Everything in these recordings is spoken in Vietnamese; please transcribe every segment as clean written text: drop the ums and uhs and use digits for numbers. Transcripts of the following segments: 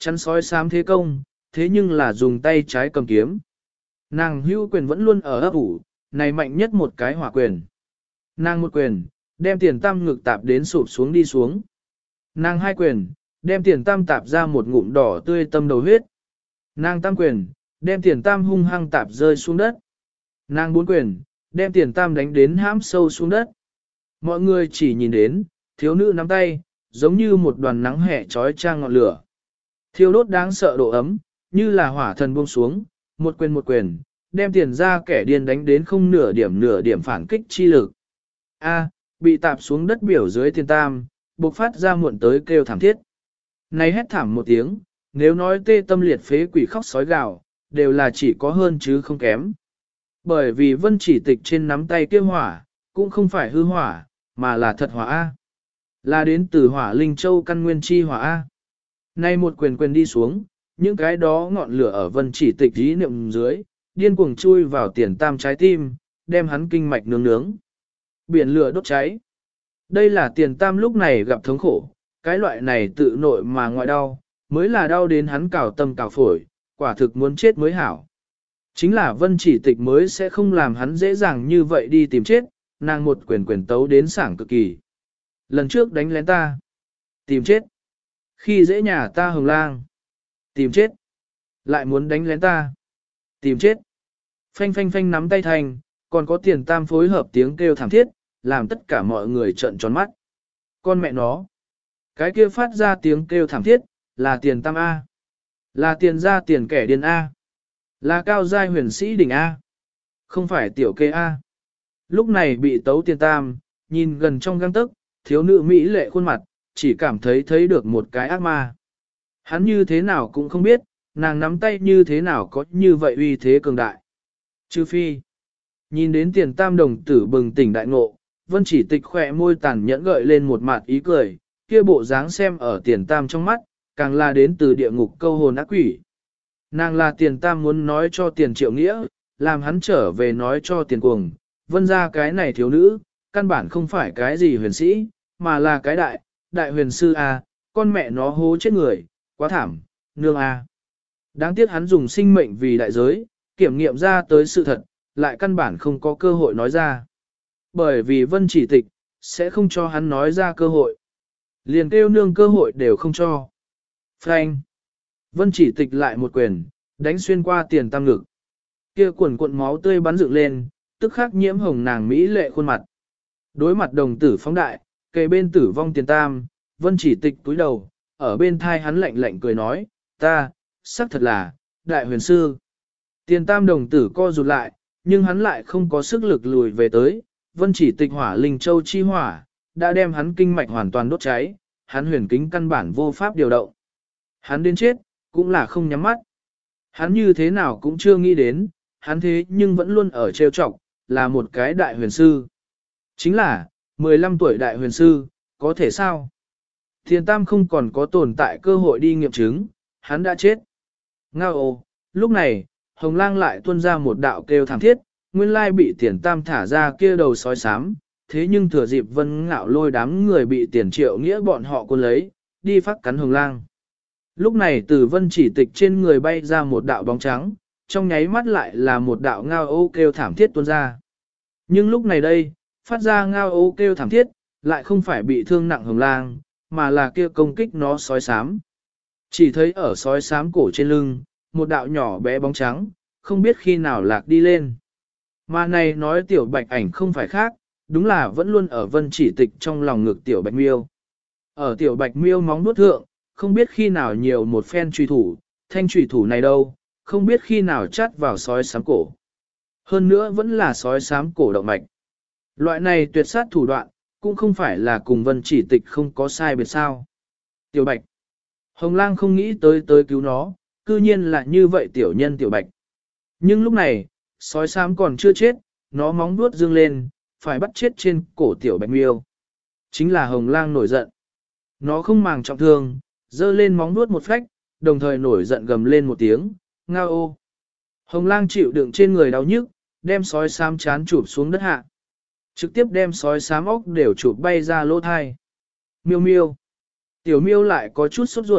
Chắn sói xám thế công, thế nhưng là dùng tay trái cầm kiếm. Nàng hưu quyền vẫn luôn ở ấp ủ, này mạnh nhất một cái hỏa quyền. Nàng một quyền, đem tiền tam ngực tạp đến sụp xuống đi xuống. Nàng hai quyền, đem tiền tam tạp ra một ngụm đỏ tươi tâm đầu huyết. Nàng tam quyền, đem tiền tam hung hăng tạp rơi xuống đất. Nàng bốn quyền, đem tiền tam đánh đến hãm sâu xuống đất. Mọi người chỉ nhìn đến, thiếu nữ nắm tay, giống như một đoàn nắng hè trói trang ngọn lửa. Thiêu đốt đáng sợ độ ấm, như là hỏa thần buông xuống, một quyền, đem tiền ra kẻ điên đánh đến không nửa điểm phản kích chi lực. A, bị tạp xuống đất biểu dưới tiền tam, bộc phát ra muộn tới kêu thảm thiết. Này hét thảm một tiếng, nếu nói tê tâm liệt phế quỷ khóc sói gào, đều là chỉ có hơn chứ không kém. Bởi vì vân chỉ tịch trên nắm tay kia hỏa, cũng không phải hư hỏa, mà là thật hỏa A. Là đến từ hỏa linh châu căn nguyên chi hỏa A. Nay một quyền đi xuống, những cái đó ngọn lửa ở vân chỉ tịch ý niệm dưới, điên cuồng chui vào tiền tam trái tim, đem hắn kinh mạch nướng. Biển lửa đốt cháy. Đây là tiền tam lúc này gặp thống khổ, cái loại này tự nội mà ngoại đau, mới là đau đến hắn cào tâm cào phổi, quả thực muốn chết mới hảo. Chính là vân chỉ tịch mới sẽ không làm hắn dễ dàng như vậy đi tìm chết, nàng một quyền tấu đến sảng cực kỳ. Lần trước đánh lén ta, tìm chết. Khi dễ nhà ta hồng lang, tìm chết. Lại muốn đánh lén ta, tìm chết. Phanh phanh phanh nắm tay thành, còn có tiền tam phối hợp tiếng kêu thảm thiết, làm tất cả mọi người trợn tròn mắt. Con mẹ nó, cái kia phát ra tiếng kêu thảm thiết, là tiền tam A. Là tiền ra tiền kẻ điên A. Là cao giai huyền sĩ đỉnh A. Không phải tiểu kê A. Lúc này bị tấu tiền tam, nhìn gần trong găng tức, thiếu nữ Mỹ lệ khuôn mặt, chỉ cảm thấy được một cái ác ma. Hắn như thế nào cũng không biết, nàng nắm tay như thế nào có như vậy uy thế cường đại. Chư phi, nhìn đến tiền tam đồng tử bừng tỉnh đại ngộ, vân chỉ tịch khỏe môi tàn nhẫn gợi lên một mặt ý cười, kia bộ dáng xem ở tiền tam trong mắt, càng là đến từ địa ngục câu hồn ác quỷ. Nàng là tiền tam muốn nói cho tiền triệu nghĩa, làm hắn trở về nói cho tiền cuồng, vân ra cái này thiếu nữ, căn bản không phải cái gì huyền sĩ, mà là cái đại huyền sư A, con mẹ nó hố chết người, quá thảm, nương A. Đáng tiếc hắn dùng sinh mệnh vì đại giới, kiểm nghiệm ra tới sự thật, lại căn bản không có cơ hội nói ra. Bởi vì vân chỉ tịch, sẽ không cho hắn nói ra cơ hội. Liền kêu nương cơ hội đều không cho. Frank. Vân chỉ tịch lại một quyền, đánh xuyên qua tiền tam ngực. Kia cuộn máu tươi bắn dựng lên, tức khắc nhiễm hồng nàng mỹ lệ khuôn mặt. Đối mặt đồng tử phóng đại, kề bên tử vong tiền tam, vân chỉ tịch túi đầu, ở bên thai hắn lạnh lạnh cười nói, ta, xác thật là, đại huyền sư. Tiền tam đồng tử co rụt lại, nhưng hắn lại không có sức lực lùi về tới, vân chỉ tịch hỏa linh châu chi hỏa, đã đem hắn kinh mạch hoàn toàn đốt cháy, hắn huyền kính căn bản vô pháp điều động. Hắn đến chết, cũng là không nhắm mắt. Hắn như thế nào cũng chưa nghĩ đến, hắn thế nhưng vẫn luôn ở trêu chọc, là một cái đại huyền sư. Chính là, 15 tuổi đại huyền sư, có thể sao? Tiền tam không còn có tồn tại cơ hội đi nghiệm chứng, hắn đã chết. Ngao ồ, lúc này, hồng lang lại tuôn ra một đạo kêu thảm thiết, nguyên lai bị tiền tam thả ra kia đầu sói xám, thế nhưng thừa dịp vân ngạo lôi đám người bị tiền triệu nghĩa bọn họ cuốn lấy, đi phát cắn hồng lang. Lúc này từ vân chỉ tịch trên người bay ra một đạo bóng trắng, trong nháy mắt lại là một đạo ngao ô kêu thảm thiết tuôn ra. Nhưng lúc này đây, phát ra ngao ô kêu thảm thiết, lại không phải bị thương nặng hồng lang, mà là kia công kích nó sói xám. Chỉ thấy ở sói xám cổ trên lưng, một đạo nhỏ bé bóng trắng, không biết khi nào lạc đi lên. Mà này nói tiểu bạch ảnh không phải khác, đúng là vẫn luôn ở vân chỉ tịch trong lòng ngực tiểu bạch miêu. Ở tiểu bạch miêu móng nuốt thượng, không biết khi nào nhiều một phen truy thủ, thanh truy thủ này đâu, không biết khi nào chát vào sói xám cổ. Hơn nữa vẫn là sói xám cổ động mạch. Loại này tuyệt sát thủ đoạn, cũng không phải là cùng vân chỉ tịch không có sai biệt sao. Tiểu bạch. Hồng lang không nghĩ tới cứu nó, cư nhiên là như vậy tiểu nhân tiểu bạch. Nhưng lúc này, sói xám còn chưa chết, nó móng vuốt dương lên, phải bắt chết trên cổ tiểu bạch miêu. Chính là hồng lang nổi giận. Nó không màng trọng thương, giơ lên móng vuốt một phách, đồng thời nổi giận gầm lên một tiếng, ngao ô. Hồng lang chịu đựng trên người đau nhức, đem sói xám chán chụp xuống đất hạ. Trực tiếp đem sói xám óc đều chụp bay ra lỗ thai. Miêu miêu. Tiểu miêu lại có chút sốt ruột,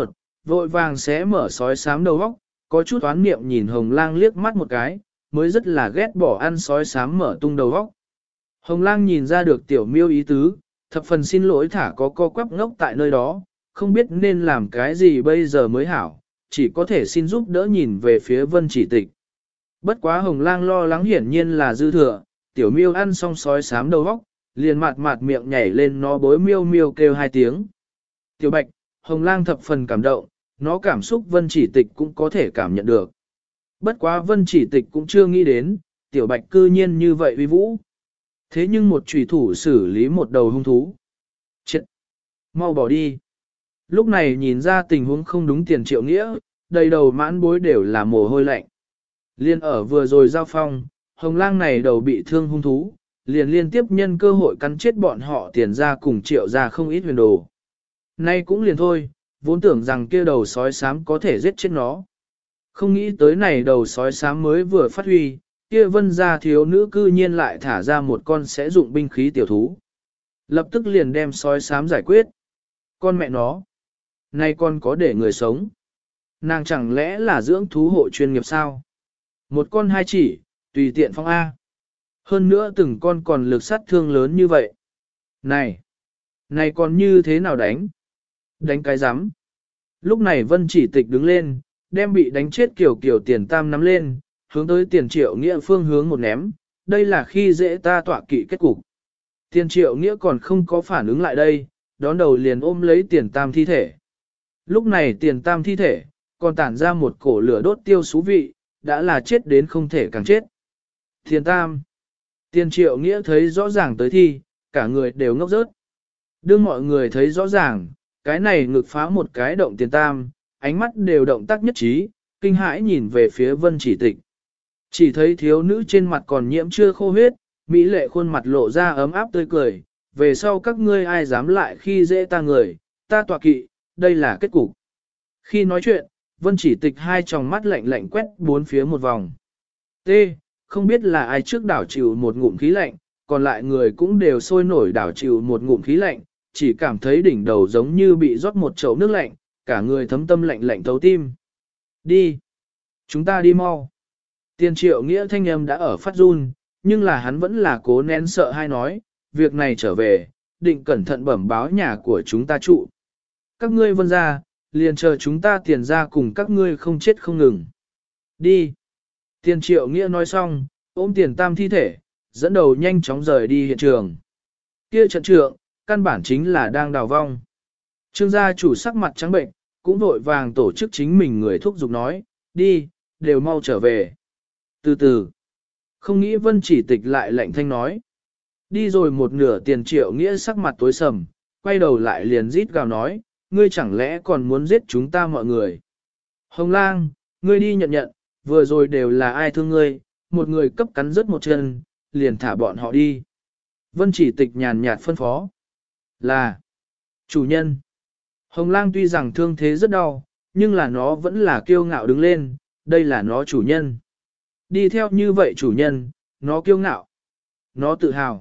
vội vàng xé mở sói xám đầu óc, có chút oán niệm nhìn Hồng Lang liếc mắt một cái, mới rất là ghét bỏ ăn sói xám mở tung đầu óc. Hồng Lang nhìn ra được tiểu miêu ý tứ, thập phần xin lỗi thả có co quắp ngốc tại nơi đó, không biết nên làm cái gì bây giờ mới hảo, chỉ có thể xin giúp đỡ nhìn về phía Vân Chỉ Tịch. Bất quá Hồng Lang lo lắng hiển nhiên là dư thừa, tiểu miêu ăn xong sói xám đầu óc, liền mạt mạt miệng nhảy lên nó bối miêu miêu kêu hai tiếng. Tiểu Bạch, Hồng Lang thập phần cảm động, nó cảm xúc Vân Chỉ Tịch cũng có thể cảm nhận được. Bất quá Vân Chỉ Tịch cũng chưa nghĩ đến, Tiểu Bạch cư nhiên như vậy uy vũ. Thế nhưng một chủy thủ xử lý một đầu hung thú. Chết! Mau bỏ đi! Lúc này nhìn ra tình huống không đúng Tiền Triệu Nghĩa, đầy đầu mãn bối đều là mồ hôi lạnh. Liên ở vừa rồi giao phong, Hồng Lang này đầu bị thương hung thú, liền liên tiếp nhân cơ hội cắn chết bọn họ Tiền ra cùng Triệu ra không ít huyền đồ. Nay cũng liền thôi, vốn tưởng rằng kia đầu sói xám có thể giết chết nó. Không nghĩ tới này đầu sói xám mới vừa phát huy, kia Vân gia thiếu nữ cư nhiên lại thả ra một con sẽ dụng binh khí tiểu thú. Lập tức liền đem sói xám giải quyết. Con mẹ nó, nay con có để người sống. Nàng chẳng lẽ là dưỡng thú hộ chuyên nghiệp sao? Một con hai chỉ, tùy tiện phong A. Hơn nữa từng con còn lực sát thương lớn như vậy. Này còn như thế nào đánh? Đánh cái rắm. Lúc này Vân Chỉ Tịch đứng lên, đem bị đánh chết kiểu Tiền Tam nắm lên, hướng tới Tiền Triệu Nghĩa phương hướng một ném, đây là khi dễ ta tọa kỵ kết cục. Tiền Triệu Nghĩa còn không có phản ứng lại đây, đón đầu liền ôm lấy Tiền Tam thi thể. Lúc này Tiền Tam thi thể, còn tản ra một cổ lửa đốt tiêu xú vị, đã là chết đến không thể càng chết. Tiền Tam. Tiền Triệu Nghĩa thấy rõ ràng tới thi, cả người đều ngốc rớt. Đương mọi người thấy rõ ràng, cái này ngực phá một cái động Tiền Tam, ánh mắt đều động tác nhất trí, kinh hãi nhìn về phía Vân Chỉ Tịch. Chỉ thấy thiếu nữ trên mặt còn nhiễm chưa khô huyết, mỹ lệ khuôn mặt lộ ra ấm áp tươi cười, về sau các ngươi ai dám lại khi dễ ta người, ta tọa kỵ, đây là kết cục. Khi nói chuyện, Vân Chỉ Tịch hai tròng mắt lạnh lạnh quét bốn phía một vòng. T. Không biết là ai trước đảo chịu một ngụm khí lạnh, còn lại người cũng đều sôi nổi đảo chịu một ngụm khí lạnh, chỉ cảm thấy đỉnh đầu giống như bị rót một chậu nước lạnh, cả người thấm tâm lạnh lạnh thấu tim. Đi! Chúng ta đi mau! Tiền Triệu Nghĩa thanh âm đã ở phát run, nhưng là hắn vẫn là cố nén sợ hay nói, việc này trở về, định cẩn thận bẩm báo nhà của chúng ta trụ. Các ngươi Vân ra, liền chờ chúng ta Tiền ra cùng các ngươi không chết không ngừng. Đi! Tiền Triệu Nghĩa nói xong, ôm Tiền Tam thi thể, dẫn đầu nhanh chóng rời đi hiện trường. Kia trận trượng, căn bản chính là đang đào vong. Trương gia chủ sắc mặt trắng bệnh, cũng vội vàng tổ chức chính mình người thúc giục nói, đi, đều mau trở về. Từ từ, không nghĩ Vân Chỉ Tịch lại lạnh thanh nói. Đi rồi một nửa Tiền Triệu Nghĩa sắc mặt tối sầm, quay đầu lại liền rít gào nói, ngươi chẳng lẽ còn muốn giết chúng ta mọi người. Hồng Lang, ngươi đi nhận, vừa rồi đều là ai thương ngươi, một người cấp cắn rớt một chân, liền thả bọn họ đi. Vân Chỉ Tịch nhàn nhạt phân phó. Là chủ nhân. Hồng Lang tuy rằng thương thế rất đau, nhưng là nó vẫn là kiêu ngạo đứng lên, đây là nó chủ nhân. Đi theo như vậy chủ nhân, nó kiêu ngạo, nó tự hào.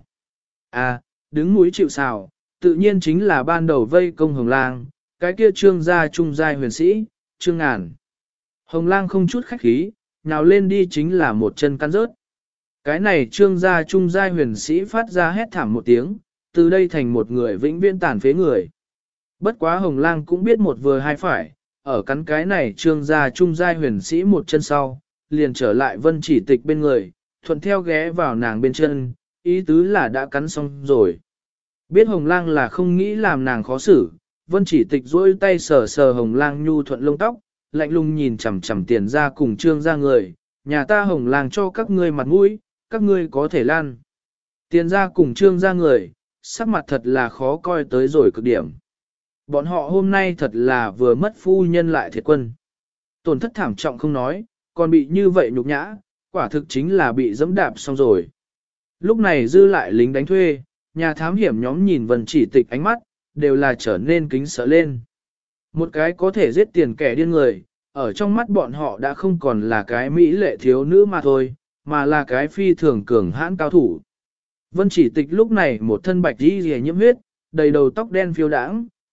À, đứng mũi chịu sào, tự nhiên chính là ban đầu vây công Hồng Lang, cái kia Trương gia trung giai huyền sĩ, Trương Ngàn. Hồng Lang không chút khách khí, nào lên đi chính là một chân căn rớt. Cái này Trương gia trung giai huyền sĩ phát ra hét thảm một tiếng, từ đây thành một người vĩnh viễn tàn phế người. Bất quá Hồng Lang cũng biết một vừa hai phải, ở cắn cái này Trương gia trung giai huyền sĩ một chân sau, liền trở lại Vân Chỉ Tịch bên người, thuận theo ghé vào nàng bên chân, ý tứ là đã cắn xong rồi. Biết Hồng Lang là không nghĩ làm nàng khó xử, Vân Chỉ Tịch duỗi tay sờ sờ Hồng Lang nhu thuận lông tóc, lạnh lùng nhìn chằm chằm Tiền ra cùng Trương ra người, nhà ta Hồng Lang cho các ngươi mặt mũi, các ngươi có thể lan. Tiền ra cùng Trương ra người, sắc mặt thật là khó coi tới rồi cực điểm. Bọn họ hôm nay thật là vừa mất phu nhân lại thiệt quân. Tổn thất thảm trọng không nói, còn bị như vậy nhục nhã, quả thực chính là bị dẫm đạp xong rồi. Lúc này dư lại lính đánh thuê, nhà thám hiểm nhóm nhìn Vân Chỉ Tịch ánh mắt, đều là trở nên kính sợ lên. Một cái có thể giết tiền kẻ điên người, ở trong mắt bọn họ đã không còn là cái mỹ lệ thiếu nữ mà thôi, mà là cái phi thường cường hãn cao thủ. Vân Chỉ Tịch lúc này một thân bạch y rìa nhiễm huyết, đầy đầu tóc đen phiêu đãng,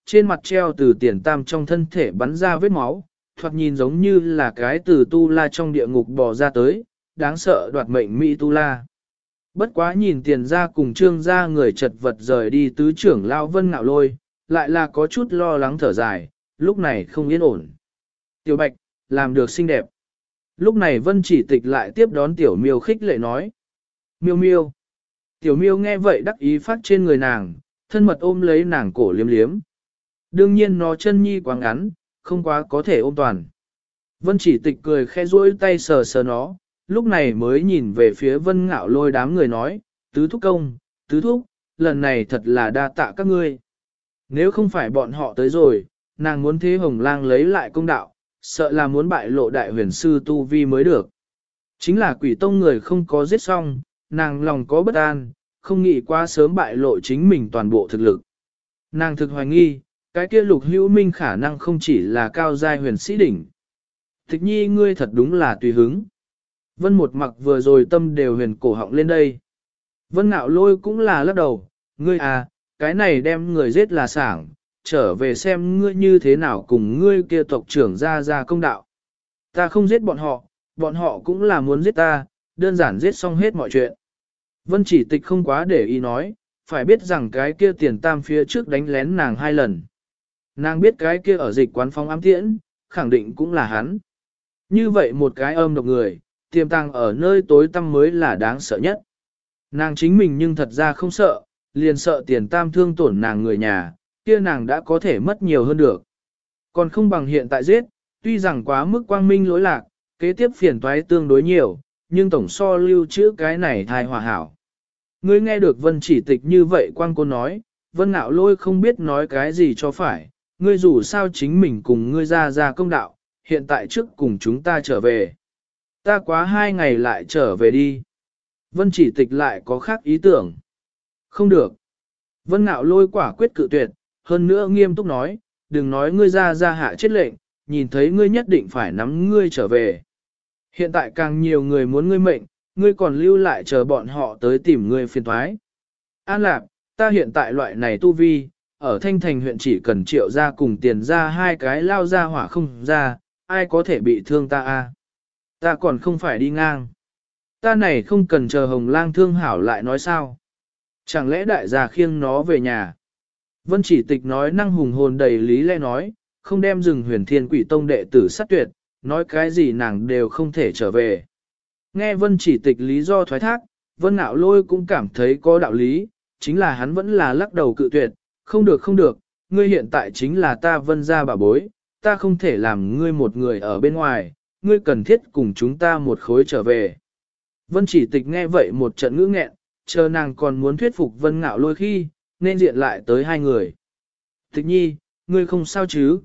trên mặt treo từ tiền tam trong thân thể bắn ra vết máu, thoạt nhìn giống như là cái từ tu la trong địa ngục bò ra tới, đáng sợ đoạt mệnh Mỹ tu la. Bất quá nhìn tiền ra cùng trương ra người chật vật rời đi tứ trưởng lao Vân Ngạo Lôi, lại là có chút lo lắng thở dài, lúc này không yên ổn. Tiểu Bạch, làm được xinh đẹp. Lúc này Vân Chỉ Tịch lại tiếp đón Tiểu Miêu khích lệ nói. Miêu miêu. Tiểu Miêu nghe vậy đắc ý phát trên người nàng, thân mật ôm lấy nàng cổ liếm liếm. Đương nhiên nó chân nhi quá ngắn, không quá có thể ôm toàn. Vân Chỉ Tịch cười khẽ duỗi tay sờ sờ nó, lúc này mới nhìn về phía Vân Ngạo Lôi đám người nói, tứ thúc công, tứ thúc, lần này thật là đa tạ các ngươi. Nếu không phải bọn họ tới rồi, nàng muốn thế Hồng Lang lấy lại công đạo, sợ là muốn bại lộ đại huyền sư tu vi mới được. Chính là quỷ tông người không có giết xong, nàng lòng có bất an, không nghĩ quá sớm bại lộ chính mình toàn bộ thực lực. Nàng thực hoài nghi, cái kia Lục Hữu Minh khả năng không chỉ là cao giai huyền sĩ đỉnh. Tịch nhi ngươi thật đúng là tùy hứng. Vân một mặc vừa rồi tâm đều huyền cổ họng lên đây. Vân Ngạo Lôi cũng là lắc đầu, ngươi à, cái này đem người giết là sảng, trở về xem ngươi như thế nào cùng ngươi kia tộc trưởng ra công đạo. Ta không giết bọn họ cũng là muốn giết ta, đơn giản giết xong hết mọi chuyện. Vân Chỉ Tịch không quá để ý nói, phải biết rằng cái kia tiền tam phía trước đánh lén nàng 2 lần. Nàng biết cái kia ở dịch quán phong ám tiễn, khẳng định cũng là hắn. Như vậy một cái âm độc người, tiềm tàng ở nơi tối tăm mới là đáng sợ nhất. Nàng chính mình nhưng thật ra không sợ, liền sợ tiền tam thương tổn nàng người nhà, kia nàng đã có thể mất nhiều hơn được. Còn không bằng hiện tại giết, tuy rằng quá mức quang minh lỗi lạc, kế tiếp phiền toái tương đối nhiều, nhưng tổng so lưu trữ cái này thai hòa hảo. Ngươi nghe được Vân Chỉ Tịch như vậy quang cô nói, Vân Ngạo Lôi không biết nói cái gì cho phải, ngươi dù sao chính mình cùng ngươi ra công đạo, hiện tại trước cùng chúng ta trở về. Ta quá 2 ngày lại trở về đi. Vân Chỉ Tịch lại có khác ý tưởng. Không được. Vân Ngạo Lôi quả quyết cự tuyệt, hơn nữa nghiêm túc nói, đừng nói ngươi ra hạ chết lệnh, nhìn thấy ngươi nhất định phải nắm ngươi trở về. Hiện tại càng nhiều người muốn ngươi mệnh, ngươi còn lưu lại chờ bọn họ tới tìm ngươi phiền toái. An Lạp, ta hiện tại loại này tu vi, ở Thanh Thành huyện chỉ cần triệu ra cùng tiền ra 2 cái lao ra hỏa không ra, ai có thể bị thương ta a? Ta còn không phải đi ngang. Ta này không cần chờ Hồng Lang thương hảo lại nói sao? Chẳng lẽ đại gia khiêng nó về nhà? Vân Chỉ Tịch nói năng hùng hồn đầy lý lẽ nói, không đem rừng Huyền Thiên Quỷ Tông đệ tử sát tuyệt, nói cái gì nàng đều không thể trở về. Nghe Vân Chỉ Tịch lý do thoái thác, Vân Ngạo Lôi cũng cảm thấy có đạo lý, chính là hắn vẫn là lắc đầu cự tuyệt, không được, ngươi hiện tại chính là ta Vân gia bà bối, ta không thể làm ngươi một người ở bên ngoài, ngươi cần thiết cùng chúng ta một khối trở về. Vân Chỉ Tịch nghe vậy một trận ngữ nghẹn, chờ nàng còn muốn thuyết phục Vân Ngạo Lôi khi, nên diện lại tới 2 người. Tịch nhi, ngươi không sao chứ?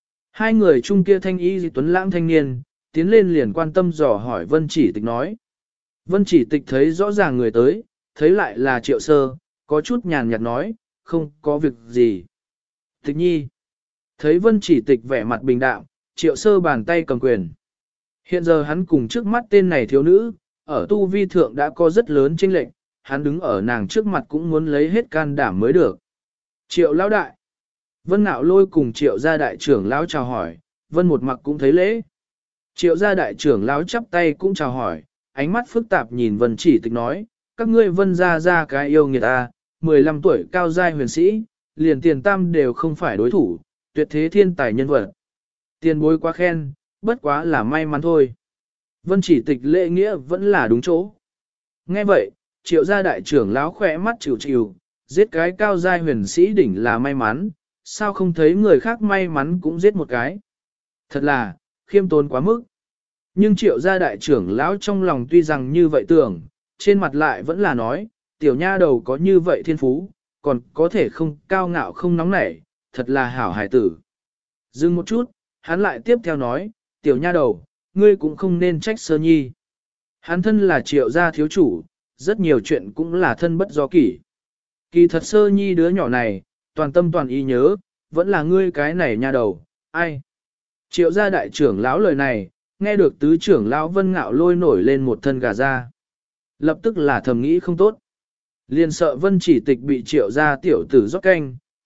2 người chung kia thanh y tuấn lãng thanh niên, tiến lên liền quan tâm dò hỏi Vân Chỉ Tịch nói. Vân Chỉ Tịch thấy rõ ràng người tới, thấy lại là Triệu Sơ, có chút nhàn nhạt nói, không có việc gì. Tịch nhi, thấy Vân Chỉ Tịch vẻ mặt bình đạm, Triệu Sơ bàn tay cầm quyền. Hiện giờ hắn cùng trước mắt tên này thiếu nữ, ở tu vi thượng đã có rất lớn chênh lệch, hắn đứng ở nàng trước mặt cũng muốn lấy hết can đảm mới được. Triệu lão đại. Vân Ngạo Lôi cùng Triệu gia đại trưởng lão chào hỏi, Vân một mặc cũng thấy lễ. Triệu gia đại trưởng lão chắp tay cũng chào hỏi, ánh mắt phức tạp nhìn Vân Chỉ Tịch nói, các ngươi Vân ra cái yêu nghiệt ta, 15 tuổi cao giai huyền sĩ, liền tiền tam đều không phải đối thủ, tuyệt thế thiên tài nhân vật. Tiền bối quá khen, bất quá là may mắn thôi. Vân Chỉ Tịch lễ nghĩa vẫn là đúng chỗ. Nghe vậy, Triệu gia đại trưởng lão khỏe mắt chịu chịu, giết cái cao giai huyền sĩ đỉnh là may mắn, sao không thấy người khác may mắn cũng giết một cái. Thật là, khiêm tốn quá mức. Nhưng Triệu gia đại trưởng lão trong lòng tuy rằng như vậy tưởng, trên mặt lại vẫn là nói, tiểu nha đầu có như vậy thiên phú, còn có thể không cao ngạo không nóng nảy, thật là hảo hải tử. Dừng một chút, hắn lại tiếp theo nói, tiểu nha đầu, ngươi cũng không nên trách Sơ Nhi. Hắn thân là Triệu gia thiếu chủ, rất nhiều chuyện cũng là thân bất do kỷ. Kỳ thật Sơ Nhi đứa nhỏ này, toàn tâm toàn ý nhớ, vẫn là ngươi cái này nha đầu, ai. Triệu gia đại trưởng lão lời này, nghe được tứ trưởng lão Vân Ngạo Lôi nổi lên một thân gà ra. Lập tức là thầm nghĩ không tốt. Liền sợ Vân Chỉ Tịch bị Triệu gia tiểu tử rót canh,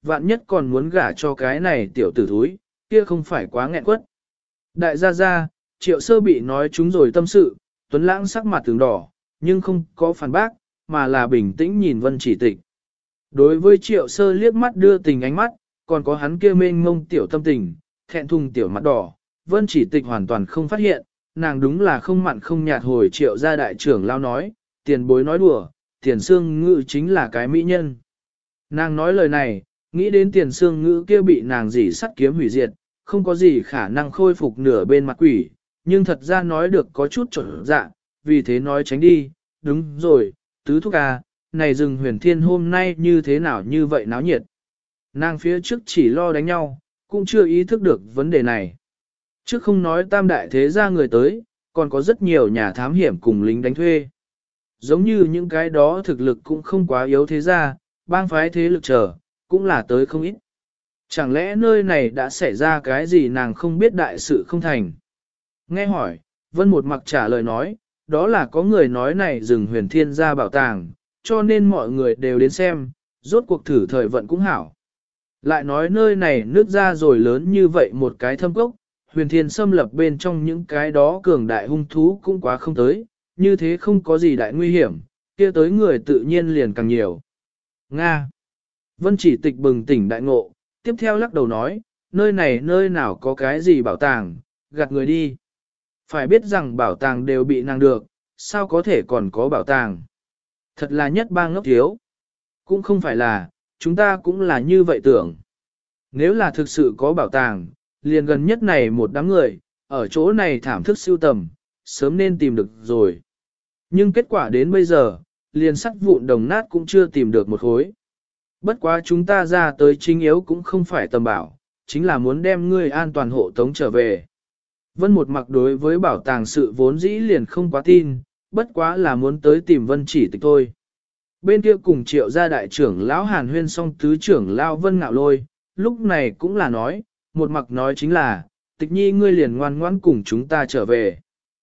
vạn nhất còn muốn gả cho cái này tiểu tử thúi, kia không phải quá nghẹn quất. Đại gia gia, Triệu Sơ bị nói chúng rồi tâm sự, Tuấn Lãng sắc mặt tướng đỏ, nhưng không có phản bác, mà là bình tĩnh nhìn Vân Chỉ Tịch. Đối với Triệu Sơ liếc mắt đưa tình ánh mắt, còn có hắn kia mênh mông tiểu tâm tình, thẹn thùng tiểu mặt đỏ, Vân Chỉ Tịch hoàn toàn không phát hiện, nàng đúng là không mặn không nhạt hồi Triệu gia đại trưởng lao nói, tiền bối nói đùa, Tiền Sương Ngữ chính là cái mỹ nhân. Nàng nói lời này, nghĩ đến Tiền Sương Ngữ kia bị nàng dỉ sắt kiếm hủy diệt, không có gì khả năng khôi phục nửa bên mặt quỷ, nhưng thật ra nói được có chút trộn dạ, vì thế nói tránh đi, đúng rồi, tứ thúc à, này rừng huyền thiên hôm nay như thế nào như vậy náo nhiệt. Nàng phía trước chỉ lo đánh nhau, cũng chưa ý thức được vấn đề này. Trước không nói tam đại thế gia người tới, còn có rất nhiều nhà thám hiểm cùng lính đánh thuê. Giống như những cái đó thực lực cũng không quá yếu thế gia, bang phái thế lực trở, cũng là tới không ít. Chẳng lẽ nơi này đã xảy ra cái gì nàng không biết đại sự không thành? Nghe hỏi, Vân Một Mặc trả lời nói, đó là có người nói này rừng huyền thiên gia bảo tàng, cho nên mọi người đều đến xem, rốt cuộc thử thời vận cũng hảo. Lại nói nơi này nước ra rồi lớn như vậy một cái thâm cốc, huyền thiên xâm lập bên trong những cái đó cường đại hung thú cũng quá không tới, như thế không có gì đại nguy hiểm, kia tới người tự nhiên liền càng nhiều. Nga. Vân Chỉ Tịch bừng tỉnh đại ngộ, tiếp theo lắc đầu nói, nơi này nơi nào có cái gì bảo tàng, gạt người đi. Phải biết rằng bảo tàng đều bị nàng được, sao có thể còn có bảo tàng. Thật là nhất ba ngốc thiếu. Cũng không phải là, chúng ta cũng là như vậy tưởng. Nếu là thực sự có bảo tàng, liền gần nhất này một đám người, ở chỗ này thảm thức siêu tầm, sớm nên tìm được rồi. Nhưng kết quả đến bây giờ, liền sắt vụn đồng nát cũng chưa tìm được một khối. Bất quá chúng ta ra tới chính yếu cũng không phải tầm bảo, chính là muốn đem ngươi an toàn hộ tống trở về. Vân Một Mặc đối với bảo tàng sự vốn dĩ liền không quá tin, bất quá là muốn tới tìm Vân Chỉ Tịch thôi. Bên kia cùng Triệu gia đại trưởng lão Hàn Huyên song tứ trưởng lão Vân Ngạo Lôi, lúc này cũng là nói, Một Mặc nói chính là, Tịch Nhi ngươi liền ngoan ngoãn cùng chúng ta trở về.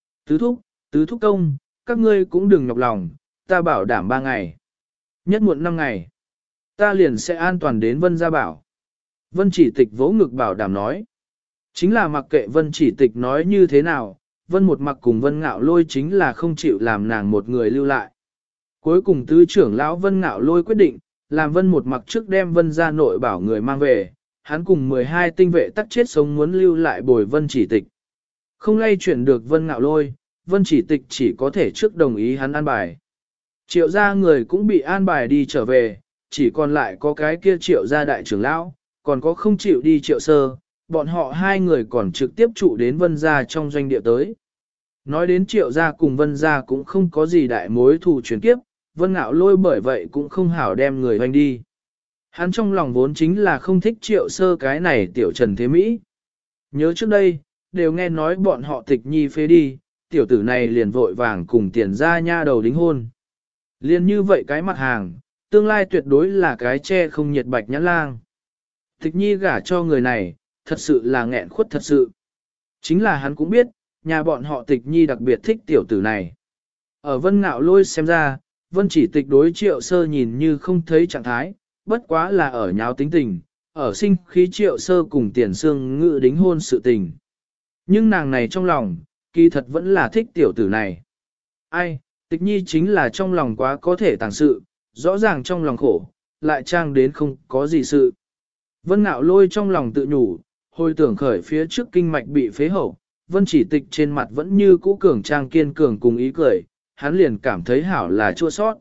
Tứ thúc công, các ngươi cũng đừng nhọc lòng, ta bảo đảm 3 ngày. Nhất muộn 5 ngày, ta liền sẽ an toàn đến Vân gia bảo. Vân Chỉ Tịch vỗ ngực bảo đảm nói. Chính là mặc kệ Vân Chỉ Tịch nói như thế nào, Vân Một Mặc cùng Vân Ngạo Lôi chính là không chịu làm nàng một người lưu lại. Cuối cùng tứ trưởng lão Vân Ngạo Lôi quyết định, làm Vân Một Mặc trước đem Vân gia nội bảo người mang về, hắn cùng 12 tinh vệ tắc chết sống muốn lưu lại bồi Vân Chỉ Tịch. Không lay chuyển được Vân Ngạo Lôi, Vân Chỉ Tịch chỉ có thể trước đồng ý hắn an bài. Triệu gia người cũng bị an bài đi trở về, chỉ còn lại có cái kia Triệu gia đại trưởng lão, còn có không chịu đi Triệu sơ, bọn họ hai người còn trực tiếp trụ đến Vân gia trong doanh địa tới. Nói đến Triệu gia cùng Vân gia cũng không có gì đại mối thù chuyển kiếp, Vân Ngạo Lôi bởi vậy cũng không hảo đem người hoành đi. Hắn trong lòng vốn chính là không thích Triệu sơ cái này tiểu trần thế Mỹ. Nhớ trước đây, đều nghe nói bọn họ Tịch Nhi phế đi, tiểu tử này liền vội vàng cùng Tiền gia nha đầu đính hôn. Liên như vậy cái mặt hàng, tương lai tuyệt đối là cái che không nhiệt bạch nhãn lang. Tịch Nhi gả cho người này, thật sự là nghẹn khuất thật sự. Chính là hắn cũng biết, nhà bọn họ Tịch Nhi đặc biệt thích tiểu tử này. Ở Vân Ngạo Lôi xem ra, Vân Chỉ Tịch đối Triệu sơ nhìn như không thấy trạng thái, bất quá là ở nháo tính tình, ở sinh khí Triệu sơ cùng Tiền Sương Ngữ đính hôn sự tình. Nhưng nàng này trong lòng, kỳ thật vẫn là thích tiểu tử này. Ai, Tịch Nhi chính là trong lòng quá có thể tàng sự, rõ ràng trong lòng khổ, lại trang đến không có gì sự. Vân Ngạo Lôi trong lòng tự nhủ, hồi tưởng khởi phía trước kinh mạch bị phế hậu, Vân Chỉ Tịch trên mặt vẫn như cũ cường trang kiên cường cùng ý cười, hắn liền cảm thấy hảo là chua sót.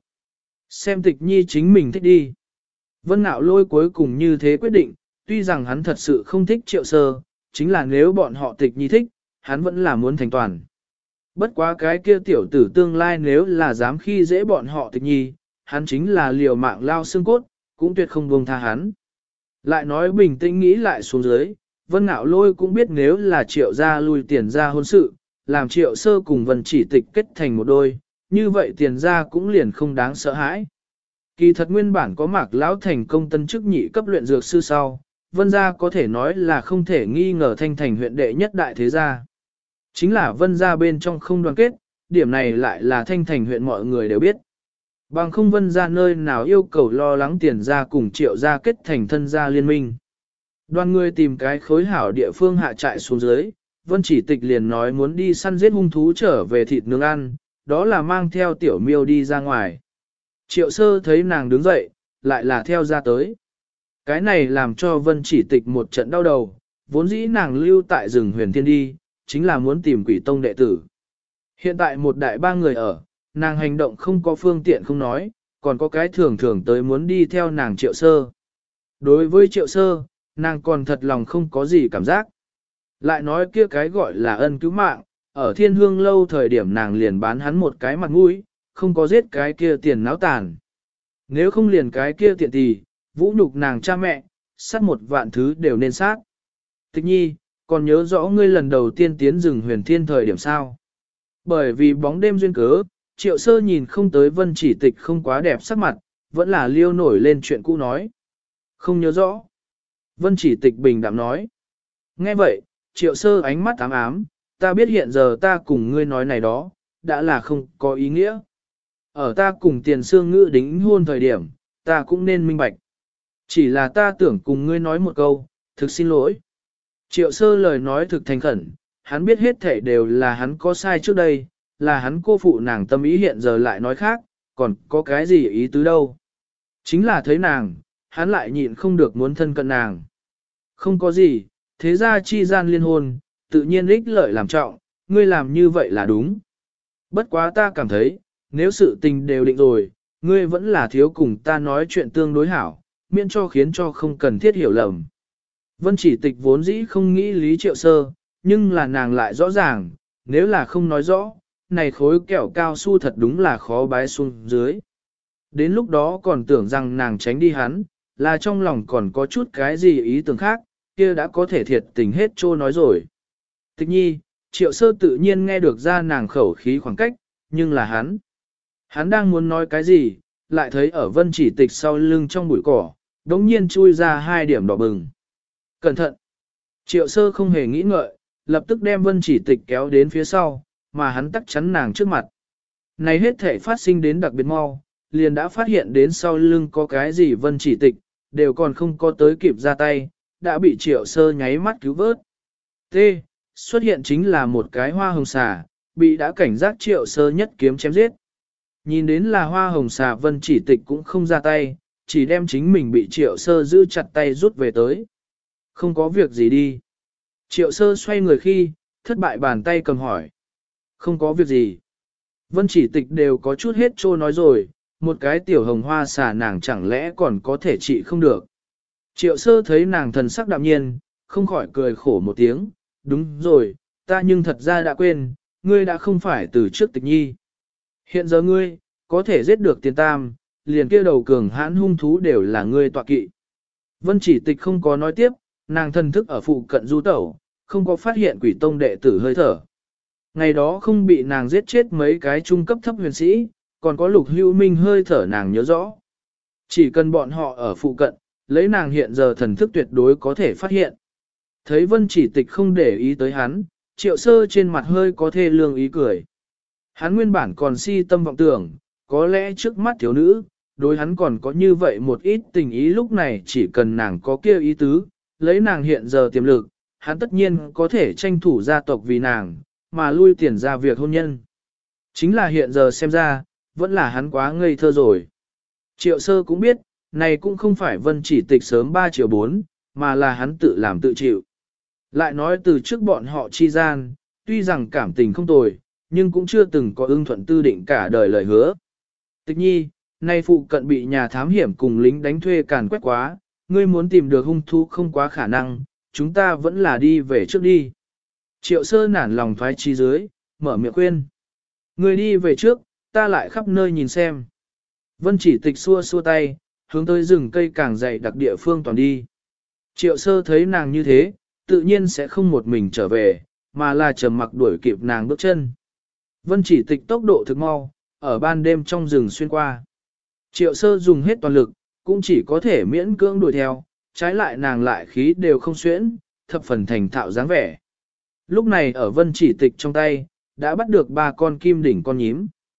Xem Tịch Nhi chính mình thích đi. Vân Ngạo Lôi cuối cùng như thế quyết định, tuy rằng hắn thật sự không thích Triệu sơ, chính là nếu bọn họ Tịch Nhi thích, hắn vẫn là muốn thành toàn. Bất quá cái kia tiểu tử tương lai nếu là dám khi dễ bọn họ Tịch Nhi, hắn chính là liều mạng lao xương cốt, cũng tuyệt không buông tha hắn. Lại nói bình tĩnh nghĩ lại xuống dưới, Vân Ngạo Lôi cũng biết nếu là Triệu gia lui Tiền gia hôn sự, làm Triệu sơ cùng Vân Chỉ Tịch kết thành một đôi, như vậy Tiền gia cũng liền không đáng sợ hãi. Kỳ thật nguyên bản có Mạc lão thành công tân chức nhị cấp luyện dược sư sau, Vân gia có thể nói là không thể nghi ngờ thanh thành huyện đệ nhất đại thế gia. Chính là Vân gia bên trong không đoàn kết, điểm này lại là thanh thành huyện mọi người đều biết. Bằng không vân ra nơi nào yêu cầu lo lắng tiền ra cùng triệu ra kết thành thân gia liên minh. Đoàn người tìm cái khối hảo địa phương hạ trại xuống dưới, vân chỉ tịch liền nói muốn đi săn giết hung thú trở về thịt nướng ăn, đó là mang theo tiểu miêu đi ra ngoài. Triệu sơ thấy nàng đứng dậy, lại là theo ra tới. Cái này làm cho vân chỉ tịch một trận đau đầu, vốn dĩ nàng lưu tại rừng huyền thiên đi, chính là muốn tìm quỷ tông đệ tử. Hiện tại một đại ba người ở, nàng hành động không có phương tiện không nói, còn có cái thường thường tới muốn đi theo nàng triệu sơ. Đối với triệu sơ, nàng còn thật lòng không có gì cảm giác. Lại nói kia cái gọi là ân cứu mạng, ở thiên hương lâu thời điểm nàng liền bán hắn một cái mặt mũi, không có giết cái kia tiền náo tàn. Nếu không liền cái kia tiện thì, vũ nhục nàng cha mẹ, sát một vạn thứ đều nên sát. Tịch nhi, còn nhớ rõ ngươi lần đầu tiên tiến rừng huyền thiên thời điểm sao? Bởi vì bóng đêm duyên cớ, triệu sơ nhìn không tới vân chỉ tịch không quá đẹp sắc mặt, vẫn là liêu nổi lên chuyện cũ nói. Không nhớ rõ. Vân chỉ tịch bình đạm nói. Nghe vậy, triệu sơ ánh mắt ám ám, ta biết hiện giờ ta cùng ngươi nói này đó, đã là không có ý nghĩa. Ở ta cùng tiền xương ngữ đính hôn thời điểm, ta cũng nên minh bạch. Chỉ là ta tưởng cùng ngươi nói một câu, thực xin lỗi. Triệu sơ lời nói thực thành khẩn, hắn biết hết thể đều là hắn có sai trước đây, là hắn cô phụ nàng tâm ý hiện giờ lại nói khác, còn có cái gì ý tứ đâu. Chính là thấy nàng, hắn lại nhịn không được muốn thân cận nàng. Không có gì, thế ra chi gian liên hôn, tự nhiên ích lợi làm trọng, ngươi làm như vậy là đúng. Bất quá ta cảm thấy, nếu sự tình đều định rồi, ngươi vẫn là thiếu cùng ta nói chuyện tương đối hảo, miễn cho khiến cho không cần thiết hiểu lầm. Vân chỉ tịch vốn dĩ không nghĩ lý triệu sơ, nhưng là nàng lại rõ ràng, nếu là không nói rõ, này khối kẹo cao su thật đúng là khó bái xuống dưới. Đến lúc đó còn tưởng rằng nàng tránh đi hắn, là trong lòng còn có chút cái gì ý tưởng khác, kia đã có thể thiệt tình hết trô nói rồi. Tịch nhi, triệu sơ tự nhiên nghe được ra nàng khẩu khí khoảng cách, nhưng là hắn đang muốn nói cái gì, lại thấy ở vân chỉ tịch sau lưng trong bụi cỏ, đống nhiên chui ra 2 điểm đỏ bừng. Cẩn thận! Triệu sơ không hề nghĩ ngợi, lập tức đem vân chỉ tịch kéo đến phía sau, mà hắn tắc chắn nàng trước mặt. Này hết thể phát sinh đến đặc biệt mau, liền đã phát hiện đến sau lưng có cái gì vân chỉ tịch, đều còn không có tới kịp ra tay, đã bị triệu sơ nháy mắt cứu vớt. T. Xuất hiện chính là một cái hoa hồng xà, bị đã cảnh giác triệu sơ nhất kiếm chém giết. Nhìn đến là hoa hồng xà vân chỉ tịch cũng không ra tay, chỉ đem chính mình bị triệu sơ giữ chặt tay rút về tới. Không có việc gì đi. Triệu sơ xoay người khi, thất bại bàn tay cầm hỏi. Không có việc gì. Vân chỉ tịch đều có chút hết trô nói rồi, một cái tiểu hồng hoa xà nàng chẳng lẽ còn có thể trị không được. Triệu sơ thấy nàng thần sắc đạm nhiên, không khỏi cười khổ một tiếng. Đúng rồi, ta nhưng thật ra đã quên, ngươi đã không phải từ trước tịch nhi. Hiện giờ ngươi, có thể giết được tiền tam, liền kia đầu cường hãn hung thú đều là ngươi tọa kỵ. Vân chỉ tịch không có nói tiếp, nàng thân thức ở phụ cận du tẩu, không có phát hiện quỷ tông đệ tử hơi thở. Ngày đó không bị nàng giết chết mấy cái trung cấp thấp huyền sĩ, còn có lục hữu minh hơi thở nàng nhớ rõ. Chỉ cần bọn họ ở phụ cận, lấy nàng hiện giờ thần thức tuyệt đối có thể phát hiện. Thấy vân chỉ tịch không để ý tới hắn, triệu sơ trên mặt hơi có thê lương ý cười. Hắn nguyên bản còn si tâm vọng tưởng, có lẽ trước mắt thiếu nữ, đối hắn còn có như vậy một ít tình ý lúc này chỉ cần nàng có kia ý tứ, lấy nàng hiện giờ tiềm lực, hắn tất nhiên có thể tranh thủ gia tộc vì nàng, mà lui tiền ra việc hôn nhân. Chính là hiện giờ xem ra, vẫn là hắn quá ngây thơ rồi. Triệu sơ cũng biết, này cũng không phải vân chỉ tịch sớm 3 triệu 4, mà là hắn tự làm tự chịu. Lại nói từ trước bọn họ chi gian, tuy rằng cảm tình không tồi, nhưng cũng chưa từng có ưng thuận tư định cả đời lời hứa. Tịch nhi, nay phụ cận bị nhà thám hiểm cùng lính đánh thuê càn quét quá, ngươi muốn tìm được hung thú không quá khả năng, chúng ta vẫn là đi về trước đi. Triệu sơ nản lòng thoái chi dưới, mở miệng khuyên. Ngươi đi về trước, ta lại khắp nơi nhìn xem. Vân chỉ tịch xua xua tay, hướng tới rừng cây càng dày đặc địa phương toàn đi. Triệu sơ thấy nàng như thế, tự nhiên sẽ không một mình trở về, mà là trầm mặc đuổi kịp nàng bước chân. Vân chỉ tịch tốc độ thực mau, ở ban đêm trong rừng xuyên qua. Triệu sơ dùng hết toàn lực, cũng chỉ có thể miễn cưỡng đuổi theo, trái lại nàng lại khí đều không xuyễn, thập phần thành thạo dáng vẻ. Lúc này ở vân chỉ tịch trong tay, đã bắt được 3 con kim đỉnh con nhím.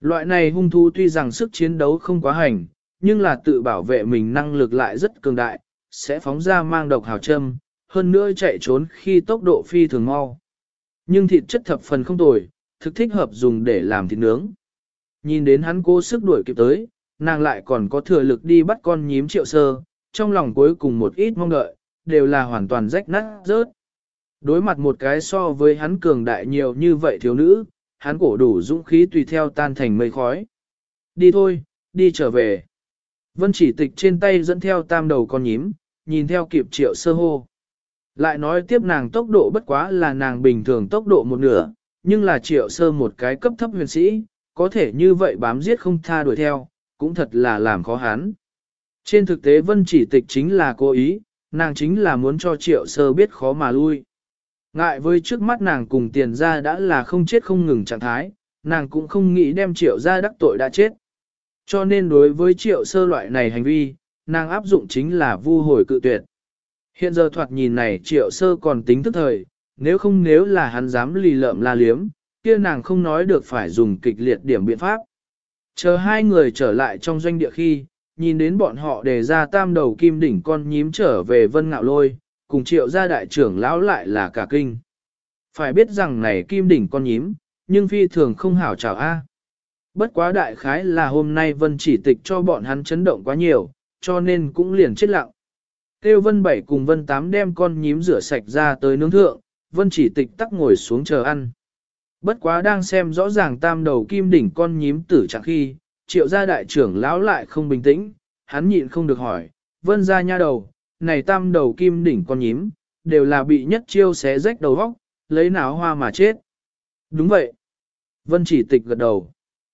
Loại này hung thú tuy rằng sức chiến đấu không quá hành, nhưng là tự bảo vệ mình năng lực lại rất cường đại, sẽ phóng ra mang độc hào châm, hơn nữa chạy trốn khi tốc độ phi thường mau. Nhưng thịt chất thập phần không tồi, thực thích hợp dùng để làm thịt nướng. Nhìn đến hắn cố sức đuổi kịp tới, nàng lại còn có thừa lực đi bắt con nhím Triệu Sơ, trong lòng cuối cùng một ít mong đợi, đều là hoàn toàn rách nát rớt. Đối mặt một cái so với hắn cường đại nhiều như vậy thiếu nữ, hắn cổ đủ dũng khí tùy theo tan thành mây khói. Đi thôi, đi trở về. Vân Chỉ Tịch trên tay dẫn theo tam đầu con nhím, nhìn theo kịp Triệu Sơ hô. Lại nói tiếp nàng tốc độ bất quá là nàng bình thường tốc độ một nửa, nhưng là Triệu Sơ một cái cấp thấp huyền sĩ, có thể như vậy bám giết không tha đuổi theo, cũng thật là làm khó hắn. Trên thực tế Vân Chỉ Tịch chính là cố ý, nàng chính là muốn cho Triệu Sơ biết khó mà lui. Ngại với trước mắt nàng cùng Tiền gia đã là không chết không ngừng trạng thái, nàng cũng không nghĩ đem Triệu gia đắc tội đã chết. Cho nên đối với Triệu Sơ loại này hành vi, nàng áp dụng chính là vu hồi cự tuyệt. Hiện giờ thoạt nhìn này Triệu Sơ còn tính thức thời, nếu là hắn dám lì lợm la liếm, kia nàng không nói được phải dùng kịch liệt điểm biện pháp. Chờ hai người trở lại trong doanh địa khi, nhìn đến bọn họ đề ra tam đầu kim đỉnh con nhím trở về Vân Ngạo Lôi, cùng Triệu gia đại trưởng lão lại là cả kinh. Phải biết rằng này kim đỉnh con nhím, nhưng phi thường không hảo chào a. Bất quá đại khái là hôm nay Vân Chỉ Tịch cho bọn hắn chấn động quá nhiều, cho nên cũng liền chết lặng. Kêu Vân 7 cùng Vân 8 đem con nhím rửa sạch ra tới nướng thượng, Vân Chỉ Tịch tắc ngồi xuống chờ ăn. Bất quá đang xem rõ ràng tam đầu kim đỉnh con nhím tử trạng khi, Triệu gia đại trưởng lão lại không bình tĩnh, hắn nhịn không được hỏi, Vân gia nha đầu, này tam đầu kim đỉnh con nhím, đều là bị nhất chiêu xé rách đầu vóc, lấy náo hoa mà chết. Đúng vậy. Vân Chỉ Tịch gật đầu.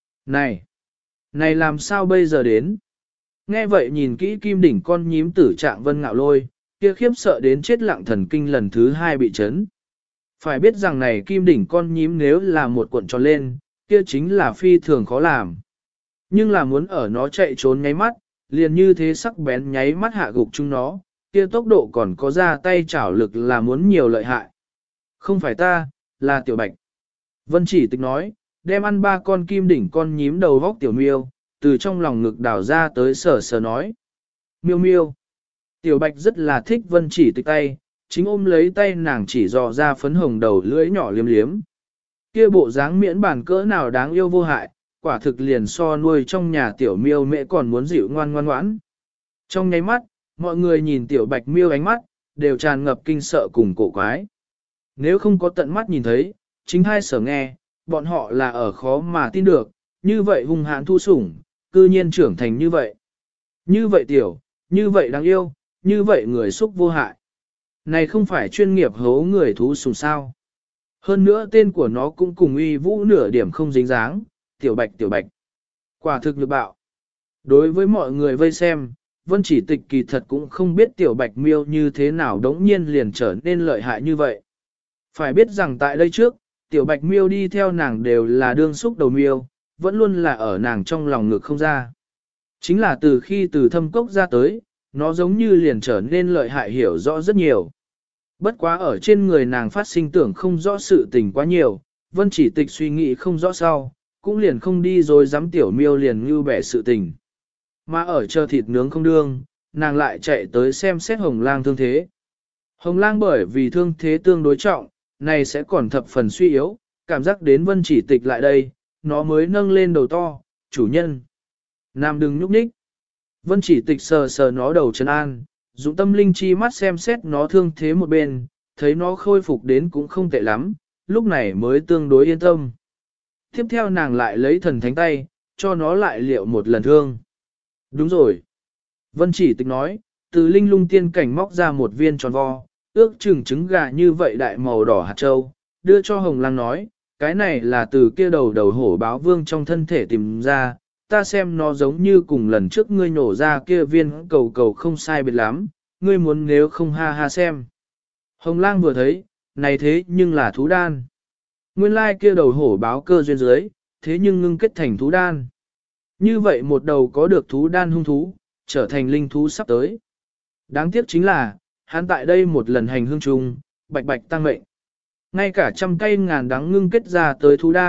Này làm sao bây giờ đến? Nghe vậy nhìn kỹ kim đỉnh con nhím tử trạng Vân Ngạo Lôi, kia khiếp sợ đến chết lặng thần kinh lần thứ hai bị chấn. Phải biết rằng này kim đỉnh con nhím nếu là một cuộn tròn lên, kia chính là phi thường khó làm. Nhưng là muốn ở nó chạy trốn nháy mắt, liền như thế sắc bén nháy mắt hạ gục chúng nó, kia tốc độ còn có ra tay chảo lực là muốn nhiều lợi hại. Không phải ta, là Tiểu Bạch. Vân Chỉ Tịch nói, đem ăn 3 con kim đỉnh con nhím đầu vóc Tiểu Miêu, từ trong lòng ngực đào ra tới sờ sờ nói. Miêu miêu. Tiểu Bạch rất là thích Vân Chỉ Tịch tay, chính ôm lấy tay nàng chỉ dò ra phấn hồng đầu lưỡi nhỏ liếm liếm. Kia bộ dáng miễn bản cỡ nào đáng yêu vô hại, quả thực liền so nuôi trong nhà Tiểu Miêu mẹ còn muốn dịu ngoan ngoan ngoãn. Trong nháy mắt, mọi người nhìn Tiểu Bạch miêu ánh mắt, đều tràn ngập kinh sợ cùng cổ quái. Nếu không có tận mắt nhìn thấy, chính hai sở nghe, bọn họ là ở khó mà tin được, như vậy hung hãn thu sủng, cư nhiên trưởng thành như vậy. Như vậy Tiểu, như vậy đáng yêu, như vậy người xúc vô hại. Này không phải chuyên nghiệp hố người thú sủng sao. Hơn nữa tên của nó cũng cùng uy vũ nửa điểm không dính dáng, Tiểu Bạch Tiểu Bạch. Quả thực lực bạo. Đối với mọi người vây xem, Vân Chỉ Tịch kỳ thật cũng không biết Tiểu Bạch miêu như thế nào đống nhiên liền trở nên lợi hại như vậy. Phải biết rằng tại đây trước, Tiểu Bạch miêu đi theo nàng đều là đương xúc đầu miêu, vẫn luôn là ở nàng trong lòng ngực không ra. Chính là từ khi từ thâm cốc ra tới, nó giống như liền trở nên lợi hại hiểu rõ rất nhiều. Bất quá ở trên người nàng phát sinh tưởng không rõ sự tình quá nhiều, Vân Chỉ Tịch suy nghĩ không rõ sau, cũng liền không đi rồi dám Tiểu miêu liền như bẻ sự tình. Mà ở chờ thịt nướng không đương, nàng lại chạy tới xem xét Hồng Lang thương thế. Hồng Lang bởi vì thương thế tương đối trọng, này sẽ còn thập phần suy yếu, cảm giác đến Vân Chỉ Tịch lại đây, nó mới nâng lên đầu to, chủ nhân. Nam đừng nhúc nhích. Vân Chỉ Tịch sờ sờ nó đầu trấn an, dụng tâm linh chi mắt xem xét nó thương thế một bên, thấy nó khôi phục đến cũng không tệ lắm, lúc này mới tương đối yên tâm. Tiếp theo nàng lại lấy thần thánh tay, cho nó lại liệu một lần thương. Đúng rồi. Vân Chỉ Tịch nói, từ linh lung tiên cảnh móc ra một viên tròn vo, ước chừng trứng gà như vậy đại màu đỏ hạt châu, đưa cho Hồng Lang nói, cái này là từ kia đầu hổ báo vương trong thân thể tìm ra, ta xem nó giống như cùng lần trước ngươi nổ ra kia viên cầu cầu không sai biệt lắm, ngươi muốn nếu không ha ha xem. Hồng Lang vừa thấy, này thế nhưng là thú đan. Nguyên lai kia đầu hổ báo cơ duyên dưới, thế nhưng ngưng kết thành thú đan. Như vậy một đầu có được thú đan hung thú, trở thành linh thú sắp tới. Đáng tiếc chính là, hắn tại đây một lần hành hương chung, bạch bạch tăng mệnh. Ngay cả trăm cây ngàn đắng ngưng kết ra tới thú đan,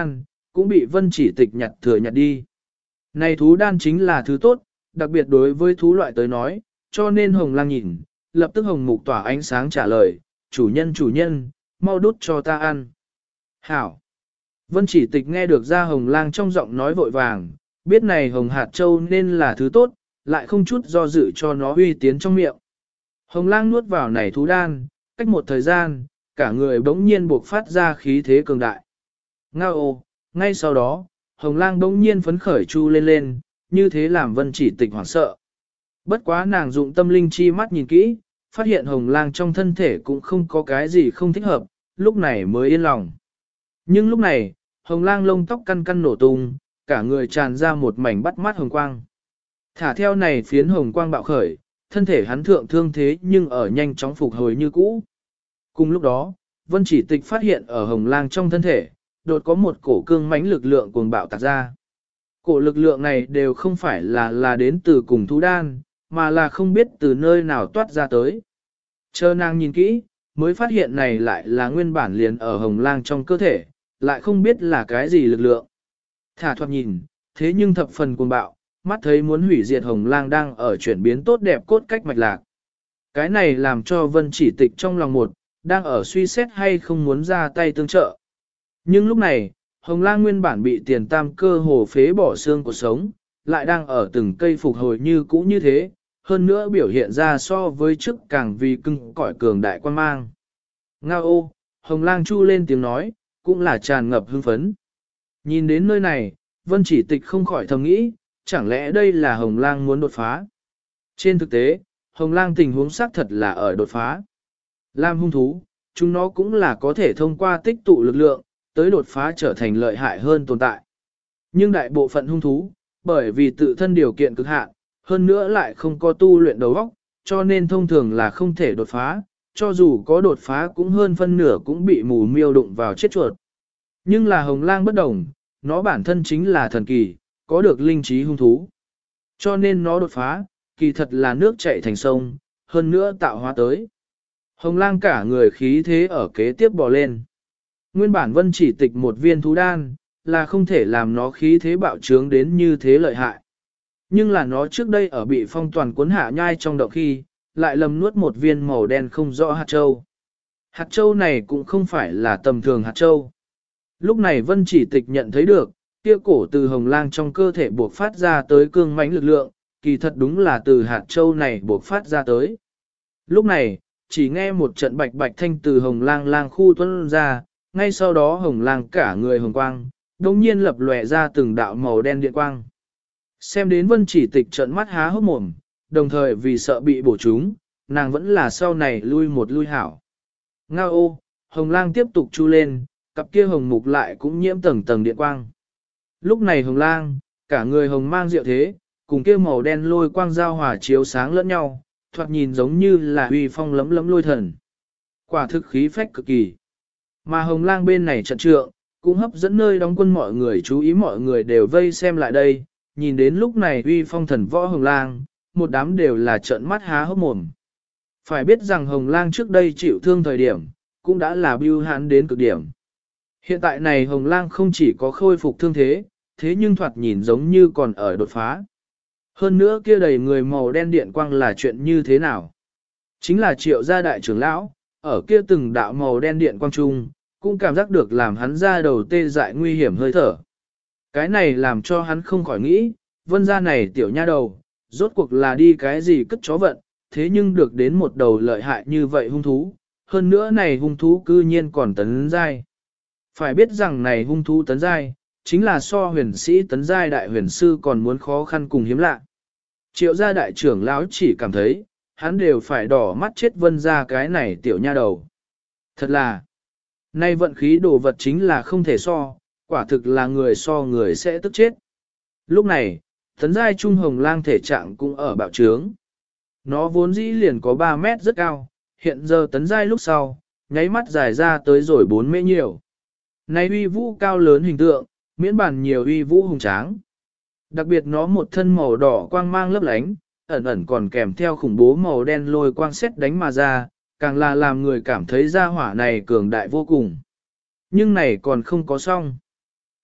cũng bị vân chỉ tịch nhặt thừa nhặt đi. Này thú đan chính là thứ tốt, đặc biệt đối với thú loại tới nói, cho nên hồng lang nhìn, lập tức hồng mục tỏa ánh sáng trả lời, chủ nhân, mau đút cho ta ăn. Hảo! Vân chỉ tịch nghe được ra hồng lang trong giọng nói vội vàng, biết này hồng hạt châu nên là thứ tốt, lại không chút do dự cho nó uy tiến trong miệng. Hồng lang nuốt vào này thú đan, cách một thời gian, cả người bỗng nhiên buộc phát ra khí thế cường đại. Ngao ô, ngay sau đó, hồng lang bỗng nhiên phấn khởi chu lên lên, như thế làm vân chỉ tịch hoảng sợ. Bất quá nàng dụng tâm linh chi mắt nhìn kỹ, phát hiện hồng lang trong thân thể cũng không có cái gì không thích hợp, lúc này mới yên lòng. Nhưng lúc này, hồng lang lông tóc căn căn nổ tung, cả người tràn ra một mảnh bắt mắt hồng quang. Thả theo này phiến hồng quang bạo khởi, thân thể hắn thượng thương thế nhưng ở nhanh chóng phục hồi như cũ. Cùng lúc đó, vân chỉ tịch phát hiện ở hồng lang trong thân thể, đột có một cổ cương mãnh lực lượng cuồng bạo tạc ra. Cổ lực lượng này đều không phải là đến từ cùng thú đan, mà là không biết từ nơi nào toát ra tới. Chờ nàng nhìn kỹ, mới phát hiện này lại là nguyên bản liền ở hồng lang trong cơ thể, lại không biết là cái gì lực lượng. Thả thoạt nhìn, thế nhưng thập phần cuồng bạo, mắt thấy muốn hủy diệt hồng lang đang ở chuyển biến tốt đẹp cốt cách mạch lạc. Cái này làm cho vân chỉ tịch trong lòng một, đang ở suy xét hay không muốn ra tay tương trợ. Nhưng lúc này, hồng lang nguyên bản bị tiền tam cơ hồ phế bỏ xương của sống, lại đang ở từng cây phục hồi như cũ như thế, hơn nữa biểu hiện ra so với trước càng vì cưng cỏi cường đại quan mang. Ngao ô, hồng lang chu lên tiếng nói, cũng là tràn ngập hưng phấn. Nhìn đến nơi này, vân chỉ tịch không khỏi thầm nghĩ, chẳng lẽ đây là hồng lang muốn đột phá? Trên thực tế, hồng lang tình huống xác thật là ở đột phá. Làm hung thú, chúng nó cũng là có thể thông qua tích tụ lực lượng, tới đột phá trở thành lợi hại hơn tồn tại. Nhưng đại bộ phận hung thú, bởi vì tự thân điều kiện cực hạn, hơn nữa lại không có tu luyện đầu óc, cho nên thông thường là không thể đột phá, cho dù có đột phá cũng hơn phân nửa cũng bị mù miêu đụng vào chết chuột. Nhưng là hồng lang bất đồng, nó bản thân chính là thần kỳ, có được linh trí hung thú. Cho nên nó đột phá, kỳ thật là nước chảy thành sông, hơn nữa tạo hóa tới. Hồng lang cả người khí thế ở kế tiếp bò lên. Nguyên bản vân chỉ tịch một viên thú đan, là không thể làm nó khí thế bạo trướng đến như thế lợi hại. Nhưng là nó trước đây ở bị phong toàn cuốn hạ nhai trong động khi, lại lầm nuốt một viên màu đen không rõ hạt châu. Hạt châu này cũng không phải là tầm thường hạt châu. Lúc này vân chỉ tịch nhận thấy được, kia cổ từ hồng lang trong cơ thể buộc phát ra tới cương mãnh lực lượng, kỳ thật đúng là từ hạt châu này buộc phát ra tới. Lúc này, chỉ nghe một trận bạch bạch thanh từ hồng lang lang khu tuân ra, ngay sau đó hồng lang cả người hồng quang, đồng nhiên lập lòe ra từng đạo màu đen điện quang. Xem đến vân chỉ tịch trận mắt há hốc mồm, đồng thời vì sợ bị bổ trúng, nàng vẫn là sau này lui một lui hảo. Ngao ô, hồng lang tiếp tục chu lên, cặp kia hồng mục lại cũng nhiễm tầng tầng điện quang. Lúc này hồng lang, cả người hồng mang diệu thế, cùng kia màu đen lôi quang giao hòa chiếu sáng lẫn nhau, thoạt nhìn giống như là uy phong lấm lấm lôi thần. Quả thực khí phách cực kỳ. Mà hồng lang bên này trận trượng, cũng hấp dẫn nơi đóng quân mọi người chú ý, mọi người đều vây xem lại đây, nhìn đến lúc này uy phong thần võ hồng lang, một đám đều là trợn mắt há hốc mồm. Phải biết rằng hồng lang trước đây chịu thương thời điểm, cũng đã là bưu hãn đến cực điểm. Hiện tại này hồng lang không chỉ có khôi phục thương thế, thế nhưng thoạt nhìn giống như còn ở đột phá. Hơn nữa kia đầy người màu đen điện quang là chuyện như thế nào? Chính là Triệu gia đại trưởng lão, ở kia từng đạo màu đen điện quang trung, cũng cảm giác được làm hắn ra đầu tê dại nguy hiểm hơi thở. Cái này làm cho hắn không khỏi nghĩ, vân gia này tiểu nha đầu, rốt cuộc là đi cái gì cất chó vận, thế nhưng được đến một đầu lợi hại như vậy hung thú, hơn nữa này hung thú cư nhiên còn tấn giai. Phải biết rằng này hung thú tấn giai, chính là so huyền sĩ tấn giai đại huyền sư còn muốn khó khăn cùng hiếm lạ. Triệu gia đại trưởng lão chỉ cảm thấy, hắn đều phải đỏ mắt chết vân gia cái này tiểu nha đầu. Thật là, nay vận khí đồ vật chính là không thể so, quả thực là người so người sẽ tức chết. Lúc này, tấn giai trung hồng lang thể trạng cũng ở bạo trướng. Nó vốn dĩ liền có 3 mét rất cao, hiện giờ tấn giai lúc sau, nháy mắt dài ra tới rồi 4 mét nhiều. Này uy vũ cao lớn hình tượng, miễn bản nhiều uy vũ hùng tráng. Đặc biệt nó một thân màu đỏ quang mang lấp lánh, ẩn ẩn còn kèm theo khủng bố màu đen lôi quang xét đánh mà ra, càng là làm người cảm thấy gia hỏa này cường đại vô cùng. Nhưng này còn không có xong.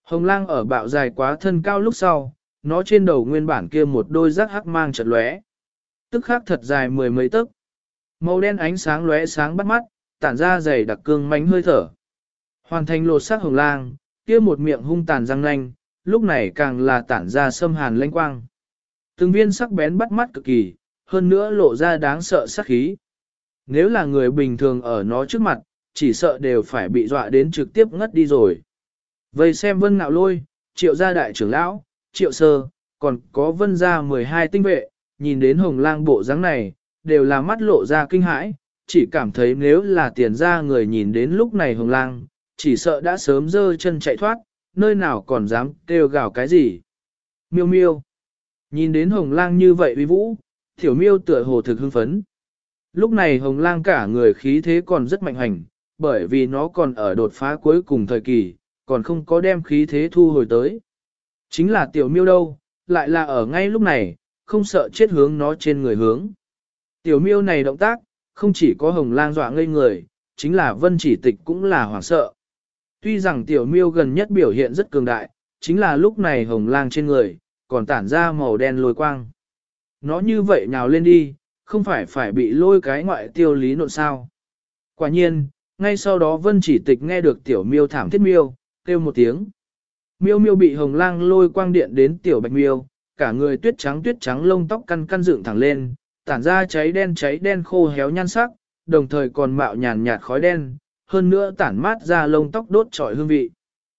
Hồng lang ở bạo dài quá thân cao lúc sau, nó trên đầu nguyên bản kia một đôi rác hắc mang chật lóe. Tức khắc thật dài mười mấy tấc. Màu đen ánh sáng lóe sáng bắt mắt, tản ra dày đặc cương mánh hơi thở. Hoàn thành lột xác hồng lang, kia một miệng hung tàn răng nanh, lúc này càng là tản ra xâm hàn lanh quang. Từng viên sắc bén bắt mắt cực kỳ, hơn nữa lộ ra đáng sợ sắc khí. Nếu là người bình thường ở nó trước mặt, chỉ sợ đều phải bị dọa đến trực tiếp ngất đi rồi. Vây xem Vân Ngạo Lôi, Triệu gia đại trưởng lão, Triệu sơ, còn có Vân gia 12 tinh vệ, nhìn đến hồng lang bộ dáng này, đều là mắt lộ ra kinh hãi, chỉ cảm thấy nếu là tiền ra người nhìn đến lúc này hồng lang, chỉ sợ đã sớm giơ chân chạy thoát, nơi nào còn dám kêu gào cái gì. Miêu miêu. Nhìn đến hồng lang như vậy uy vũ, tiểu miêu tựa hồ thực hưng phấn. Lúc này hồng lang cả người khí thế còn rất mạnh hành, bởi vì nó còn ở đột phá cuối cùng thời kỳ, còn không có đem khí thế thu hồi tới. Chính là tiểu miêu đâu, lại là ở ngay lúc này, không sợ chết hướng nó trên người hướng. Tiểu miêu này động tác, không chỉ có hồng lang dọa ngây người, chính là Vân Chỉ Tịch cũng là hoảng sợ. Tuy rằng tiểu miêu gần nhất biểu hiện rất cường đại, chính là lúc này hồng lang trên người, còn tản ra màu đen lôi quang. Nó như vậy nhào lên đi, không phải bị lôi cái ngoại tiêu lý nộn sao. Quả nhiên, ngay sau đó Vân Chỉ Tịch nghe được tiểu miêu thảm thiết miêu, kêu một tiếng. Miêu miêu bị hồng lang lôi quang điện đến tiểu bạch miêu, cả người tuyết trắng lông tóc căn căn dựng thẳng lên, tản ra cháy đen khô héo nhan sắc, đồng thời còn mạo nhàn nhạt khói đen, hơn nữa tản mát ra lông tóc đốt trọi hương vị.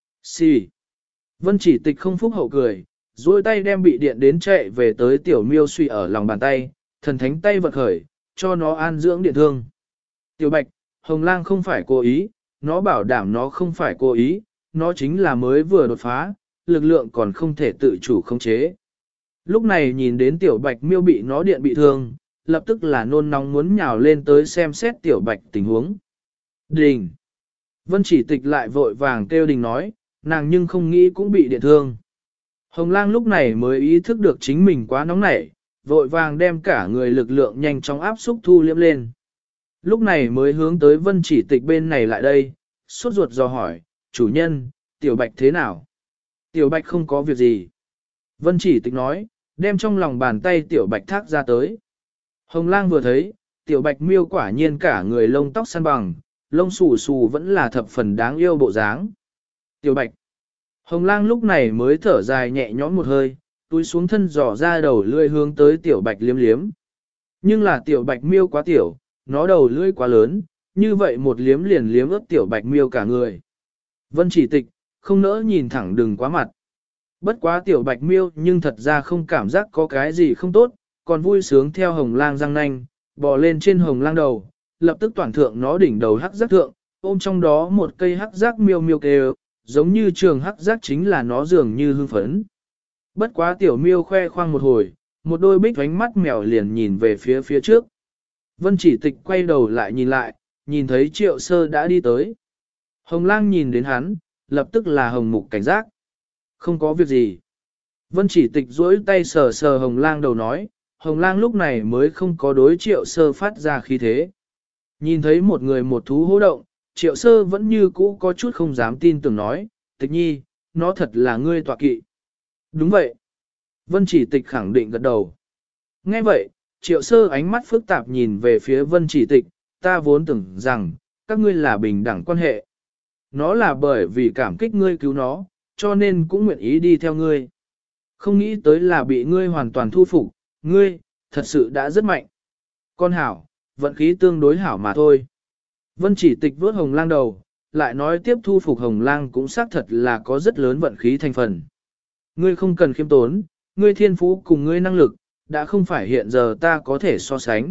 Xì. Vân Chỉ Tịch không phúc hậu cười, duỗi tay đem bị điện đến chạy về tới tiểu miêu suy ở lòng bàn tay, thần thánh tay vật khởi, cho nó an dưỡng điện thương. Tiểu bạch, hồng lang không phải cố ý, nó bảo đảm nó không phải cố ý, nó chính là mới vừa đột phá, lực lượng còn không thể tự chủ khống chế. Lúc này nhìn đến tiểu bạch miêu bị nó điện bị thương, lập tức là nôn nóng muốn nhào lên tới xem xét tiểu bạch tình huống. Đình! Vân Chỉ Tịch lại vội vàng kêu đình nói, nàng nhưng không nghĩ cũng bị điện thương. Hồng lang lúc này mới ý thức được chính mình quá nóng nảy, vội vàng đem cả người lực lượng nhanh chóng áp xúc thu liếm lên. Lúc này mới hướng tới Vân Chỉ Tịch bên này lại đây, sốt ruột dò hỏi, chủ nhân, tiểu bạch thế nào? Tiểu bạch không có việc gì. Vân Chỉ Tịch nói, đem trong lòng bàn tay tiểu bạch thác ra tới. Hồng lang vừa thấy, tiểu bạch miêu quả nhiên cả người lông tóc săn bằng, lông xù xù vẫn là thập phần đáng yêu bộ dáng. Tiểu bạch. Hồng lang lúc này mới thở dài nhẹ nhõm một hơi, túi xuống thân dò ra đầu lươi hướng tới tiểu bạch liếm liếm. Nhưng là tiểu bạch miêu quá tiểu, nó đầu lưỡi quá lớn, như vậy một liếm liền liếm ướt tiểu bạch miêu cả người. Vân Chỉ Tịch, không nỡ nhìn thẳng đừng quá mặt. Bất quá tiểu bạch miêu nhưng thật ra không cảm giác có cái gì không tốt, còn vui sướng theo hồng lang răng nanh, bò lên trên hồng lang đầu, lập tức toàn thượng nó đỉnh đầu hắc giác thượng, ôm trong đó một cây hắc giác miêu miêu kêu, giống như trường hắc giác chính là nó dường như hưng phấn. Bất quá tiểu miêu khoe khoang một hồi, một đôi bích ánh mắt mèo liền nhìn về phía trước. Vân Chỉ Tịch quay đầu lại, nhìn thấy Triệu Sơ đã đi tới. Hồng lang nhìn đến hắn, lập tức là hồng mục cảnh giác. Không có việc gì. Vân Chỉ Tịch duỗi tay sờ sờ hồng lang đầu nói, hồng lang lúc này mới không có đối Triệu Sơ phát ra khí thế. Nhìn thấy một người một thú hô động, Triệu Sơ vẫn như cũ có chút không dám tin tưởng nói, Tịch nhi, nó thật là ngươi tọa kỵ. Đúng vậy. Vân Chỉ Tịch khẳng định gật đầu. Nghe vậy, Triệu Sơ ánh mắt phức tạp nhìn về phía Vân Chỉ Tịch, ta vốn tưởng rằng, các ngươi là bình đẳng quan hệ. Nó là bởi vì cảm kích ngươi cứu nó, cho nên cũng nguyện ý đi theo ngươi. Không nghĩ tới là bị ngươi hoàn toàn thu phục, ngươi, thật sự đã rất mạnh. Con hảo, vận khí tương đối hảo mà thôi. Vân Chỉ Tịch vuốt hồng lang đầu, lại nói tiếp thu phục hồng lang cũng xác thật là có rất lớn vận khí thành phần. Ngươi không cần khiêm tốn, ngươi thiên phú cùng ngươi năng lực, đã không phải hiện giờ ta có thể so sánh.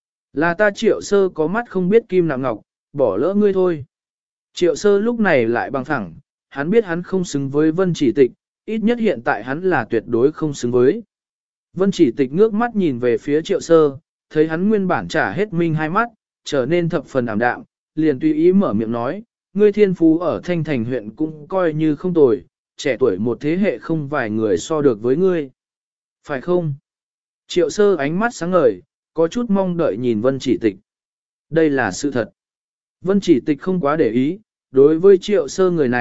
Là ta Triệu Sơ có mắt không biết kim nạm ngọc, bỏ lỡ ngươi thôi. Triệu Sơ lúc này lại bằng thẳng, hắn biết hắn không xứng với Vân Chỉ Tịch, ít nhất hiện tại hắn là tuyệt đối không xứng với. Vân Chỉ Tịch ngước mắt nhìn về phía Triệu Sơ, thấy hắn nguyên bản trả hết minh hai mắt, trở nên thập phần ảm đạm, liền tùy ý mở miệng nói, ngươi thiên phú ở Thanh Thành huyện cũng coi như không tồi, trẻ tuổi một thế hệ không vài người so được với ngươi. Phải không? Triệu Sơ ánh mắt sáng ngời, có chút mong đợi nhìn Vân Chỉ Tịch. Đây là sự thật. Vân Chỉ Tịch không quá để ý, đối với Triệu Sơ người này,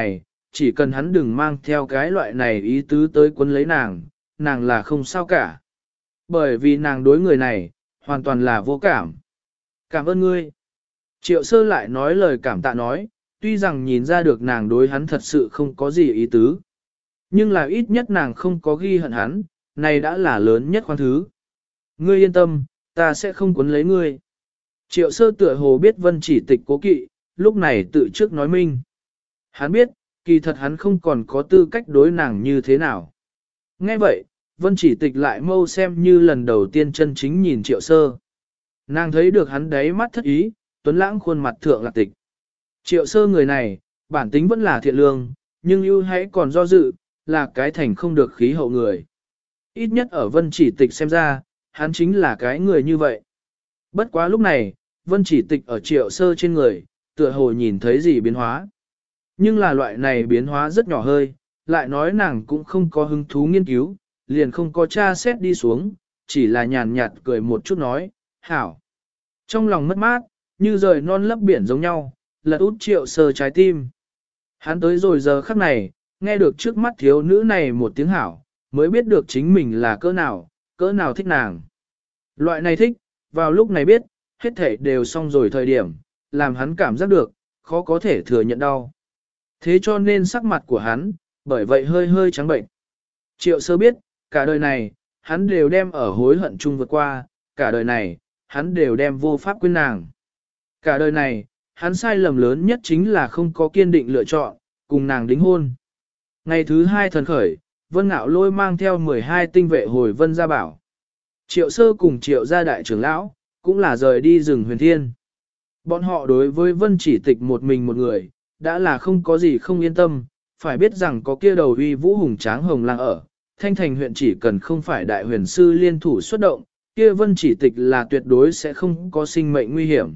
chỉ cần hắn đừng mang theo cái loại này ý tứ tới quấn lấy nàng là không sao cả. Bởi vì nàng đối người này, hoàn toàn là vô cảm. Cảm ơn ngươi. Triệu sơ lại nói lời cảm tạ nói, tuy rằng nhìn ra được nàng đối hắn thật sự không có gì ý tứ. Nhưng là ít nhất nàng không có ghi hận hắn, này đã là lớn nhất khoan thứ. Ngươi yên tâm, ta sẽ không quấn lấy ngươi. Triệu sơ tựa hồ biết Vân Chỉ Tịch cố kỵ, lúc này tự trước nói minh. Hắn biết, kỳ thật hắn không còn có tư cách đối nàng như thế nào. Nghe vậy, Vân Chỉ Tịch lại mâu xem như lần đầu tiên chân chính nhìn Triệu sơ. Nàng thấy được hắn đáy mắt thất ý, tuấn lãng khuôn mặt thượng lạc tịch. Triệu sơ người này, bản tính vẫn là thiện lương, nhưng ưu hãy còn do dự, là cái thành không được khí hậu người. Ít nhất ở Vân Chỉ Tịch xem ra, hắn chính là cái người như vậy. Bất quá lúc này, Vân Chỉ Tịch ở Triệu sơ trên người, tựa hồ nhìn thấy gì biến hóa. Nhưng là loại này biến hóa rất nhỏ hơi, lại nói nàng cũng không có hứng thú nghiên cứu, liền không có tra xét đi xuống, chỉ là nhàn nhạt cười một chút nói, hảo. Trong lòng mất mát, như rời non lấp biển giống nhau, lật út Triệu sơ trái tim. Hắn tới rồi giờ khắc này, nghe được trước mắt thiếu nữ này một tiếng hảo, mới biết được chính mình là cỡ nào thích nàng. Loại này thích, vào lúc này biết, hết thể đều xong rồi thời điểm, làm hắn cảm giác được, khó có thể thừa nhận đau. Thế cho nên sắc mặt của hắn, bởi vậy hơi hơi trắng bệnh. Triệu sơ biết, cả đời này, hắn đều đem ở hối hận chung vượt qua, cả đời này, hắn đều đem vô pháp quên nàng. Cả đời này, hắn sai lầm lớn nhất chính là không có kiên định lựa chọn, cùng nàng đính hôn. Ngày thứ 2 thần khởi, Vân Ngạo Lôi mang theo 12 tinh vệ hồi Vân Gia Bảo. Triệu sơ cùng Triệu gia đại trưởng lão, cũng là rời đi rừng huyền thiên. Bọn họ đối với Vân Chỉ Tịch một mình một người, đã là không có gì không yên tâm, phải biết rằng có kia đầu uy vũ hùng tráng hồng lang ở, Thanh Thành huyện chỉ cần không phải đại huyền sư liên thủ xuất động, kia Vân Chỉ Tịch là tuyệt đối sẽ không có sinh mệnh nguy hiểm.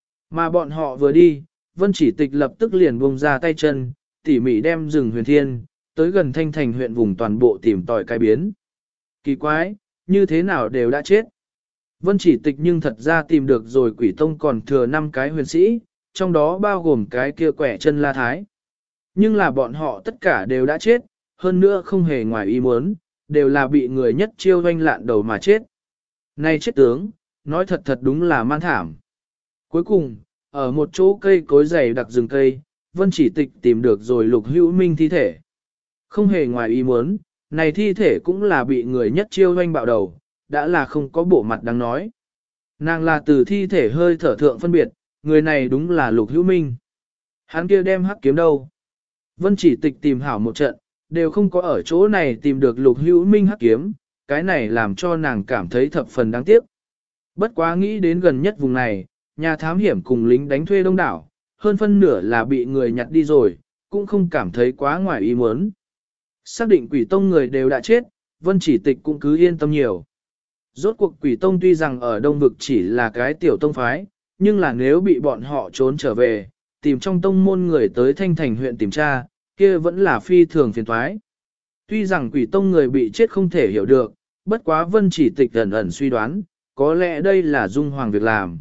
Mà bọn họ vừa đi, Vân Chỉ Tịch lập tức liền buông ra tay chân, tỉ mỉ đem rừng huyền thiên, tới gần Thanh Thành huyện vùng toàn bộ tìm tòi cái biến. Kỳ quái, như thế nào đều đã chết. Vân Chỉ Tịch nhưng thật ra tìm được rồi Quỷ Tông còn thừa 5 cái huyền sĩ, trong đó bao gồm cái kia quẻ chân La Thái. Nhưng là bọn họ tất cả đều đã chết, hơn nữa không hề ngoài ý muốn, đều là bị người nhất chiêu doanh lạn đầu mà chết. Này chết tướng, nói thật thật đúng là man thảm. Cuối cùng, ở một chỗ cây cối dày đặc rừng cây, Vân Chỉ Tịch tìm được rồi Lục Hữu Minh thi thể. Không hề ngoài ý muốn, này thi thể cũng là bị người nhất chiêu doanh bạo đầu, đã là không có bộ mặt đáng nói. Nàng là từ thi thể hơi thở thượng phân biệt, người này đúng là Lục Hữu Minh. Hắn kia đem hắc kiếm đâu? Vân Chỉ Tịch tìm hảo một trận, đều không có ở chỗ này tìm được Lục Hữu Minh hắc kiếm, cái này làm cho nàng cảm thấy thập phần đáng tiếc. Bất quá nghĩ đến gần nhất vùng này, nhà thám hiểm cùng lính đánh thuê đông đảo, hơn phân nửa là bị người nhặt đi rồi, cũng không cảm thấy quá ngoài ý muốn. Xác định Quỷ Tông người đều đã chết, Vân Chỉ Tịch cũng cứ yên tâm nhiều. Rốt cuộc Quỷ Tông tuy rằng ở Đông Vực chỉ là cái tiểu tông phái, nhưng là nếu bị bọn họ trốn trở về, tìm trong tông môn người tới Thanh Thành huyện tìm tra, kia vẫn là phi thường phiền toái. Tuy rằng Quỷ Tông người bị chết không thể hiểu được, bất quá Vân Chỉ Tịch ẩn ẩn suy đoán, có lẽ đây là Dung Hoàng việc làm.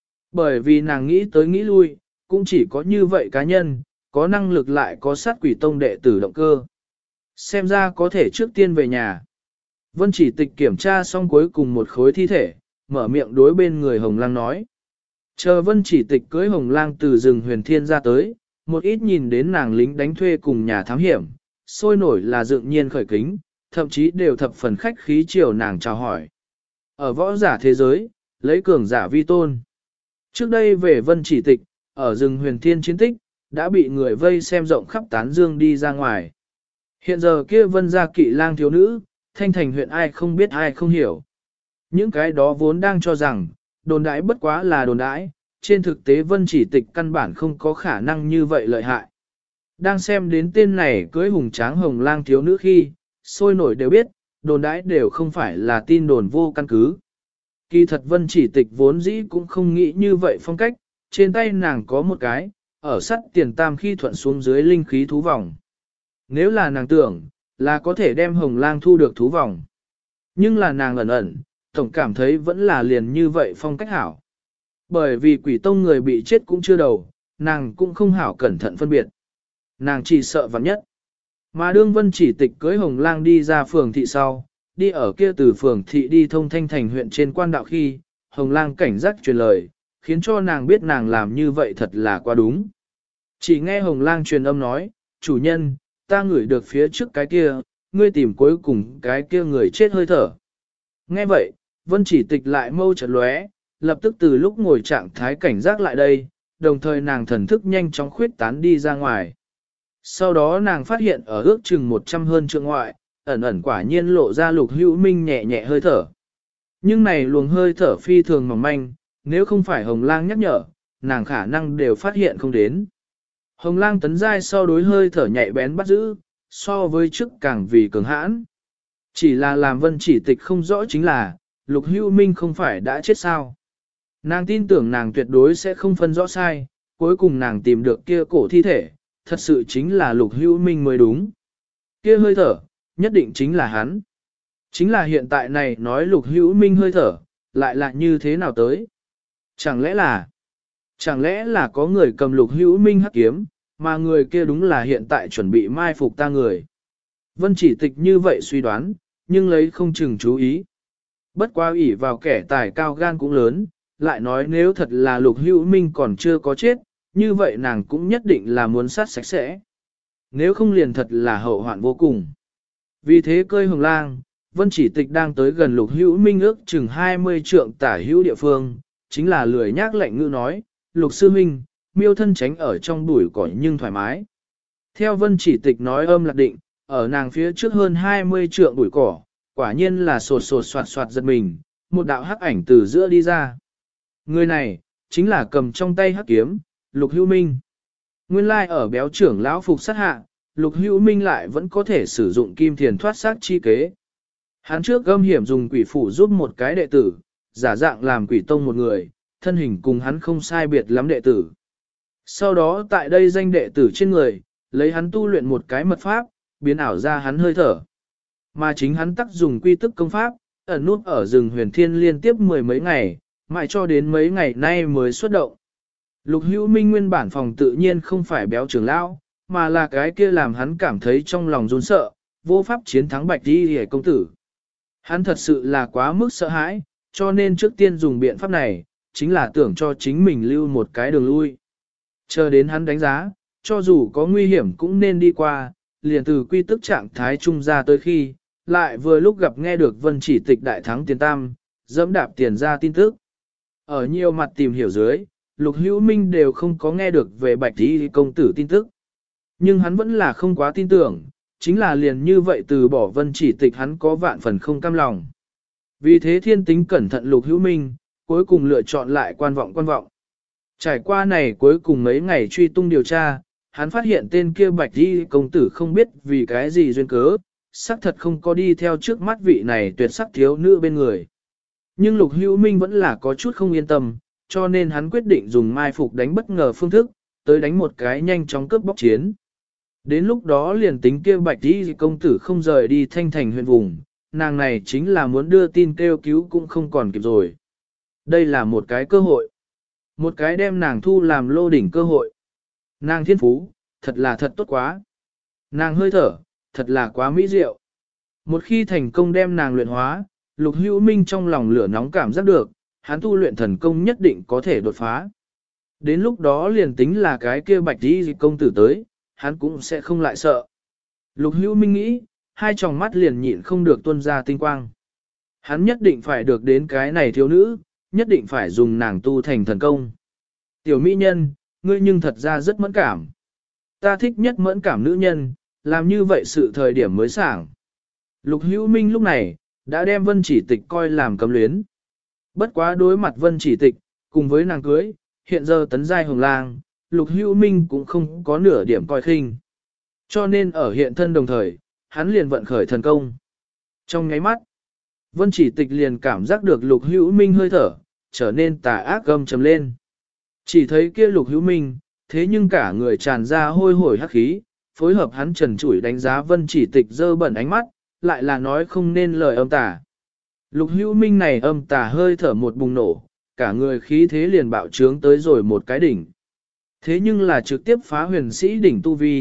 Bởi vì nàng nghĩ tới nghĩ lui, cũng chỉ có như vậy cá nhân, có năng lực lại có sát Quỷ Tông đệ tử động cơ. Xem ra có thể trước tiên về nhà. Vân Chỉ Tịch kiểm tra xong cuối cùng một khối thi thể, mở miệng đối bên người Hồng Lang nói. Chờ Vân Chỉ Tịch cưới Hồng Lang từ rừng huyền thiên ra tới, một ít nhìn đến nàng lính đánh thuê cùng nhà thám hiểm, sôi nổi là dựng nhiên khởi kính, thậm chí đều thập phần khách khí chiều nàng chào hỏi. Ở võ giả thế giới, lấy cường giả vi tôn. Trước đây về Vân Chỉ Tịch, ở rừng huyền thiên chiến tích, đã bị người vây xem rộng khắp tán dương đi ra ngoài. Hiện giờ kia Vân gia kỵ lang thiếu nữ, Thanh Thành huyện ai không biết ai không hiểu. Những cái đó vốn đang cho rằng, đồn đãi bất quá là đồn đãi, trên thực tế Vân Chỉ Tịch căn bản không có khả năng như vậy lợi hại. Đang xem đến tên này cưới hùng tráng hồng lang thiếu nữ khi, sôi nổi đều biết, đồn đãi đều không phải là tin đồn vô căn cứ. Kỳ thật Vân Chỉ Tịch vốn dĩ cũng không nghĩ như vậy phong cách, trên tay nàng có một cái, ở sắt tiền tam khi thuận xuống dưới linh khí thú vòng. Nếu là nàng tưởng, là có thể đem hồng lang thu được thú vòng. Nhưng là nàng ẩn ẩn, tổng cảm thấy vẫn là liền như vậy phong cách hảo. Bởi vì Quỷ Tông người bị chết cũng chưa đầu, nàng cũng không hảo cẩn thận phân biệt. nàng chỉ sợ vạn nhất. Mà đương Vân Chỉ Tịch cưới Hồng Lang đi ra phường thị sau, đi ở kia từ phường thị đi thông Thanh Thành huyện trên quan đạo khi, Hồng Lang cảnh giác truyền lời, khiến cho nàng biết nàng làm như vậy thật là quá đúng. Chỉ nghe Hồng Lang truyền âm nói, chủ nhân, ta ngửi được phía trước cái kia, ngươi tìm cuối cùng cái kia người chết hơi thở. Nghe vậy, Vân Chỉ Tịch lại mâu chợt lóe, lập tức từ lúc ngồi trạng thái cảnh giác lại đây, đồng thời nàng thần thức nhanh chóng khuyết tán đi ra ngoài. Sau đó nàng phát hiện ở ước chừng 100 hơn trượng ngoại, ẩn ẩn quả nhiên lộ ra Lục Hữu Minh nhẹ nhẹ hơi thở. Nhưng này luồng hơi thở phi thường mỏng manh, nếu không phải Hồng Lang nhắc nhở, nàng khả năng đều phát hiện không đến. Hồng Lang tấn giai sau đối hơi thở nhạy bén bắt giữ, so với trước càng vì cường hãn. Chỉ là làm Vân Chỉ Tịch không rõ chính là, Lục Hữu Minh không phải đã chết sao. Nàng tin tưởng nàng tuyệt đối sẽ không phân rõ sai, cuối cùng nàng tìm được kia cổ thi thể, thật sự chính là Lục Hữu Minh mới đúng. Kia hơi thở, nhất định chính là hắn. Chính là hiện tại này nói Lục Hữu Minh hơi thở, lại là như thế nào tới? Chẳng lẽ là có người cầm Lục Hữu Minh hắc kiếm, mà người kia đúng là hiện tại chuẩn bị mai phục ta người. Vân Chỉ Tịch như vậy suy đoán, nhưng lấy không chừng chú ý. Bất quá ủy vào kẻ tài cao gan cũng lớn, lại nói nếu thật là Lục Hữu Minh còn chưa có chết, như vậy nàng cũng nhất định là muốn sát sạch sẽ. Nếu không liền thật là hậu hoạn vô cùng. Vì thế cơi Hồng Lang, Vân Chỉ Tịch đang tới gần Lục Hữu Minh ước chừng 20 trượng tả hữu địa phương, chính là lười nhác lạnh ngữ nói, Lục Sư Minh, miêu thân tránh ở trong bụi cỏ nhưng thoải mái. Theo Vân Chỉ Tịch nói âm lạc định, ở nàng phía trước hơn 20 trượng bụi cỏ, quả nhiên là sột sột soạt soạt giật mình, một đạo hắc ảnh từ giữa đi ra. Người này, chính là cầm trong tay hắc kiếm, Lục Hữu Minh. Nguyên lai ở béo trưởng lão phục sát hạ, Lục Hữu Minh lại vẫn có thể sử dụng kim thiền thoát xác chi kế. Hắn trước gâm hiểm dùng quỷ phủ giúp một cái đệ tử, giả dạng làm quỷ tông một người, thân hình cùng hắn không sai biệt lắm đệ tử. Sau đó tại đây danh đệ tử trên người, lấy hắn tu luyện một cái mật pháp, biến ảo ra hắn hơi thở. Mà chính hắn tắc dùng quy tức công pháp, ẩn nút ở rừng huyền thiên liên tiếp 10 mấy ngày, mãi cho đến mấy ngày nay mới xuất động. Lục Hữu Minh nguyên bản phòng tự nhiên không phải béo trưởng lão, mà là cái kia làm hắn cảm thấy trong lòng run sợ, vô pháp chiến thắng Bạch Đi Hề công tử. Hắn thật sự là quá mức sợ hãi, cho nên trước tiên dùng biện pháp này, chính là tưởng cho chính mình lưu một cái đường lui. Chờ đến hắn đánh giá, cho dù có nguy hiểm cũng nên đi qua, liền từ quy tức trạng thái trung ra tới khi, lại vừa lúc gặp nghe được Vân Chỉ Tịch đại thắng tiền tam, dẫm đạp tiền ra tin tức. Ở nhiều mặt tìm hiểu dưới, Lục Hữu Minh đều không có nghe được về Bạch Đi công tử tin tức. Nhưng hắn vẫn là không quá tin tưởng, chính là liền như vậy từ bỏ Vân Chỉ Tịch hắn có vạn phần không cam lòng. Vì thế thiên tính cẩn thận Lục Hữu Minh, cuối cùng lựa chọn lại quan vọng. Trải qua này cuối cùng mấy ngày truy tung điều tra, hắn phát hiện tên kia Bạch Đi công tử không biết vì cái gì duyên cớ, xác thật không có đi theo trước mắt vị này tuyệt sắc thiếu nữ bên người. Nhưng Lục Hữu Minh vẫn là có chút không yên tâm, cho nên hắn quyết định dùng mai phục đánh bất ngờ phương thức, tới đánh một cái nhanh chóng cướp bóc chiến. Đến lúc đó liền tính kia Bạch Đi công tử không rời đi Thanh Thành huyện vùng, nàng này chính là muốn đưa tin kêu cứu cũng không còn kịp rồi. Đây là một cái cơ hội. Một cái đem nàng thu làm lô đỉnh cơ hội. Nàng thiên phú, thật là thật tốt quá. Nàng hơi thở, thật là quá mỹ diệu. Một khi thành công đem nàng luyện hóa, Lục Hữu Minh trong lòng lửa nóng cảm giác được, hắn tu luyện thần công nhất định có thể đột phá. Đến lúc đó liền tính là cái kia Bạch Đi công tử tới, hắn cũng sẽ không lại sợ. Lục Hữu Minh nghĩ, hai tròng mắt liền nhịn không được tuôn ra tinh quang. Hắn nhất định phải được đến cái này thiếu nữ, nhất định phải dùng nàng tu thành thần công. Tiểu mỹ nhân, ngươi nhưng thật ra rất mẫn cảm. Ta thích nhất mẫn cảm nữ nhân, làm như vậy sự thời điểm mới sảng. Lục Hữu Minh lúc này, đã đem Vân Chỉ Tịch coi làm cấm luyến. Bất quá đối mặt Vân Chỉ Tịch, cùng với nàng cưới, hiện giờ tấn giai Hồng Lang, Lục Hữu Minh cũng không có nửa điểm coi khinh. Cho nên ở hiện thân đồng thời, hắn liền vận khởi thần công. Trong nháy mắt, Vân Chỉ Tịch liền cảm giác được Lục Hữu Minh hơi thở, trở nên tà ác gầm trầm lên. Chỉ thấy kia Lục Hữu Minh, thế nhưng cả người tràn ra hôi hổi hắc khí, phối hợp hắn trần trụi đánh giá Vân Chỉ Tịch dơ bẩn ánh mắt, lại là nói không nên lời âm tà. Lục Hữu Minh này âm tà hơi thở một bùng nổ, cả người khí thế liền bạo trướng tới rồi một cái đỉnh. Thế nhưng là trực tiếp phá huyền sĩ đỉnh tu vi,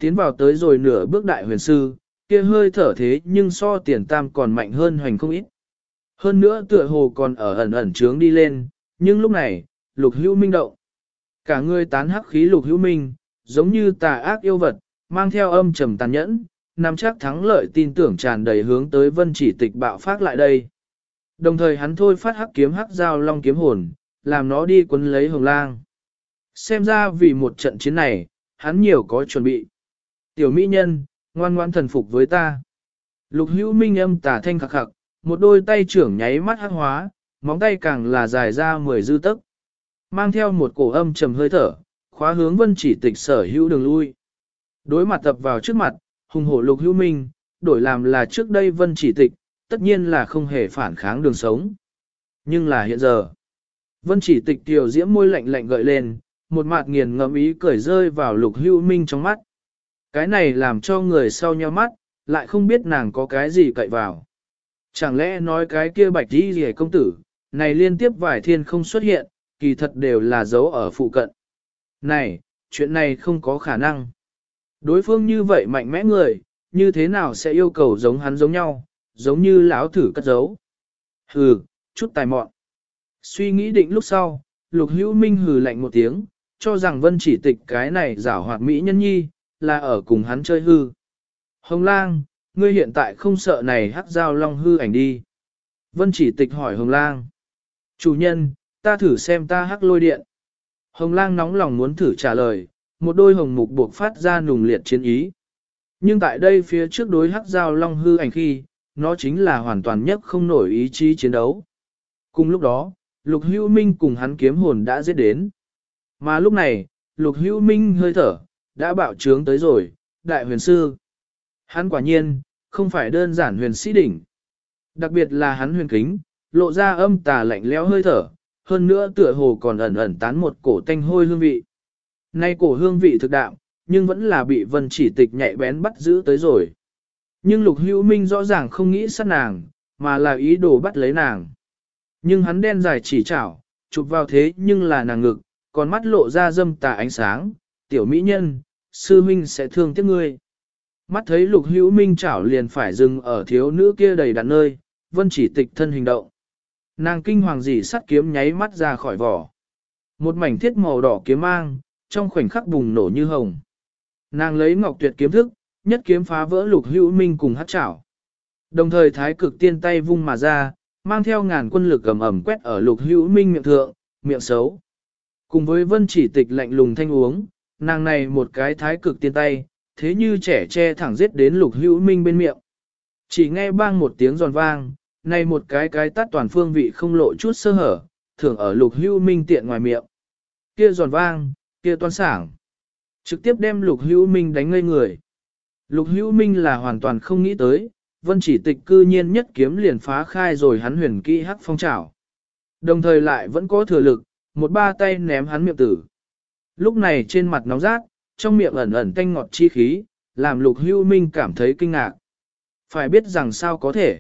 tiến vào tới rồi nửa bước đại huyền sư, kia hơi thở thế nhưng so tiền tam còn mạnh hơn hoành không ít. Hơn nữa tựa hồ còn ở ẩn ẩn trướng đi lên, nhưng lúc này, Lục Hữu Minh động. Cả người tán hắc khí Lục Hữu Minh, giống như tà ác yêu vật, mang theo âm trầm tàn nhẫn, nắm chắc thắng lợi tin tưởng tràn đầy hướng tới Vân Chỉ Tịch bạo phát lại đây. Đồng thời hắn thôi phát hắc kiếm hắc giao long kiếm hồn, làm nó đi quấn lấy Hồng Lang. Xem ra vì một trận chiến này, hắn nhiều có chuẩn bị. Tiểu mỹ nhân, ngoan ngoan thần phục với ta. Lục Hữu Minh âm tà thanh khặc khặc, một đôi tay trưởng nháy mắt hắc hóa, móng tay càng là dài ra 10 dư tấc. Mang theo một cổ âm trầm hơi thở, khóa hướng Vân Chỉ Tịch sở hữu đường lui. Đối mặt tập vào trước mặt, hùng hổ Lục Hữu Minh, đổi làm là trước đây Vân Chỉ Tịch, tất nhiên là không hề phản kháng đường sống. Nhưng là hiện giờ, Vân Chỉ Tịch tiểu diễm môi lạnh lạnh gợi lên, một mặt nghiền ngẫm ý cười rơi vào Lục Hữu Minh trong mắt. Cái này làm cho người sau nheo mắt, lại không biết nàng có cái gì cậy vào. Chẳng lẽ nói cái kia bạch đi rìa công tử, này liên tiếp vài thiên không xuất hiện, kỳ thật đều là dấu ở phụ cận. Này, chuyện này không có khả năng. Đối phương như vậy mạnh mẽ người, như thế nào sẽ yêu cầu giống hắn giống nhau, giống như lão thử cất giấu. Hừ, chút tài mọn. Suy nghĩ định lúc sau, Lục Hữu Minh hừ lạnh một tiếng, cho rằng Vân Chỉ Tịch cái này giảo hoạt mỹ nhân nhi, là ở cùng hắn chơi hư. Hồng Lang, ngươi hiện tại không sợ này hắc giao long hư ảnh đi. Vân Chỉ Tịch hỏi Hồng Lang. Chủ nhân, ta thử xem ta hắc lôi điện. Hồng Lang nóng lòng muốn thử trả lời, một đôi hồng mục buộc phát ra nùng liệt chiến ý. Nhưng tại đây phía trước đối hắc giao long hư ảnh khi, nó chính là hoàn toàn nhất không nổi ý chí chiến đấu. Cùng lúc đó, Lục Hữu Minh cùng hắn kiếm hồn đã giết đến. Mà lúc này, Lục Hữu Minh hơi thở, đã bạo trướng tới rồi, đại huyền sư. Hắn quả nhiên, không phải đơn giản huyền sĩ đỉnh. Đặc biệt là hắn huyền kính, lộ ra âm tà lạnh lẽo hơi thở, hơn nữa tựa hồ còn ẩn ẩn tán một cổ tanh hôi hương vị. Nay cổ hương vị thực đạm, nhưng vẫn là bị Vân Chỉ Tịch nhạy bén bắt giữ tới rồi. Nhưng Lục Hữu Minh rõ ràng không nghĩ sát nàng, mà là ý đồ bắt lấy nàng. Nhưng hắn đen dài chỉ chảo, chụp vào thế nhưng là nàng ngực, còn mắt lộ ra dâm tà ánh sáng, tiểu mỹ nhân, sư huynh sẽ thương tiếc ngươi. Mắt thấy Lục Hữu Minh chảo liền phải dừng ở thiếu nữ kia đầy đặn nơi, Vân Chỉ Tịch thân hình động. Nàng kinh hoàng dị sắt kiếm nháy mắt ra khỏi vỏ. Một mảnh thiết màu đỏ kiếm mang, trong khoảnh khắc bùng nổ như hồng. Nàng lấy ngọc tuyệt kiếm thức, nhất kiếm phá vỡ Lục Hữu Minh cùng hắc chảo. Đồng thời thái cực tiên tay vung mà ra, mang theo ngàn quân lực ầm ầm quét ở Lục Hữu Minh miệng thượng, miệng xấu. Cùng với Vân Chỉ Tịch lạnh lùng thanh uống, nàng này một cái thái cực tiên tay, thế như trẻ che thẳng giết đến Lục Hữu Minh bên miệng. Chỉ nghe bang một tiếng giòn vang, này một cái tát toàn phương vị không lộ chút sơ hở, thường ở Lục Hữu Minh tiện ngoài miệng. Kia giòn vang, kia toan sảng. Trực tiếp đem Lục Hữu Minh đánh ngây người. Lục Hữu Minh là hoàn toàn không nghĩ tới, Vân Chỉ Tịch cư nhiên nhất kiếm liền phá khai rồi hắn huyền kỹ hắc phong trảo. Đồng thời lại vẫn có thừa lực, một ba tay ném hắn miệng tử. Lúc này trên mặt nóng rát, trong miệng ẩn ẩn tanh ngọt chi khí, làm Lục Hữu Minh cảm thấy kinh ngạc. Phải biết rằng sao có thể.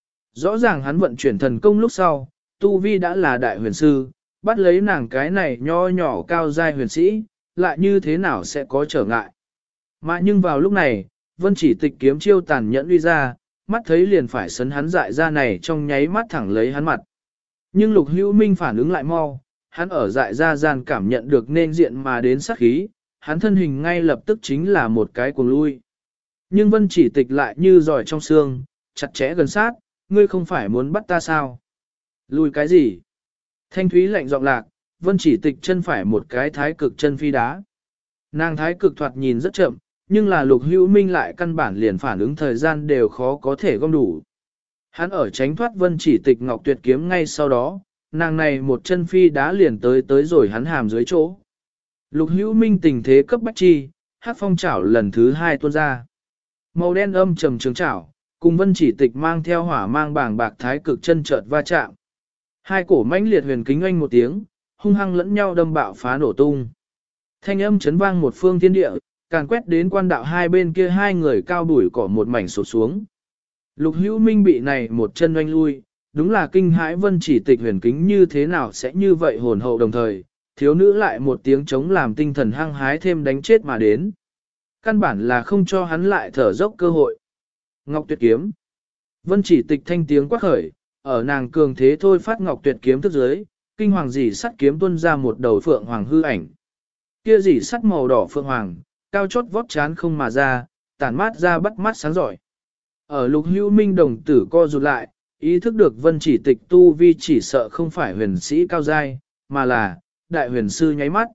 Rõ ràng hắn vận chuyển thần công lúc sau, Tu Vi đã là đại huyền sư, bắt lấy nàng cái này nho nhỏ cao giai huyền sĩ, lại như thế nào sẽ có trở ngại. Mà nhưng vào lúc này, Vân Chỉ Tịch kiếm chiêu tàn nhẫn uy ra, mắt thấy liền phải sấn hắn dại ra này trong nháy mắt thẳng lấy hắn mặt. Nhưng Lục Hữu Minh phản ứng lại mau, hắn ở dại ra gian cảm nhận được nên diện mà đến sát khí, hắn thân hình ngay lập tức chính là một cái cuồng lui. Nhưng Vân Chỉ Tịch lại như giỏi trong xương, chặt chẽ gần sát, ngươi không phải muốn bắt ta sao? Lùi cái gì? Thanh thúy lạnh giọng lạc, Vân Chỉ Tịch chân phải một cái thái cực chân phi đá. Nàng thái cực thoạt nhìn rất chậm, nhưng là Lục Hữu Minh lại căn bản liền phản ứng thời gian đều khó có thể gom đủ. Hắn ở tránh thoát Vân Chỉ Tịch ngọc tuyệt kiếm ngay sau đó, nàng này một chân phi đá liền tới rồi hắn hàm dưới chỗ. Lục Hữu Minh tình thế cấp bách chi, hắc phong chảo lần thứ hai tuôn ra. Màu đen âm trầm trường chảo, cùng Vân Chỉ Tịch mang theo hỏa mang bảng bạc thái cực chân chợt va chạm. Hai cổ mãnh liệt huyền kính oanh một tiếng, hung hăng lẫn nhau đâm bạo phá nổ tung. Thanh âm chấn vang một phương thiên địa, càn quét đến quan đạo hai bên kia hai người cao bùi cỏ một mảnh sụp xuống. Lục Hữu Minh bị này một chân oanh lui, đúng là kinh hãi Vân Chỉ Tịch huyền kính như thế nào sẽ như vậy hồn hậu đồng thời, thiếu nữ lại một tiếng chống làm tinh thần hăng hái thêm đánh chết mà đến. căn bản là không cho hắn lại thở dốc cơ hội. Ngọc Tuyệt kiếm. Vân Chỉ Tịch thanh tiếng quát khởi, ở nàng cường thế thôi phát Ngọc Tuyệt kiếm tức dưới, kinh hoàng dỉ sắt kiếm tuôn ra một đầu phượng hoàng hư ảnh. Kia dỉ sắt màu đỏ phượng hoàng, cao chót vót chán không mà ra, tản mát ra bắt mắt sáng giỏi. Ở Lục Hữu Minh đồng tử co rụt lại, ý thức được Vân Chỉ Tịch tu vi chỉ sợ không phải huyền sĩ cao giai, mà là đại huyền sư nháy mắt.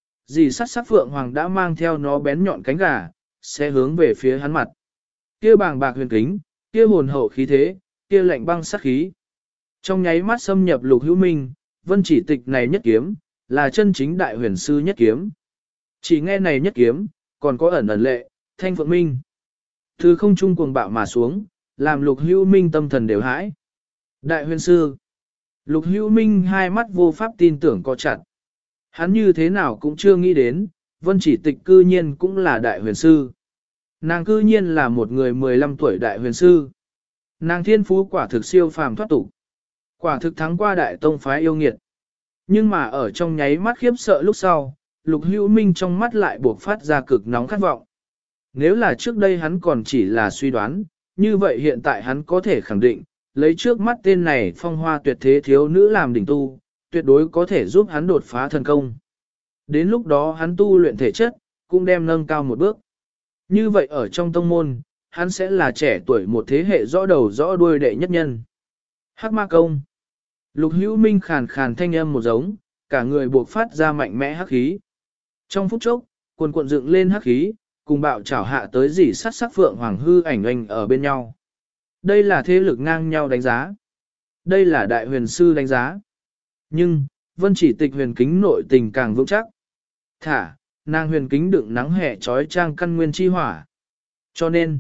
Dì sắt sắc phượng hoàng đã mang theo nó bén nhọn cánh gà, sẽ hướng về phía hắn mặt. Kia bàng bạc huyền kính, kia hồn hậu khí thế, kia lạnh băng sát khí. Trong nháy mắt xâm nhập Lục Hữu Minh, Vân Chỉ Tịch này nhất kiếm, là chân chính đại huyền sư nhất kiếm. Chỉ nghe này nhất kiếm, còn có ẩn ẩn lệ, thanh phượng minh. Từ không trung cuồng bạo mà xuống, làm Lục Hữu Minh tâm thần đều hãi. Đại huyền sư. Lục Hữu Minh hai mắt vô pháp tin tưởng co chặt. Hắn như thế nào cũng chưa nghĩ đến, Vân Chỉ Tịch cư nhiên cũng là đại huyền sư. Nàng cư nhiên là một người 15 tuổi đại huyền sư. Nàng thiên phú quả thực siêu phàm thoát tục. Quả thực thắng qua đại tông phái yêu nghiệt. Nhưng mà ở trong nháy mắt khiếp sợ lúc sau, Lục Hữu Minh trong mắt lại buộc phát ra cực nóng khát vọng. Nếu là trước đây hắn còn chỉ là suy đoán, như vậy hiện tại hắn có thể khẳng định, lấy trước mắt tên này phong hoa tuyệt thế thiếu nữ làm đỉnh tu, tuyệt đối có thể giúp hắn đột phá thần công. Đến lúc đó hắn tu luyện thể chất, cũng đem nâng cao một bước. Như vậy ở trong tông môn, hắn sẽ là trẻ tuổi một thế hệ rõ đầu rõ đuôi đệ nhất nhân. Hắc ma công. Lục Hữu Minh khàn khàn thanh âm một giống, cả người buộc phát ra mạnh mẽ hắc khí. Trong phút chốc, cuồn cuộn dựng lên hắc khí, cùng bạo chảo hạ tới dỉ sắt sắc phượng hoàng hư ảnh anh ở bên nhau. Đây là thế lực ngang nhau đánh giá. Đây là đại huyền sư đánh giá. Nhưng, Vân Chỉ Tịch huyền kính nội tình càng vững chắc. Thả, nàng huyền kính đựng nắng hè trói trang căn nguyên chi hỏa. Cho nên,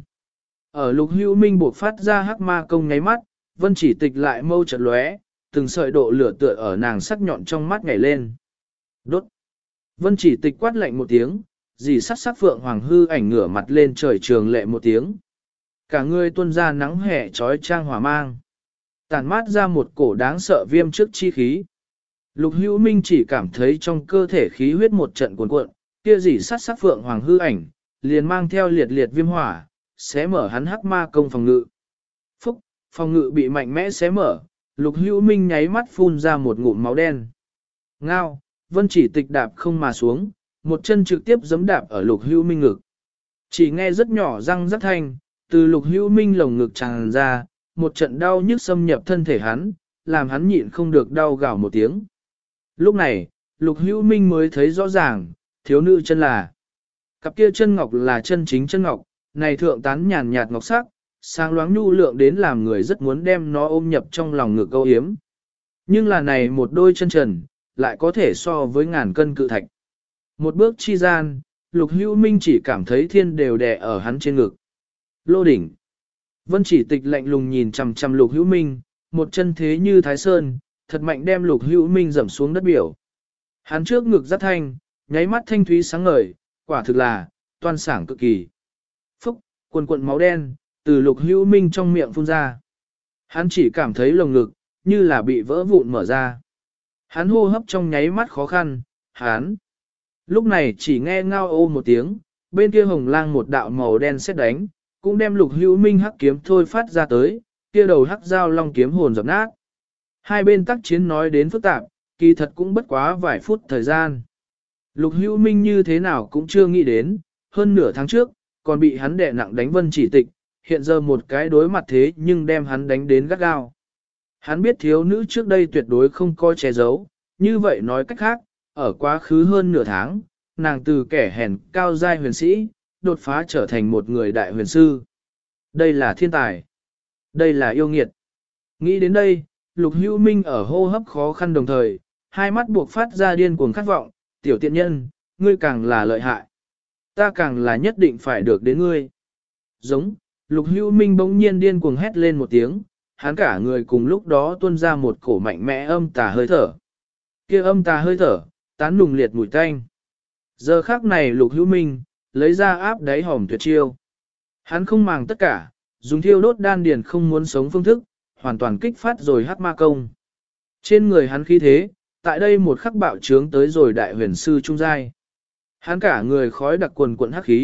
ở Lục Hữu Minh buộc phát ra hắc ma công nháy mắt, Vân Chỉ Tịch lại mâu chợt lóe, từng sợi độ lửa tựa ở nàng sắc nhọn trong mắt nhảy lên. Đốt. Vân Chỉ Tịch quát lạnh một tiếng, dì sắc sắc phượng hoàng hư ảnh ngửa mặt lên trời trường lệ một tiếng. Cả người tuôn ra nắng hè trói trang hỏa mang. Tản mát ra một cổ đáng sợ viêm trước chi khí. Lục Hữu Minh chỉ cảm thấy trong cơ thể khí huyết một trận cuồn cuộn, kia dì sắc sắc phượng hoàng hư ảnh, liền mang theo liệt liệt viêm hỏa, xé mở hắn hắc ma công phòng ngự. Phúc, phòng ngự bị mạnh mẽ xé mở, Lục Hữu Minh nháy mắt phun ra một ngụm máu đen. Ngao, Vân Chỉ Tịch đạp không mà xuống, một chân trực tiếp giẫm đạp ở Lục Hữu Minh ngực. Chỉ nghe rất nhỏ răng rắc thanh, từ Lục Hữu Minh lồng ngực tràn ra, một trận đau nhức xâm nhập thân thể hắn, làm hắn nhịn không được đau gào một tiếng. Lúc này, Lục Hữu Minh mới thấy rõ ràng, thiếu nữ chân là. Cặp kia chân ngọc là chân chính chân ngọc, này thượng tán nhàn nhạt ngọc sắc, sáng loáng nhu lượng đến làm người rất muốn đem nó ôm nhập trong lòng ngực âu yếm. Nhưng là này một đôi chân trần, lại có thể so với ngàn cân cự thạch. Một bước chi gian, Lục Hữu Minh chỉ cảm thấy thiên đều đè ở hắn trên ngực. Lô đỉnh. Vân Chỉ Tịch lạnh lùng nhìn chằm chằm Lục Hữu Minh, một chân thế như Thái Sơn, thật mạnh đem Lục Hữu Minh dẫm xuống đất biểu. Hắn trước ngực rất thanh, nháy mắt thanh thúy sáng ngời, quả thực là toan sảng cực kỳ. Phúc, cuồn cuộn máu đen từ Lục Hữu Minh trong miệng phun ra. Hắn chỉ cảm thấy lồng ngực như là bị vỡ vụn mở ra. Hắn hô hấp trong nháy mắt khó khăn, hắn. Lúc này chỉ nghe ngao ô một tiếng, bên kia hồng lang một đạo màu đen xét đánh, cũng đem Lục Hữu Minh hắc kiếm thôi phát ra tới, kia đầu hắc dao long kiếm hồn dập nát. Hai bên tác chiến nói đến phức tạp, kỳ thật cũng bất quá vài phút thời gian. Lục Hữu Minh như thế nào cũng chưa nghĩ đến, hơn nửa tháng trước, còn bị hắn đè nặng đánh Vân Chỉ Tịch, hiện giờ một cái đối mặt thế nhưng đem hắn đánh đến gắt gao. Hắn biết thiếu nữ trước đây tuyệt đối không coi che giấu, như vậy nói cách khác, ở quá khứ hơn nửa tháng, nàng từ kẻ hèn cao giai huyền sĩ, đột phá trở thành một người đại huyền sư. Đây là thiên tài. Đây là yêu nghiệt. Nghĩ đến đây, Lục Hữu Minh ở hô hấp khó khăn đồng thời, hai mắt buộc phát ra điên cuồng khát vọng, tiểu tiện nhân, ngươi càng là lợi hại. Ta càng là nhất định phải được đến ngươi. Giống, Lục Hữu Minh bỗng nhiên điên cuồng hét lên một tiếng, hắn cả người cùng lúc đó tuôn ra một cổ mạnh mẽ âm tà hơi thở. Kia âm tà hơi thở, tán nùng liệt mùi tanh. Giờ khắc này Lục Hữu Minh, lấy ra áp đáy hòm tuyệt chiêu. Hắn không màng tất cả, dùng thiêu đốt đan điền không muốn sống phương thức, hoàn toàn kích phát rồi hắc ma công. Trên người hắn khí thế, tại đây một khắc bạo trướng tới rồi đại huyền sư trung giai. Hắn cả người khói đặc quần quận hắc khí,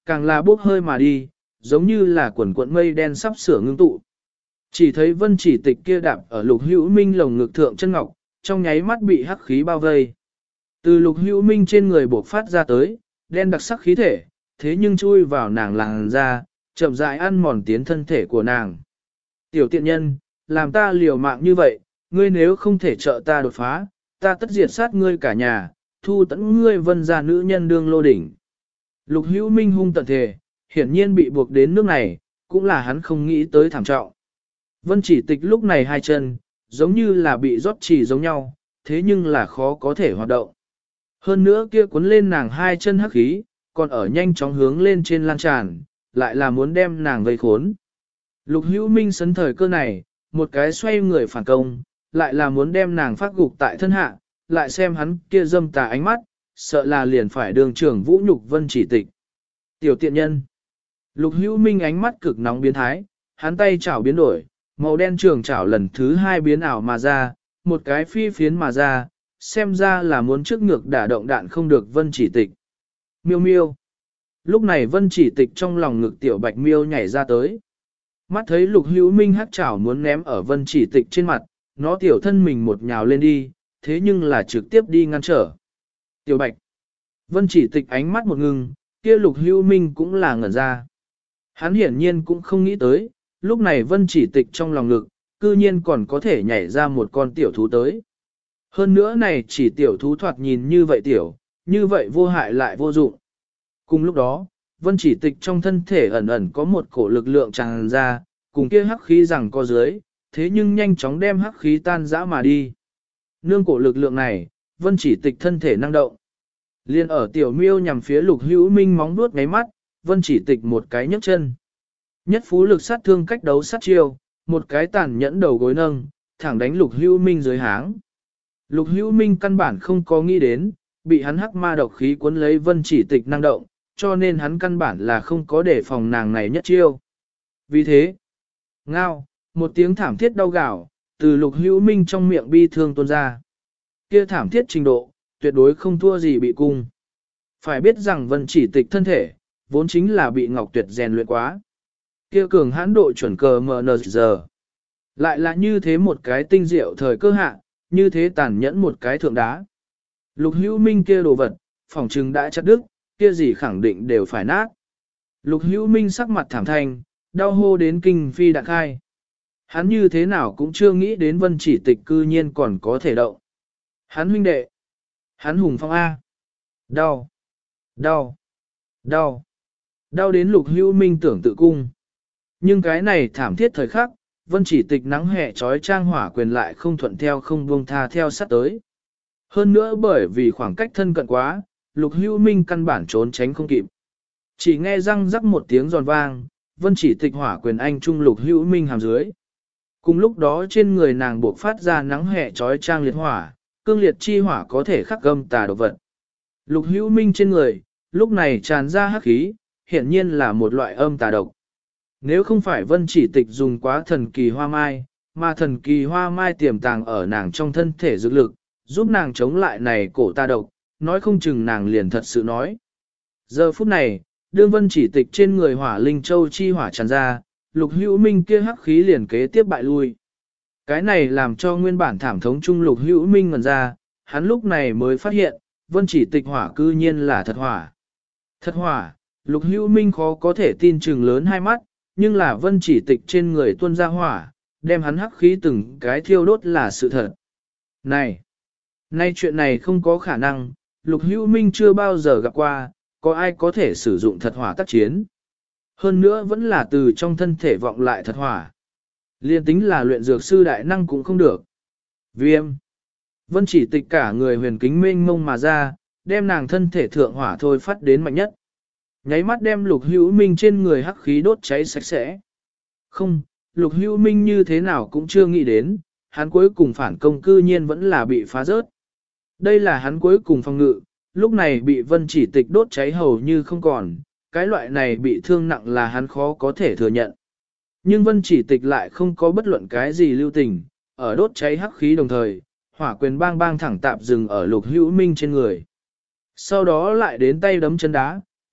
càng là bốc hơi mà đi, giống như là quần cuộn mây đen sắp sửa ngưng tụ. Chỉ thấy Vân Chỉ Tịch kia đạp ở Lục Hữu Minh lồng ngực thượng chân ngọc, trong nháy mắt bị hắc khí bao vây. Từ Lục Hữu Minh trên người bộc phát ra tới, đen đặc sắc khí thể, thế nhưng chui vào nàng làn da, chậm rãi ăn mòn tiến thân thể của nàng. Tiểu tiện nhân, làm ta liều mạng như vậy, ngươi nếu không thể trợ ta đột phá, ta tất diệt sát ngươi cả nhà, thu tẫn ngươi Vân gia nữ nhân đương lô đỉnh. Lục Hữu Minh hung tận thề, hiển nhiên bị buộc đến nước này, cũng là hắn không nghĩ tới thảm trọng. Vân Chỉ Tịch lúc này hai chân, giống như là bị rót chỉ giống nhau, thế nhưng là khó có thể hoạt động. Hơn nữa kia cuốn lên nàng hai chân hắc khí, còn ở nhanh chóng hướng lên trên lan tràn, lại là muốn đem nàng vây khốn. Lục Hữu Minh sấn thời cơ này, một cái xoay người phản công, lại là muốn đem nàng phát gục tại thân hạ, lại xem hắn kia dâm tà ánh mắt, sợ là liền phải đường trưởng vũ nhục Vân Chỉ Tịch. Tiểu tiện nhân. Lục Hữu Minh ánh mắt cực nóng biến thái, hắn tay chảo biến đổi, màu đen trường chảo lần thứ hai biến ảo mà ra, một cái phi phiến mà ra, xem ra là muốn trước ngược đả động đạn không được Vân Chỉ Tịch. Miêu miêu. Lúc này Vân Chỉ Tịch trong lòng ngực tiểu bạch miêu nhảy ra tới. Mắt thấy Lục Hữu Minh hắc chảo muốn ném ở Vân Chỉ Tịch trên mặt, nó tiểu thân mình một nhào lên đi, thế nhưng là trực tiếp đi ngăn trở. Tiểu bạch. Vân Chỉ Tịch ánh mắt một ngừng, kia Lục Hữu Minh cũng là ngẩn ra. Hắn hiển nhiên cũng không nghĩ tới, lúc này Vân Chỉ Tịch trong lòng ngực, cư nhiên còn có thể nhảy ra một con tiểu thú tới. Hơn nữa này chỉ tiểu thú thoạt nhìn như vậy tiểu, như vậy vô hại lại vô dụng. Cùng lúc đó, Vân Chỉ Tịch trong thân thể ẩn ẩn có một cổ lực lượng tràn ra, cùng kia hắc khí rằng có dưới, thế nhưng nhanh chóng đem hắc khí tan rã mà đi. Nương cổ lực lượng này, Vân Chỉ Tịch thân thể năng động. Liên ở tiểu miêu nhằm phía Lục Hữu Minh móng vuốt ngáy mắt, Vân Chỉ Tịch một cái nhấc chân. Nhất phú lực sát thương cách đấu sát chiêu, một cái tàn nhẫn đầu gối nâng, thẳng đánh Lục Hữu Minh dưới háng. Lục Hữu Minh căn bản không có nghĩ đến, bị hắn hắc ma độc khí cuốn lấy Vân Chỉ Tịch năng động, cho nên hắn căn bản là không có để phòng nàng này nhất chiêu. Vì thế, ngao, một tiếng thảm thiết đau gào, từ Lục Hữu Minh trong miệng bi thương tuôn ra. Kia thảm thiết trình độ, tuyệt đối không thua gì bị cung. Phải biết rằng Vân Chỉ Tịch thân thể, vốn chính là bị Ngọc Tuyệt rèn luyện quá. Kia cường hãn độ chuẩn cờ MNZ. Lại là như thế một cái tinh diệu thời cơ hạ, như thế tàn nhẫn một cái thượng đá. Lục Hữu Minh kia đồ vật, phỏng trừng đã chặt đứt, kia gì khẳng định đều phải nát. Lục Hữu Minh sắc mặt thảm thanh, đau hô đến kinh phi đạn khai. Hắn như thế nào cũng chưa nghĩ đến Vân Chỉ Tịch cư nhiên còn có thể động. Hắn huynh đệ. Hắn hùng phong A. Đau. Đau. Đau. Đau đến Lục Hữu Minh tưởng tự cung. Nhưng cái này thảm thiết thời khắc, Vân Chỉ Tịch nắng hè trói trang hỏa quyền lại không thuận theo không buông tha theo sát tới. Hơn nữa bởi vì khoảng cách thân cận quá, Lục Hữu Minh căn bản trốn tránh không kịp. Chỉ nghe răng rắc một tiếng giòn vang, Vân Chỉ Tịch hỏa quyền anh trung Lục Hữu Minh hàm dưới. Cùng lúc đó trên người nàng buộc phát ra nắng hè trói trang liệt hỏa, cương liệt chi hỏa có thể khắc gâm tà đồ vật. Lục Hữu Minh trên người, lúc này tràn ra hắc khí, hiển nhiên là một loại âm tà độc. Nếu không phải Vân Chỉ Tịch dùng quá thần kỳ hoa mai, mà thần kỳ hoa mai tiềm tàng ở nàng trong thân thể dược lực, giúp nàng chống lại này cổ tà độc, nói không chừng nàng liền thật sự nói. Giờ phút này, đương Vân Chỉ Tịch trên người hỏa linh châu chi hỏa tràn ra, Lục Hữu Minh kia hắc khí liền kế tiếp bại lui. Cái này làm cho nguyên bản thảm thống trung Lục Hữu Minh ngẩn ra, hắn lúc này mới phát hiện, Vân Chỉ Tịch hỏa cư nhiên là thật hỏa. Thật hỏa, Lục Hữu Minh khó có thể tin chừng lớn hai mắt, nhưng là Vân Chỉ Tịch trên người tuôn ra hỏa, đem hắn hắc khí từng cái thiêu đốt là sự thật. Này, nay chuyện này không có khả năng, Lục Hữu Minh chưa bao giờ gặp qua, có ai có thể sử dụng thật hỏa tác chiến. Hơn nữa vẫn là từ trong thân thể vọng lại thật hỏa. Liên tính là luyện dược sư đại năng cũng không được. Viêm. Vân Chỉ Tịch cả người huyền kính mênh mông mà ra, đem nàng thân thể thượng hỏa thôi phát đến mạnh nhất. Nháy mắt đem Lục Hữu Minh trên người hắc khí đốt cháy sạch sẽ. Không, Lục Hữu Minh như thế nào cũng chưa nghĩ đến, hắn cuối cùng phản công cư nhiên vẫn là bị phá rớt. Đây là hắn cuối cùng phòng ngự, lúc này bị Vân Chỉ Tịch đốt cháy hầu như không còn, cái loại này bị thương nặng là hắn khó có thể thừa nhận. Nhưng Vân Chỉ Tịch lại không có bất luận cái gì lưu tình, ở đốt cháy hắc khí đồng thời, hỏa quyền bang bang thẳng tạp dừng ở Lục Hữu Minh trên người. Sau đó lại đến tay đấm chân đá,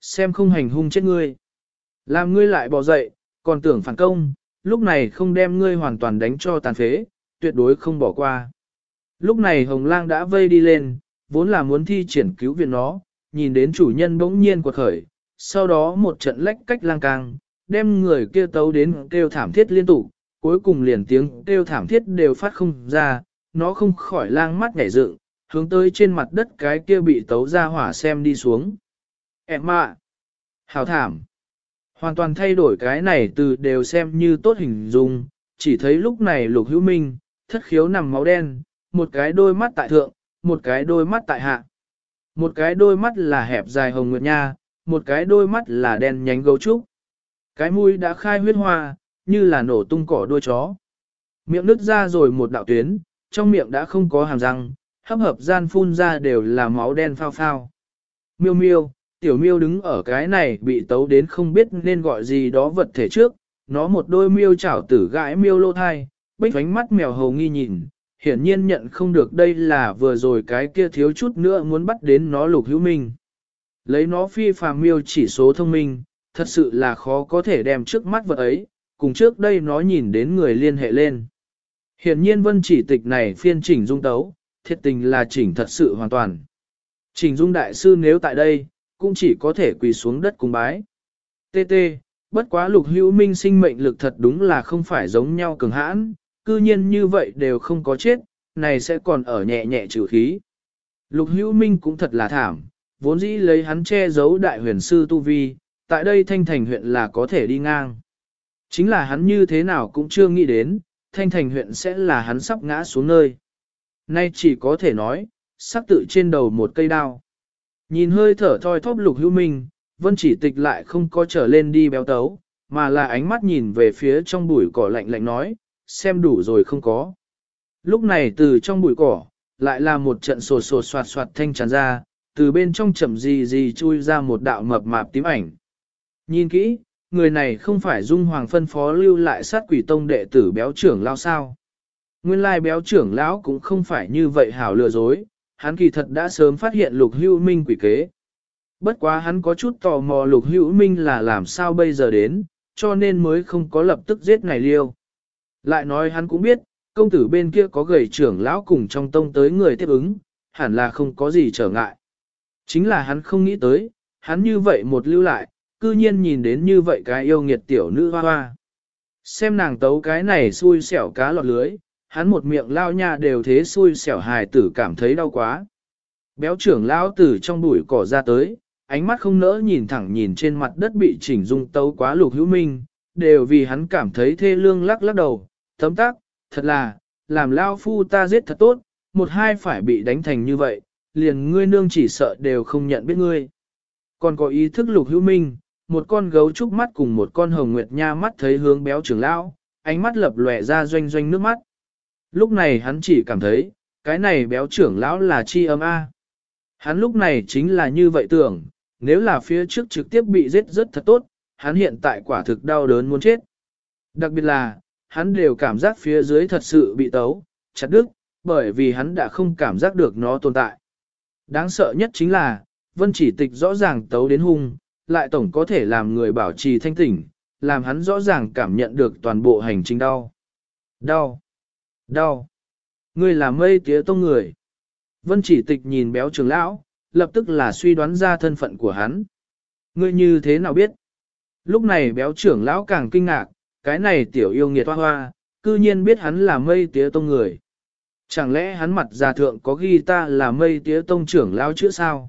xem không hành hung chết ngươi. Làm ngươi lại bò dậy, còn tưởng phản công, lúc này không đem ngươi hoàn toàn đánh cho tàn phế, tuyệt đối không bỏ qua. Lúc này Hồng Lang đã vây đi lên, vốn là muốn thi triển cứu viện nó, nhìn đến chủ nhân bỗng nhiên quật khởi, sau đó một trận lách cách lang cang, đem người kia tấu đến kêu thảm thiết liên tục, cuối cùng liền tiếng kêu thảm thiết đều phát không ra, nó không khỏi lang mắt nhảy dựng, hướng tới trên mặt đất cái kia bị tấu ra hỏa xem đi xuống. Em ạ! Hào thảm! Hoàn toàn thay đổi cái này từ đều xem như tốt hình dung, chỉ thấy lúc này Lục Hữu Minh, thất khiếu nằm máu đen, một cái đôi mắt tại thượng, một cái đôi mắt tại hạ. Một cái đôi mắt là hẹp dài hồng nguyệt nha, một cái đôi mắt là đen nhánh gấu trúc. Cái mũi đã khai huyết hoa, như là nổ tung cỏ đuôi chó. Miệng nứt ra rồi một đạo tuyến, trong miệng đã không có hàm răng, hấp hợp gian phun ra đều là máu đen phao phao. Miêu miêu, tiểu miêu đứng ở cái này bị tấu đến không biết nên gọi gì đó vật thể trước, nó một đôi miêu chảo tử gãi miêu lô thai, bích ánh mắt mèo hầu nghi nhìn, hiển nhiên nhận không được đây là vừa rồi cái kia thiếu chút nữa muốn bắt đến nó Lục Hữu Minh. Lấy nó phi phàm miêu chỉ số thông minh, thật sự là khó có thể đem trước mắt vật ấy, cùng trước đây nó nhìn đến người liên hệ lên. Hiển nhiên Vân Chỉ Tịch này phiên chỉnh dung tấu, thiệt tình là chỉnh thật sự hoàn toàn. Chỉnh dung đại sư nếu tại đây, cũng chỉ có thể quỳ xuống đất cung bái. TT, bất quá Lục Hữu Minh sinh mệnh lực thật đúng là không phải giống nhau cường hãn, cư nhiên như vậy đều không có chết, này sẽ còn ở nhẹ nhẹ trừ khí. Lục Hữu Minh cũng thật là thảm, vốn dĩ lấy hắn che giấu đại huyền sư tu vi, tại đây Thanh Thành huyện là có thể đi ngang. Chính là hắn như thế nào cũng chưa nghĩ đến, Thanh Thành huyện sẽ là hắn sắp ngã xuống nơi. Nay chỉ có thể nói, sắp tự trên đầu một cây đao. Nhìn hơi thở thoi thóp Lục Hữu Minh, Vân Chỉ Tịch lại không có trở lên đi béo tấu, mà là ánh mắt nhìn về phía trong bụi cỏ lạnh lạnh nói, xem đủ rồi không có. Lúc này từ trong bụi cỏ, lại là một trận sột sột soạt soạt thanh tràn ra, từ bên trong chậm gì chui ra một đạo mập mạp tím ảnh. Nhìn kỹ, người này không phải Dung Hoàng phân phó lưu lại sát quỷ tông đệ tử béo trưởng lão sao. Nguyên lai béo trưởng lão cũng không phải như vậy hảo lừa dối, hắn kỳ thật đã sớm phát hiện Lục Hữu Minh quỷ kế. Bất quá hắn có chút tò mò Lục Hữu Minh là làm sao bây giờ đến, cho nên mới không có lập tức giết này liêu. Lại nói hắn cũng biết, công tử bên kia có gầy trưởng lão cùng trong tông tới người tiếp ứng, hẳn là không có gì trở ngại. Chính là hắn không nghĩ tới, hắn như vậy một lưu lại, cư nhiên nhìn đến như vậy cái yêu nghiệt tiểu nữ hoa hoa. Xem nàng tấu cái này xui xẻo cá lọt lưới, hắn một miệng lao nha đều thế xui xẻo hài tử cảm thấy đau quá. Béo trưởng lão từ trong bụi cỏ ra tới, ánh mắt không nỡ nhìn thẳng nhìn trên mặt đất bị chỉnh dung tấu quá Lục Hữu Minh, đều vì hắn cảm thấy thê lương lắc lắc đầu, tấm tắc, thật là, làm lao phu ta giết thật tốt, một hai phải bị đánh thành như vậy, liền ngươi nương chỉ sợ đều không nhận biết ngươi. Còn có ý thức Lục Hữu Minh, một con gấu trúc mắt cùng một con hồng nguyệt nha mắt thấy hướng béo trưởng lão, ánh mắt lập lòe ra doanh doanh nước mắt. Lúc này hắn chỉ cảm thấy, cái này béo trưởng lão là chi âm A. Hắn lúc này chính là như vậy tưởng, nếu là phía trước trực tiếp bị giết rất thật tốt, hắn hiện tại quả thực đau đớn muốn chết. Đặc biệt là, hắn đều cảm giác phía dưới thật sự bị tấu, chặt đứt, bởi vì hắn đã không cảm giác được nó tồn tại. Đáng sợ nhất chính là, Vân Chỉ Tịch rõ ràng tấu đến hung, lại tổng có thể làm người bảo trì thanh tỉnh, làm hắn rõ ràng cảm nhận được toàn bộ hành trình đau. Đau! Đau! Ngươi là Mây Tía Tông người. Vân Chỉ Tịch nhìn béo trưởng lão, lập tức là suy đoán ra thân phận của hắn. Ngươi như thế nào biết? Lúc này béo trưởng lão càng kinh ngạc, cái này tiểu yêu nghiệt hoa hoa, cư nhiên biết hắn là Mây Tía Tông người. Chẳng lẽ hắn mặt già thượng có ghi ta là Mây Tía Tông trưởng lão chữa sao?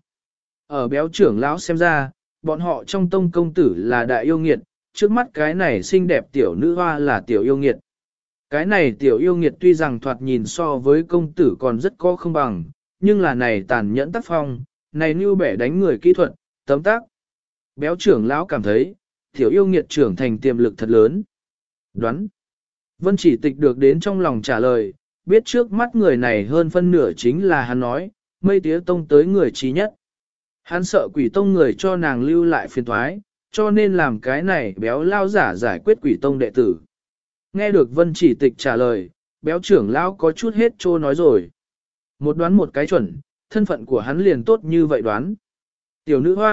Ở béo trưởng lão xem ra, bọn họ trong tông công tử là đại yêu nghiệt, trước mắt cái này xinh đẹp tiểu nữ hoa là tiểu yêu nghiệt. Cái này tiểu yêu nghiệt tuy rằng thoạt nhìn so với công tử còn rất có không bằng, nhưng là này tàn nhẫn tác phong, này như bẻ đánh người kỹ thuật, tấm tác. Béo trưởng lão cảm thấy, tiểu yêu nghiệt trưởng thành tiềm lực thật lớn. Đoán. Vân Chỉ Tịch được đến trong lòng trả lời, biết trước mắt người này hơn phân nửa chính là hắn nói, Mây Tía Tông tới người trí nhất. Hắn sợ quỷ tông người cho nàng lưu lại phiền thoái, cho nên làm cái này béo lao giả giải quyết quỷ tông đệ tử. Nghe được Vân Chỉ Tịch trả lời, béo trưởng lão có chút hết trô nói rồi. Một đoán một cái chuẩn, thân phận của hắn liền tốt như vậy đoán. Tiểu nữ hoa,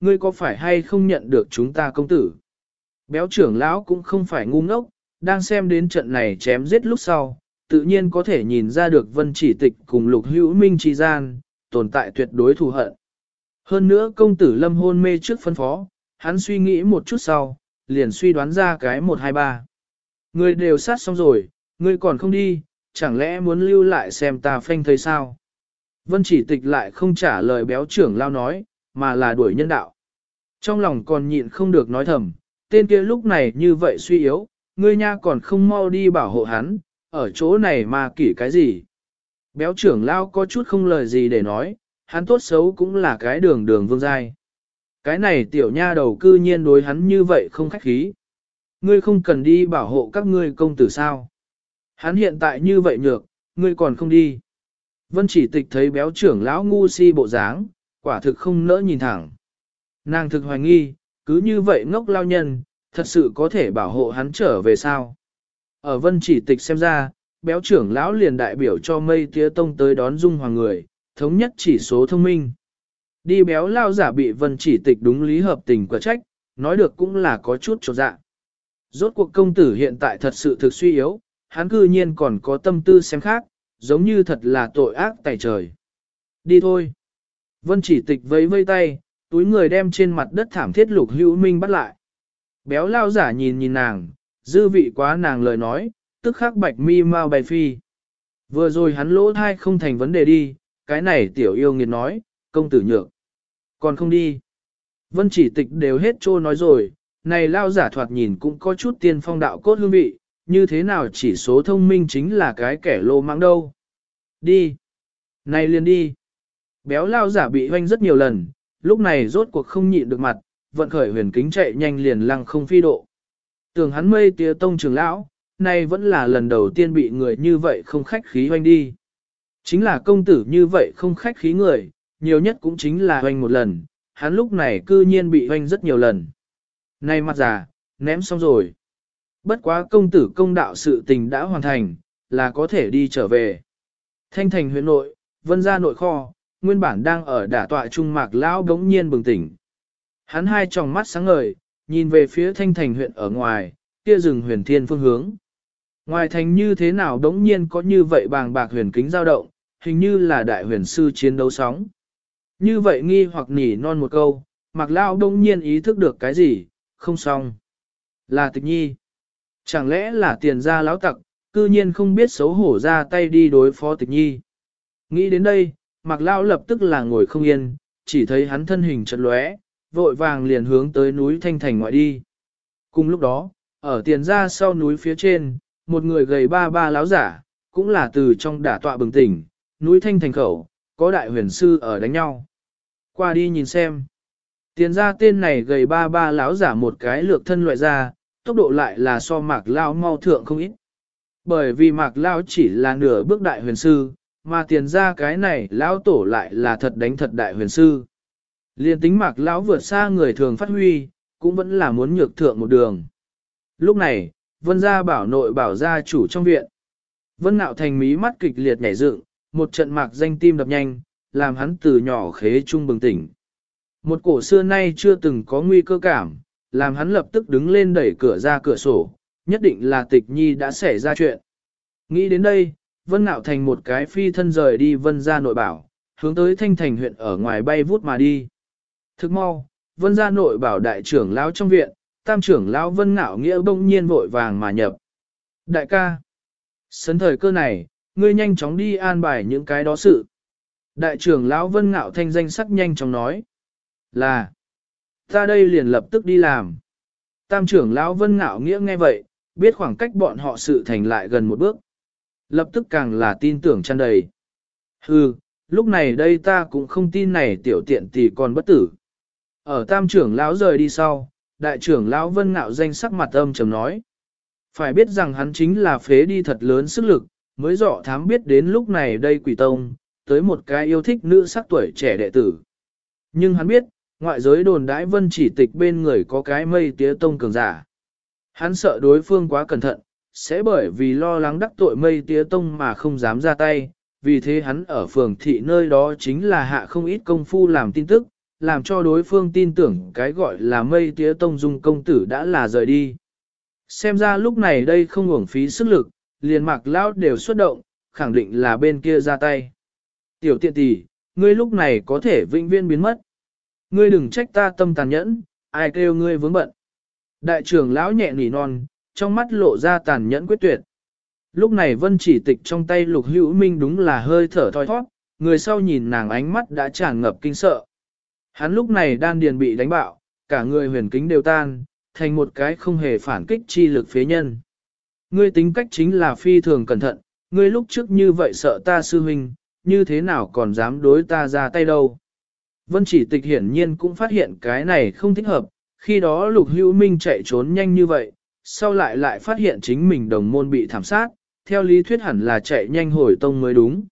ngươi có phải hay không nhận được chúng ta công tử? Béo trưởng lão cũng không phải ngu ngốc, đang xem đến trận này chém giết lúc sau, tự nhiên có thể nhìn ra được Vân Chỉ Tịch cùng Lục Hữu Minh chi gian, tồn tại tuyệt đối thù hận. Hơn nữa công tử Lâm hôn mê trước phân phó, hắn suy nghĩ một chút sau, liền suy đoán ra cái 1-2-3. Người đều sát xong rồi, ngươi còn không đi, chẳng lẽ muốn lưu lại xem ta phanh thấy sao? Vân Chỉ Tịch lại không trả lời béo trưởng lao nói, mà là đuổi nhân đạo. Trong lòng còn nhịn không được nói thầm, tên kia lúc này như vậy suy yếu, ngươi nha còn không mau đi bảo hộ hắn, ở chỗ này mà kỷ cái gì? Béo trưởng lao có chút không lời gì để nói, hắn tốt xấu cũng là cái đường đường vương giai. Cái này tiểu nha đầu cư nhiên đối hắn như vậy không khách khí. Ngươi không cần đi bảo hộ các ngươi công tử sao? Hắn hiện tại như vậy nhược, ngươi còn không đi. Vân Chỉ Tịch thấy béo trưởng lão ngu si bộ dáng, quả thực không nỡ nhìn thẳng. Nàng thực hoài nghi, cứ như vậy ngốc lao nhân, thật sự có thể bảo hộ hắn trở về sao? Ở Vân Chỉ Tịch xem ra, béo trưởng lão liền đại biểu cho Mây Tía Tông tới đón dung hoàng người, thống nhất chỉ số thông minh. Đi béo lao giả bị Vân Chỉ Tịch đúng lý hợp tình quả trách, nói được cũng là có chút chột dạ. Rốt cuộc công tử hiện tại thật sự thực suy yếu, hắn cư nhiên còn có tâm tư xem khác, giống như thật là tội ác tày trời. Đi thôi. Vân Chỉ Tịch vẫy vây tay, túi người đem trên mặt đất thảm thiết Lục Hữu Minh bắt lại. Béo lao giả nhìn nhìn nàng, dư vị quá nàng lời nói, tức khắc bạch mi mau bay phi. Vừa rồi hắn lỗ thai không thành vấn đề đi, cái này tiểu yêu nghiệt nói, công tử nhược. Còn không đi. Vân Chỉ Tịch đều hết trô nói rồi, này lao giả thoạt nhìn cũng có chút tiên phong đạo cốt hương vị, như thế nào chỉ số thông minh chính là cái kẻ lô mãng đâu. Đi. Này liền đi. Béo lao giả bị hoanh rất nhiều lần, lúc này rốt cuộc không nhịn được mặt, vận khởi huyền kính chạy nhanh liền lăng không phi độ. Tưởng hắn Mây Tía Tông trưởng lão, nay vẫn là lần đầu tiên bị người như vậy không khách khí hoanh đi. Chính là công tử như vậy không khách khí người, nhiều nhất cũng chính là hoanh một lần, hắn lúc này cư nhiên bị hoanh rất nhiều lần. Này mặt già, ném xong rồi. Bất quá công tử công đạo sự tình đã hoàn thành, là có thể đi trở về. Thanh thành huyện nội, Vân gia nội kho, nguyên bản đang ở đả tọa trung Mạc lão đống nhiên bừng tỉnh. Hắn hai tròng mắt sáng ngời, nhìn về phía thanh thành huyện ở ngoài, kia rừng huyền thiên phương hướng. Ngoài thành như thế nào đống nhiên có như vậy bàng bạc huyền kính dao động, hình như là đại huyền sư chiến đấu sóng. Như vậy nghi hoặc nỉ non một câu, Mạc lão đống nhiên ý thức được cái gì, không xong. Là Tịch Nhi. Chẳng lẽ là tiền gia lão tặc, cư nhiên không biết xấu hổ ra tay đi đối phó Tịch Nhi. Nghĩ đến đây, Mạc lão lập tức là ngồi không yên, chỉ thấy hắn thân hình chật lóe, vội vàng liền hướng tới núi Thanh Thành ngoại đi. Cùng lúc đó, ở tiền gia sau núi phía trên, một người gầy ba láo giả, cũng là từ trong đả tọa bừng tỉnh, núi Thanh Thành khẩu, có đại huyền sư ở đánh nhau. Qua đi nhìn xem. Tiền gia tên này gầy ba láo giả một cái lược thân loại ra, tốc độ lại là so Mạc Lao mau thượng không ít. Bởi vì Mạc Lao chỉ là nửa bước đại huyền sư, mà tiền gia cái này lão tổ lại là thật đánh thật đại huyền sư. Liên tính Mạc Lão vượt xa người thường phát huy, cũng vẫn là muốn nhược thượng một đường. Lúc này, Vân gia bảo nội bảo gia chủ trong viện. Vân Nạo Thành mí mắt kịch liệt nhảy dựng, một trận mạc danh tim đập nhanh, làm hắn từ nhỏ khế trung bừng tỉnh. Một cổ xưa nay chưa từng có nguy cơ cảm, làm hắn lập tức đứng lên đẩy cửa ra cửa sổ, nhất định là Tịch Nhi đã xảy ra chuyện. Nghĩ đến đây, Vân Nạo Thành một cái phi thân rời đi Vân gia nội bảo, hướng tới Thanh Thành huyện ở ngoài bay vút mà đi. Thức mau, Vân gia nội bảo đại trưởng lão trong viện, tam trưởng lão Vân Ngạo Nghĩa bỗng nhiên vội vàng mà nhập. Đại ca, sấn thời cơ này, ngươi nhanh chóng đi an bài những cái đó sự. Đại trưởng lão Vân Ngạo thanh danh sắc nhanh chóng nói. Là, ta đây liền lập tức đi làm. Tam trưởng lão Vân Ngạo Nghĩa nghe vậy, biết khoảng cách bọn họ sự thành lại gần một bước. Lập tức càng là tin tưởng tràn đầy. Hừ, lúc này đây ta cũng không tin này tiểu tiện tỷ còn bất tử. Ở tam trưởng lão rời đi sau, đại trưởng lão Vân Ngạo danh sắc mặt âm trầm nói. Phải biết rằng hắn chính là phế đi thật lớn sức lực, mới dọ thám biết đến lúc này đây quỷ tông, tới một cái yêu thích nữ sắc tuổi trẻ đệ tử. Nhưng hắn biết, ngoại giới đồn đãi Vân Chỉ Tịch bên người có cái Mây Tía Tông cường giả. Hắn sợ đối phương quá cẩn thận, sẽ bởi vì lo lắng đắc tội Mây Tía Tông mà không dám ra tay, vì thế hắn ở phường thị nơi đó chính là hạ không ít công phu làm tin tức, làm cho đối phương tin tưởng cái gọi là mây tía tông dung công tử đã là rời đi. Xem ra lúc này đây không uổng phí sức lực, liền Mạc Lão đều xuất động, khẳng định là bên kia ra tay. Tiểu tiện tỷ, ngươi lúc này có thể vĩnh viễn biến mất. Ngươi đừng trách ta tâm tàn nhẫn, ai kêu ngươi vướng bận. Đại trưởng lão nhẹ nỉ non, trong mắt lộ ra tàn nhẫn quyết tuyệt. Lúc này Vân Chỉ Tịch trong tay Lục Hữu Minh đúng là hơi thở thoi thoát, người sau nhìn nàng ánh mắt đã tràn ngập kinh sợ. Hắn lúc này đan điền bị đánh bạo, cả người huyền kính đều tan, thành một cái không hề phản kích chi lực phế nhân. Ngươi tính cách chính là phi thường cẩn thận, ngươi lúc trước như vậy sợ ta sư huynh, như thế nào còn dám đối ta ra tay đâu. Vân Chỉ Tịch hiển nhiên cũng phát hiện cái này không thích hợp, khi đó Lục Hữu Minh chạy trốn nhanh như vậy, sau lại phát hiện chính mình đồng môn bị thảm sát, theo lý thuyết hẳn là chạy nhanh hồi tông mới đúng.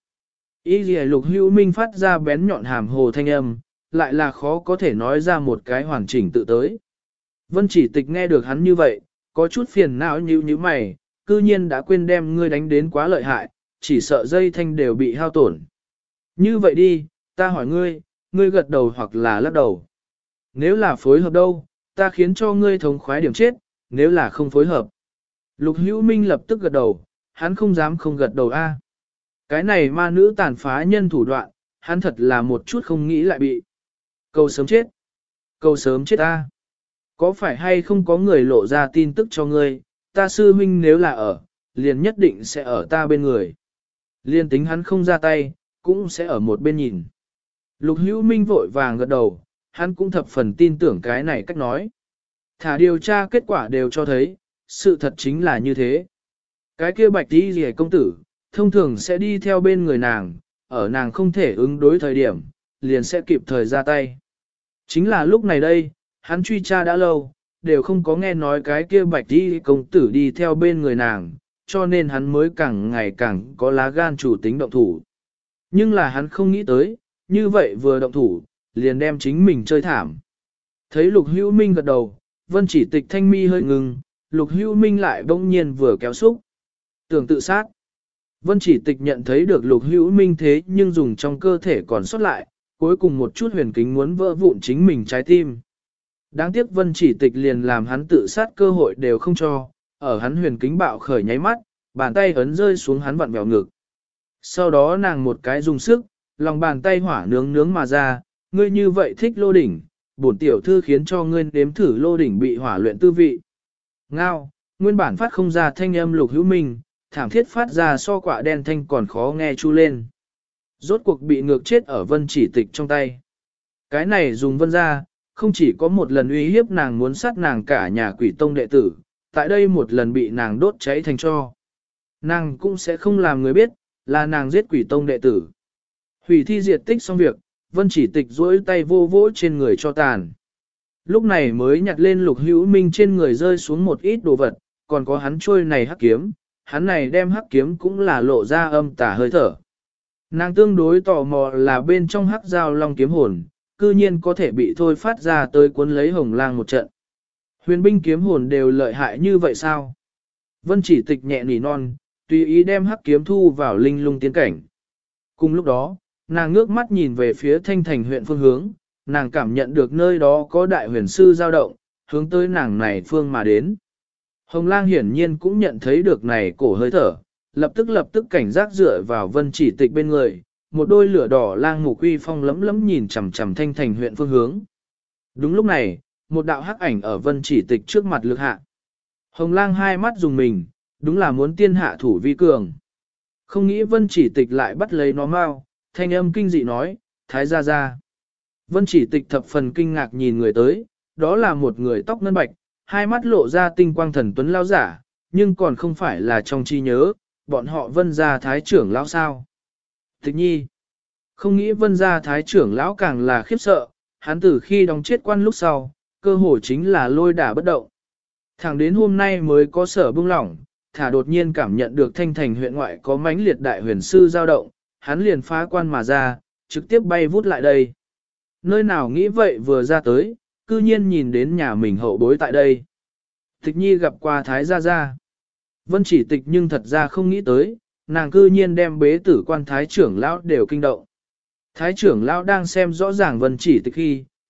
Ý gì Lục Hữu Minh phát ra bén nhọn hàm hồ thanh âm, lại là khó có thể nói ra một cái hoàn chỉnh tự tới. Vân Chỉ Tịch nghe được hắn như vậy, có chút phiền não như mày, cư nhiên đã quên đem ngươi đánh đến quá lợi hại, chỉ sợ dây thanh đều bị hao tổn. Như vậy đi, ta hỏi ngươi, ngươi gật đầu hoặc là lắc đầu. Nếu là phối hợp đâu, ta khiến cho ngươi thống khoái điểm chết, nếu là không phối hợp. Lục Hữu Minh lập tức gật đầu, hắn không dám không gật đầu a. Cái này ma nữ tàn phá nhân thủ đoạn, hắn thật là một chút không nghĩ lại bị. Cầu sớm chết. Cầu sớm chết a. Có phải hay không có người lộ ra tin tức cho ngươi, ta sư huynh nếu là ở, liền nhất định sẽ ở ta bên người. Liên tính hắn không ra tay, cũng sẽ ở một bên nhìn. Lục Hữu Minh vội vàng gật đầu, hắn cũng thập phần tin tưởng cái này cách nói. Thả điều tra kết quả đều cho thấy, sự thật chính là như thế. Cái kia bạch đi rìa công tử, thông thường sẽ đi theo bên người nàng, ở nàng không thể ứng đối thời điểm, liền sẽ kịp thời ra tay. Chính là lúc này đây, hắn truy tra đã lâu, đều không có nghe nói cái kia bạch đi công tử đi theo bên người nàng, cho nên hắn mới càng ngày càng có lá gan chủ tính động thủ. Nhưng là hắn không nghĩ tới, như vậy vừa động thủ, liền đem chính mình chơi thảm. Thấy Lục Hữu Minh gật đầu, Vân Chỉ Tịch thanh mi hơi ngừng, Lục Hữu Minh lại bỗng nhiên vừa kéo xúc. Tưởng tự sát. Vân Chỉ Tịch nhận thấy được Lục Hữu Minh thế nhưng dùng trong cơ thể còn sót lại, cuối cùng một chút huyền kính muốn vỡ vụn chính mình trái tim. Đáng tiếc Vân Chỉ Tịch liền làm hắn tự sát cơ hội đều không cho, ở hắn huyền kính bạo khởi nháy mắt, bàn tay ấn rơi xuống hắn vặn vẹo ngực. Sau đó nàng một cái dùng sức, lòng bàn tay hỏa nướng nướng mà ra, ngươi như vậy thích lô đỉnh, bổn tiểu thư khiến cho ngươi nếm thử lô đỉnh bị hỏa luyện tư vị. Ngao, nguyên bản phát không ra thanh âm Lục Hữu Minh, thảm thiết phát ra so quả đen thanh còn khó nghe chu lên. Rốt cuộc bị ngược chết ở Vân Chỉ Tịch trong tay. Cái này dùng Vân ra, không chỉ có một lần uy hiếp nàng muốn sát nàng cả nhà Quỷ Tông đệ tử, tại đây một lần bị nàng đốt cháy thành tro. Nàng cũng sẽ không làm người biết, là nàng giết Quỷ Tông đệ tử. Hủy thi diệt tích xong việc, Vân Chỉ Tịch duỗi tay vô vỗ trên người cho tàn. Lúc này mới nhặt lên Lục Hữu Minh trên người rơi xuống một ít đồ vật, còn có hắn trôi này hắc kiếm, hắn này đem hắc kiếm cũng là lộ ra âm tà hơi thở. Nàng tương đối tò mò là bên trong hắc dao long kiếm hồn, cư nhiên có thể bị thôi phát ra tới cuốn lấy Hồng Lang một trận. Huyền binh kiếm hồn đều lợi hại như vậy sao? Vân Chỉ Tịch nhẹ nỉ non, tùy ý đem hắc kiếm thu vào linh lung tiên cảnh. Cùng lúc đó, nàng ngước mắt nhìn về phía Thanh Thành huyện phương hướng, nàng cảm nhận được nơi đó có đại huyền sư dao động, hướng tới nàng này phương mà đến. Hồng Lang hiển nhiên cũng nhận thấy được này cổ hơi thở, lập tức cảnh giác dựa vào Vân Chỉ Tịch bên người, một đôi lửa đỏ lang mục uy phong lấm lấm nhìn chằm chằm Thanh Thành huyện phương hướng. Đúng lúc này, một đạo hắc ảnh ở Vân Chỉ Tịch trước mặt lực hạ. Hồng Lang hai mắt dùng mình, đúng là muốn tiên hạ thủ vi cường. Không nghĩ Vân Chỉ Tịch lại bắt lấy nó mau, thanh âm kinh dị nói, thái gia gia. Vân Chỉ Tịch thập phần kinh ngạc nhìn người tới, đó là một người tóc ngân bạch, hai mắt lộ ra tinh quang thần tuấn lao giả, nhưng còn không phải là trong trí nhớ, bọn họ Vân gia thái trưởng lão sao. Tịch nhi, không nghĩ Vân gia thái trưởng lão càng là khiếp sợ, hắn từ khi đóng chết quan lúc sau, cơ hồ chính là lôi đả bất động. Thẳng đến hôm nay mới có sở bưng lỏng, thả đột nhiên cảm nhận được Thanh Thành huyện ngoại có mãnh liệt đại huyền sư dao động, hắn liền phá quan mà ra, trực tiếp bay vút lại đây. Nơi nào nghĩ vậy vừa ra tới, cư nhiên nhìn đến nhà mình hậu bối tại đây. Tịch nhi gặp qua thái gia gia. Vân Chỉ Tịch nhưng thật ra không nghĩ tới, nàng cư nhiên đem bế tử quan thái trưởng lão đều kinh động. Thái trưởng lão đang xem rõ ràng Vân Chỉ Tịch khi,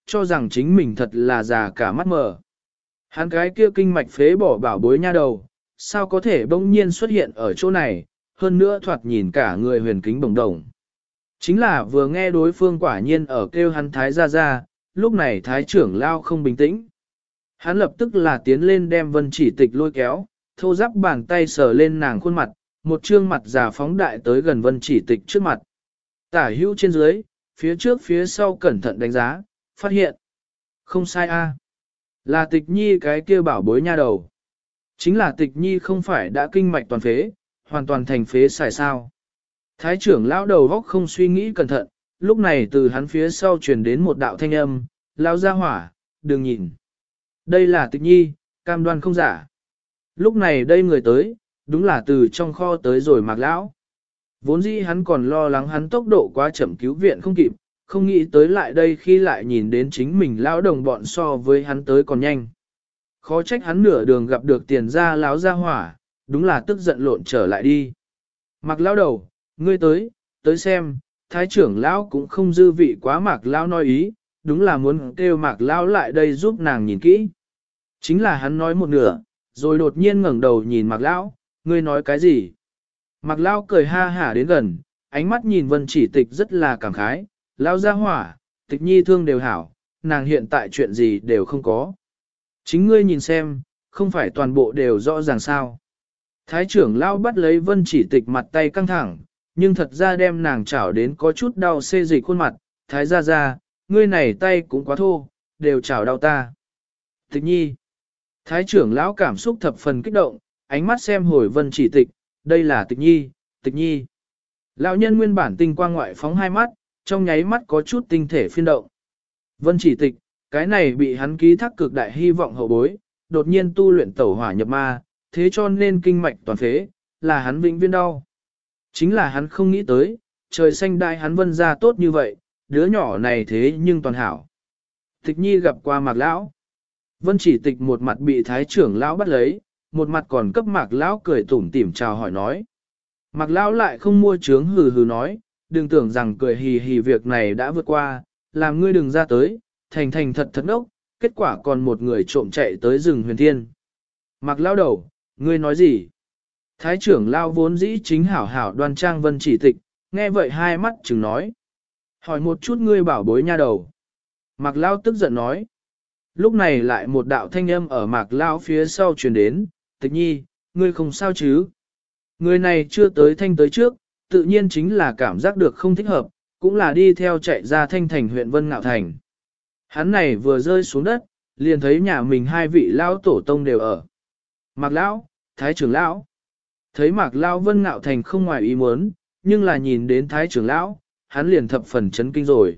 cho rằng chính mình thật là già cả mắt mờ. Hắn cái kia kinh mạch phế bỏ bảo bối nha đầu, sao có thể bỗng nhiên xuất hiện ở chỗ này, hơn nữa thoạt nhìn cả người huyền kính bồng đồng. Chính là vừa nghe đối phương quả nhiên ở kêu hắn thái ra, lúc này thái trưởng lao không bình tĩnh. Hắn lập tức là tiến lên đem Vân Chỉ Tịch lôi kéo, thô ráp bàn tay sờ lên nàng khuôn mặt, một trương mặt già phóng đại tới gần Vân Chỉ Tịch trước mặt. Tả hữu trên dưới, phía trước phía sau cẩn thận đánh giá, phát hiện. Không sai a, là Tịch Nhi cái kia bảo bối nha đầu. Chính là Tịch Nhi không phải đã kinh mạch toàn phế, hoàn toàn thành phế xài sao. Thái trưởng lão đầu góc không suy nghĩ cẩn thận, lúc này từ hắn phía sau truyền đến một đạo thanh âm, lão gia hỏa, đừng nhìn. Đây là Tịch Nhi, cam đoan không giả. Lúc này đây người tới, đúng là từ trong kho tới rồi Mạc lão. Vốn dĩ hắn còn lo lắng hắn tốc độ quá chậm cứu viện không kịp, không nghĩ tới lại đây khi lại nhìn đến chính mình lão đồng bọn so với hắn tới còn nhanh. Khó trách hắn nửa đường gặp được tiền ra lão gia hỏa, đúng là tức giận lộn trở lại đi. Mạc lão đầu, ngươi tới xem, thái trưởng lão cũng không dư vị quá Mạc lão nói ý, đúng là muốn kêu Mạc lão lại đây giúp nàng nhìn kỹ. Chính là hắn nói một nửa, rồi đột nhiên ngẩng đầu nhìn Mạc lão, ngươi nói cái gì? Mạc lão cười ha hả đến gần, ánh mắt nhìn Vân Chỉ Tịch rất là cảm khái, lão gia hỏa, Tịch Nhi thương đều hảo, nàng hiện tại chuyện gì đều không có. Chính ngươi nhìn xem, không phải toàn bộ đều rõ ràng sao. Thái trưởng lão bắt lấy Vân Chỉ Tịch mặt tay căng thẳng, nhưng thật ra đem nàng chảo đến có chút đau xê dịch khuôn mặt, thái ra, ngươi này tay cũng quá thô, đều chảo đau ta. Tịch Nhi. Thái trưởng lão cảm xúc thập phần kích động, ánh mắt xem hồi Vân Chỉ Tịch, đây là Tịch Nhi, Tịch Nhi. Lão nhân nguyên bản tinh quang ngoại phóng hai mắt, trong nháy mắt có chút tinh thể phiên động. Vân Chỉ Tịch, cái này bị hắn ký thác cực đại hy vọng hậu bối, đột nhiên tu luyện tẩu hỏa nhập ma, thế cho nên kinh mạch toàn phế, là hắn vĩnh viễn đau. Chính là hắn không nghĩ tới, trời xanh đại hắn Vân ra tốt như vậy, đứa nhỏ này thế nhưng toàn hảo. Tịch Nhi gặp qua Mạc lão. Vân Chỉ Tịch một mặt bị thái trưởng lão bắt lấy, một mặt còn cấp Mạc lão cười tủm tỉm chào hỏi nói. Mạc lão lại không mua trướng hừ hừ nói, đừng tưởng rằng cười hì hì việc này đã vượt qua, làm ngươi đừng ra tới, thành thành thật thật ốc, kết quả còn một người trộm chạy tới rừng huyền thiên. Mạc lão đầu, ngươi nói gì? Thái trưởng lão vốn dĩ chính hảo hảo đoan trang Vân Chỉ Tịch, nghe vậy hai mắt chừng nói. Hỏi một chút ngươi bảo bối nha đầu. Mạc lão tức giận nói. Lúc này lại một đạo thanh âm ở Mạc lão phía sau truyền đến, Tịch Nhi, ngươi không sao chứ? Người này chưa tới thanh tới trước, tự nhiên chính là cảm giác được không thích hợp, cũng là đi theo chạy ra thanh thành huyện Vân Ngạo Thành. Hắn này vừa rơi xuống đất, liền thấy nhà mình hai vị lão tổ tông đều ở. Mạc lão, thái trưởng lão. Thấy Mạc lão Vân Ngạo Thành không ngoài ý muốn, nhưng là nhìn đến thái trưởng lão, hắn liền thập phần chấn kinh rồi.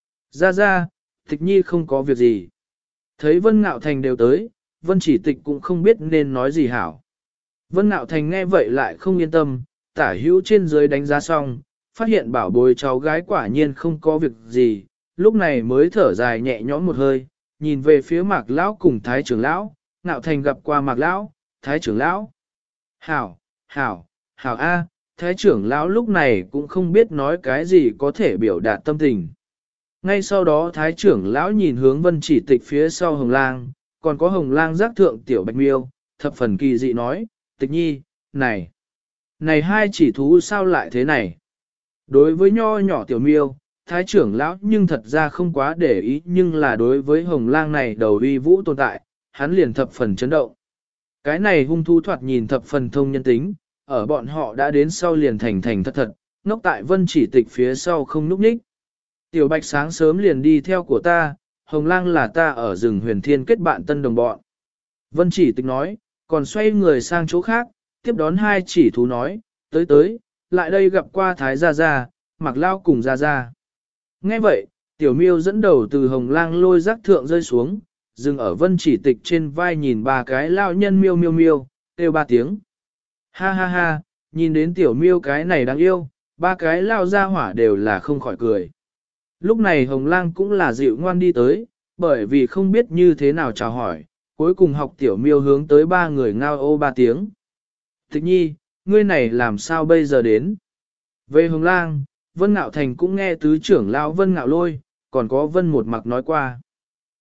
Ra, Tịch Nhi không có việc gì. Thấy Vân Ngạo Thành đều tới, Vân Chỉ Tịch cũng không biết nên nói gì hảo. Vân Ngạo Thành nghe vậy lại không yên tâm, tả hữu trên dưới đánh giá xong, phát hiện bảo bối cháu gái quả nhiên không có việc gì, lúc này mới thở dài nhẹ nhõm một hơi, nhìn về phía Mạc lão cùng thái trưởng lão, Ngạo Thành gặp qua Mạc lão, thái trưởng lão. Hảo a, thái trưởng lão lúc này cũng không biết nói cái gì có thể biểu đạt tâm tình. Ngay sau đó thái trưởng lão nhìn hướng Vân Chỉ Tịch phía sau Hồng Lang, còn có Hồng Lang giác thượng tiểu bạch miêu, thập phần kỳ dị nói, Tịch Nhi, này hai chỉ thú sao lại thế này? Đối với nho nhỏ tiểu miêu, thái trưởng lão nhưng thật ra không quá để ý, nhưng là đối với Hồng Lang này đầu uy vũ tồn tại, hắn liền thập phần chấn động. Cái này hung thú thoạt nhìn thập phần thông nhân tính, ở bọn họ đã đến sau liền thành thật thật, ngốc tại Vân Chỉ Tịch phía sau không núp ních. Tiểu Bạch sáng sớm liền đi theo của ta, Hồng Lang là ta ở rừng huyền thiên kết bạn tân đồng bọn. Vân Chỉ Tịch nói, còn xoay người sang chỗ khác, tiếp đón hai chỉ thú nói, tới, lại đây gặp qua Thái Gia, Mạc Lao cùng Gia. Nghe vậy, tiểu miêu dẫn đầu từ Hồng Lang lôi rác thượng rơi xuống, dừng ở Vân Chỉ Tịch trên vai nhìn ba cái lao nhân miêu, kêu ba tiếng. Ha, nhìn đến tiểu miêu cái này đáng yêu, ba cái lao ra hỏa đều là không khỏi cười. Lúc này Hồng Lang cũng là dịu ngoan đi tới, bởi vì không biết như thế nào chào hỏi, cuối cùng học tiểu miêu hướng tới ba người ngao ô ba tiếng. Tịch Nhi, ngươi này làm sao bây giờ đến? Về Hồng Lang, Vân Ngạo Thành cũng nghe tứ trưởng lão Vân Ngạo Lôi, còn có Vân Một Mặc nói qua.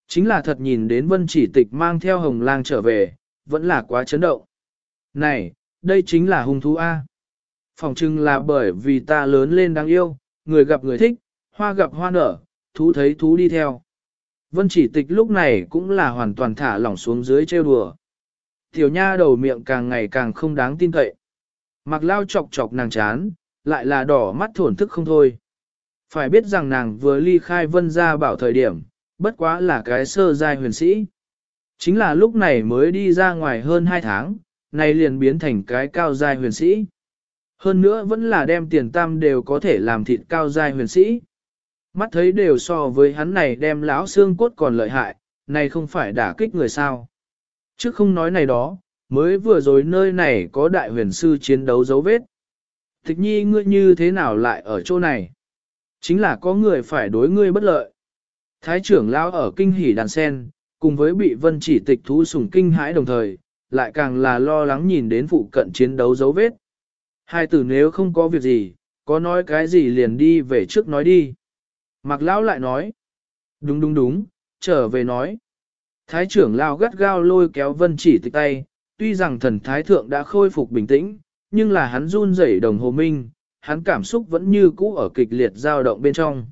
Chính là thật nhìn đến Vân Chỉ Tịch mang theo Hồng Lang trở về, vẫn là quá chấn động. Này, đây chính là hung thú A. Phòng trưng là bởi vì ta lớn lên đáng yêu, người gặp người thích, hoa gặp hoa nở, thú thấy thú đi theo. Vân Chỉ Tịch lúc này cũng là hoàn toàn thả lỏng xuống dưới trêu đùa. Tiểu nha đầu miệng càng ngày càng không đáng tin cậy. Mặc Lao chọc chọc nàng chán, lại là đỏ mắt thổn thức không thôi. Phải biết rằng nàng vừa ly khai Vân gia bảo thời điểm, bất quá là cái sơ giai huyền sĩ. Chính là lúc này mới đi ra ngoài hơn 2 tháng, này liền biến thành cái cao giai huyền sĩ. Hơn nữa vẫn là đem tiền tam đều có thể làm thịt cao giai huyền sĩ. Mắt thấy đều so với hắn này đem lão xương cốt còn lợi hại, này không phải đả kích người sao. Chứ không nói này đó, mới vừa rồi nơi này có đại huyền sư chiến đấu dấu vết. Tịch nhi ngươi như thế nào lại ở chỗ này? Chính là có người phải đối ngươi bất lợi. Thái trưởng lão ở kinh hỉ đàn sen, cùng với bị Vân Chỉ Tịch thú sủng kinh hãi đồng thời, lại càng là lo lắng nhìn đến phụ cận chiến đấu dấu vết. Hai tử nếu không có việc gì, có nói cái gì liền đi về trước nói đi. Mạc lão lại nói. Đúng đúng đúng, trở về nói. Thái trưởng lão gắt gao lôi kéo Vân Chỉ Tịch tay, tuy rằng thần thái thượng đã khôi phục bình tĩnh, nhưng là hắn run rẩy đồng hồ minh, hắn cảm xúc vẫn như cũ ở kịch liệt dao động bên trong.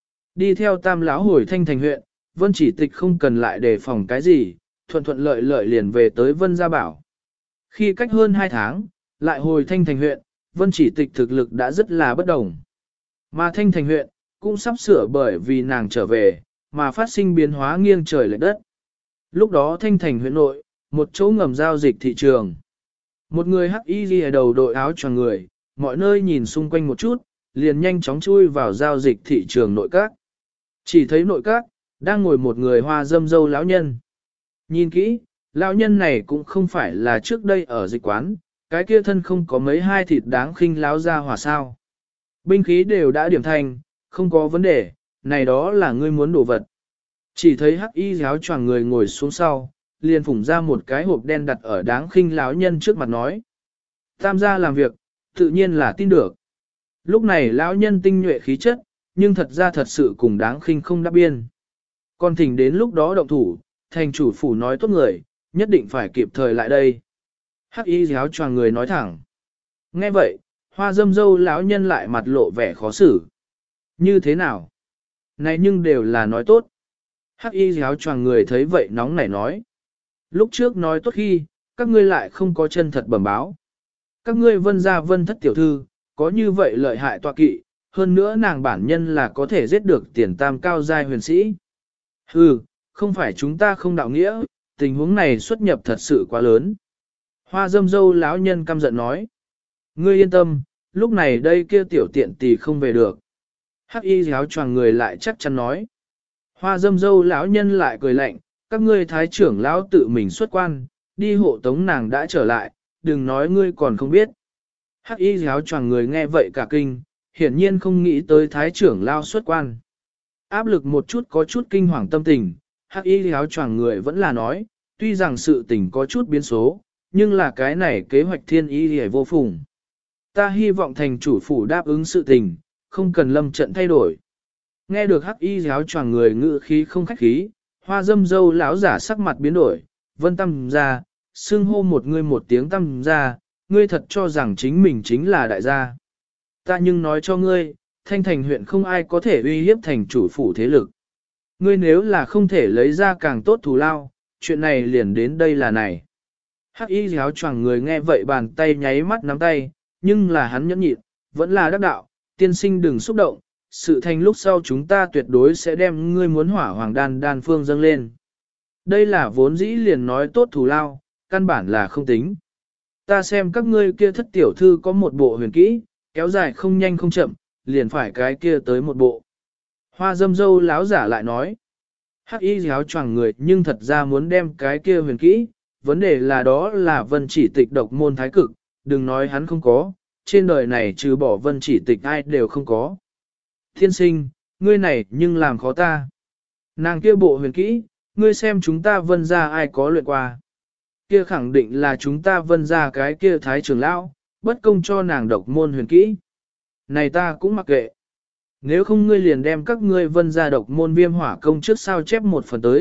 Đi theo tam lão hồi Thanh Thành huyện, Vân Chỉ Tịch không cần lại đề phòng cái gì, thuận thuận lợi lợi liền về tới Vân Gia Bảo. Khi cách hơn 2 tháng, lại hồi Thanh Thành huyện, Vân Chỉ Tịch thực lực đã rất là bất đồng. Mà Thanh Thành huyện, cũng sắp sửa bởi vì nàng trở về, mà phát sinh biến hóa nghiêng trời lệch đất. Lúc đó Thanh Thành huyện nội, một chỗ ngầm giao dịch thị trường. Một người hắc y ghi đầu đội áo choàng người, mọi nơi nhìn xung quanh một chút, liền nhanh chóng chui vào giao dịch thị trường nội các. Chỉ thấy nội các, đang ngồi một người hoa dâm dâu lão nhân. Nhìn kỹ, lão nhân này cũng không phải là trước đây ở dịch quán, cái kia thân không có mấy hai thịt đáng khinh láo ra hỏa sao. Binh khí đều đã điểm thành, không có vấn đề, này đó là ngươi muốn đổ vật. Chỉ thấy hắc y áo choàng người ngồi xuống sau, liền phủng ra một cái hộp đen đặt ở đáng khinh lão nhân trước mặt nói. Tam gia làm việc, tự nhiên là tin được. Lúc này lão nhân tinh nhuệ khí chất, nhưng thật ra thật sự cùng đáng khinh không đáp biên. Còn thỉnh đến lúc đó động thủ, thành chủ phủ nói tốt người, nhất định phải kịp thời lại đây. Hắc y áo choàng người nói thẳng. Nghe vậy, hoa dâm dâu lão nhân lại mặt lộ vẻ khó xử. Như thế nào? Này nhưng đều là nói tốt. Hắc y áo choàng người thấy vậy nóng nảy nói. Lúc trước nói tốt khi, các ngươi lại không có chân thật bẩm báo. Các ngươi Vân gia Vân thất tiểu thư, có như vậy lợi hại tọa kỵ, hơn nữa nàng bản nhân là có thể giết được tiền tam cao giai huyền sĩ. Hừ, không phải chúng ta không đạo nghĩa, tình huống này xuất nhập thật sự quá lớn. Hoa dâm dâu lão nhân căm giận nói. Ngươi yên tâm, lúc này đây kia tiểu tiện tỷ không về được. Hắc y giáo choàng người lại chắc chắn nói. Hoa dâm dâu lão nhân lại cười lạnh, các ngươi thái trưởng lão tự mình xuất quan, đi hộ tống nàng đã trở lại, đừng nói ngươi còn không biết. Hắc y giáo choàng người nghe vậy cả kinh, hiển nhiên không nghĩ tới thái trưởng lao xuất quan. Áp lực một chút có chút kinh hoàng tâm tình, hắc y áo choàng người vẫn là nói, tuy rằng sự tình có chút biến số, nhưng là cái này kế hoạch thiên ý hề vô phùng. Ta hy vọng thành chủ phủ đáp ứng sự tình, không cần lâm trận thay đổi. Nghe được hắc y áo choàng người ngữ khí không khách khí, hoa dâm dâu lão giả sắc mặt biến đổi, vân tâm ra, xưng hô một người một tiếng tâm ra, ngươi thật cho rằng chính mình chính là đại gia. Ta nhưng nói cho ngươi, Thanh Thành huyện không ai có thể uy hiếp thành chủ phủ thế lực. Ngươi nếu là không thể lấy ra càng tốt thù lao, chuyện này liền đến đây là này. Hắc y áo choàng người nghe vậy bàn tay nháy mắt nắm tay, nhưng là hắn nhẫn nhịn, vẫn là đắc đạo, tiên sinh đừng xúc động, sự thành lúc sau chúng ta tuyệt đối sẽ đem ngươi muốn hỏa hoàng đan phương dâng lên. Đây là vốn dĩ liền nói tốt thù lao, căn bản là không tính. Ta xem các ngươi kia thất tiểu thư có một bộ huyền kỹ, kéo dài không nhanh không chậm, liền phải cái kia tới một bộ. Hoa dâm dâu láo giả lại nói, hắc y giáo choàng người nhưng thật ra muốn đem cái kia huyền kỹ, vấn đề là đó là Vân Chỉ Tịch độc môn thái cực, đừng nói hắn không có, trên đời này trừ bỏ Vân Chỉ Tịch ai đều không có. Thiên sinh, ngươi này nhưng làm khó ta. Nàng kia bộ huyền kỹ, ngươi xem chúng ta Vân gia ai có luyện qua. Kia khẳng định là chúng ta Vân gia cái kia thái trưởng lão, bất công cho nàng độc môn huyền kỹ. Này ta cũng mặc kệ. Nếu không ngươi liền đem các ngươi Vân gia độc môn viêm hỏa công trước sao chép một phần tới,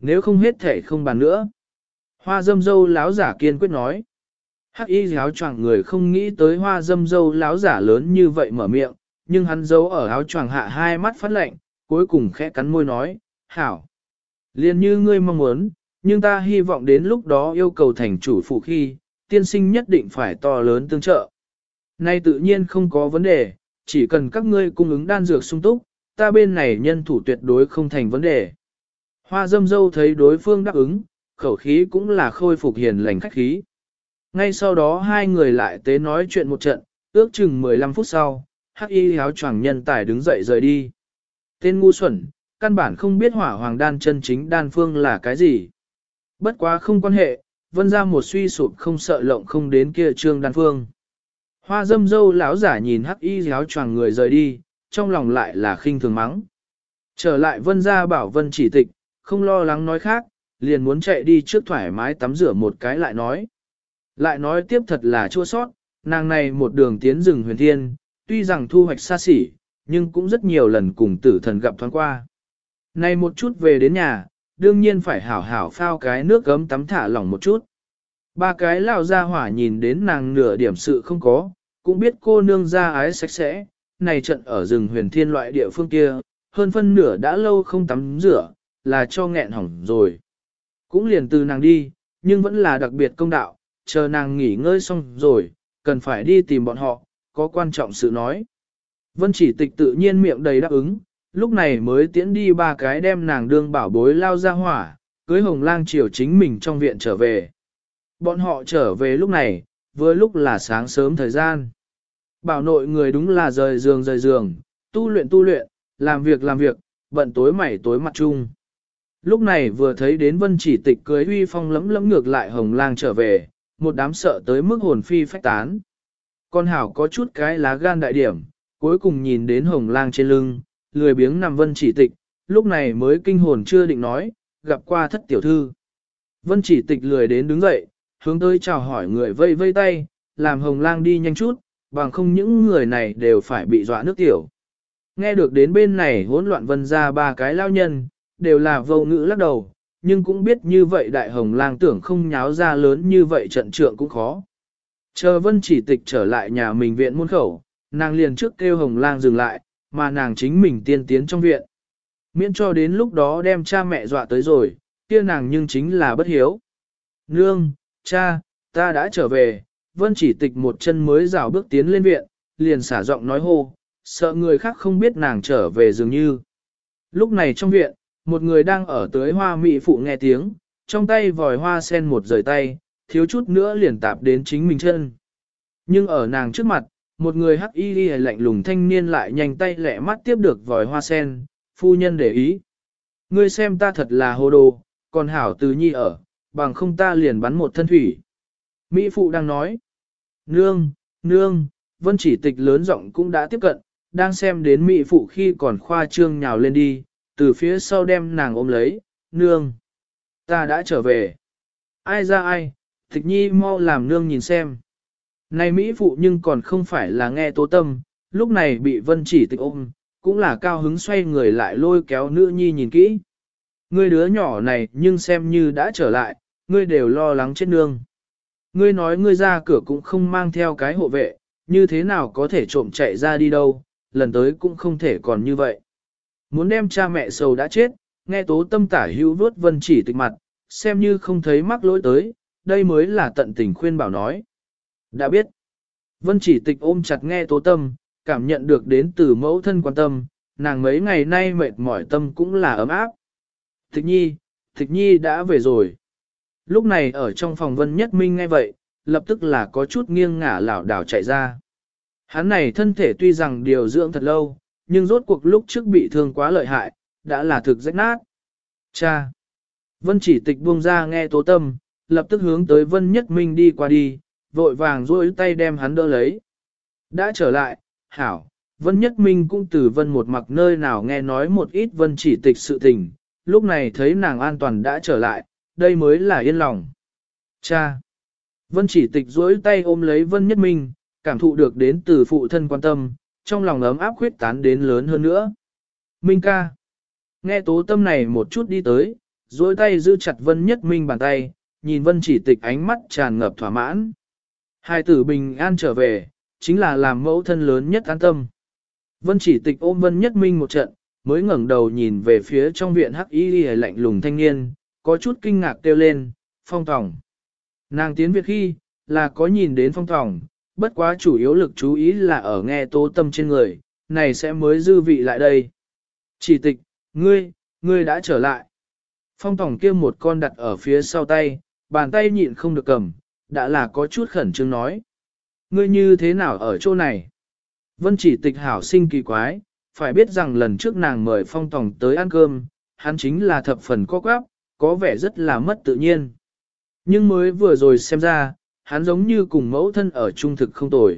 nếu không hết thể không bàn nữa. Hoa dâm dâu láo giả kiên quyết nói. Hắc y áo choàng người không nghĩ tới hoa dâm dâu láo giả lớn như vậy mở miệng, nhưng hắn giấu ở áo choàng hạ hai mắt phát lạnh, cuối cùng khẽ cắn môi nói, hảo. Liền như ngươi mong muốn, nhưng ta hy vọng đến lúc đó yêu cầu thành chủ phụ khi, tiên sinh nhất định phải to lớn tương trợ. Nay tự nhiên không có vấn đề, chỉ cần các ngươi cung ứng đan dược sung túc, ta bên này nhân thủ tuyệt đối không thành vấn đề. Hoa dâm dâu thấy đối phương đáp ứng, khẩu khí cũng là khôi phục hiền lành khách khí. Ngay sau đó hai người lại tế nói chuyện một trận, ước chừng 15 phút sau, hắc y áo choàng nhân tài đứng dậy rời đi. Tên ngu xuẩn, căn bản không biết hỏa hoàng đan chân chính đan phương là cái gì. Bất quá không quan hệ, vân ra một suy sụp không sợ lộng không đến kia trương đan phương. Hoa dâm dâu lão giả nhìn hắc y áo choàng người rời đi, trong lòng lại là khinh thường mắng. Trở lại vân ra bảo vân chỉ tịch, không lo lắng nói khác, liền muốn chạy đi trước thoải mái tắm rửa một cái lại nói. Lại nói tiếp thật là chua sót, nàng này một đường tiến rừng huyền thiên, tuy rằng thu hoạch xa xỉ, nhưng cũng rất nhiều lần cùng tử thần gặp thoáng qua. Này một chút về đến nhà, đương nhiên phải hảo hảo phao cái nước gấm tắm thả lỏng một chút. Ba cái lao ra hỏa nhìn đến nàng nửa điểm sự không có, cũng biết cô nương ra ái sạch sẽ, này trận ở rừng huyền thiên loại địa phương kia, hơn phân nửa đã lâu không tắm rửa, là cho nghẹn hỏng rồi. Cũng liền từ nàng đi, nhưng vẫn là đặc biệt công đạo, chờ nàng nghỉ ngơi xong rồi, cần phải đi tìm bọn họ, có quan trọng sự nói. Vân chỉ tịch tự nhiên miệng đầy đáp ứng, lúc này mới tiễn đi ba cái đem nàng đương bảo bối lao ra hỏa, cưới hồng lang chiều chính mình trong viện trở về. Bọn họ trở về lúc này, vừa lúc là sáng sớm thời gian. Bảo nội người đúng là rời giường, tu luyện, làm việc, bận tối mày tối mặt chung. Lúc này vừa thấy đến vân chỉ tịch cưới uy phong lẫm ngược lại hồng lang trở về, một đám sợ tới mức hồn phi phách tán. Con hảo có chút cái lá gan đại điểm, cuối cùng nhìn đến hồng lang trên lưng, lười biếng nằm vân chỉ tịch, lúc này mới kinh hồn chưa định nói, gặp qua thất tiểu thư. Vân chỉ tịch lười đến đứng dậy, hướng tới chào hỏi người vây vây tay, làm hồng lang đi nhanh chút, bằng không những người này đều phải bị dọa nước tiểu. Nghe được đến bên này hỗn loạn vân ra ba cái lao nhân, đều là vô ngữ lắc đầu, nhưng cũng biết như vậy đại hồng lang tưởng không nháo ra lớn như vậy trận trượng cũng khó. Chờ vân chỉ tịch trở lại nhà mình viện môn khẩu, nàng liền trước kêu hồng lang dừng lại, mà nàng chính mình tiên tiến trong viện. Miễn cho đến lúc đó đem cha mẹ dọa tới rồi, kia nàng nhưng chính là bất hiếu. Nương, cha, ta đã trở về, vân chỉ tịch một chân mới rảo bước tiến lên viện, liền xả giọng nói hô, sợ người khác không biết nàng trở về dường như. Lúc này trong viện, một người đang ở tưới hoa mị phụ nghe tiếng, trong tay vòi hoa sen một rời tay, thiếu chút nữa liền tạp đến chính mình chân. Nhưng ở nàng trước mặt, một người hắc y lạnh lùng thanh niên lại nhanh tay lẹ mắt tiếp được vòi hoa sen, phu nhân để ý. Ngươi xem ta thật là hồ đồ, còn hảo từ nhi ở, bằng không ta liền bắn một thân thủy. Mỹ phụ đang nói, nương, vân chỉ tịch lớn giọng cũng đã tiếp cận, đang xem đến Mỹ phụ khi còn khoa trương nhào lên đi, từ phía sau đem nàng ôm lấy, nương, ta đã trở về. Ai ra ai, tịch nhi mau làm nương nhìn xem. Này Mỹ phụ nhưng còn không phải là nghe tố tâm, lúc này bị vân chỉ tịch ôm, cũng là cao hứng xoay người lại lôi kéo nữ nhi nhìn kỹ. Ngươi đứa nhỏ này nhưng xem như đã trở lại, ngươi đều lo lắng chết nương. Ngươi nói ngươi ra cửa cũng không mang theo cái hộ vệ, như thế nào có thể trộm chạy ra đi đâu, lần tới cũng không thể còn như vậy. Muốn đem cha mẹ sầu đã chết, nghe tố tâm tả hữu vuốt vân chỉ tịch mặt, xem như không thấy mắc lỗi tới, đây mới là tận tình khuyên bảo nói. Đã biết, vân chỉ tịch ôm chặt nghe tố tâm, cảm nhận được đến từ mẫu thân quan tâm, nàng mấy ngày nay mệt mỏi tâm cũng là ấm áp. Tịch nhi đã về rồi. Lúc này ở trong phòng vân nhất minh nghe vậy, lập tức là có chút nghiêng ngả lảo đảo chạy ra. Hắn này thân thể tuy rằng điều dưỡng thật lâu, nhưng rốt cuộc lúc trước bị thương quá lợi hại, đã là thực rách nát. Cha! Vân chỉ tịch buông ra nghe tố tâm, lập tức hướng tới vân nhất minh đi qua đi, vội vàng duỗi tay đem hắn đỡ lấy. Đã trở lại, hảo, vân nhất minh cũng từ vân một mặc nơi nào nghe nói một ít vân chỉ tịch sự tình, lúc này thấy nàng an toàn đã trở lại, đây mới là yên lòng. Cha! Vân chỉ tịch duỗi tay ôm lấy vân nhất minh, cảm thụ được đến từ phụ thân quan tâm, trong lòng ấm áp khuyết tán đến lớn hơn nữa. Minh ca! Nghe tố tâm này một chút đi tới, duỗi tay giữ chặt Vân Nhất Minh bàn tay, nhìn Vân Chỉ Tịch ánh mắt tràn ngập thỏa mãn. Hai tử bình an trở về, chính là làm mẫu thân lớn nhất an tâm. Vân Chỉ Tịch ôm Vân Nhất Minh một trận, mới ngẩng đầu nhìn về phía trong viện hắc y lạnh lùng thanh niên, có chút kinh ngạc kêu lên, Phong Tòng. Nàng tiến viện khi, là có nhìn đến Phong Tòng, bất quá chủ yếu lực chú ý là ở nghe Tố Tâm trên người, này sẽ mới dư vị lại đây. Chỉ Tịch, ngươi đã trở lại. Phong Tòng kia một con đặt ở phía sau tay, bàn tay nhịn không được cầm, đã là có chút khẩn trương nói. Ngươi như thế nào ở chỗ này? Vân Chỉ Tịch hảo sinh kỳ quái, phải biết rằng lần trước nàng mời Phong Tòng tới ăn cơm, hắn chính là thập phần có quáp, có vẻ rất là mất tự nhiên. Nhưng mới vừa rồi xem ra, hắn giống như cùng mẫu thân ở trung thực không tồi.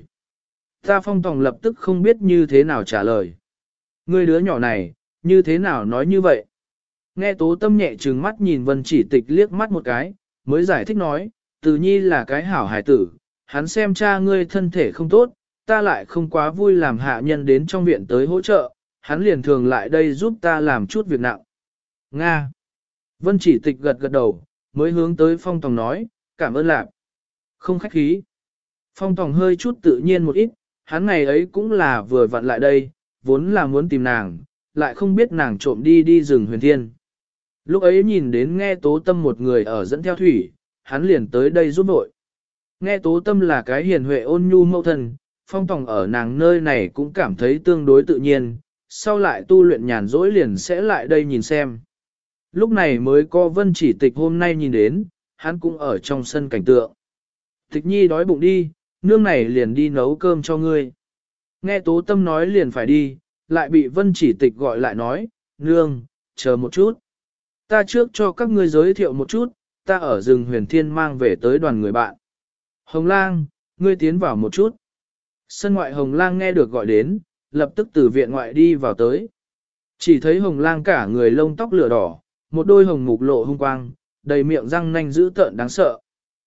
Ta Phong Tòng lập tức không biết như thế nào trả lời. Ngươi đứa nhỏ này, như thế nào nói như vậy? Nghe Tố Tâm nhẹ trừng mắt nhìn Vân Chỉ Tịch liếc mắt một cái, mới giải thích nói, Từ Nhi là cái hảo hài tử, hắn xem cha ngươi thân thể không tốt, ta lại không quá vui làm hạ nhân đến trong viện tới hỗ trợ, hắn liền thường lại đây giúp ta làm chút việc nặng. Nga. Vân Chỉ Tịch gật gật đầu, mới hướng tới Phong Tòng nói, cảm ơn lạc. Không khách khí. Phong Tòng hơi chút tự nhiên một ít, hắn ngày ấy cũng là vừa vặn lại đây, vốn là muốn tìm nàng, lại không biết nàng trộm đi rừng Huyền Thiên. Lúc ấy nhìn đến nghe Tố Tâm một người ở dẫn theo thủy, hắn liền tới đây giúp vội. Nghe Tố Tâm là cái hiền huệ ôn nhu mẫu thân, Phong Tòng ở nàng nơi này cũng cảm thấy tương đối tự nhiên, sau lại tu luyện nhàn rỗi liền sẽ lại đây nhìn xem. Lúc này mới có Vân Chỉ Tịch hôm nay nhìn đến, hắn cũng ở trong sân cảnh tượng. Tịch Nhi đói bụng đi, nương này liền đi nấu cơm cho ngươi. Nghe Tố Tâm nói liền phải đi, lại bị Vân Chỉ Tịch gọi lại nói, nương, chờ một chút. Ta trước cho các ngươi giới thiệu một chút, ta ở rừng Huyền Thiên mang về tới đoàn người bạn. Hồng Lang, ngươi tiến vào một chút. Sân ngoại Hồng Lang nghe được gọi đến, lập tức từ viện ngoại đi vào tới. Chỉ thấy Hồng Lang cả người lông tóc lửa đỏ, một đôi hồng mục lộ hung quang, đầy miệng răng nanh dữ tợn đáng sợ.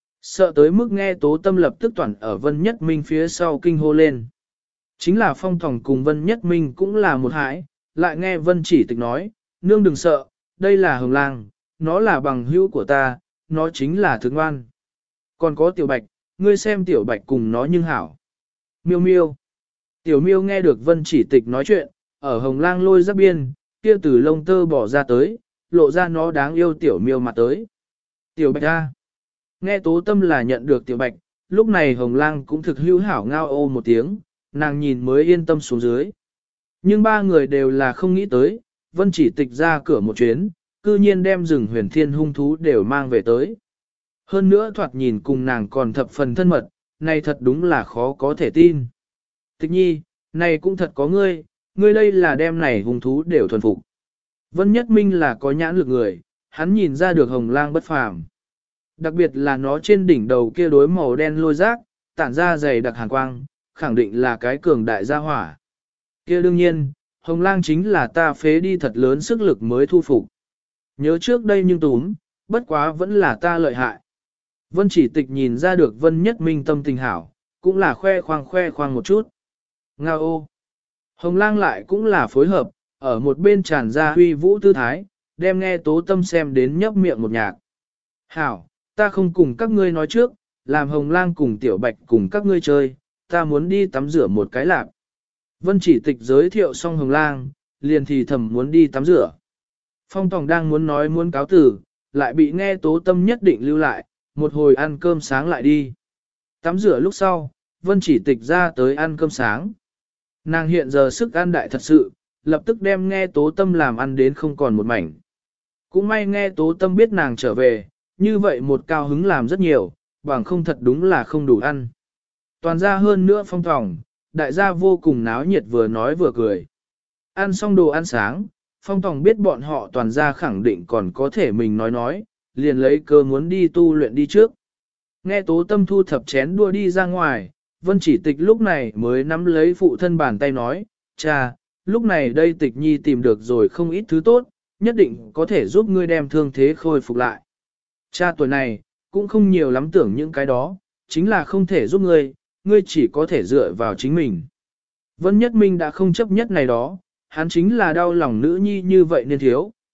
Sợ tới mức nghe Tố Tâm lập tức toàn ở Vân Nhất Minh phía sau kinh hô lên. Chính là Phong Tòng cùng Vân Nhất Minh cũng là một hãi, lại nghe Vân Chỉ Tịch nói, nương đừng sợ, đây là Hồng Lang, nó là bằng hữu của ta, nó chính là Thức Ngoan. Còn có Tiểu Bạch, ngươi xem Tiểu Bạch cùng nó nhưng hảo. Miêu miêu. Tiểu miêu nghe được Vân Chỉ Tịch nói chuyện, ở Hồng Lang lôi giáp biên, kia từ lông tơ bỏ ra tới, lộ ra nó đáng yêu Tiểu miêu mặt tới. Tiểu Bạch ra. Nghe Tố Tâm là nhận được Tiểu Bạch, lúc này Hồng Lang cũng thực hữu hảo ngao ô một tiếng, nàng nhìn mới yên tâm xuống dưới. Nhưng ba người đều là không nghĩ tới, Vân Chỉ Tịch ra cửa một chuyến, cư nhiên đem rừng Huyền Thiên hung thú đều mang về tới. Hơn nữa thoạt nhìn cùng nàng còn thập phần thân mật, này thật đúng là khó có thể tin. Tịch Nhi, này cũng thật có ngươi đây là đem này hung thú đều thuần phục. Vân Nhất Minh là có nhãn lực người, hắn nhìn ra được Hồng Lang bất phàm. Đặc biệt là nó trên đỉnh đầu kia đối màu đen lôi rác, tản ra dày đặc hàn quang, khẳng định là cái cường đại gia hỏa. Kia đương nhiên, Hồng Lang chính là ta phế đi thật lớn sức lực mới thu phục. Nhớ trước đây nhưng túm, bất quá vẫn là ta lợi hại. Vân Chỉ Tịch nhìn ra được Vân Nhất Minh tâm tình hảo, cũng là khoe khoang một chút. Nga ô! Hồng Lang lại cũng là phối hợp, ở một bên tràn ra huy vũ tư thái, đem nghe Tố Tâm xem đến nhấp miệng một nhạc. Hảo, ta không cùng các ngươi nói trước, làm Hồng Lang cùng Tiểu Bạch cùng các ngươi chơi, ta muốn đi tắm rửa một cái lạp. Vân Chỉ Tịch giới thiệu xong Hồng Lang, liền thì thầm muốn đi tắm rửa. Phong Tòng đang muốn cáo tử, lại bị nghe Tố Tâm nhất định lưu lại, một hồi ăn cơm sáng lại đi. Tắm rửa lúc sau, Vân Chỉ Tịch ra tới ăn cơm sáng. Nàng hiện giờ sức ăn đại thật sự, lập tức đem nghe Tố Tâm làm ăn đến không còn một mảnh. Cũng may nghe Tố Tâm biết nàng trở về, như vậy một cao hứng làm rất nhiều, bằng không thật đúng là không đủ ăn. Toàn ra hơn nữa Phong Tòng, đại gia vô cùng náo nhiệt vừa nói vừa cười. Ăn xong đồ ăn sáng, Phong Tòng biết bọn họ toàn ra khẳng định còn có thể mình nói, liền lấy cơ muốn đi tu luyện đi trước. Nghe Tố Tâm thu thập chén đua đi ra ngoài, Vân Chỉ Tịch lúc này mới nắm lấy phụ thân bàn tay nói, cha, lúc này đây Tịch Nhi tìm được rồi không ít thứ tốt, nhất định có thể giúp ngươi đem thương thế khôi phục lại. Cha tuổi này, cũng không nhiều lắm tưởng những cái đó, chính là không thể giúp ngươi chỉ có thể dựa vào chính mình. Vân Nhất Minh đã không chấp nhất này đó, hắn chính là đau lòng nữ nhi như vậy nên thiếu,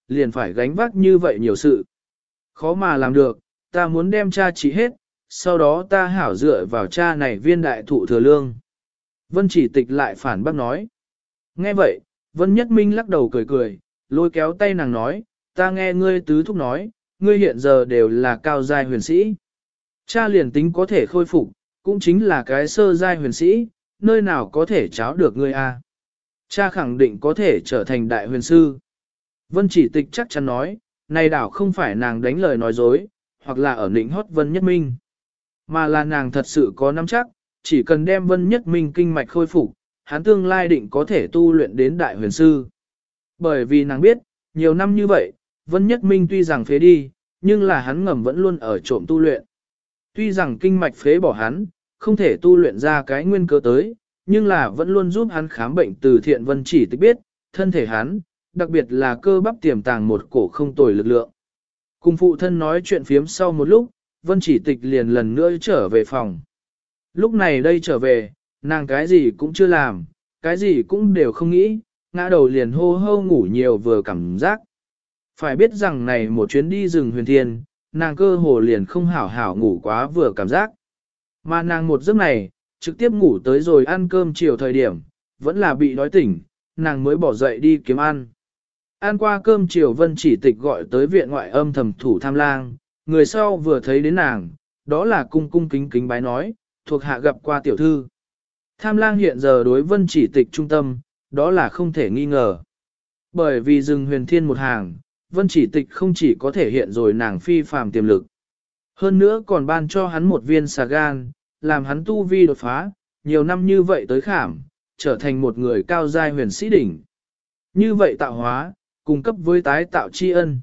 liền phải gánh vác như vậy nhiều sự. Khó mà làm được, ta muốn đem cha trị hết, sau đó ta hảo dựa vào cha này viên đại thụ thừa lương. Vân Chỉ Tịch lại phản bác nói. Nghe vậy, Vân Nhất Minh lắc đầu cười cười, lôi kéo tay nàng nói, ta nghe ngươi tứ thúc nói, ngươi hiện giờ đều là cao giai huyền sĩ. Cha liền tính có thể khôi phục, cũng chính là cái sơ giai huyền sĩ, nơi nào có thể cháo được ngươi a? Cha khẳng định có thể trở thành đại huyền sư. Vân Chỉ Tịch chắc chắn nói, này đảo không phải nàng đánh lời nói dối, hoặc là ở nịnh hót Vân Nhất Minh, mà là nàng thật sự có nắm chắc, chỉ cần đem Vân Nhất Minh kinh mạch khôi phục, hắn tương lai định có thể tu luyện đến đại huyền sư. Bởi vì nàng biết, nhiều năm như vậy, Vân Nhất Minh tuy rằng phế đi, nhưng là hắn ngầm vẫn luôn ở trộm tu luyện. Tuy rằng kinh mạch phế bỏ hắn, không thể tu luyện ra cái nguyên cơ tới, nhưng là vẫn luôn giúp hắn khám bệnh từ thiện. Vân Chỉ Tịch biết, thân thể hắn, đặc biệt là cơ bắp tiềm tàng một cổ không tồi lực lượng. Cùng phụ thân nói chuyện phiếm sau một lúc, Vân Chỉ Tịch liền lần nữa trở về phòng. Lúc này đây trở về, nàng cái gì cũng chưa làm, cái gì cũng đều không nghĩ, ngã đầu liền hô hô ngủ nhiều vừa cảm giác. Phải biết rằng này một chuyến đi rừng huyền thiên, nàng cơ hồ liền không hảo hảo ngủ quá vừa cảm giác. Mà nàng một giấc này, trực tiếp ngủ tới rồi ăn cơm chiều thời điểm, vẫn là bị đói tỉnh, nàng mới bỏ dậy đi kiếm ăn. Ăn qua cơm chiều Vân Chỉ Tịch gọi tới viện ngoại âm thầm thủ Tham Lang, người sau vừa thấy đến nàng, đó là cung cung kính kính bái nói, thuộc hạ gặp qua tiểu thư. Tham Lang hiện giờ đối Vân Chỉ Tịch trung tâm, đó là không thể nghi ngờ. Bởi vì rừng huyền thiên một hàng, Vân Chỉ Tịch không chỉ có thể hiện rồi nàng phi phàm tiềm lực. Hơn nữa còn ban cho hắn một viên xà gan, làm hắn tu vi đột phá, nhiều năm như vậy tới khảm, trở thành một người cao giai huyền sĩ đỉnh. Như vậy tạo hóa, cung cấp với tái tạo tri ân.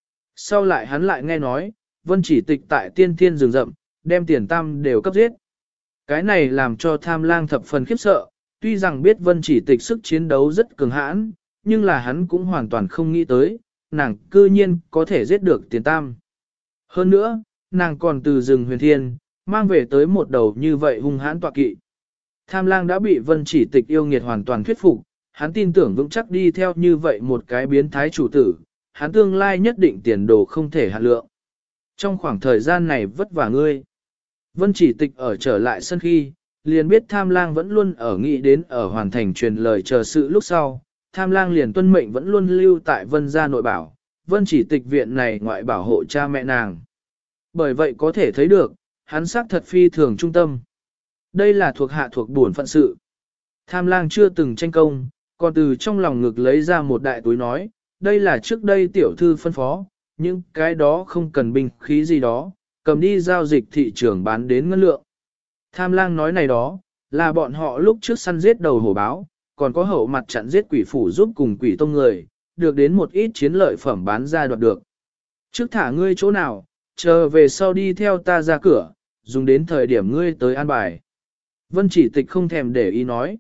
Sau lại hắn lại nghe nói, Vân Chỉ Tịch tại tiên thiên rừng rậm, đem Tiền Tam đều cấp giết. Cái này làm cho Tham Lang thập phần khiếp sợ, tuy rằng biết Vân Chỉ Tịch sức chiến đấu rất cường hãn, nhưng là hắn cũng hoàn toàn không nghĩ tới, nàng cư nhiên có thể giết được Tiền Tam. Hơn nữa, nàng còn từ rừng huyền thiên, mang về tới một đầu như vậy hung hãn tọa kỵ. Tham Lang đã bị Vân Chỉ Tịch yêu nghiệt hoàn toàn thuyết phục, hắn tin tưởng vững chắc đi theo như vậy một cái biến thái chủ tử, hắn tương lai nhất định tiền đồ không thể hạn lượng. Trong khoảng thời gian này vất vả ngươi. Vân Chỉ Tịch ở trở lại sân khi, liền biết Tham Lang vẫn luôn ở nghĩ đến ở hoàn thành truyền lời chờ sự lúc sau. Tham Lang liền tuân mệnh vẫn luôn lưu tại Vân gia nội bảo, Vân Chỉ Tịch viện này ngoại bảo hộ cha mẹ nàng. Bởi vậy có thể thấy được, hắn xác thật phi thường trung tâm. Đây là thuộc hạ thuộc bổn phận sự. Tham Lang chưa từng tranh công, còn từ trong lòng ngực lấy ra một đại túi nói, đây là trước đây tiểu thư phân phó, những cái đó không cần binh khí gì đó, cầm đi giao dịch thị trường bán đến ngân lượng. Tham Lang nói này đó, là bọn họ lúc trước săn giết đầu hổ báo, còn có hậu mặt chặn giết quỷ phủ giúp cùng quỷ tông người, được đến một ít chiến lợi phẩm bán ra đoạt được. Trước thả ngươi chỗ nào, chờ về sau đi theo ta ra cửa, dùng đến thời điểm ngươi tới an bài. Vân Chỉ Tịch không thèm để ý nói,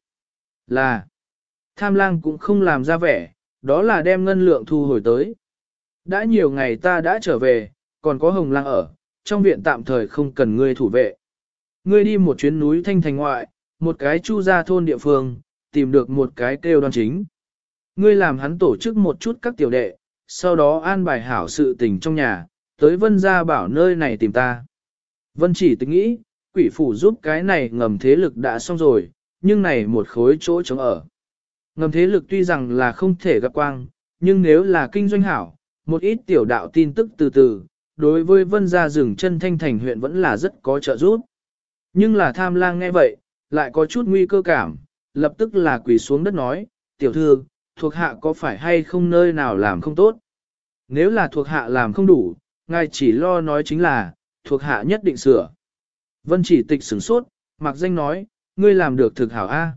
là Tham Lang cũng không làm ra vẻ, đó là đem ngân lượng thu hồi tới. Đã nhiều ngày ta đã trở về, còn có Hồng Lang ở, trong viện tạm thời không cần ngươi thủ vệ. Ngươi đi một chuyến núi Thanh Thành ngoại, một cái chu gia thôn địa phương, tìm được một cái kêu Đoan Chính. Ngươi làm hắn tổ chức một chút các tiểu đệ, sau đó an bài hảo sự tình trong nhà, tới Vân gia bảo nơi này tìm ta. Vân Chỉ Tịch nghĩ, quỷ phủ giúp cái này ngầm thế lực đã xong rồi, nhưng này một khối chỗ trống ở. Ngầm thế lực tuy rằng là không thể gặp quang, nhưng nếu là kinh doanh hảo, một ít tiểu đạo tin tức từ từ, đối với Vân gia rừng chân Thanh Thành huyện vẫn là rất có trợ giúp. Nhưng là Tham Lang nghe vậy, lại có chút nguy cơ cảm, lập tức là quỳ xuống đất nói, tiểu thư, thuộc hạ có phải hay không nơi nào làm không tốt? Nếu là thuộc hạ làm không đủ, ngài chỉ lo nói chính là, thuộc hạ nhất định sửa. Vân Chỉ Tịch sửng sốt, mặc danh nói, ngươi làm được thực hảo a.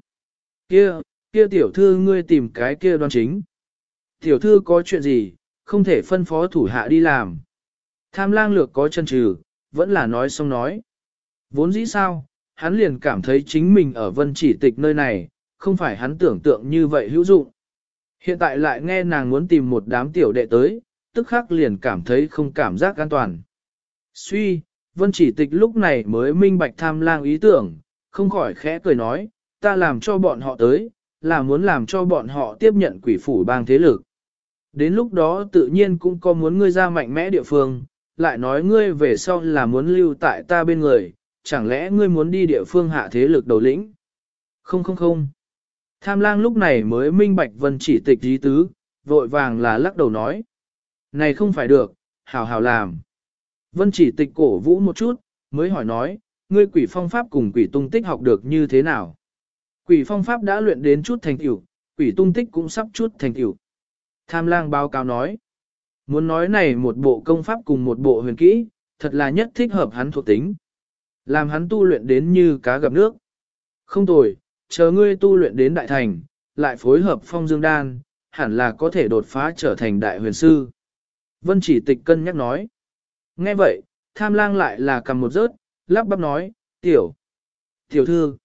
Kia tiểu thư ngươi tìm cái kia Đoan Chính. Tiểu thư có chuyện gì, không thể phân phó thủ hạ đi làm. Tham Lang lược có chân trừ, vẫn là nói xong nói. Vốn dĩ sao, hắn liền cảm thấy chính mình ở Vân Chỉ Tịch nơi này, không phải hắn tưởng tượng như vậy hữu dụng. Hiện tại lại nghe nàng muốn tìm một đám tiểu đệ tới, tức khắc liền cảm thấy không cảm giác an toàn. Suy, Vân Chỉ Tịch lúc này mới minh bạch Tham Lang ý tưởng, không khỏi khẽ cười nói, ta làm cho bọn họ tới, là muốn làm cho bọn họ tiếp nhận quỷ phủ bang thế lực. Đến lúc đó tự nhiên cũng có muốn ngươi ra mạnh mẽ địa phương, lại nói ngươi về sau là muốn lưu tại ta bên người, chẳng lẽ ngươi muốn đi địa phương hạ thế lực đầu lĩnh? Không không không. Tham lang lúc này mới minh bạch Vân Chỉ Tịch ý tứ, vội vàng là lắc đầu nói. Này không phải được, hảo hảo làm. Vân Chỉ Tịch cổ vũ một chút, mới hỏi nói, ngươi quỷ phong pháp cùng quỷ tung tích học được như thế nào? Quỷ phong pháp đã luyện đến chút thành tựu, quỷ tung tích cũng sắp chút thành tựu. Tham lang báo cáo nói, muốn nói này một bộ công pháp cùng một bộ huyền kỹ, thật là nhất thích hợp hắn thuộc tính. Làm hắn tu luyện đến như cá gặp nước. Không tồi, chờ ngươi tu luyện đến đại thành, lại phối hợp phong dương đan, hẳn là có thể đột phá trở thành đại huyền sư. Vân Chỉ Tịch cân nhắc nói. Nghe vậy, tham lang lại là cầm một rớt, lắp bắp nói, tiểu thư,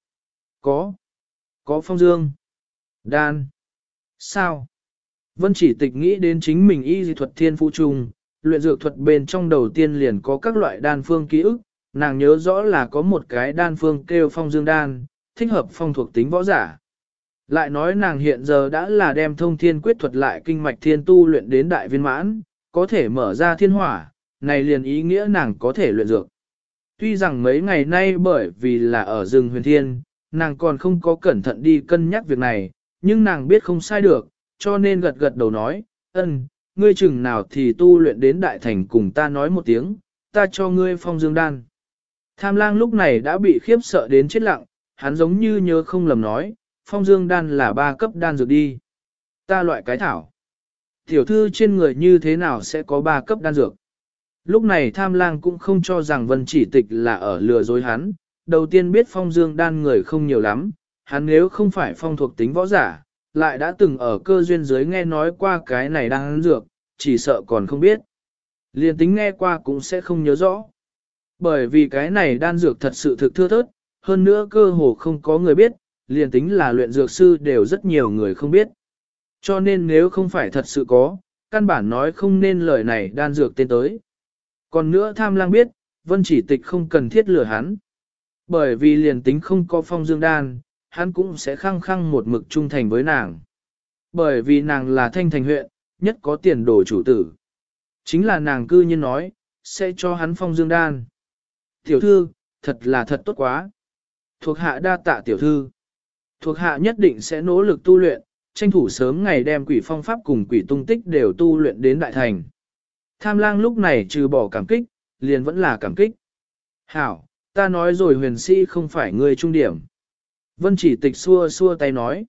có phong dương, đan, sao? Vân Chỉ Tịch nghĩ đến chính mình y dị thuật thiên phụ trùng, luyện dược thuật bên trong đầu tiên liền có các loại đan phương ký ức, nàng nhớ rõ là có một cái đan phương kêu phong dương đan, thích hợp phong thuộc tính võ giả. Lại nói nàng hiện giờ đã là đem thông thiên quyết thuật lại kinh mạch thiên tu luyện đến đại viên mãn, có thể mở ra thiên hỏa, này liền ý nghĩa nàng có thể luyện dược. Tuy rằng mấy ngày nay bởi vì là ở rừng huyền thiên, nàng còn không có cẩn thận đi cân nhắc việc này, nhưng nàng biết không sai được, cho nên gật gật đầu nói, ngươi chừng nào thì tu luyện đến đại thành cùng ta nói một tiếng, ta cho ngươi phong dương đan. Tham lang lúc này đã bị khiếp sợ đến chết lặng, hắn giống như nhớ không lầm nói, phong dương đan là 3 cấp đan dược đi. Ta loại cái thảo. Tiểu thư trên người như thế nào sẽ có 3 cấp đan dược? Lúc này tham lang cũng không cho rằng Vân Chỉ Tịch là ở lừa dối hắn, đầu tiên biết phong dương đan người không nhiều lắm, hắn nếu không phải phong thuộc tính võ giả, lại đã từng ở cơ duyên dưới nghe nói qua cái này đan dược, chỉ sợ còn không biết. Liền tính nghe qua cũng sẽ không nhớ rõ. Bởi vì cái này đan dược thật sự thực thưa thớt, hơn nữa cơ hồ không có người biết, liền tính là luyện dược sư đều rất nhiều người không biết. Cho nên nếu không phải thật sự có, căn bản nói không nên lời này đan dược tên tới. Còn nữa tham lang biết, Vân Chỉ Tịch không cần thiết lừa hắn. Bởi vì liền tính không có phong dương đan, hắn cũng sẽ khăng khăng một mực trung thành với nàng. Bởi vì nàng là thanh thành huyện, nhất có tiền đồ chủ tử. Chính là nàng cư nhiên nói, sẽ cho hắn phong dương đan. Tiểu thư, thật là thật tốt quá. Thuộc hạ đa tạ tiểu thư. Thuộc hạ nhất định sẽ nỗ lực tu luyện, tranh thủ sớm ngày đem quỷ phong pháp cùng quỷ tung tích đều tu luyện đến đại thành. Tham lang lúc này trừ bỏ cảm kích, liền vẫn là cảm kích. Hảo, ta nói rồi huyền sĩ không phải người trung điểm. Vân Chỉ Tịch xua xua tay nói.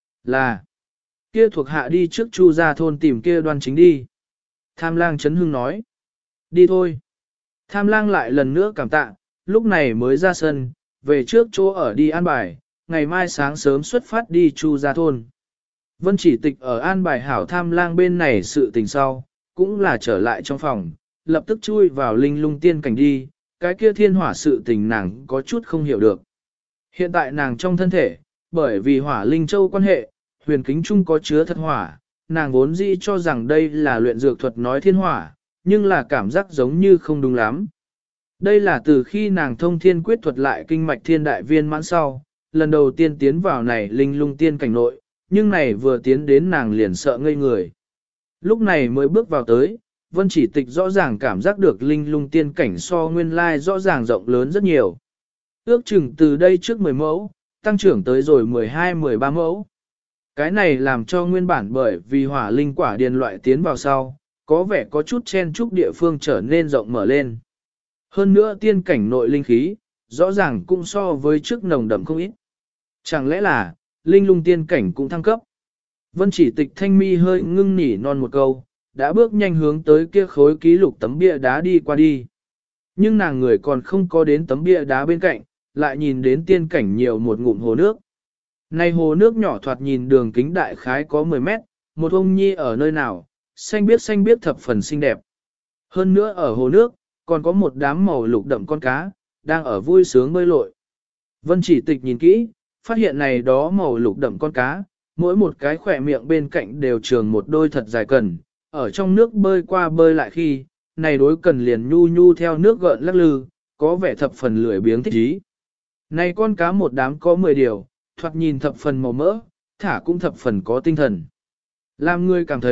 Là, kia thuộc hạ đi trước Chu Gia thôn tìm kia Đoan Chính đi. Tham lang chấn hưng nói. Đi thôi. Tham lang lại lần nữa cảm tạ, lúc này mới ra sân, về trước chỗ ở đi an bài, ngày mai sáng sớm xuất phát đi Chu Gia thôn. Vân Chỉ Tịch ở an bài hảo tham lang bên này sự tình sau, cũng là trở lại trong phòng, lập tức chui vào linh lung tiên cảnh đi, cái kia thiên hỏa sự tình nàng có chút không hiểu được. Hiện tại nàng trong thân thể, bởi vì hỏa linh châu quan hệ, huyền kính trung có chứa thật hỏa, nàng vốn dĩ cho rằng đây là luyện dược thuật nói thiên hỏa, nhưng là cảm giác giống như không đúng lắm. Đây là từ khi nàng thông thiên quyết thuật lại kinh mạch thiên đại viên mãn sau, lần đầu tiên tiến vào này linh lung tiên cảnh nội, nhưng này vừa tiến đến nàng liền sợ ngây người. Lúc này mới bước vào tới, Vân Chỉ Tịch rõ ràng cảm giác được linh lung tiên cảnh so nguyên lai rõ ràng rộng lớn rất nhiều. Ước chừng từ đây trước 10 mẫu, tăng trưởng tới rồi 12-13 mẫu. Cái này làm cho nguyên bản bởi vì hỏa linh quả điền loại tiến vào sau, có vẻ có chút chen chúc địa phương trở nên rộng mở lên. Hơn nữa tiên cảnh nội linh khí, rõ ràng cũng so với trước nồng đậm không ít. Chẳng lẽ là, linh lung tiên cảnh cũng thăng cấp? Vân Chỉ Tịch thanh mi hơi ngưng nỉ non một câu, đã bước nhanh hướng tới kia khối ký lục tấm bia đá đi qua đi. Nhưng nàng người còn không có đến tấm bia đá bên cạnh, lại nhìn đến tiên cảnh nhiều một ngụm hồ nước. Này hồ nước nhỏ thoạt nhìn đường kính đại khái có 10 mét, một ông nhi ở nơi nào, xanh biếc thập phần xinh đẹp. Hơn nữa ở hồ nước, còn có một đám màu lục đậm con cá, đang ở vui sướng bơi lội. Vân Chỉ Tịch nhìn kỹ, phát hiện này đó màu lục đậm con cá, mỗi một cái khỏe miệng bên cạnh đều trường một đôi thật dài cần, ở trong nước bơi qua bơi lại khi, này đối cần liền nhu nhu theo nước gợn lắc lư, có vẻ thập phần lười biếng thích ý. Này con cá một đám có 10 điều, thoạt nhìn thập phần màu mỡ, thả cũng thập phần có tinh thần. Làm người cảm thấy,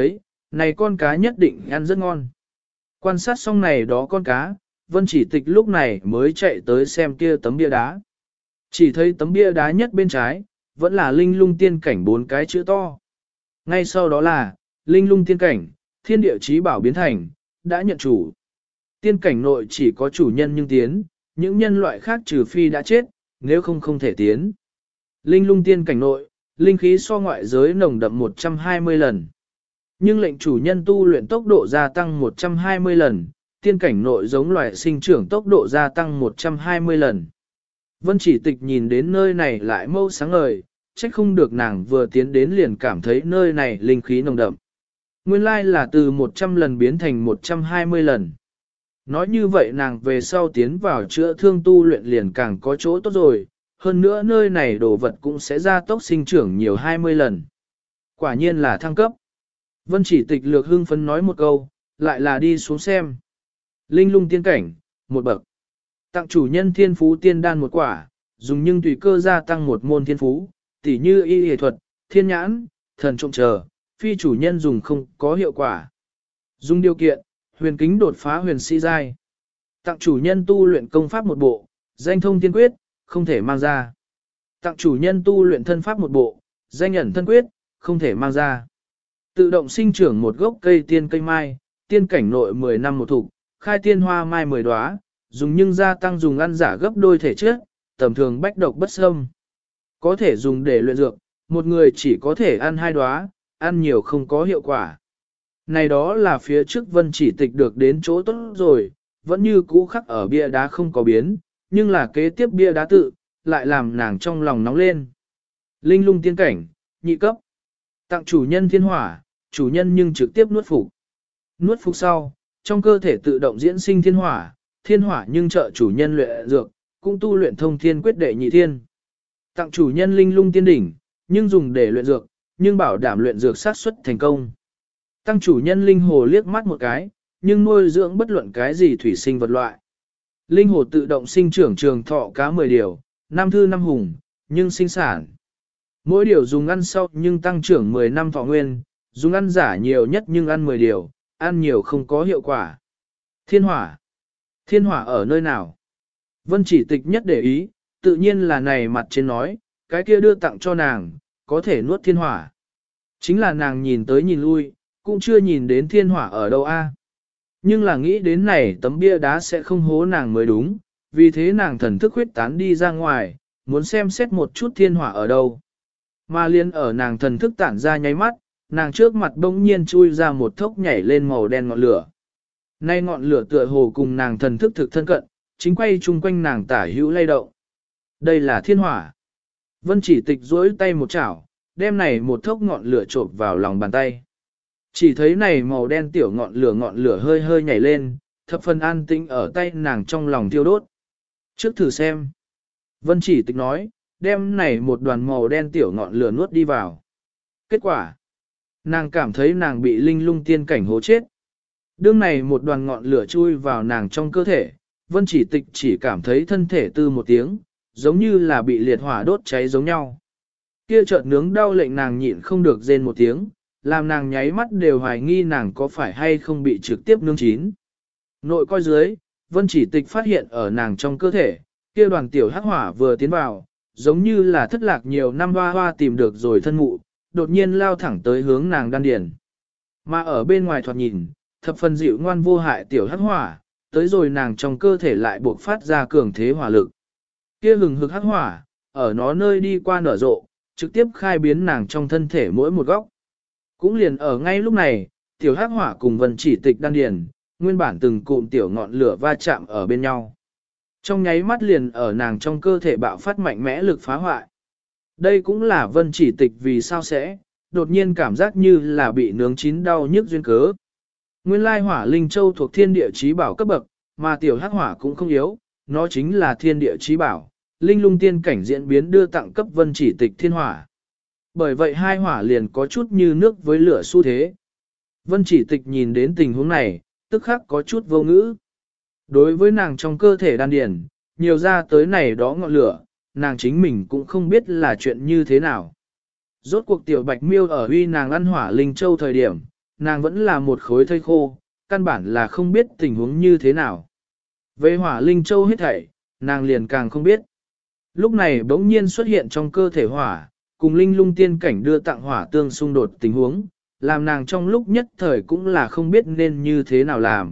này con cá nhất định ăn rất ngon. Quan sát xong này đó con cá, Vân Chỉ Tịch lúc này mới chạy tới xem kia tấm bia đá. Chỉ thấy tấm bia đá nhất bên trái, vẫn là linh lung tiên cảnh 4 cái chữ to. Ngay sau đó là, linh lung tiên cảnh, thiên địa chí bảo biến thành, đã nhận chủ. Tiên cảnh nội chỉ có chủ nhân nhưng tiến, những nhân loại khác trừ phi đã chết, nếu không không thể tiến. Linh lung tiên cảnh nội, linh khí so ngoại giới nồng đậm 120 lần. Nhưng lệnh chủ nhân tu luyện tốc độ gia tăng 120 lần, tiên cảnh nội giống loài sinh trưởng tốc độ gia tăng 120 lần. Vân Chỉ Tịch nhìn đến nơi này lại mâu sáng ngời, trách không được nàng vừa tiến đến liền cảm thấy nơi này linh khí nồng đậm. Nguyên lai là từ 100 lần biến thành 120 lần. Nói như vậy nàng về sau tiến vào chữa thương tu luyện liền càng có chỗ tốt rồi, hơn nữa nơi này đồ vật cũng sẽ gia tốc sinh trưởng nhiều 20 lần. Quả nhiên là thăng cấp. Vân Chỉ Tịch lược hưng phấn nói một câu, lại là đi xuống xem. Linh lung tiên cảnh, một bậc. Tặng chủ nhân thiên phú tiên đan một quả, dùng nhưng tùy cơ gia tăng một môn thiên phú, tỉ như y y thuật, thiên nhãn, thần trộm chờ, phi chủ nhân dùng không có hiệu quả. Dùng điều kiện, huyền kính đột phá huyền sĩ giai. Tặng chủ nhân tu luyện công pháp một bộ, danh thông tiên quyết, không thể mang ra. Tặng chủ nhân tu luyện thân pháp một bộ, danh ẩn thân quyết, không thể mang ra. Tự động sinh trưởng một gốc cây tiên cây mai, tiên cảnh nội 10 năm một thục, khai tiên hoa mai 10 đóa, dùng nhưng gia tăng dùng ăn giả gấp đôi thể chất, tầm thường bách độc bất xâm. Có thể dùng để luyện dược, một người chỉ có thể ăn 2 đóa, ăn nhiều không có hiệu quả. Này đó là phía trước Vân Chỉ Tịch được đến chỗ tốt rồi, vẫn như cũ khắc ở bia đá không có biến, nhưng là kế tiếp bia đá tự, lại làm nàng trong lòng nóng lên. Linh lung tiên cảnh, nhị cấp. Tặng chủ nhân thiên hỏa, chủ nhân nhưng trực tiếp nuốt phục. Nuốt phục sau, trong cơ thể tự động diễn sinh thiên hỏa nhưng trợ chủ nhân luyện dược, cũng tu luyện thông thiên quyết đệ nhị thiên. Tặng chủ nhân linh lung tiên đỉnh, nhưng dùng để luyện dược, nhưng bảo đảm luyện dược sát suất thành công. Tăng chủ nhân linh hồ liếc mắt một cái, nhưng nuôi dưỡng bất luận cái gì thủy sinh vật loại. Linh hồ tự động sinh trưởng trường thọ cá 10 điều, năm thư năm hùng, nhưng sinh sản. Mỗi điều dùng ăn sau nhưng tăng trưởng 10 năm thọ nguyên, dùng ăn giả nhiều nhất nhưng ăn 10 điều, ăn nhiều không có hiệu quả. Thiên hỏa. Thiên hỏa ở nơi nào? Vân Chỉ Tịch nhất để ý, tự nhiên là này mặt trên nói, cái kia đưa tặng cho nàng, có thể nuốt thiên hỏa. Chính là nàng nhìn tới nhìn lui, cũng chưa nhìn đến thiên hỏa ở đâu a. Nhưng là nghĩ đến này tấm bia đá sẽ không hố nàng mới đúng, vì thế nàng thần thức huyết tán đi ra ngoài, muốn xem xét một chút thiên hỏa ở đâu. Mà liên ở nàng thần thức tản ra nháy mắt, nàng trước mặt bỗng nhiên chui ra một thốc nhảy lên màu đen ngọn lửa. Nay ngọn lửa tựa hồ cùng nàng thần thức thực thân cận, chính quay chung quanh nàng tả hữu lay động. Đây là thiên hỏa. Vân Chỉ Tịch duỗi tay một chảo, đem này một thốc ngọn lửa trộn vào lòng bàn tay. Chỉ thấy này màu đen tiểu ngọn lửa hơi hơi nhảy lên, thập phần an tĩnh ở tay nàng trong lòng thiêu đốt. Trước thử xem. Vân Chỉ Tịch nói, đem này một đoàn màu đen tiểu ngọn lửa nuốt đi vào. Kết quả, nàng cảm thấy nàng bị linh lung tiên cảnh hố chết. Đương này một đoàn ngọn lửa chui vào nàng trong cơ thể, Vân Chỉ Tịch chỉ cảm thấy thân thể tư một tiếng, giống như là bị liệt hỏa đốt cháy giống nhau. Kia chợt nướng đau lệnh nàng nhịn không được rên một tiếng, làm nàng nháy mắt đều hoài nghi nàng có phải hay không bị trực tiếp nướng chín. Nội coi dưới, Vân Chỉ Tịch phát hiện ở nàng trong cơ thể, kia đoàn tiểu hắc hỏa vừa tiến vào, giống như là thất lạc nhiều năm hoa hoa tìm được rồi thân mụ, đột nhiên lao thẳng tới hướng nàng đan điền. Mà ở bên ngoài thoạt nhìn, thập phần dịu ngoan vô hại tiểu hắc hỏa, tới rồi nàng trong cơ thể lại buộc phát ra cường thế hỏa lực. Kia hừng hực hắc hỏa, ở nó nơi đi qua nở rộ, trực tiếp khai biến nàng trong thân thể mỗi một góc. Cũng liền ở ngay lúc này, tiểu hắc hỏa cùng Vân Chỉ Tịch đan điền, nguyên bản từng cụm tiểu ngọn lửa va chạm ở bên nhau. Trong nháy mắt liền ở nàng trong cơ thể bạo phát mạnh mẽ lực phá hoại. Đây cũng là Vân Chỉ Tịch vì sao sẽ, đột nhiên cảm giác như là bị nướng chín đau nhức duyên cớ. Nguyên lai hỏa linh châu thuộc thiên địa chí bảo cấp bậc, mà tiểu hắc hỏa cũng không yếu, nó chính là thiên địa chí bảo, linh lung tiên cảnh diễn biến đưa tặng cấp Vân Chỉ Tịch thiên hỏa. Bởi vậy hai hỏa liền có chút như nước với lửa xu thế. Vân Chỉ Tịch nhìn đến tình huống này, tức khắc có chút vô ngữ. Đối với nàng trong cơ thể đan điền, nhiều ra tới này đó ngọn lửa, nàng chính mình cũng không biết là chuyện như thế nào. Rốt cuộc tiểu bạch miêu ở uy nàng ăn hỏa linh châu thời điểm, nàng vẫn là một khối thây khô, căn bản là không biết tình huống như thế nào. Về hỏa linh châu hết thảy, nàng liền càng không biết. Lúc này bỗng nhiên xuất hiện trong cơ thể hỏa, cùng linh lung tiên cảnh đưa tặng hỏa tương xung đột tình huống, làm nàng trong lúc nhất thời cũng là không biết nên như thế nào làm.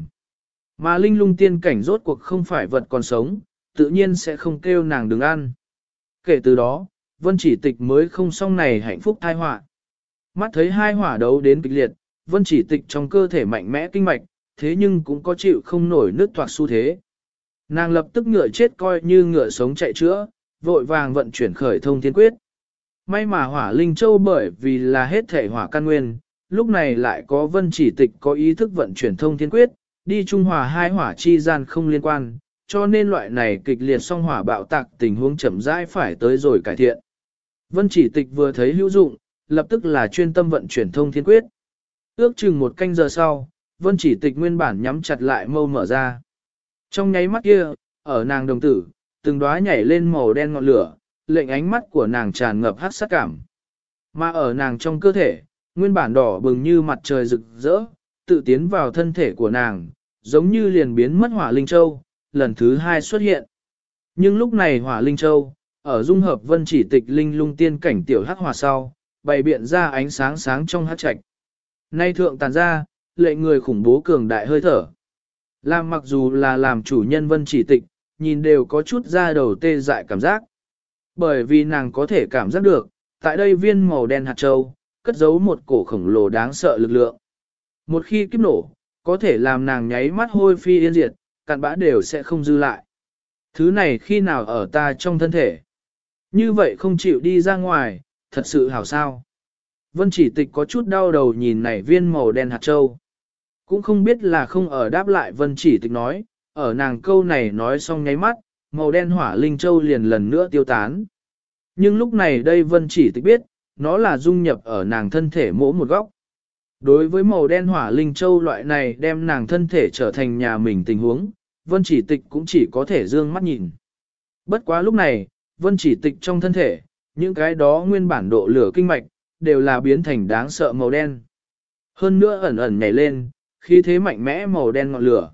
Mà linh lung tiên cảnh rốt cuộc không phải vật còn sống, tự nhiên sẽ không kêu nàng đừng ăn. Kể từ đó, Vân Chỉ Tịch mới không xong này hạnh phúc thai họa. Mắt thấy hai hỏa đấu đến kịch liệt, Vân Chỉ Tịch trong cơ thể mạnh mẽ kinh mạch, thế nhưng cũng có chịu không nổi nước toạc xu thế. Nàng lập tức ngựa chết coi như ngựa sống chạy chữa, vội vàng vận chuyển khởi thông thiên quyết. May mà hỏa linh châu bởi vì là hết thể hỏa căn nguyên, lúc này lại có Vân Chỉ Tịch có ý thức vận chuyển thông thiên quyết, đi trung hòa hai hỏa chi gian không liên quan, cho nên loại này kịch liệt song hỏa bạo tạc tình huống chậm rãi phải tới rồi cải thiện. Vân Chỉ Tịch vừa thấy hữu dụng, lập tức là chuyên tâm vận chuyển thông thiên quyết. Ước chừng một canh giờ sau, Vân Chỉ Tịch nguyên bản nhắm chặt lại mâu mở ra. Trong nháy mắt kia, ở nàng đồng tử, từng đóa nhảy lên màu đen ngọn lửa, lệnh ánh mắt của nàng tràn ngập hắc sát cảm. Mà ở nàng trong cơ thể, nguyên bản đỏ bừng như mặt trời rực rỡ, tự tiến vào thân thể của nàng, giống như liền biến mất hỏa linh châu, lần thứ hai xuất hiện. Nhưng lúc này hỏa linh châu, ở dung hợp Vân Chỉ Tịch linh lung tiên cảnh tiểu hắc hỏa sau, bày biện ra ánh sáng sáng trong hắc trạch. Nay thượng tàn ra, lệnh người khủng bố cường đại hơi thở. Làm mặc dù là làm chủ nhân Vân Chỉ Tịch, nhìn đều có chút da đầu tê dại cảm giác. Bởi vì nàng có thể cảm giác được, tại đây viên màu đen hạt châu, cất giấu một cổ khổng lồ đáng sợ lực lượng. Một khi kiếp nổ, có thể làm nàng nháy mắt hôi phi yên diệt, cặn bã đều sẽ không dư lại. Thứ này khi nào ở ta trong thân thể? Như vậy không chịu đi ra ngoài, thật sự hảo sao? Vân Chỉ Tịch có chút đau đầu nhìn này viên màu đen hạt châu. Cũng không biết là không ở đáp lại Vân Chỉ Tịch nói, ở nàng câu này nói xong nháy mắt, màu đen hỏa linh châu liền lần nữa tiêu tán. Nhưng lúc này đây Vân Chỉ Tịch biết, nó là dung nhập ở nàng thân thể mỗi một góc. Đối với màu đen hỏa linh châu loại này đem nàng thân thể trở thành nhà mình tình huống, Vân Chỉ Tịch cũng chỉ có thể dương mắt nhìn. Bất quá lúc này, Vân Chỉ Tịch trong thân thể, những cái đó nguyên bản độ lửa kinh mạch, đều là biến thành đáng sợ màu đen. Hơn nữa ẩn ẩn nhảy lên, khí thế mạnh mẽ màu đen ngọn lửa.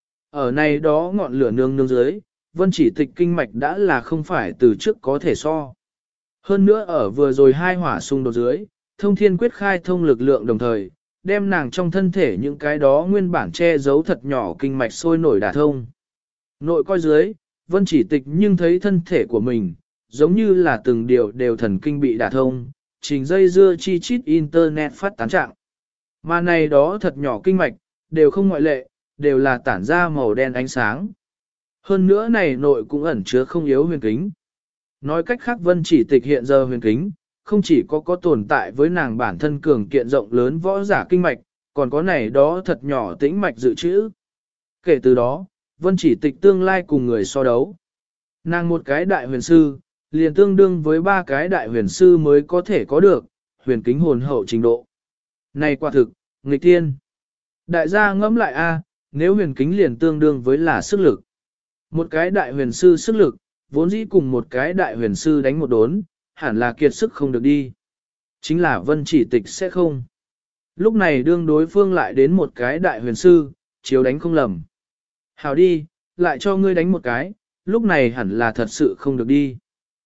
Ở này đó ngọn lửa nương nương dưới, Vân Chỉ Tịch kinh mạch đã là không phải từ trước có thể so. Hơn nữa ở vừa rồi hai hỏa xung đột dưới, thông thiên quyết khai thông lực lượng đồng thời, đem nàng trong thân thể những cái đó nguyên bản che giấu thật nhỏ kinh mạch sôi nổi đả thông. Nội coi dưới, Vân Chỉ Tịch nhưng thấy thân thể của mình, giống như là từng điều đều thần kinh bị đả thông, trình dây dưa chi chít internet phát tán trạng. Mà này đó thật nhỏ kinh mạch, đều không ngoại lệ, đều là tản ra màu đen ánh sáng. Hơn nữa này nội cũng ẩn chứa không yếu huyền kính. Nói cách khác Vân Chỉ Tịch hiện giờ huyền kính, không chỉ có tồn tại với nàng bản thân cường kiện rộng lớn võ giả kinh mạch, còn có này đó thật nhỏ tĩnh mạch dự trữ. Kể từ đó, Vân Chỉ Tịch tương lai cùng người so đấu. Nàng một cái đại huyền sư, liền tương đương với ba cái đại huyền sư mới có thể có được, huyền kính hồn hậu trình độ. Này quả thực, nghịch tiên. Đại gia ngẫm lại a, nếu huyền kính liền tương đương với là sức lực. Một cái đại huyền sư sức lực, vốn dĩ cùng một cái đại huyền sư đánh một đốn, hẳn là kiệt sức không được đi. Chính là Vân Chỉ Tịch sẽ không. Lúc này đương đối phương lại đến một cái đại huyền sư, chiếu đánh không lầm. Hảo đi, lại cho ngươi đánh một cái, lúc này hẳn là thật sự không được đi.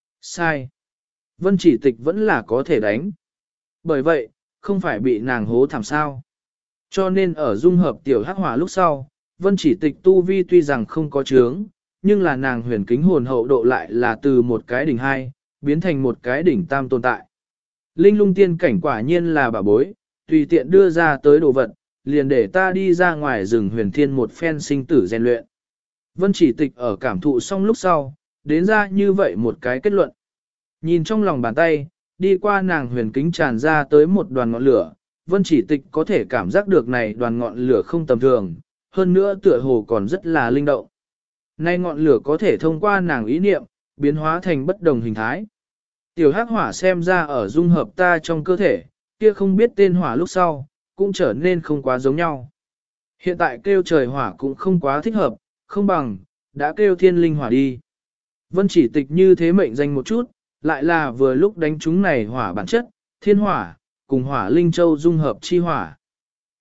Sai. Vân Chỉ Tịch vẫn là có thể đánh. Bởi vậy, không phải bị nàng hố thảm sao. Cho nên ở dung hợp tiểu hắc hỏa lúc sau, Vân Chỉ Tịch tu vi tuy rằng không có chướng, nhưng là nàng huyền kính hồn hậu độ lại là từ một cái đỉnh 2, biến thành một cái đỉnh tam tồn tại. Linh lung tiên cảnh quả nhiên là bà bối, tùy tiện đưa ra tới đồ vật, liền để ta đi ra ngoài rừng huyền thiên một phen sinh tử rèn luyện. Vân Chỉ Tịch ở cảm thụ xong lúc sau, đến ra như vậy một cái kết luận. Nhìn trong lòng bàn tay, đi qua nàng huyền kính tràn ra tới một đoàn ngọn lửa, Vân Chỉ Tịch có thể cảm giác được này đoàn ngọn lửa không tầm thường, hơn nữa tựa hồ còn rất là linh động. Nay ngọn lửa có thể thông qua nàng ý niệm, biến hóa thành bất đồng hình thái. Tiểu hắc hỏa xem ra ở dung hợp ta trong cơ thể, kia không biết tên hỏa lúc sau, cũng trở nên không quá giống nhau. Hiện tại kêu trời hỏa cũng không quá thích hợp, không bằng, đã kêu thiên linh hỏa đi. Vân Chỉ Tịch như thế mệnh danh một chút, lại là vừa lúc đánh chúng này hỏa bản chất, thiên hỏa, cùng hỏa linh châu dung hợp chi hỏa.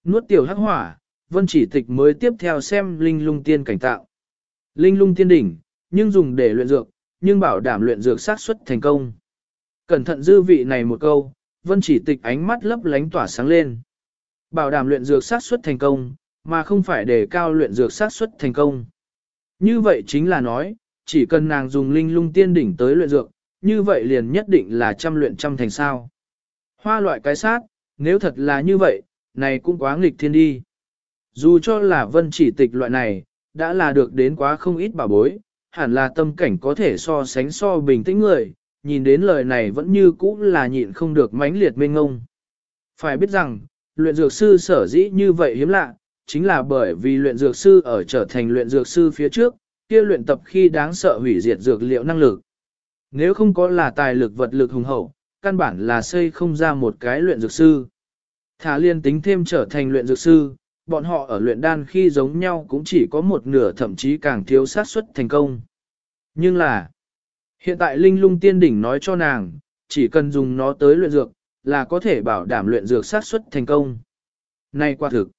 Nuốt tiểu hắc hỏa, Vân Chỉ Tịch mới tiếp theo xem linh lung tiên cảnh tạo. Linh lung tiên đỉnh, nhưng dùng để luyện dược, nhưng bảo đảm luyện dược xác suất thành công. Cẩn thận dư vị này một câu, Vân Chỉ Tịch ánh mắt lấp lánh tỏa sáng lên. Bảo đảm luyện dược xác suất thành công, mà không phải đề cao luyện dược xác suất thành công. Như vậy chính là nói, chỉ cần nàng dùng linh lung tiên đỉnh tới luyện dược, như vậy liền nhất định là trăm luyện trăm thành sao. Hoa loại cái sát, nếu thật là như vậy, này cũng quá nghịch thiên đi. Dù cho là Vân Chỉ Tịch loại này, đã là được đến quá không ít bảo bối, hẳn là tâm cảnh có thể so sánh so bình tĩnh người, nhìn đến lời này vẫn như cũ là nhịn không được mãnh liệt mênh ngông. Phải biết rằng, luyện dược sư sở dĩ như vậy hiếm lạ, chính là bởi vì luyện dược sư ở trở thành luyện dược sư phía trước, kia luyện tập khi đáng sợ hủy diệt dược liệu năng lực. Nếu không có là tài lực vật lực hùng hậu, căn bản là xây không ra một cái luyện dược sư. Thả liên tính thêm trở thành luyện dược sư, bọn họ ở luyện đan khi giống nhau cũng chỉ có một nửa thậm chí càng thiếu xác suất thành công. Nhưng là, hiện tại Linh Lung Tiên Đỉnh nói cho nàng, chỉ cần dùng nó tới luyện dược, là có thể bảo đảm luyện dược xác suất thành công. Này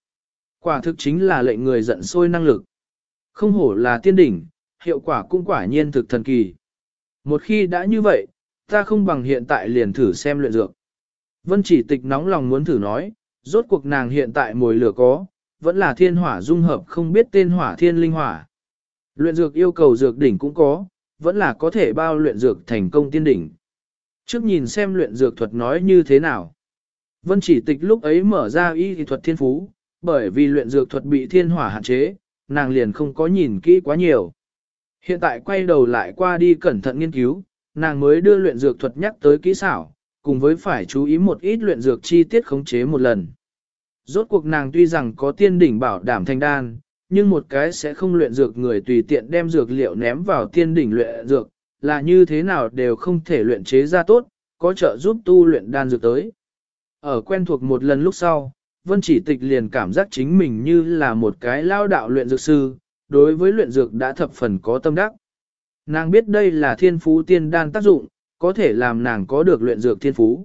quả thực chính là lệnh người giận sôi năng lực. Không hổ là tiên đỉnh, hiệu quả cũng quả nhiên thực thần kỳ. Một khi đã như vậy, ta không bằng hiện tại liền thử xem luyện dược. Vân Chỉ Tịch nóng lòng muốn thử nói, rốt cuộc nàng hiện tại mồi lửa có, vẫn là thiên hỏa dung hợp không biết tên hỏa thiên linh hỏa. Luyện dược yêu cầu dược đỉnh cũng có, vẫn là có thể bao luyện dược thành công tiên đỉnh. Trước nhìn xem luyện dược thuật nói như thế nào. Vân Chỉ Tịch lúc ấy mở ra y thuật thiên phú, bởi vì luyện dược thuật bị thiên hỏa hạn chế, nàng liền không có nhìn kỹ quá nhiều. Hiện tại quay đầu lại qua đi cẩn thận nghiên cứu, nàng mới đưa luyện dược thuật nhắc tới kỹ xảo, cùng với phải chú ý một ít luyện dược chi tiết khống chế một lần. Rốt cuộc nàng tuy rằng có tiên đỉnh bảo đảm thành đan, nhưng một cái sẽ không luyện dược người tùy tiện đem dược liệu ném vào tiên đỉnh luyện dược, là như thế nào đều không thể luyện chế ra tốt, có trợ giúp tu luyện đan dược tới. Ở quen thuộc một lần lúc sau, Vân Chỉ Tịch liền cảm giác chính mình như là một cái lao đạo luyện dược sư, đối với luyện dược đã thập phần có tâm đắc. Nàng biết đây là thiên phú tiên đan tác dụng, có thể làm nàng có được luyện dược thiên phú.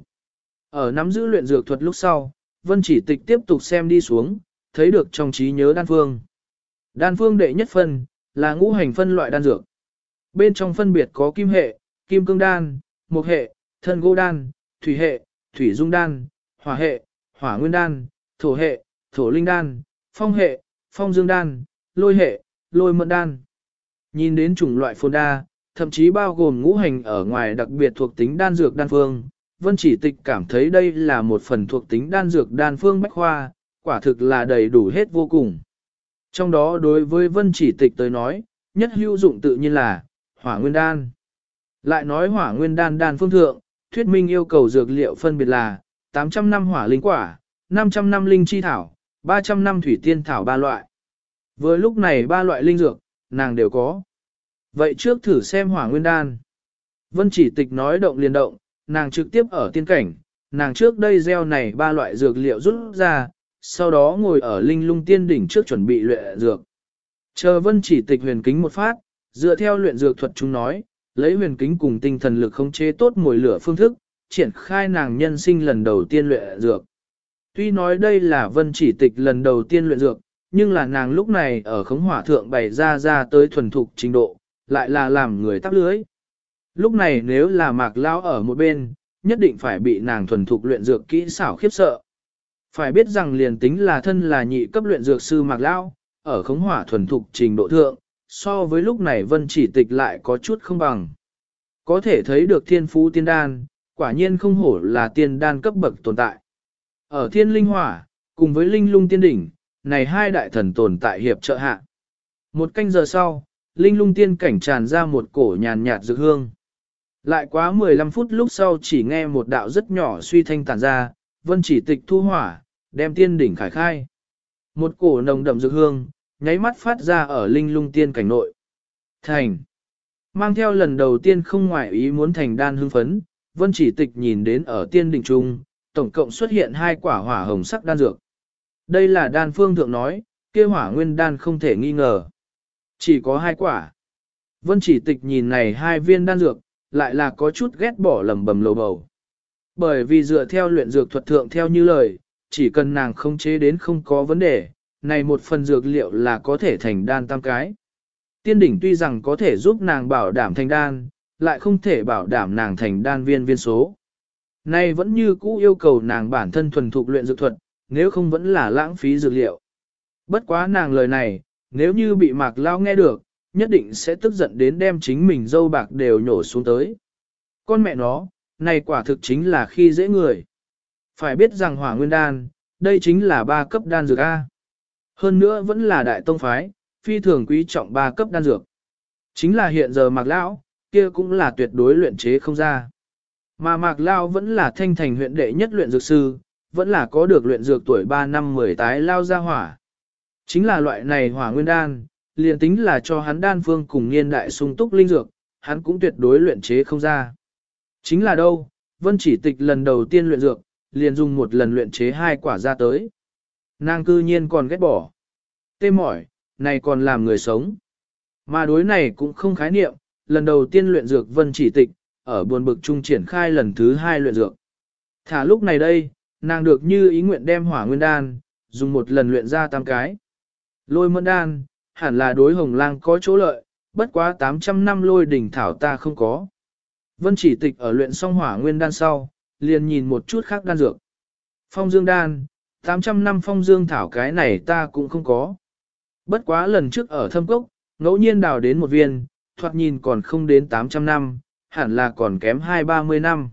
Ở nắm giữ luyện dược thuật lúc sau, Vân Chỉ Tịch tiếp tục xem đi xuống, thấy được trong trí nhớ đan phương. Đan phương đệ nhất phân, là ngũ hành phân loại đan dược. Bên trong phân biệt có kim hệ, kim cương đan, mộc hệ, thân gỗ đan, thủy hệ, thủy dung đan, hỏa hệ, hỏa nguyên đan, thổ hệ, thổ linh đan, phong hệ, phong dương đan, lôi hệ, lôi mận đan. Nhìn đến chủng loại phồn đa, thậm chí bao gồm ngũ hành ở ngoài đặc biệt thuộc tính đan dược đan phương, Vân Chỉ Tịch cảm thấy đây là một phần thuộc tính đan dược đan phương bách khoa, quả thực là đầy đủ hết vô cùng. Trong đó đối với Vân Chỉ Tịch tới nói, nhất hữu dụng tự nhiên là hỏa nguyên đan. Lại nói hỏa nguyên đan đan phương thượng, thuyết minh yêu cầu dược liệu phân biệt là 800 năm hỏa linh quả, 500 năm linh chi thảo, 300 năm thủy tiên thảo ba loại. Vừa lúc này ba loại linh dược, nàng đều có. Vậy trước thử xem hỏa nguyên đan. Vân Chỉ Tịch nói động liền động, nàng trực tiếp ở tiên cảnh, nàng trước đây gieo này ba loại dược liệu rút ra, sau đó ngồi ở linh lung tiên đỉnh trước chuẩn bị luyện dược. Chờ Vân Chỉ Tịch huyền kính một phát, dựa theo luyện dược thuật chúng nói, lấy huyền kính cùng tinh thần lực khống chế tốt mồi lửa phương thức, triển khai nàng nhân sinh lần đầu tiên luyện dược. Tuy nói đây là Vân Chỉ Tịch lần đầu tiên luyện dược, nhưng là nàng lúc này ở khống hỏa thượng bày ra tới thuần thục trình độ, lại là làm người tắp lưới. Lúc này nếu là Mạc Lão ở một bên, nhất định phải bị nàng thuần thục luyện dược kỹ xảo khiếp sợ. Phải biết rằng liền tính là thân là nhị cấp luyện dược sư Mạc Lão, ở khống hỏa thuần thục trình độ thượng, so với lúc này Vân Chỉ Tịch lại có chút không bằng. Có thể thấy được thiên phú tiên đan, quả nhiên không hổ là tiên đan cấp bậc tồn tại. Ở thiên linh hỏa, cùng với linh lung tiên đỉnh, này hai đại thần tồn tại hiệp trợ hạ. Một canh giờ sau, linh lung tiên cảnh tràn ra một cổ nhàn nhạt dược hương. Lại quá 15 phút lúc sau chỉ nghe một đạo rất nhỏ suy thanh tản ra, Vân Chỉ Tịch thu hỏa, đem tiên đỉnh khải khai. Một cổ nồng đậm dược hương, nháy mắt phát ra ở linh lung tiên cảnh nội. Thành. Mang theo lần đầu tiên không ngoại ý muốn thành đan hưng phấn, Vân Chỉ Tịch nhìn đến ở tiên đỉnh trung, tổng cộng xuất hiện hai quả hỏa hồng sắc đan dược. Đây là đan phương thượng nói, kia hỏa nguyên đan không thể nghi ngờ. Chỉ có hai quả. Vân Chỉ Tịch nhìn này hai viên đan dược, lại là có chút ghét bỏ lầm bầm lầu bầu. Bởi vì dựa theo luyện dược thuật thượng theo như lời, chỉ cần nàng không chế đến không có vấn đề, này một phần dược liệu là có thể thành đan tam cái. Tiên đỉnh tuy rằng có thể giúp nàng bảo đảm thành đan, lại không thể bảo đảm nàng thành đan viên viên số. Nay vẫn như cũ yêu cầu nàng bản thân thuần thục luyện dược thuật, nếu không vẫn là lãng phí dược liệu. Bất quá nàng lời này, nếu như bị Mạc Lao nghe được, nhất định sẽ tức giận đến đem chính mình dâu bạc đều nhổ xuống tới. Con mẹ nó, này quả thực chính là khi dễ người. Phải biết rằng hỏa nguyên đan, đây chính là 3 cấp đan dược A. Hơn nữa vẫn là đại tông phái, phi thường quý trọng 3 cấp đan dược. Chính là hiện giờ Mạc Lão, kia cũng là tuyệt đối luyện chế không ra. Mà Mạc Lao vẫn là thanh thành huyện đệ nhất luyện dược sư, vẫn là có được luyện dược tuổi 3 năm 10 tái lao ra hỏa. Chính là loại này hỏa nguyên đan, liền tính là cho hắn đan phương cùng niên đại sung túc linh dược, hắn cũng tuyệt đối luyện chế không ra. Chính là đâu, Vân Chỉ Tịch lần đầu tiên luyện dược, liền dùng một lần luyện chế 2 quả ra tới. Nàng cư nhiên còn ghét bỏ. Tê mỏi, này còn làm người sống. Mà đối này cũng không khái niệm, lần đầu tiên luyện dược Vân Chỉ Tịch, ở buồn bực trung triển khai lần thứ 2 luyện dược. Thả lúc này đây, nàng được như ý nguyện đem hỏa nguyên đan, dùng một lần luyện ra 8 cái. Lôi mẫn đan, hẳn là đối hồng lang có chỗ lợi, bất quá 800 năm lôi đỉnh thảo ta không có. Vân Chỉ Tịch ở luyện xong hỏa nguyên đan sau, liền nhìn một chút khác đan dược. Phong dương đan, 800 năm phong dương thảo cái này ta cũng không có. Bất quá lần trước ở thâm cốc, ngẫu nhiên đào đến một viên, thoạt nhìn còn không đến 800 năm, hẳn là còn kém 20-30 năm.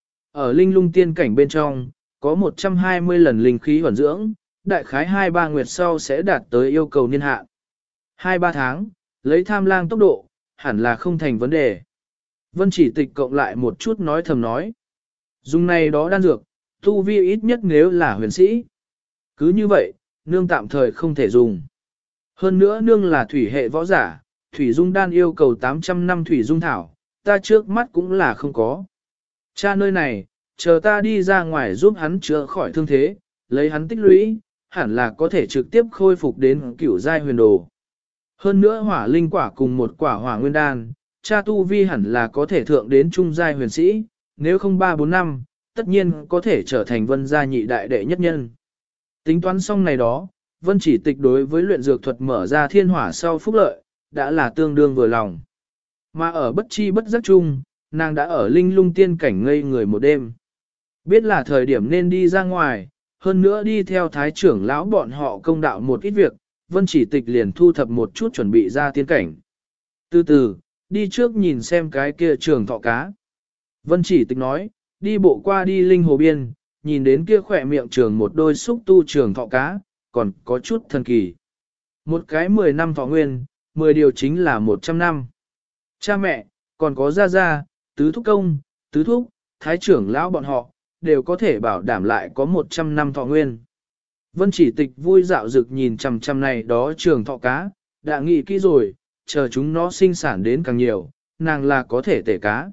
Ở linh lung tiên cảnh bên trong, có 120 lần linh khí hoàn dưỡng, đại khái 2-3 nguyệt sau sẽ đạt tới yêu cầu niên hạn. 2-3 tháng, lấy tham lang tốc độ, hẳn là không thành vấn đề. Vân Chỉ Tịch cộng lại một chút nói thầm nói. Dùng này đó đan dược, tu vi ít nhất nếu là huyền sĩ. Cứ như vậy, nương tạm thời không thể dùng. Hơn nữa nương là thủy hệ võ giả, thủy dung đan yêu cầu 800 năm thủy dung thảo, ta trước mắt cũng là không có. Cha nơi này, chờ ta đi ra ngoài giúp hắn chữa khỏi thương thế, lấy hắn tích lũy, hẳn là có thể trực tiếp khôi phục đến cửu giai huyền đồ. Hơn nữa hỏa linh quả cùng một quả hỏa nguyên đan, cha tu vi hẳn là có thể thượng đến trung giai huyền sĩ, nếu không 3-4 năm, tất nhiên có thể trở thành Vân gia nhị đại đệ nhất nhân. Tính toán xong này đó, Vân Chỉ Tịch đối với luyện dược thuật mở ra thiên hỏa sau phúc lợi, đã là tương đương vừa lòng. Mà ở bất chi bất giác chung, nàng đã ở linh lung tiên cảnh ngây người một đêm. Biết là thời điểm nên đi ra ngoài, hơn nữa đi theo thái trưởng lão bọn họ công đạo một ít việc, Vân Chỉ Tịch liền thu thập một chút chuẩn bị ra tiên cảnh. Từ từ, đi trước nhìn xem cái kia trường thọ cá. Vân Chỉ Tịch nói, đi bộ qua đi linh hồ biên, nhìn đến kia khỏe miệng trường một đôi xúc tu trường thọ cá, còn có chút thần kỳ. Một cái 10 năm thọ nguyên, 10 điều chính là 100 năm. Cha mẹ, còn có gia gia, tứ thúc công, tứ thúc, thái trưởng lão bọn họ, đều có thể bảo đảm lại có 100 năm thọ nguyên. Vân Chỉ Tịch vui dạo dực nhìn chằm chằm này đó trường thọ cá, đã nghĩ kỹ rồi, chờ chúng nó sinh sản đến càng nhiều, nàng là có thể tể cá.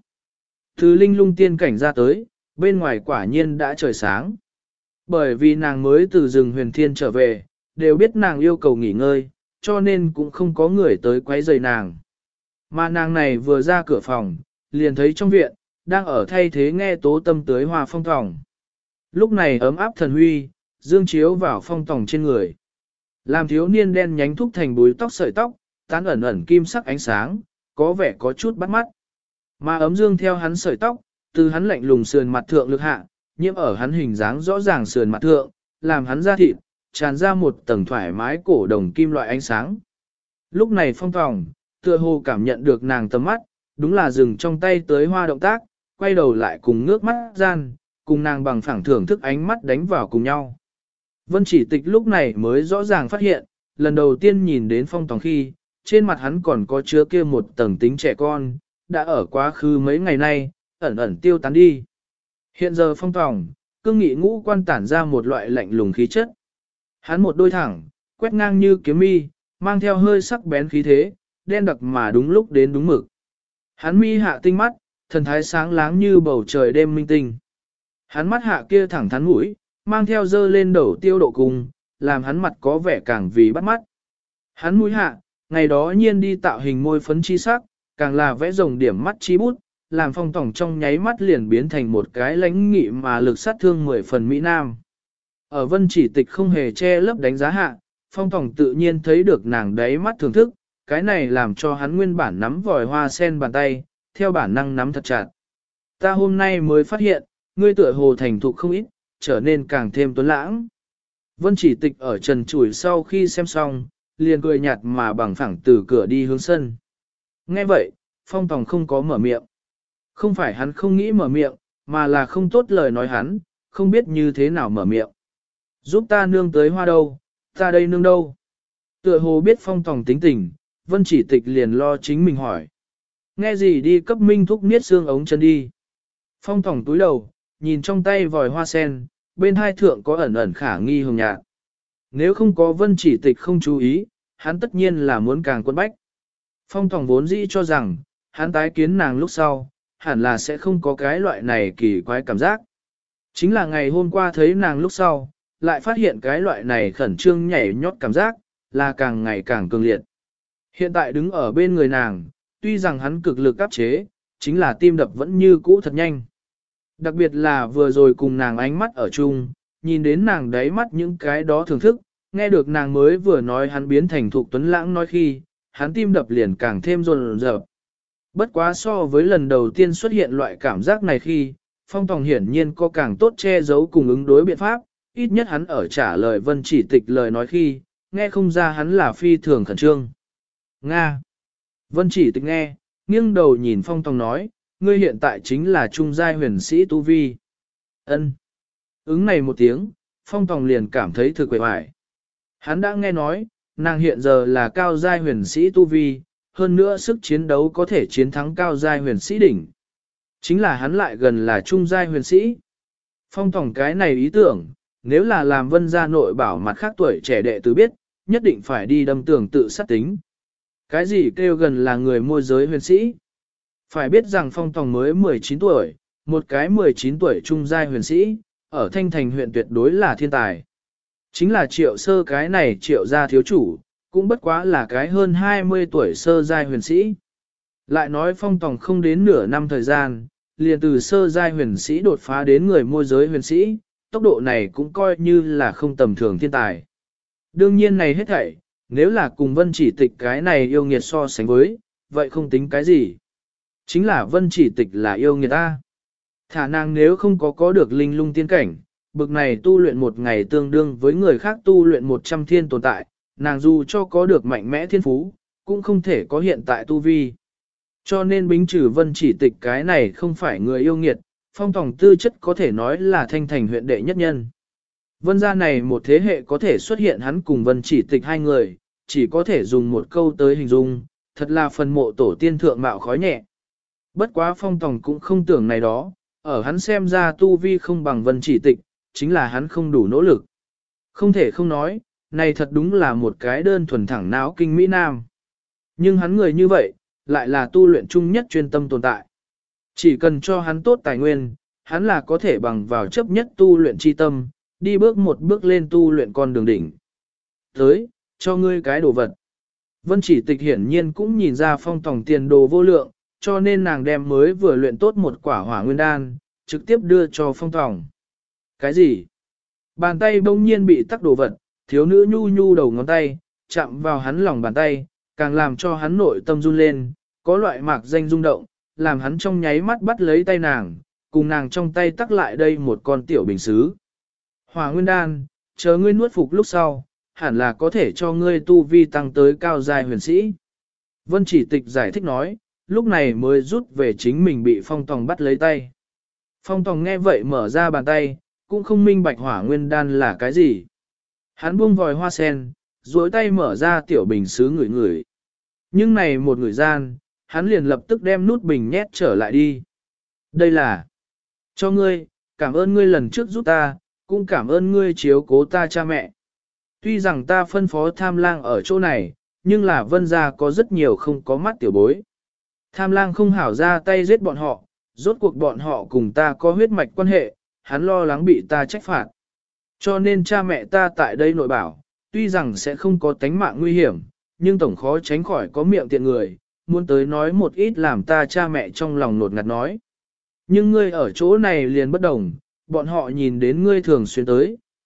Từ linh lung tiên cảnh ra tới, bên ngoài quả nhiên đã trời sáng. Bởi vì nàng mới từ rừng huyền thiên trở về, đều biết nàng yêu cầu nghỉ ngơi, cho nên cũng không có người tới quấy rầy nàng. Mà nàng này vừa ra cửa phòng, liền thấy trong viện, đang ở thay thế nghe tố tâm tới hoa phong tòng. Lúc này ấm áp thần huy, dương chiếu vào phong tòng trên người. Làm thiếu niên đen nhánh thúc thành búi tóc sợi tóc, tán ẩn ẩn kim sắc ánh sáng, có vẻ có chút bắt mắt. Mà ấm dương theo hắn sợi tóc, từ hắn lạnh lùng sườn mặt thượng lực hạ, nhiễm ở hắn hình dáng rõ ràng sườn mặt thượng, làm hắn da thịt, tràn ra một tầng thoải mái cổ đồng kim loại ánh sáng. Lúc này phong tòng, tựa hồ cảm nhận được nàng tầm mắt, đúng là dừng trong tay tới hoa động tác, quay đầu lại cùng ngước mắt gian, cùng nàng bằng phẳng thưởng thức ánh mắt đánh vào cùng nhau. Vân Chỉ Tịch lúc này mới rõ ràng phát hiện, lần đầu tiên nhìn đến phong tòng khi, trên mặt hắn còn có chứa kia một tầng tính trẻ con, đã ở quá khứ mấy ngày nay, ẩn ẩn tiêu tán đi. Hiện giờ phong tòng, cương nghị ngũ quan tản ra một loại lạnh lùng khí chất. Hắn một đôi thẳng, quét ngang như kiếm mi, mang theo hơi sắc bén khí thế, đen đặc mà đúng lúc đến đúng mực. Hắn mi hạ tinh mắt, thần thái sáng láng như bầu trời đêm minh tinh. Hắn mắt hạ kia thẳng thắn mũi, mang theo dơ lên đầu tiêu độ cùng, làm hắn mặt có vẻ càng vì bắt mắt. Hắn mũi hạ, ngày đó nhiên đi tạo hình môi phấn chi sắc, càng là vẽ rồng điểm mắt chi bút, làm phong tổng trong nháy mắt liền biến thành một cái lãnh nghị mà lực sát thương 10 phần Mỹ Nam. Ở Vân Chỉ Tịch không hề che lấp đánh giá hạ, Phong Tòng tự nhiên thấy được nàng đáy mắt thưởng thức, cái này làm cho hắn nguyên bản nắm vòi hoa sen bàn tay, theo bản năng nắm thật chặt. Ta hôm nay mới phát hiện, ngươi tựa hồ thành thục không ít, trở nên càng thêm tuấn lãng. Vân Chỉ Tịch ở trần trụi sau khi xem xong, liền cười nhạt mà bằng phẳng từ cửa đi hướng sân. Nghe vậy, Phong Tòng không có mở miệng. Không phải hắn không nghĩ mở miệng, mà là không tốt lời nói hắn, không biết như thế nào mở miệng. Giúp ta nương tới hoa đâu, ta đây nương đâu. Tựa hồ biết Phong Tòng tính tình, Vân Chỉ Tịch liền lo chính mình hỏi. Nghe gì đi cấp Minh Thúc niết xương ống chân đi. Phong Tòng túi đầu, nhìn trong tay vòi hoa sen, bên hai thượng có ẩn ẩn khả nghi hồng nhạt. Nếu không có Vân Chỉ Tịch không chú ý, hắn tất nhiên là muốn càng quân bách. Phong Tòng vốn dĩ cho rằng, hắn tái kiến nàng lúc sau, hẳn là sẽ không có cái loại này kỳ quái cảm giác. Chính là ngày hôm qua thấy nàng lúc sau, lại phát hiện cái loại này khẩn trương nhảy nhót cảm giác, là càng ngày càng cường liệt. Hiện tại đứng ở bên người nàng, tuy rằng hắn cực lực áp chế, chính là tim đập vẫn như cũ thật nhanh. Đặc biệt là vừa rồi cùng nàng ánh mắt ở chung, nhìn đến nàng đáy mắt những cái đó thưởng thức, nghe được nàng mới vừa nói hắn biến thành thục tuấn lãng nói khi, hắn tim đập liền càng thêm rồn rợp. Bất quá so với lần đầu tiên xuất hiện loại cảm giác này khi, Phong Tòng hiển nhiên có càng tốt che giấu cùng ứng đối biện pháp, ít nhất hắn ở trả lời Vân Chỉ Tịch lời nói khi, nghe không ra hắn là phi thường khẩn trương. Nga. Vân Chỉ Tịch nghe, nghiêng đầu nhìn Phong Tòng nói, ngươi hiện tại chính là trung giai huyền sĩ tu vi. Ân. Ứng này một tiếng, Phong Tòng liền cảm thấy thực quệ hoài. Hắn đã nghe nói, nàng hiện giờ là cao giai huyền sĩ tu vi, hơn nữa sức chiến đấu có thể chiến thắng cao giai huyền sĩ đỉnh. Chính là hắn lại gần là trung giai huyền sĩ. Phong Tòng cái này ý tưởng, nếu là làm Vân gia nội bảo mặt khác tuổi trẻ đệ tử biết, nhất định phải đi đâm tường tự sát tính. Cái gì kêu gần là người môi giới huyền sĩ? Phải biết rằng Phong Tòng mới 19 tuổi, một cái 19 tuổi trung giai huyền sĩ, ở Thanh Thành huyện tuyệt đối là thiên tài. Chính là Triệu Sơ cái này Triệu gia thiếu chủ, cũng bất quá là cái hơn 20 tuổi sơ giai huyền sĩ. Lại nói Phong Tòng không đến nửa năm thời gian, liền từ sơ giai huyền sĩ đột phá đến người môi giới huyền sĩ, tốc độ này cũng coi như là không tầm thường thiên tài. Đương nhiên này hết thảy, nếu là cùng Vân Chỉ Tịch cái này yêu nghiệt so sánh với, vậy không tính cái gì. Chính là Vân Chỉ Tịch là yêu nghiệt ta. Thả nàng nếu không có được linh lung tiên cảnh, bực này tu luyện một ngày tương đương với người khác tu luyện 100 thiên tồn tại, nàng dù cho có được mạnh mẽ thiên phú, cũng không thể có hiện tại tu vi. Cho nên bính trừ Vân Chỉ Tịch cái này không phải người yêu nghiệt, Phong Tòng tư chất có thể nói là Thanh Thành huyện đệ nhất nhân. Vân gia này một thế hệ có thể xuất hiện hắn cùng Vân Chỉ Tịch hai người, chỉ có thể dùng một câu tới hình dung, thật là phần mộ tổ tiên thượng mạo khói nhẹ. Bất quá Phong Tòng cũng không tưởng này đó, ở hắn xem ra tu vi không bằng Vân Chỉ Tịch, chính là hắn không đủ nỗ lực. Không thể không nói, này thật đúng là một cái đơn thuần thẳng não kinh Mỹ Nam. Nhưng hắn người như vậy, lại là tu luyện chung nhất chuyên tâm tồn tại. Chỉ cần cho hắn tốt tài nguyên, hắn là có thể bằng vào chấp nhất tu luyện chi tâm, đi bước một bước lên tu luyện con đường đỉnh. Tới, cho ngươi cái đồ vật. Vân Chỉ Tịch hiển nhiên cũng nhìn ra Phong Tòng tiền đồ vô lượng, cho nên nàng đem mới vừa luyện tốt một quả hỏa nguyên đan, trực tiếp đưa cho Phong Tòng. Cái gì? Bàn tay bỗng nhiên bị tắc đồ vật, thiếu nữ nhu nhu đầu ngón tay, chạm vào hắn lòng bàn tay, càng làm cho hắn nội tâm run lên, có loại mạc danh rung động, làm hắn trong nháy mắt bắt lấy tay nàng, cùng nàng trong tay tắc lại đây một con tiểu bình xứ. Hỏa nguyên đan, chờ ngươi nuốt phục lúc sau, hẳn là có thể cho ngươi tu vi tăng tới cao giai huyền sĩ. Vân Chỉ Tịch giải thích nói, lúc này mới rút về chính mình bị Phong Tòng bắt lấy tay. Phong Tòng nghe vậy mở ra bàn tay, cũng không minh bạch hỏa nguyên đan là cái gì. Hắn buông vòi hoa sen, duỗi tay mở ra tiểu bình sứ ngửi ngửi. Nhưng này một người gian, hắn liền lập tức đem nút bình nhét trở lại đi. Đây là cho ngươi, cảm ơn ngươi lần trước giúp ta, cũng cảm ơn ngươi chiếu cố ta cha mẹ. Tuy rằng ta phân phó Tham Lang ở chỗ này, nhưng là Vân gia có rất nhiều không có mắt tiểu bối. Tham Lang không hảo ra tay giết bọn họ, rốt cuộc bọn họ cùng ta có huyết mạch quan hệ, hắn lo lắng bị ta trách phạt. Cho nên cha mẹ ta tại đây nội bảo, tuy rằng sẽ không có tánh mạng nguy hiểm, nhưng tổng khó tránh khỏi có miệng tiện người, muốn tới nói một ít làm ta cha mẹ trong lòng nột ngạt nói. Nhưng ngươi ở chỗ này liền bất đồng, bọn họ nhìn đến ngươi thường xuyên tới,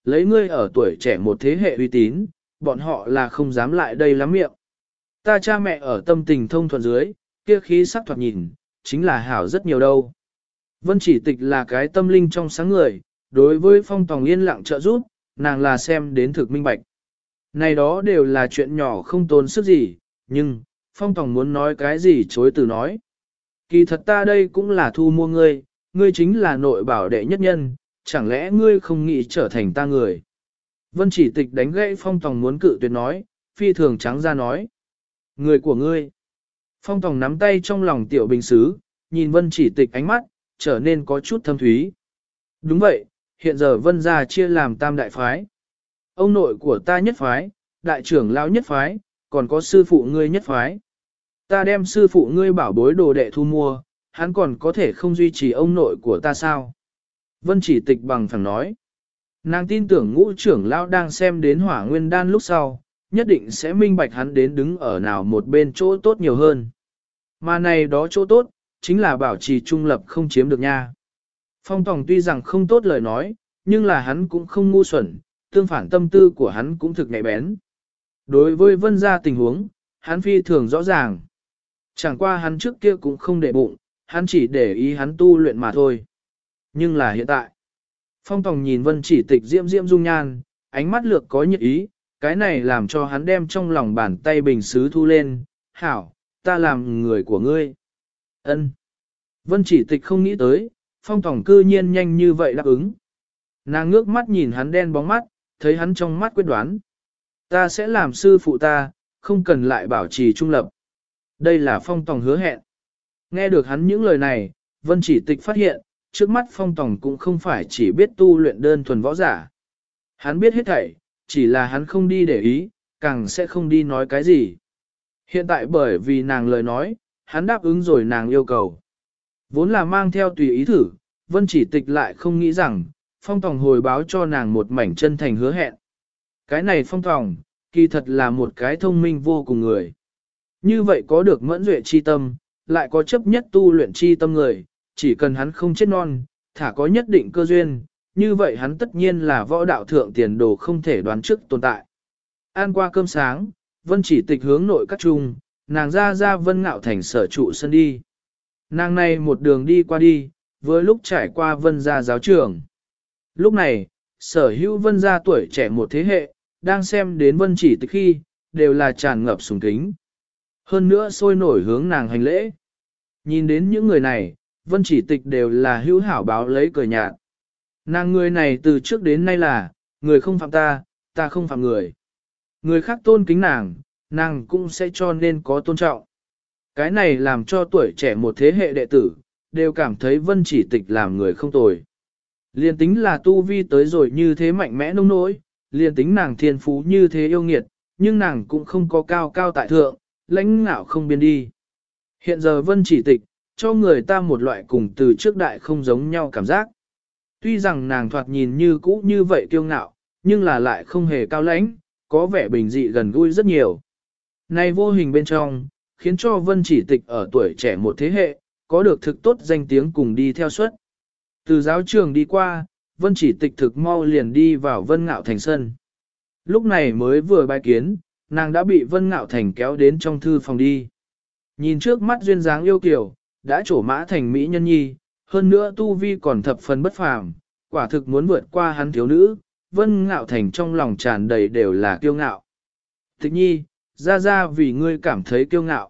lấy ngươi ở tuổi trẻ một thế hệ uy tín, bọn họ là không dám lại đây lắm miệng. Ta cha mẹ ở tâm tình thông thuận dưới, kia khí sắc thoạt nhìn, chính là hảo rất nhiều đâu. Vân Chỉ Tịch là cái tâm linh trong sáng người, đối với Phong Tòng yên lặng trợ giúp, nàng là xem đến thực minh bạch. Này đó đều là chuyện nhỏ không tốn sức gì, nhưng, Phong Tòng muốn nói cái gì chối từ nói. Kỳ thật ta đây cũng là thu mua ngươi, ngươi chính là nội bảo đệ nhất nhân, chẳng lẽ ngươi không nghĩ trở thành ta người. Vân Chỉ Tịch đánh gãy Phong Tòng muốn cự tuyệt nói, phi thường trắng ra nói. Người của ngươi. Phong Tòng nắm tay trong lòng tiểu bình xứ, nhìn Vân Chỉ Tịch ánh mắt, trở nên có chút thâm thúy. Đúng vậy, hiện giờ Vân gia chia làm tam đại phái. Ông nội của ta nhất phái, đại trưởng lão nhất phái, còn có sư phụ ngươi nhất phái. Ta đem sư phụ ngươi bảo bối đồ đệ thu mua, hắn còn có thể không duy trì ông nội của ta sao? Vân Chỉ Tịch bằng phẳng nói. Nàng tin tưởng ngũ trưởng lão đang xem đến hỏa nguyên đan lúc sau, nhất định sẽ minh bạch hắn đến đứng ở nào một bên chỗ tốt nhiều hơn. Mà này đó chỗ tốt, chính là bảo trì trung lập không chiếm được nha. Phong Tòng tuy rằng không tốt lời nói, nhưng là hắn cũng không ngu xuẩn, tương phản tâm tư của hắn cũng thực nhạy bén. Đối với Vân gia tình huống, hắn phi thường rõ ràng. Chẳng qua hắn trước kia cũng không để bụng, hắn chỉ để ý hắn tu luyện mà thôi. Nhưng là hiện tại, Phong Tòng nhìn Vân Chỉ Tịch diễm diễm dung nhan, ánh mắt lược có nhiệt ý, cái này làm cho hắn đem trong lòng bàn tay bình sứ thu lên, hảo, ta làm người của ngươi. Ân. Vân Chỉ Tịch không nghĩ tới, Phong Tòng cư nhiên nhanh như vậy đáp ứng. Nàng ngước mắt nhìn hắn đen bóng mắt, thấy hắn trong mắt quyết đoán. Ta sẽ làm sư phụ ta, không cần lại bảo trì trung lập. Đây là Phong Tòng hứa hẹn. Nghe được hắn những lời này, Vân Chỉ Tịch phát hiện, trước mắt Phong Tòng cũng không phải chỉ biết tu luyện đơn thuần võ giả. Hắn biết hết thảy, chỉ là hắn không đi để ý, càng sẽ không đi nói cái gì. Hiện tại bởi vì nàng lời nói, hắn đáp ứng rồi nàng yêu cầu. Vốn là mang theo tùy ý thử, Vân Chỉ Tịch lại không nghĩ rằng, Phong Tòng hồi báo cho nàng một mảnh chân thành hứa hẹn. Cái này Phong Tòng, kỳ thật là một cái thông minh vô cùng người. Như vậy có được mẫn duệ chi tâm, lại có chấp nhất tu luyện chi tâm người, chỉ cần hắn không chết non, thả có nhất định cơ duyên, như vậy hắn tất nhiên là võ đạo thượng tiền đồ không thể đoán trước tồn tại. Ăn qua cơm sáng, Vân Chỉ Tịch hướng nội các trung, nàng ra Vân Ngạo Thành sở trụ sân đi. Nàng này một đường đi qua đi, với lúc trải qua Vân gia giáo trường. Lúc này, sở hữu Vân gia tuổi trẻ một thế hệ, đang xem đến Vân Chỉ Tịch khi, đều là tràn ngập sùng kính. Hơn nữa sôi nổi hướng nàng hành lễ. Nhìn đến những người này, Vân Chỉ Tịch đều là hữu hảo báo lấy cười nhạt. Nàng người này từ trước đến nay là, người không phạm ta, ta không phạm người. Người khác tôn kính nàng, nàng cũng sẽ cho nên có tôn trọng. Cái này làm cho tuổi trẻ một thế hệ đệ tử, đều cảm thấy Vân Chỉ Tịch làm người không tồi. Liên tính là tu vi tới rồi như thế mạnh mẽ nông nỗi, liên tính nàng thiên phú như thế yêu nghiệt, nhưng nàng cũng không có cao cao tại thượng, lãnh ngạo không biên đi. Hiện giờ Vân Chỉ Tịch, cho người ta một loại cùng từ trước đại không giống nhau cảm giác. Tuy rằng nàng thoạt nhìn như cũ như vậy kiêu ngạo, nhưng là lại không hề cao lãnh, có vẻ bình dị gần gũi rất nhiều. Này vô hình bên trong, khiến cho Vân Chỉ Tịch ở tuổi trẻ một thế hệ, có được thực tốt danh tiếng cùng đi theo suất. Từ giáo trường đi qua, Vân Chỉ Tịch thực mau liền đi vào Vân Ngạo Thành sân. Lúc này mới vừa bái kiến, nàng đã bị Vân Ngạo Thành kéo đến trong thư phòng đi. Nhìn trước mắt duyên dáng yêu kiều, đã trổ mã thành mỹ nhân nhi, hơn nữa tu vi còn thập phần bất phàm, quả thực muốn vượt qua hắn thiếu nữ, Vân Ngạo Thành trong lòng tràn đầy đều là kiêu ngạo. Tịch nhi, ra vì ngươi cảm thấy kiêu ngạo.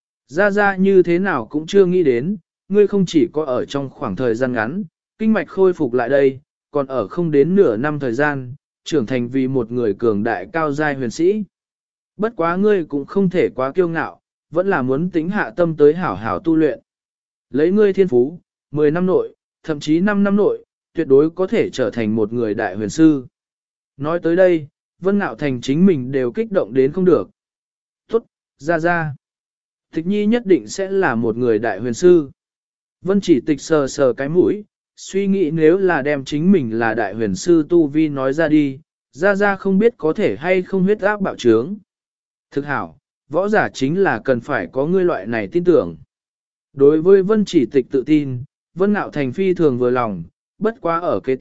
Ra như thế nào cũng chưa nghĩ đến, ngươi không chỉ có ở trong khoảng thời gian ngắn, kinh mạch khôi phục lại đây, còn ở không đến nửa năm thời gian, trưởng thành vì một người cường đại cao giai huyền sĩ. Bất quá ngươi cũng không thể quá kiêu ngạo, vẫn là muốn tính hạ tâm tới hảo hảo tu luyện. Lấy ngươi thiên phú, 10 năm nội, thậm chí 5 năm nội, tuyệt đối có thể trở thành một người đại huyền sư. Nói tới đây, Vân Ngạo Thành chính mình đều kích động đến không được. Tốt, ra. Tịch nhi nhất định sẽ là một người đại huyền sư. Vân Chỉ Tịch sờ sờ cái mũi, suy nghĩ nếu là đem chính mình là đại huyền sư tu vi nói ra đi, ra không biết có thể hay không huyết áp bạo trướng. Thực hảo, võ giả chính là cần phải có ngươi loại này tin tưởng. Đối với Vân Chỉ Tịch tự tin, Vân Ngạo Thành phi thường vừa lòng, bất quá ở kế tiếp,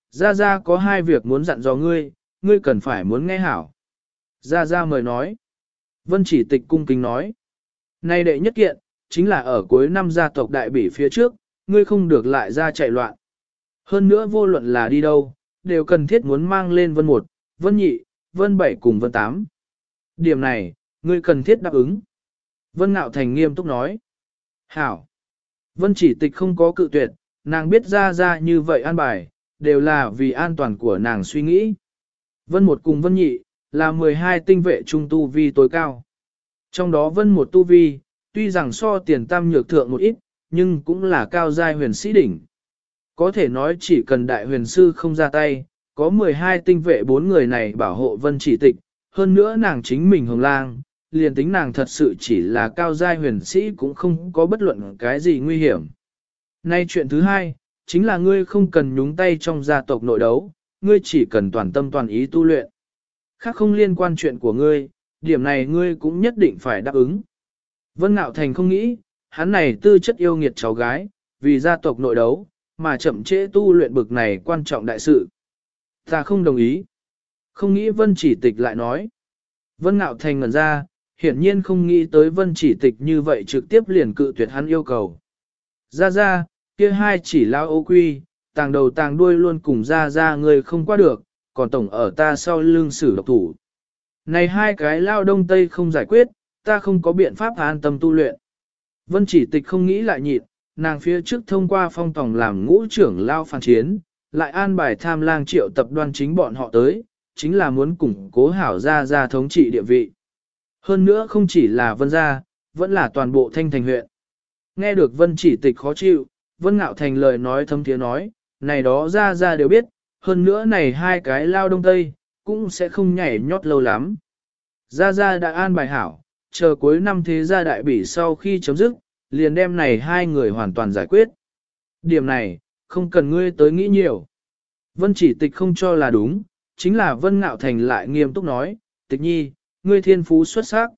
Gia Gia có hai việc muốn dặn dò ngươi, ngươi cần phải muốn nghe hảo. Gia Gia mời nói. Vân Chỉ Tịch cung kính nói. Nay đệ nhất kiện, chính là ở cuối năm gia tộc đại bỉ phía trước, ngươi không được lại ra chạy loạn. Hơn nữa vô luận là đi đâu, đều cần thiết muốn mang lên Vân 1, Vân Nhị, Vân 7 cùng Vân 8. Điểm này, ngươi cần thiết đáp ứng. Vân Nạo Thành nghiêm túc nói. Hảo. Vân Chỉ Tịch không có cự tuyệt, nàng biết ra ra như vậy an bài, đều là vì an toàn của nàng suy nghĩ. Vân 1 cùng Vân Nhị, là 12 tinh vệ trung tu vi tối cao. Trong đó Vân 1 tu vi, tuy rằng so tiền tam nhược thượng một ít, nhưng cũng là cao giai huyền sĩ đỉnh. Có thể nói chỉ cần đại huyền sư không ra tay, có 12 tinh vệ 4 người này bảo hộ Vân Chỉ Tịch, hơn nữa nàng chính mình hồng lang, liền tính nàng thật sự chỉ là cao giai huyền sĩ cũng không có bất luận cái gì nguy hiểm. Nay chuyện thứ hai, chính là ngươi không cần nhúng tay trong gia tộc nội đấu, ngươi chỉ cần toàn tâm toàn ý tu luyện. Khác không liên quan chuyện của ngươi, điểm này ngươi cũng nhất định phải đáp ứng. Vân Nạo Thành không nghĩ, hắn này tư chất yêu nghiệt cháu gái, vì gia tộc nội đấu, mà chậm trễ tu luyện bực này quan trọng đại sự. Ta không đồng ý. Không nghĩ Vân Chỉ Tịch lại nói. Vân Nạo Thành ngẩn ra, hiển nhiên không nghĩ tới Vân Chỉ Tịch như vậy trực tiếp liền cự tuyệt hắn yêu cầu. Ra, kia hai chỉ lao ô quy, tàng đầu tàng đuôi luôn cùng ra người không qua được, còn tổng ở ta sau lưng xử độc thủ. Này hai cái lao đông tây không giải quyết, ta không có biện pháp an tâm tu luyện. Vân Chỉ Tịch không nghĩ lại nhịn, nàng phía trước thông qua phong tòng làm ngũ trưởng lao phản chiến, lại an bài tham lang triệu tập đoan chính bọn họ tới, chính là muốn củng cố hảo ra thống trị địa vị. Hơn nữa không chỉ là Vân gia, vẫn là toàn bộ Thanh Thành huyện. Nghe được Vân Chỉ Tịch khó chịu, Vân Ngạo Thành lời nói thâm thiế nói, này đó ra đều biết, hơn nữa này hai cái lao đông tây, cũng sẽ không nhảy nhót lâu lắm. Ra đã an bài hảo, chờ cuối năm thế gia đại bỉ sau khi chấm dứt, liền đem này hai người hoàn toàn giải quyết. Điểm này, không cần ngươi tới nghĩ nhiều. Vân Chỉ Tịch không cho là đúng, chính là Vân Ngạo Thành lại nghiêm túc nói, Tịch nhi, ngươi thiên phú xuất sắc.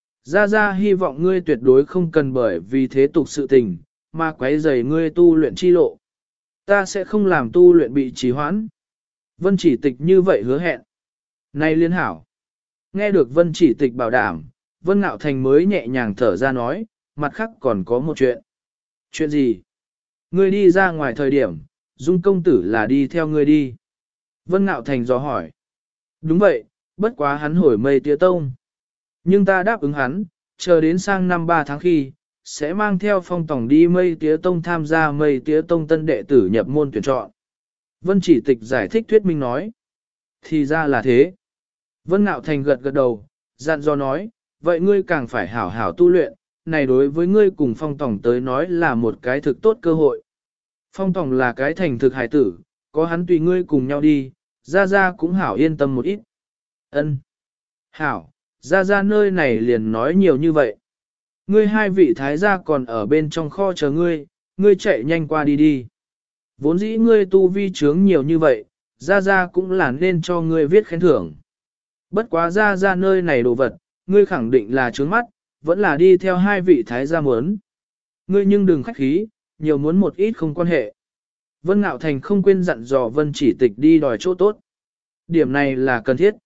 Ra hy vọng ngươi tuyệt đối không cần bởi vì thế tục sự tình, mà quấy rầy ngươi tu luyện chi lộ. Ta sẽ không làm tu luyện bị trì hoãn. Vân Chỉ Tịch như vậy hứa hẹn. Này liên hảo. Nghe được Vân Chỉ Tịch bảo đảm, Vân Ngạo Thành mới nhẹ nhàng thở ra nói, mặt khác còn có một chuyện. Chuyện gì? Ngươi đi ra ngoài thời điểm, Dung công tử là đi theo ngươi đi. Vân Ngạo Thành dò hỏi. Đúng vậy, bất quá hắn hồi mây tía tông. Nhưng ta đáp ứng hắn, chờ đến sang năm 3 tháng khi, sẽ mang theo phong tổng đi mây tía tông tham gia mây tía tông tân đệ tử nhập môn tuyển chọn. Vân Chỉ Tịch giải thích thuyết minh nói. Thì ra là thế. Vân Nạo Thành gật gật đầu, dặn dò nói, vậy ngươi càng phải hảo hảo tu luyện, này đối với ngươi cùng phong tổng tới nói là một cái thực tốt cơ hội. Phong tổng là cái thành thực hải tử, có hắn tùy ngươi cùng nhau đi, ra cũng hảo yên tâm một ít. Ân, hảo, ra nơi này liền nói nhiều như vậy. Ngươi hai vị thái gia còn ở bên trong kho chờ ngươi, ngươi chạy nhanh qua đi đi. Vốn dĩ ngươi tu vi trướng nhiều như vậy, ra cũng là nên cho ngươi viết khen thưởng. Bất quá ra nơi này đồ vật, ngươi khẳng định là trướng mắt, vẫn là đi theo hai vị thái gia muốn. Ngươi nhưng đừng khách khí, nhiều muốn một ít không quan hệ. Vân Ngạo Thành không quên dặn dò Vân Chỉ Tịch đi đòi chỗ tốt. Điểm này là cần thiết.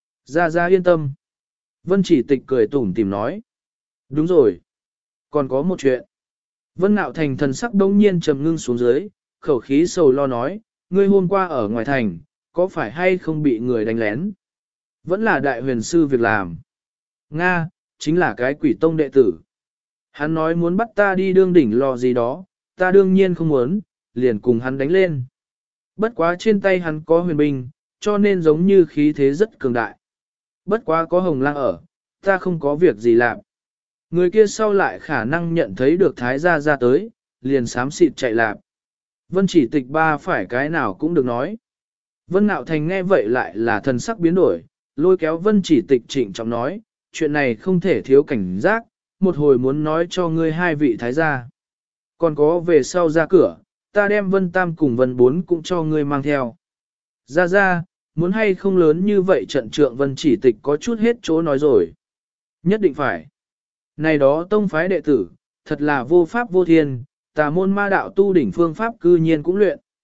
Ra yên tâm. Vân Chỉ Tịch cười tủm tỉm nói. Đúng rồi. Còn có một chuyện. Vân Ngạo Thành thần sắc đông nhiên trầm ngưng xuống dưới, khẩu khí sầu lo nói, ngươi hôm qua ở ngoài thành, có phải hay không bị người đánh lén? Vẫn là đại huyền sư việc làm. Nga, chính là cái quỷ tông đệ tử. Hắn nói muốn bắt ta đi đương đỉnh lò gì đó, ta đương nhiên không muốn, liền cùng hắn đánh lên. Bất quá trên tay hắn có huyền binh, cho nên giống như khí thế rất cường đại. Bất quá có hồng lang ở, ta không có việc gì làm. Người kia sau lại khả năng nhận thấy được thái gia ra tới, liền xám xịt chạy lạc. Vân Chỉ Tịch ba phải cái nào cũng được nói. Vân Nạo Thành nghe vậy lại là thần sắc biến đổi, lôi kéo Vân Chỉ Tịch trịnh trọng nói, chuyện này không thể thiếu cảnh giác, một hồi muốn nói cho ngươi hai vị thái gia. Còn có về sau ra cửa, ta đem Vân Tam cùng Vân Bốn cũng cho ngươi mang theo. Ra, muốn hay không lớn như vậy trận trượng Vân Chỉ Tịch có chút hết chỗ nói rồi. Nhất định phải. Này đó tông phái đệ tử, thật là vô pháp vô thiên, tà môn ma đạo tu đỉnh phương pháp cư nhiên cũng luyện.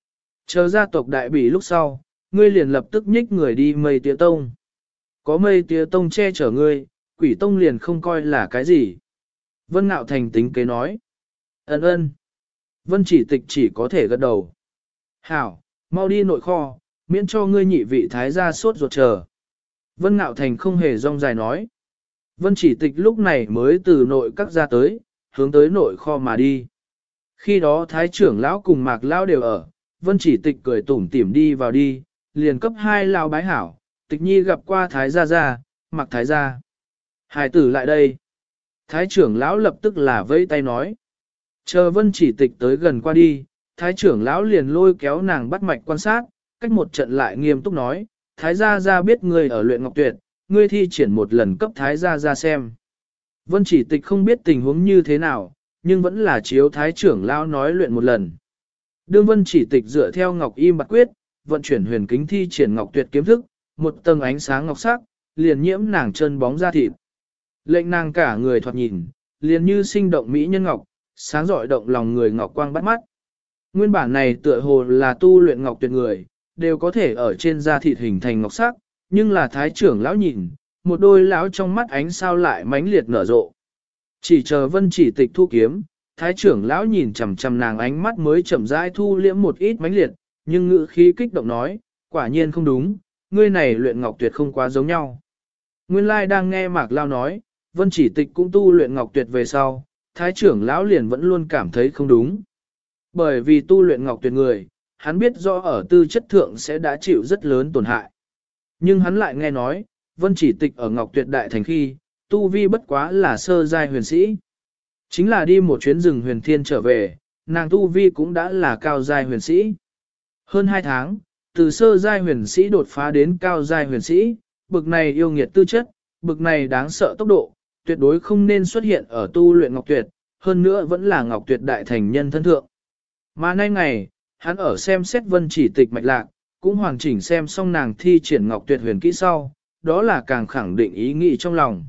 Chờ gia tộc đại bị lúc sau, ngươi liền lập tức nhích người đi mây tía tông. Có mây tía tông che chở ngươi, quỷ tông liền không coi là cái gì. Vân Ngạo Thành tính kế nói. Ấn ơn. Vân chỉ tịch chỉ có thể gật đầu. Hảo, mau đi nội kho, miễn cho ngươi nhị vị thái gia sốt ruột chờ. Vân Ngạo Thành không hề rong dài nói. Vân chỉ tịch lúc này mới từ nội các ra tới, hướng tới nội kho mà đi. Khi đó thái trưởng lão cùng mạc lão đều ở, Vân chỉ tịch cười tủm tỉm đi vào đi, liền cấp 2 lão bái hảo, tịch nhi gặp qua thái gia, mạc thái gia. Hải tử lại đây. Thái trưởng lão lập tức là vẫy tay nói. Chờ Vân chỉ tịch tới gần qua đi, thái trưởng lão liền lôi kéo nàng bắt mạch quan sát, cách một trận lại nghiêm túc nói, thái gia biết ngươi ở luyện ngọc tuyệt, ngươi thi triển một lần cấp thái gia xem. Vân chỉ tịch không biết tình huống như thế nào, nhưng vẫn là chiếu thái trưởng lão nói luyện một lần. Đương Vân chỉ tịch dựa theo ngọc im bạc quyết, vận chuyển huyền kính thi triển ngọc tuyệt kiếm thức, một tầng ánh sáng ngọc sắc, liền nhiễm nàng chân bóng da thịt. Lệnh nàng cả người thoạt nhìn, liền như sinh động mỹ nhân ngọc, sáng rọi động lòng người ngọc quang bắt mắt. Nguyên bản này tựa hồ là tu luyện ngọc tuyệt người, đều có thể ở trên da thịt hình thành ngọc sắc, nhưng là thái trưởng lão nhìn, một đôi lão trong mắt ánh sao lại mãnh liệt nở rộ. Chỉ chờ Vân chỉ tịch thu kiếm, thái trưởng lão nhìn chằm chằm nàng ánh mắt mới chậm rãi thu liễm một ít mãnh liệt, nhưng ngữ khí kích động nói, quả nhiên không đúng, ngươi này luyện ngọc tuyệt không quá giống nhau. Nguyên lai đang nghe Mạc Lao nói, Vân chỉ tịch cũng tu luyện ngọc tuyệt về sau, thái trưởng lão liền vẫn luôn cảm thấy không đúng. Bởi vì tu luyện ngọc tuyệt người, hắn biết rõ ở tư chất thượng sẽ đã chịu rất lớn tổn hại. Nhưng hắn lại nghe nói, Vân chỉ tịch ở ngọc tuyệt đại thành khi, tu vi bất quá là sơ giai huyền sĩ. Chính là đi một chuyến rừng huyền thiên trở về, nàng tu vi cũng đã là cao giai huyền sĩ. Hơn 2 tháng, từ sơ giai huyền sĩ đột phá đến cao giai huyền sĩ, bực này yêu nghiệt tư chất, bực này đáng sợ tốc độ, tuyệt đối không nên xuất hiện ở tu luyện ngọc tuyệt, hơn nữa vẫn là ngọc tuyệt đại thành nhân thân thượng. Mà nay ngày, hắn ở xem xét Vân chỉ tịch mạch lạc, cũng hoàn chỉnh xem xong nàng thi triển ngọc tuyệt huyền kỹ sau, đó là càng khẳng định ý nghĩ trong lòng.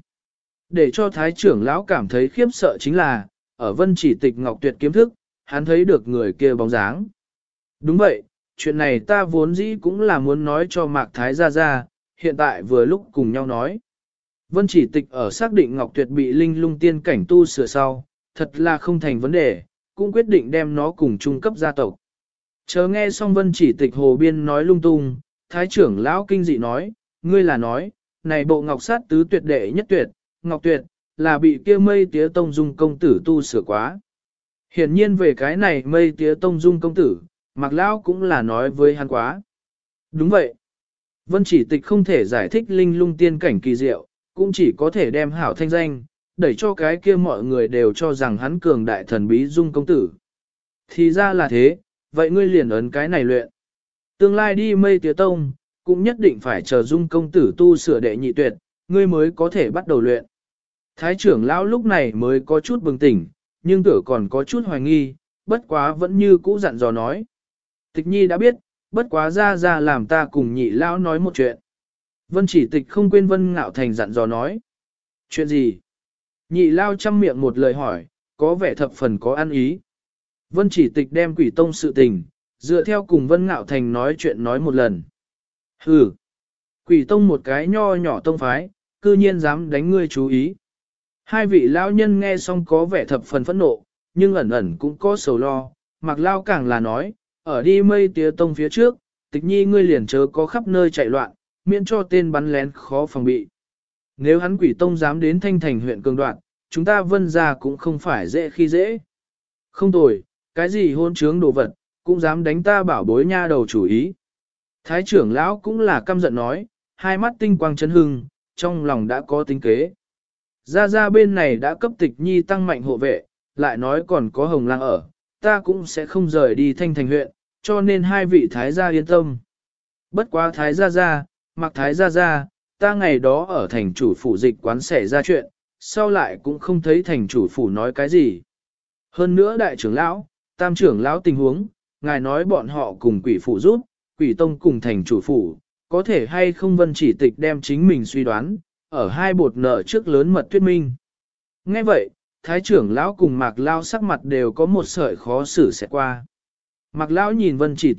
Để cho thái trưởng lão cảm thấy khiếp sợ chính là, ở Vân chỉ tịch ngọc tuyệt kiếm thức, hắn thấy được người kia bóng dáng. Đúng vậy, chuyện này ta vốn dĩ cũng là muốn nói cho Mạc Thái gia, hiện tại vừa lúc cùng nhau nói. Vân chỉ tịch ở xác định ngọc tuyệt bị linh lung tiên cảnh tu sửa sau, thật là không thành vấn đề, cũng quyết định đem nó cùng trung cấp gia tộc. Chờ nghe xong Vân chỉ tịch hồ biên nói lung tung, thái trưởng lão kinh dị nói, ngươi là nói, này bộ ngọc sát tứ tuyệt đệ nhất tuyệt, ngọc tuyệt, là bị kia mây tía tông dung công tử tu sửa quá. Hiển nhiên về cái này mây tía tông dung công tử, Mạc Lão cũng là nói với hắn quá. Đúng vậy. Vân chỉ tịch không thể giải thích linh lung tiên cảnh kỳ diệu, cũng chỉ có thể đem hảo thanh danh, đẩy cho cái kia mọi người đều cho rằng hắn cường đại thần bí dung công tử. Thì ra là thế, vậy ngươi liền ấn cái này luyện. Tương lai đi mây tía tông, cũng nhất định phải chờ dung công tử tu sửa đệ nhị tuyệt, ngươi mới có thể bắt đầu luyện. Thái trưởng lão lúc này mới có chút bừng tỉnh, nhưng tưởng còn có chút hoài nghi, bất quá vẫn như cũ dặn dò nói. Tịch nhi đã biết, bất quá ra làm ta cùng nhị lão nói một chuyện. Vân chỉ tịch không quên Vân Ngạo Thành dặn dò nói. Chuyện gì? Nhị lao chăm miệng một lời hỏi, có vẻ thập phần có ăn ý. Vân chỉ tịch đem quỷ tông sự tình, dựa theo cùng Vân Ngạo Thành nói chuyện nói một lần. Hừ! Quỷ tông một cái nho nhỏ tông phái, cư nhiên dám đánh ngươi chú ý. Hai vị lão nhân nghe xong có vẻ thập phần phẫn nộ, nhưng ẩn ẩn cũng có sầu lo. Mạc Lao càng là nói, ở đi mây tía tông phía trước, tịch nhi ngươi liền chớ có khắp nơi chạy loạn, miễn cho tên bắn lén khó phòng bị. Nếu hắn quỷ tông dám đến Thanh Thành huyện cường đoạn, chúng ta Vân gia cũng không phải dễ khi dễ. Không tồi, cái gì hôn trướng đồ vật, cũng dám đánh ta bảo bối nha đầu chủ ý. Thái trưởng lão cũng là căm giận nói, hai mắt tinh quang chấn hưng, trong lòng đã có tính kế. Ra bên này đã cấp tịch nhi tăng mạnh hộ vệ, lại nói còn có hồng lang ở, ta cũng sẽ không rời đi Thanh Thành huyện, cho nên hai vị thái gia yên tâm. Bất quá thái gia, Mạc thái gia, ta ngày đó ở thành chủ phủ dịch quán xảy ra chuyện, sau lại cũng không thấy thành chủ phủ nói cái gì. Hơn nữa đại trưởng lão, tam trưởng lão tình huống, ngài nói bọn họ cùng quỷ phủ giúp, quỷ tông cùng thành chủ phủ, có thể hay không Vân chỉ tịch đem chính mình suy đoán, ở hai bột nợ trước lớn mật thuyết minh. Nghe vậy, thái trưởng lão cùng Mạc Lao sắc mặt đều có một sợi khó xử sẽ qua. Mạc Lão nhìn Vân chỉ tịch,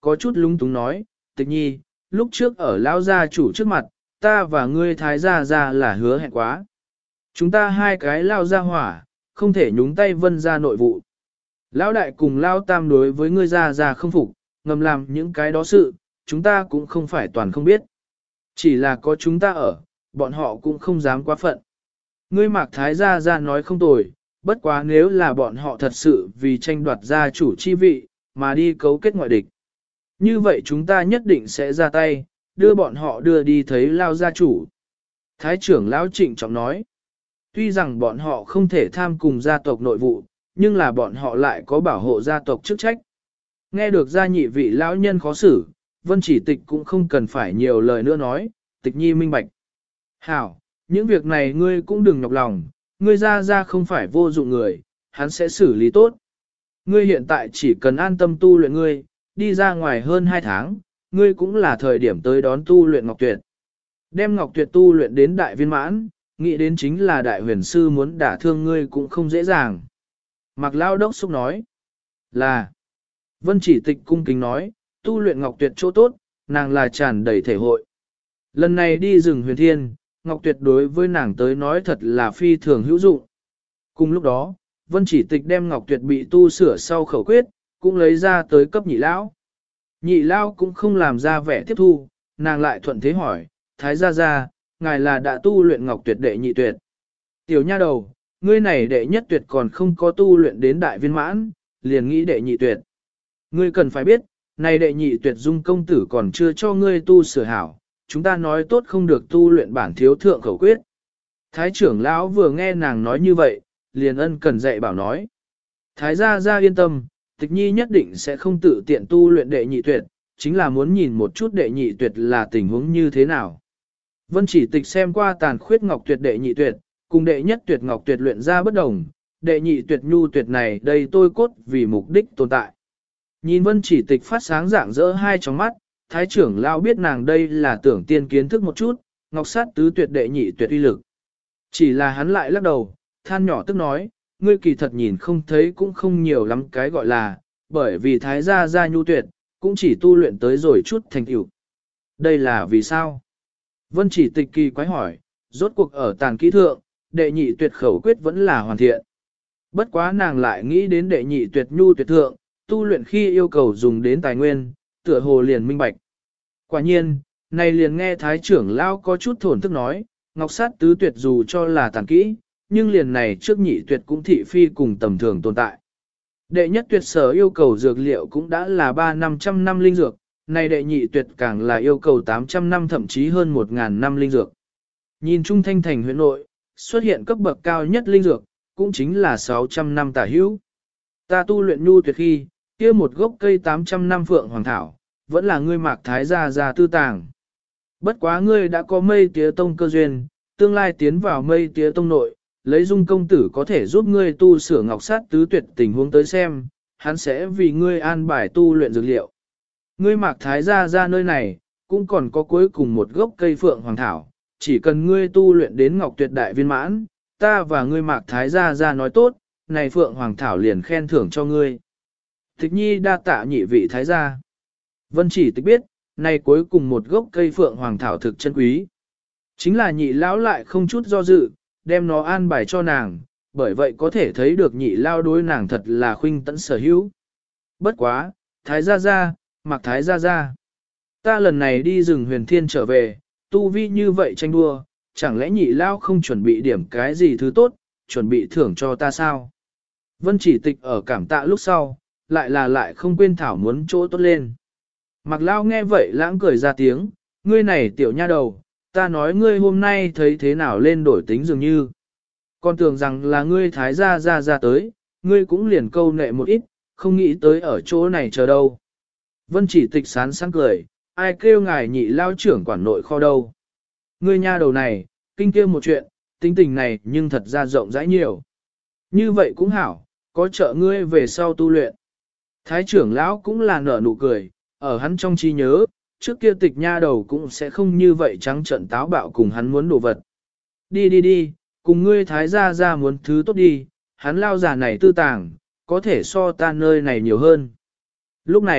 có chút lúng túng nói, Tịch Nhi, lúc trước ở lão gia chủ trước mặt, ta và ngươi thái gia gia là hứa hẹn quá. Chúng ta hai cái lao gia hỏa, không thể nhúng tay Vân gia nội vụ. Lão đại cùng lão tam đối với ngươi gia gia không phục, ngầm làm những cái đó sự, chúng ta cũng không phải toàn không biết. Chỉ là có chúng ta ở, bọn họ cũng không dám quá phận. Ngươi Mạc thái gia gia nói không tồi, bất quá nếu là bọn họ thật sự vì tranh đoạt gia chủ chi vị, mà đi cấu kết ngoại địch. Như vậy chúng ta nhất định sẽ ra tay, đưa bọn họ đưa đi thấy lao gia chủ. Thái trưởng lão trịnh trọng nói, tuy rằng bọn họ không thể tham cùng gia tộc nội vụ, nhưng là bọn họ lại có bảo hộ gia tộc chức trách. Nghe được gia nhị vị lão nhân khó xử, Vân Chỉ Tịch cũng không cần phải nhiều lời nữa nói, Tịch Nhi minh bạch. Hảo, những việc này ngươi cũng đừng nhọc lòng, ngươi ra không phải vô dụng người, hắn sẽ xử lý tốt. Ngươi hiện tại chỉ cần an tâm tu luyện ngươi, đi ra ngoài hơn 2 tháng, ngươi cũng là thời điểm tới đón tu luyện Ngọc Tuyệt. Đem Ngọc Tuyệt tu luyện đến đại viên mãn, nghĩ đến chính là đại huyền sư muốn đả thương ngươi cũng không dễ dàng. Mạc Lao Đốc xúc nói, là, Vân Chỉ Tịch cung kính nói, tu luyện Ngọc Tuyệt chỗ tốt, nàng là tràn đầy thể hội. Lần này đi rừng huyền thiên, Ngọc Tuyệt đối với nàng tới nói thật là phi thường hữu dụng. Cùng lúc đó, Vân Chỉ Tịch đem Ngọc Tuyệt bị tu sửa sau khẩu quyết, cũng lấy ra tới cấp nhị lão. Nhị lão cũng không làm ra vẻ tiếp thu, nàng lại thuận thế hỏi, Thái gia gia, ngài là đã tu luyện Ngọc Tuyệt đệ nhị tuyệt. Tiểu nha đầu, ngươi này đệ nhất tuyệt còn không có tu luyện đến đại viên mãn, liền nghĩ đệ nhị tuyệt. Ngươi cần phải biết, này đệ nhị tuyệt dung công tử còn chưa cho ngươi tu sửa hảo, chúng ta nói tốt không được tu luyện bản thiếu thượng khẩu quyết. Thái trưởng lão vừa nghe nàng nói như vậy, liền ân cần dạy bảo nói. Thái gia gia yên tâm, Tịch Nhi nhất định sẽ không tự tiện tu luyện đệ nhị tuyệt, chính là muốn nhìn một chút đệ nhị tuyệt là tình huống như thế nào. Vân Chỉ Tịch xem qua tàn khuyết Ngọc Tuyệt đệ nhị tuyệt, cùng đệ nhất tuyệt Ngọc Tuyệt luyện ra bất đồng, đệ nhị tuyệt nhu tuyệt này đây tôi cốt vì mục đích tồn tại. Nhìn Vân Chỉ Tịch phát sáng rạng rỡ hai trong mắt, Thái trưởng lão biết nàng đây là tưởng tiên kiến thức một chút, Ngọc Sát tứ tuyệt đệ nhị tuyệt uy lực. Chỉ là hắn lại lắc đầu, than nhỏ tức nói, ngươi kỳ thật nhìn không thấy cũng không nhiều lắm cái gọi là, bởi vì Thái gia gia nhu tuyệt, cũng chỉ tu luyện tới rồi chút thành tựu. Đây là vì sao? Vân Chỉ Tịch kỳ quái hỏi, rốt cuộc ở tàn kỹ thượng, đệ nhị tuyệt khẩu quyết vẫn là hoàn thiện. Bất quá nàng lại nghĩ đến đệ nhị tuyệt nhu tuyệt thượng, tu luyện khi yêu cầu dùng đến tài nguyên, tựa hồ liền minh bạch. Quả nhiên, này liền nghe Thái trưởng lão có chút thổn thức nói, Ngọc Sát tứ tuyệt dù cho là tàn kỹ, nhưng liền này trước nhị tuyệt cũng thị phi cùng tầm thường tồn tại. Đệ nhất tuyệt sở yêu cầu dược liệu cũng đã là 3-500 năm linh dược, này đệ nhị tuyệt càng là yêu cầu 800 năm thậm chí hơn 1.000 năm linh dược. Nhìn Trung Thanh Thành huyện nội, xuất hiện cấp bậc cao nhất linh dược, cũng chính là 600 năm tả hữu. Ta tu luyện nhu tuyệt khi, kia một gốc cây 800 năm phượng hoàng thảo, vẫn là ngươi Mạc Thái gia tư tàng. Bất quá ngươi đã có mây tía tông cơ duyên, tương lai tiến vào mây tía tông nội, lấy dung công tử có thể giúp ngươi tu sửa Ngọc Sát tứ tuyệt tình huống tới xem, hắn sẽ vì ngươi an bài tu luyện dược liệu. Ngươi Mạc Thái gia nơi này, cũng còn có cuối cùng một gốc cây phượng hoàng thảo, chỉ cần ngươi tu luyện đến Ngọc Tuyệt đại viên mãn, ta và ngươi Mạc Thái gia nói tốt, này phượng hoàng thảo liền khen thưởng cho ngươi. Tịch Nhi đa tạ nhị vị Thái gia. Vân Chỉ Tịch biết, này cuối cùng một gốc cây phượng hoàng thảo thực chân quý. Chính là nhị lão lại không chút do dự, đem nó an bài cho nàng, bởi vậy có thể thấy được nhị lao đối nàng thật là khuynh tẫn sở hữu. Bất quá, Thái gia, Mạc Thái gia. Ta lần này đi rừng huyền thiên trở về, tu vi như vậy tranh đua, chẳng lẽ nhị lao không chuẩn bị điểm cái gì thứ tốt, chuẩn bị thưởng cho ta sao? Vân Chỉ Tịch ở cảm tạ lúc sau, lại không quên thảo muốn chỗ tốt lên. Mạc Lao nghe vậy lãng cười ra tiếng, ngươi này tiểu nha đầu, ta nói ngươi hôm nay thấy thế nào lên đổi tính dường như. Con tưởng rằng là ngươi Thái gia ra tới, ngươi cũng liền câu nệ một ít, không nghĩ tới ở chỗ này chờ đâu. Vân Chỉ Tịch sán sáng cười, ai kêu ngài nhị lao trưởng quản nội kho đâu. Ngươi nha đầu này, kinh kia một chuyện, tính tình này nhưng thật ra rộng rãi nhiều. Như vậy cũng hảo, có trợ ngươi về sau tu luyện. Thái trưởng lão cũng là nở nụ cười, ở hắn trong trí nhớ, trước kia Tịch nha đầu cũng sẽ không như vậy trắng trợn táo bạo cùng hắn muốn đồ vật. Đi, cùng ngươi Thái gia muốn thứ tốt đi, hắn lao già này tư tàng, có thể so ta nơi này nhiều hơn. Lúc này,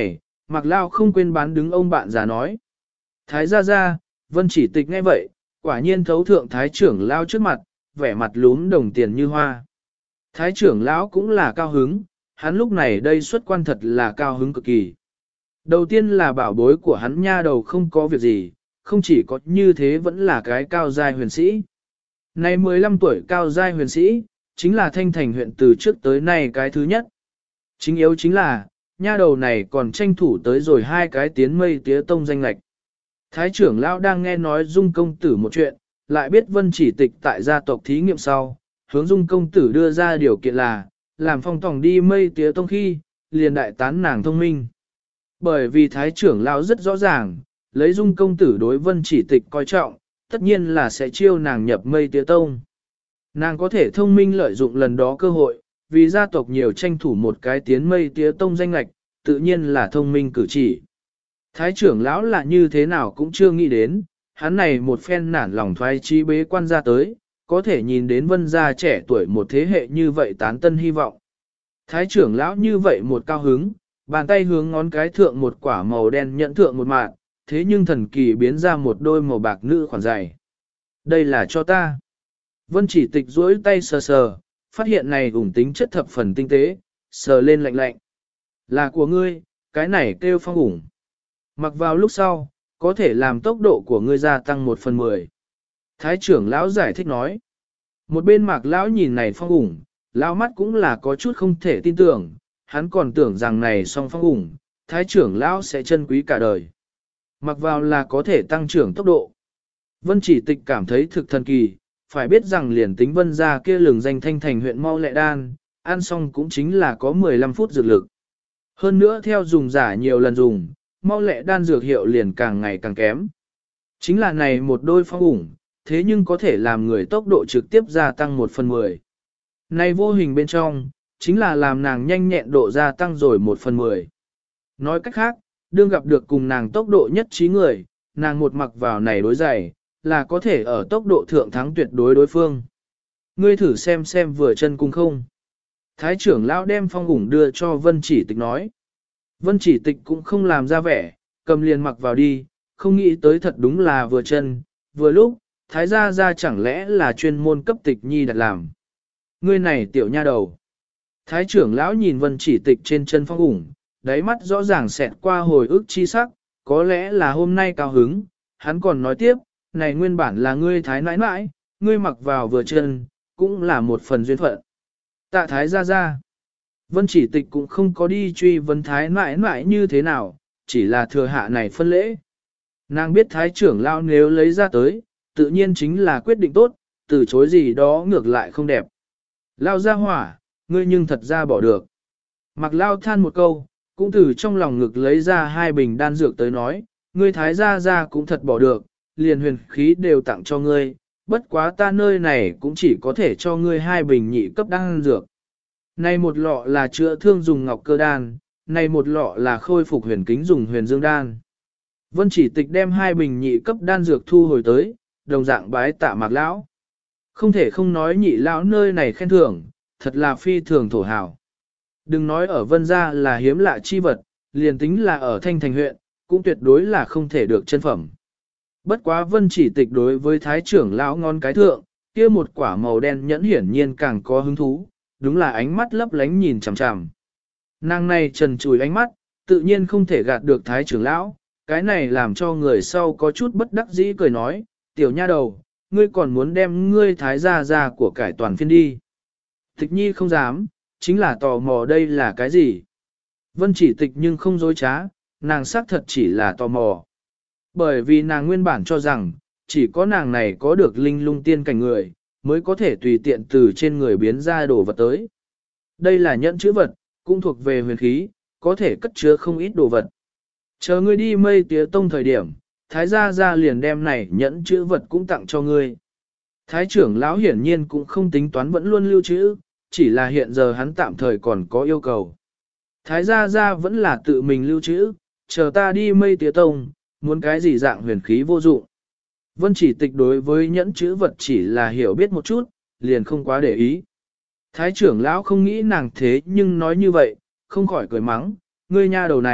Mạc Lao không quên bán đứng ông bạn già nói. Thái gia gia, Vân Chỉ Tịch nghe vậy, quả nhiên thấu thượng Thái trưởng Lao trước mặt, vẻ mặt lúm đồng tiền như hoa. Thái trưởng lão cũng là cao hứng, hắn lúc này đây xuất quan thật là cao hứng cực kỳ. Đầu tiên là bảo bối của hắn nha đầu không có việc gì, không chỉ có như thế vẫn là cái cao giai huyền sĩ. Này 15 tuổi cao giai huyền sĩ, chính là Thanh Thành huyện từ trước tới nay cái thứ nhất. Chính yếu chính là, nha đầu này còn tranh thủ tới rồi 2 cái tiến mây tía tông danh lạch. Thái trưởng lão đang nghe nói Dung công tử một chuyện, lại biết Vân Chỉ Tịch tại gia tộc thí nghiệm sau, hướng Dung công tử đưa ra điều kiện là, làm phong tòng đi mây tía tông khi, liền đại tán nàng thông minh. Bởi vì Thái trưởng lão rất rõ ràng, lấy Dung công tử đối Vân Chỉ Tịch coi trọng, tất nhiên là sẽ chiêu nàng nhập mây tía tông. Nàng có thể thông minh lợi dụng lần đó cơ hội, vì gia tộc nhiều tranh thủ một cái tiến mây tía tông danh lạch, tự nhiên là thông minh cử chỉ. Thái trưởng lão là như thế nào cũng chưa nghĩ đến, hắn này một phen nản lòng thoái chí bế quan ra tới, có thể nhìn đến Vân gia trẻ tuổi một thế hệ như vậy tán tân hy vọng. Thái trưởng lão như vậy một cao hứng, bàn tay hướng ngón cái thượng một quả màu đen nhận thượng một mạng, thế nhưng thần kỳ biến ra một đôi màu bạc nữ khoản giày. Đây là cho ta. Vân Chỉ Tịch duỗi tay sờ sờ, phát hiện này ủng tính chất thập phần tinh tế, sờ lên lạnh lạnh. Là của ngươi, cái này kêu phong ủng. Mặc vào lúc sau, có thể làm tốc độ của ngươi gia tăng 1/10. Thái trưởng lão giải thích nói. Một bên Mạc lão nhìn này phong ủng, lão mắt cũng là có chút không thể tin tưởng, hắn còn tưởng rằng này song phong ủng, thái trưởng lão sẽ chân quý cả đời. Mặc vào là có thể tăng trưởng tốc độ. Vân Chỉ Tịch cảm thấy thực thần kỳ, phải biết rằng liền tính Vân gia kia lường danh Thanh Thành huyện mau lẹ đan, ăn xong cũng chính là có 15 phút dược lực. Hơn nữa theo dùng giả nhiều lần dùng, mau lẹ đan dược hiệu liền càng ngày càng kém. Chính là này một đôi phong ủng, thế nhưng có thể làm người tốc độ trực tiếp gia tăng 1/10. Này vô hình bên trong, chính là làm nàng nhanh nhẹn độ gia tăng rồi 1/10. Nói cách khác, đương gặp được cùng nàng tốc độ nhất trí người, nàng một mặc vào này đối giày, là có thể ở tốc độ thượng thắng tuyệt đối đối phương. Ngươi thử xem vừa chân cùng không. Thái trưởng lão đem phong ủng đưa cho Vân Chỉ Tịch nói. Vân Chỉ Tịch cũng không làm ra vẻ, cầm liền mặc vào đi, không nghĩ tới thật đúng là vừa chân, vừa lúc, thái gia gia chẳng lẽ là chuyên môn cấp Tịch nhi đặt làm. Ngươi này tiểu nha đầu. Thái trưởng lão nhìn Vân Chỉ Tịch trên chân phong ủng, đáy mắt rõ ràng xẹt qua hồi ức chi sắc, có lẽ là hôm nay cao hứng, hắn còn nói tiếp, này nguyên bản là ngươi thái nãi nãi, ngươi mặc vào vừa chân, cũng là một phần duyên phận. Tạ thái gia gia. Vân Chỉ Tịch cũng không có đi truy vấn thái nãi nãi như thế nào, chỉ là thừa hạ này phân lễ. Nàng biết thái trưởng lão nếu lấy ra tới, tự nhiên chính là quyết định tốt, từ chối gì đó ngược lại không đẹp. Lao ra hỏa, ngươi nhưng thật ra bỏ được. Mặc Lao than một câu, cũng từ trong lòng ngực lấy ra 2 bình đan dược tới nói, ngươi thái gia gia cũng thật bỏ được, liền huyền khí đều tặng cho ngươi, bất quá ta nơi này cũng chỉ có thể cho ngươi 2 bình nhị cấp đan dược. Này một lọ là chữa thương dùng ngọc cơ đan, này một lọ là khôi phục huyền kính dùng huyền dương đan. Vân Chỉ Tịch đem 2 bình nhị cấp đan dược thu hồi tới, đồng dạng bái tạ Mạc lão. Không thể không nói nhị lão nơi này khen thưởng, thật là phi thường thổ hào. Đừng nói ở Vân gia là hiếm lạ chi vật, liền tính là ở Thanh Thành huyện, cũng tuyệt đối là không thể được chân phẩm. Bất quá Vân Chỉ Tịch đối với thái trưởng lão ngon cái thượng, kia một quả màu đen nhẫn hiển nhiên càng có hứng thú, đúng là ánh mắt lấp lánh nhìn chằm chằm. Nàng này trần trùi ánh mắt, tự nhiên không thể gạt được thái trưởng lão, cái này làm cho người sau có chút bất đắc dĩ cười nói, tiểu nha đầu, ngươi còn muốn đem ngươi thái gia gia của cải toàn phiên đi. Tịch nhi không dám, chính là tò mò đây là cái gì. Vân Chỉ Tịch nhưng không dối trá, nàng xác thật chỉ là tò mò. Bởi vì nàng nguyên bản cho rằng, chỉ có nàng này có được linh lung tiên cảnh người, mới có thể tùy tiện từ trên người biến ra đồ vật tới. Đây là nhẫn chữ vật, cũng thuộc về huyền khí, có thể cất chứa không ít đồ vật. Chờ ngươi đi mây tía tông thời điểm, thái gia gia liền đem này nhẫn chữ vật cũng tặng cho ngươi. Thái trưởng lão hiển nhiên cũng không tính toán vẫn luôn lưu trữ, chỉ là hiện giờ hắn tạm thời còn có yêu cầu. Thái gia gia vẫn là tự mình lưu trữ, chờ ta đi mây tía tông, muốn cái gì dạng huyền khí vô dụng. Vân Chỉ Tịch đối với nhẫn chữ vật chỉ là hiểu biết một chút, liền không quá để ý. Thái trưởng lão không nghĩ nàng thế nhưng nói như vậy, không khỏi cười mắng, ngươi nha đầu này,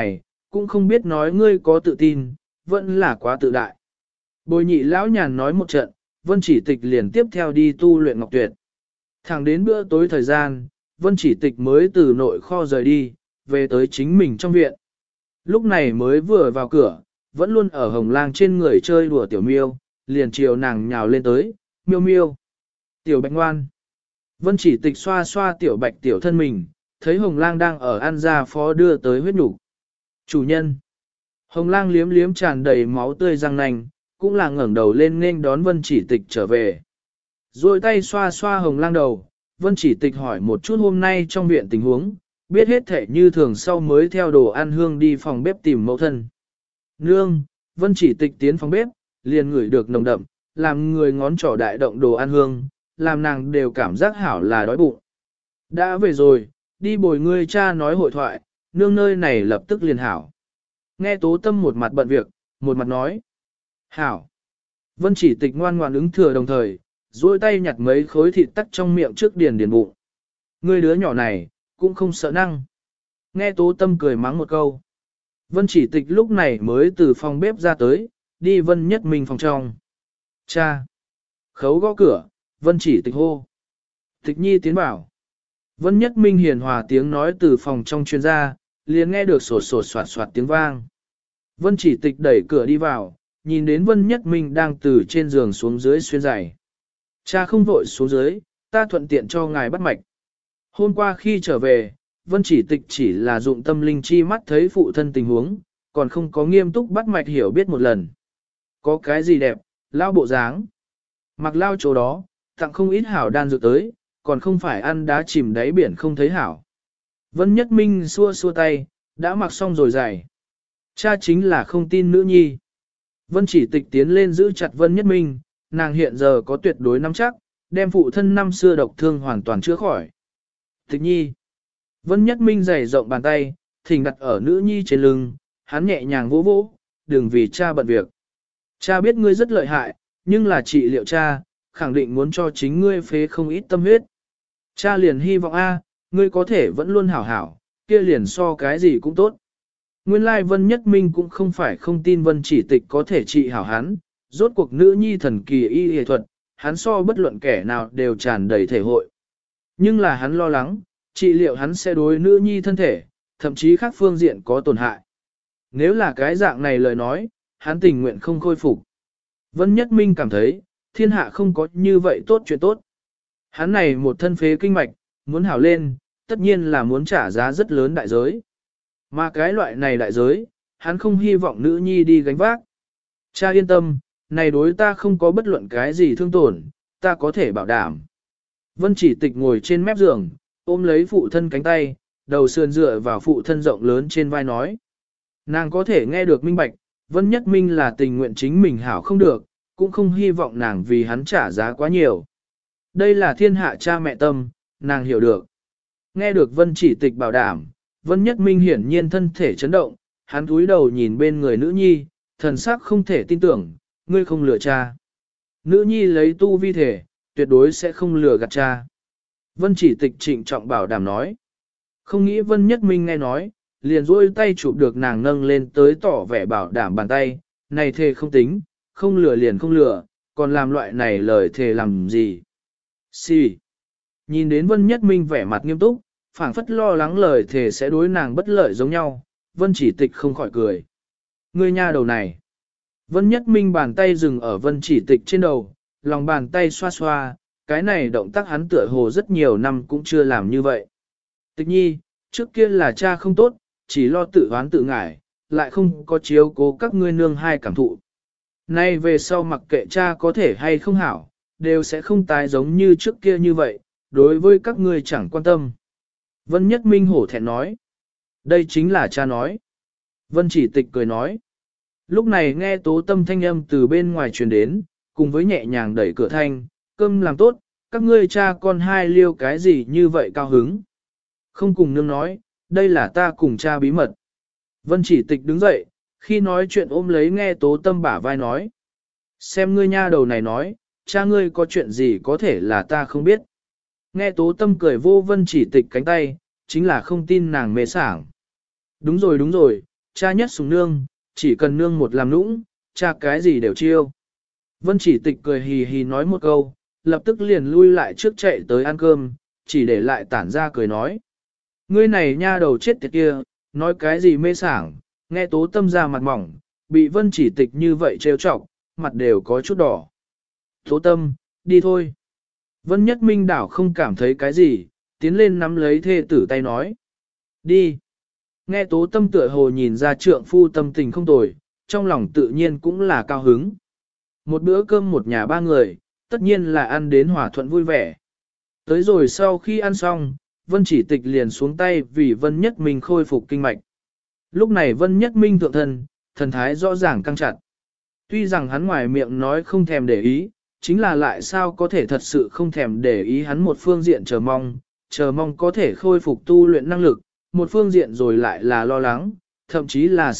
cũng không biết nói ngươi có tự tin, vẫn là quá tự đại. Bồi nhị lão nhàn nói một trận, Vân Chỉ Tịch liền tiếp theo đi tu luyện ngọc tuyệt. Thẳng đến bữa tối thời gian, Vân Chỉ Tịch mới từ nội kho rời đi, về tới chính mình trong viện. Lúc này mới vừa vào cửa, vẫn luôn ở hồng lang trên người chơi đùa tiểu miêu, liền chiều nàng nhào lên tới, miêu miêu. Tiểu bạch ngoan. Vân Chỉ Tịch xoa xoa tiểu bạch tiểu thân mình, thấy hồng lang đang ở ăn ra phó đưa tới huyết nhục. Chủ nhân. Hồng lang liếm liếm tràn đầy máu tươi răng nanh, cũng là ngẩng đầu lên nên đón Vân Chỉ Tịch trở về. Rồi tay xoa xoa hồng lang đầu, Vân Chỉ Tịch hỏi một chút hôm nay trong viện tình huống, biết hết thể như thường sau mới theo đồ ăn hương đi phòng bếp tìm mẫu thân. Nương, Vân Chỉ Tịch tiến phòng bếp, liền ngửi được nồng đậm, làm người ngón trỏ đại động đồ ăn hương, làm nàng đều cảm giác hảo là đói bụng. Đã về rồi, đi bồi ngươi cha nói hội thoại, nương nơi này lập tức liền hảo. Nghe Tố Tâm một mặt bận việc, một mặt nói. Hảo. Vân Chỉ Tịch ngoan ngoãn ứng thừa đồng thời, duỗi tay nhặt mấy khối thịt tắc trong miệng trước điền bụng. Ngươi đứa nhỏ này, cũng không sợ năng. Nghe Tố Tâm cười mắng một câu. Vân Chỉ Tịch lúc này mới từ phòng bếp ra tới, đi Vân Nhất Minh phòng trong. Cha. Khấu gõ cửa, Vân Chỉ Tịch hô. Tịch nhi tiến bảo. Vân Nhất Minh hiền hòa tiếng nói từ phòng trong truyền ra, liền nghe được sột sột soạt soạt tiếng vang. Vân Chỉ Tịch đẩy cửa đi vào, nhìn đến Vân Nhất Minh đang từ trên giường xuống dưới xuyên giày. Cha không vội xuống dưới, ta thuận tiện cho ngài bắt mạch. Hôm qua khi trở về, Vân Chỉ Tịch chỉ là dụng tâm linh chi mắt thấy phụ thân tình huống, còn không có nghiêm túc bắt mạch hiểu biết một lần. Có cái gì đẹp, lao bộ dáng. Mặc lao chỗ đó, tặng không ít hảo đan dược tới, còn không phải ăn đá chìm đáy biển không thấy hảo. Vân Nhất Minh xua xua tay, đã mặc xong rồi giày. Cha chính là không tin nữ nhi. Vân Chỉ Tịch tiến lên giữ chặt Vân Nhất Minh, nàng hiện giờ có tuyệt đối nắm chắc, đem phụ thân năm xưa độc thương hoàn toàn chữa khỏi. Tịch nhi. Vân Nhất Minh giày rộng bàn tay, thỉnh đặt ở nữ nhi trên lưng, hắn nhẹ nhàng vỗ vỗ, đừng vì cha bận việc. Cha biết ngươi rất lợi hại, nhưng là trị liệu cha, khẳng định muốn cho chính ngươi phế không ít tâm huyết. Cha liền hy vọng ngươi có thể vẫn luôn hảo hảo, kia liền so cái gì cũng tốt. Nguyên lai Vân Nhất Minh cũng không phải không tin Vân Chỉ Tịch có thể trị hảo hắn, rốt cuộc nữ nhi thần kỳ y y thuật, hắn so bất luận kẻ nào đều tràn đầy thể hội. Nhưng là hắn lo lắng, trị liệu hắn sẽ đối nữ nhi thân thể, thậm chí khác phương diện có tổn hại. Nếu là cái dạng này lời nói, hắn tình nguyện không khôi phục. Vân Nhất Minh cảm thấy, thiên hạ không có như vậy tốt chuyện tốt. Hắn này một thân phế kinh mạch, muốn hảo lên, tất nhiên là muốn trả giá rất lớn đại giới. Mà cái loại này đại giới, hắn không hy vọng nữ nhi đi gánh vác. Cha yên tâm, này đối ta không có bất luận cái gì thương tổn, ta có thể bảo đảm. Vân Chỉ Tịch ngồi trên mép giường, ôm lấy phụ thân cánh tay, đầu sườn dựa vào phụ thân rộng lớn trên vai nói. Nàng có thể nghe được minh bạch, Vân Nhất Minh là tình nguyện chính mình hảo không được, cũng không hy vọng nàng vì hắn trả giá quá nhiều. Đây là thiên hạ cha mẹ tâm, nàng hiểu được. Nghe được Vân Chỉ Tịch bảo đảm, Vân Nhất Minh hiển nhiên thân thể chấn động, hắn cúi đầu nhìn bên người nữ nhi, thần sắc không thể tin tưởng, ngươi không lừa cha. Nữ nhi lấy tu vi thể, tuyệt đối sẽ không lừa gạt cha. Vân Chỉ Tịch trịnh trọng bảo đảm nói. Không nghĩ Vân Nhất Minh nghe nói, liền duỗi tay chụp được nàng nâng lên tới tỏ vẻ bảo đảm bàn tay, này thề không tính, không lừa liền không lừa, còn làm loại này lời thề làm gì. Si. Nhìn đến Vân Nhất Minh vẻ mặt nghiêm túc, phảng phất lo lắng lời thề sẽ đối nàng bất lợi giống nhau, Vân Chỉ Tịch không khỏi cười. Ngươi nha đầu này. Vân Nhất Minh bàn tay dừng ở Vân Chỉ Tịch trên đầu, lòng bàn tay xoa xoa, cái này động tác hắn tựa hồ rất nhiều năm cũng chưa làm như vậy. Tịch nhi, trước kia là cha không tốt, chỉ lo tự oán tự ngải, lại không có chiếu cố các ngươi nương hai cảm thụ. Nay về sau mặc kệ cha có thể hay không hảo, đều sẽ không tái giống như trước kia như vậy, đối với các ngươi chẳng quan tâm. Vân Nhất Minh hổ thẹn nói. Đây chính là cha nói. Vân Chỉ Tịch cười nói. Lúc này nghe Tố Tâm thanh âm từ bên ngoài truyền đến, cùng với nhẹ nhàng đẩy cửa thanh, cơm làm tốt, các ngươi cha con hai liêu cái gì như vậy cao hứng. Không cùng nương nói, đây là ta cùng cha bí mật. Vân Chỉ Tịch đứng dậy, khi nói chuyện ôm lấy nghe Tố Tâm bả vai nói. Xem ngươi nha đầu này nói, cha ngươi có chuyện gì có thể là ta không biết. Nghe Tố Tâm cười vô Vân Chỉ Tịch cánh tay, chính là không tin nàng mê sảng. Đúng rồi, Cha nhất sủng nương, chỉ cần nương một làm nũng, cha cái gì đều chiêu. Vân Chỉ Tịch cười hì hì nói một câu, lập tức liền lui lại trước chạy tới ăn cơm, chỉ để lại tản ra cười nói. Ngươi này nha đầu chết tiệt kia, nói cái gì mê sảng, nghe Tố Tâm ra mặt mỏng, bị Vân Chỉ Tịch như vậy trêu chọc, mặt đều có chút đỏ. Tố Tâm, đi thôi. Vân Nhất Minh đảo không cảm thấy cái gì, tiến lên nắm lấy thê tử tay nói. Đi. Nghe Tố Tâm tựa hồ nhìn ra trượng phu tâm tình không tồi, trong lòng tự nhiên cũng là cao hứng. Một bữa cơm một nhà ba người, tất nhiên là ăn đến hòa thuận vui vẻ. Tới rồi sau khi ăn xong, Vân Chỉ Tịch liền xuống tay vì Vân Nhất Minh khôi phục kinh mạch. Lúc này Vân Nhất Minh thượng thân, thần thái rõ ràng căng chặt. Tuy rằng hắn ngoài miệng nói không thèm để ý, chính là lại sao có thể thật sự không thèm để ý hắn một phương diện chờ mong có thể khôi phục tu luyện năng lực, một phương diện rồi lại là lo lắng, thậm chí là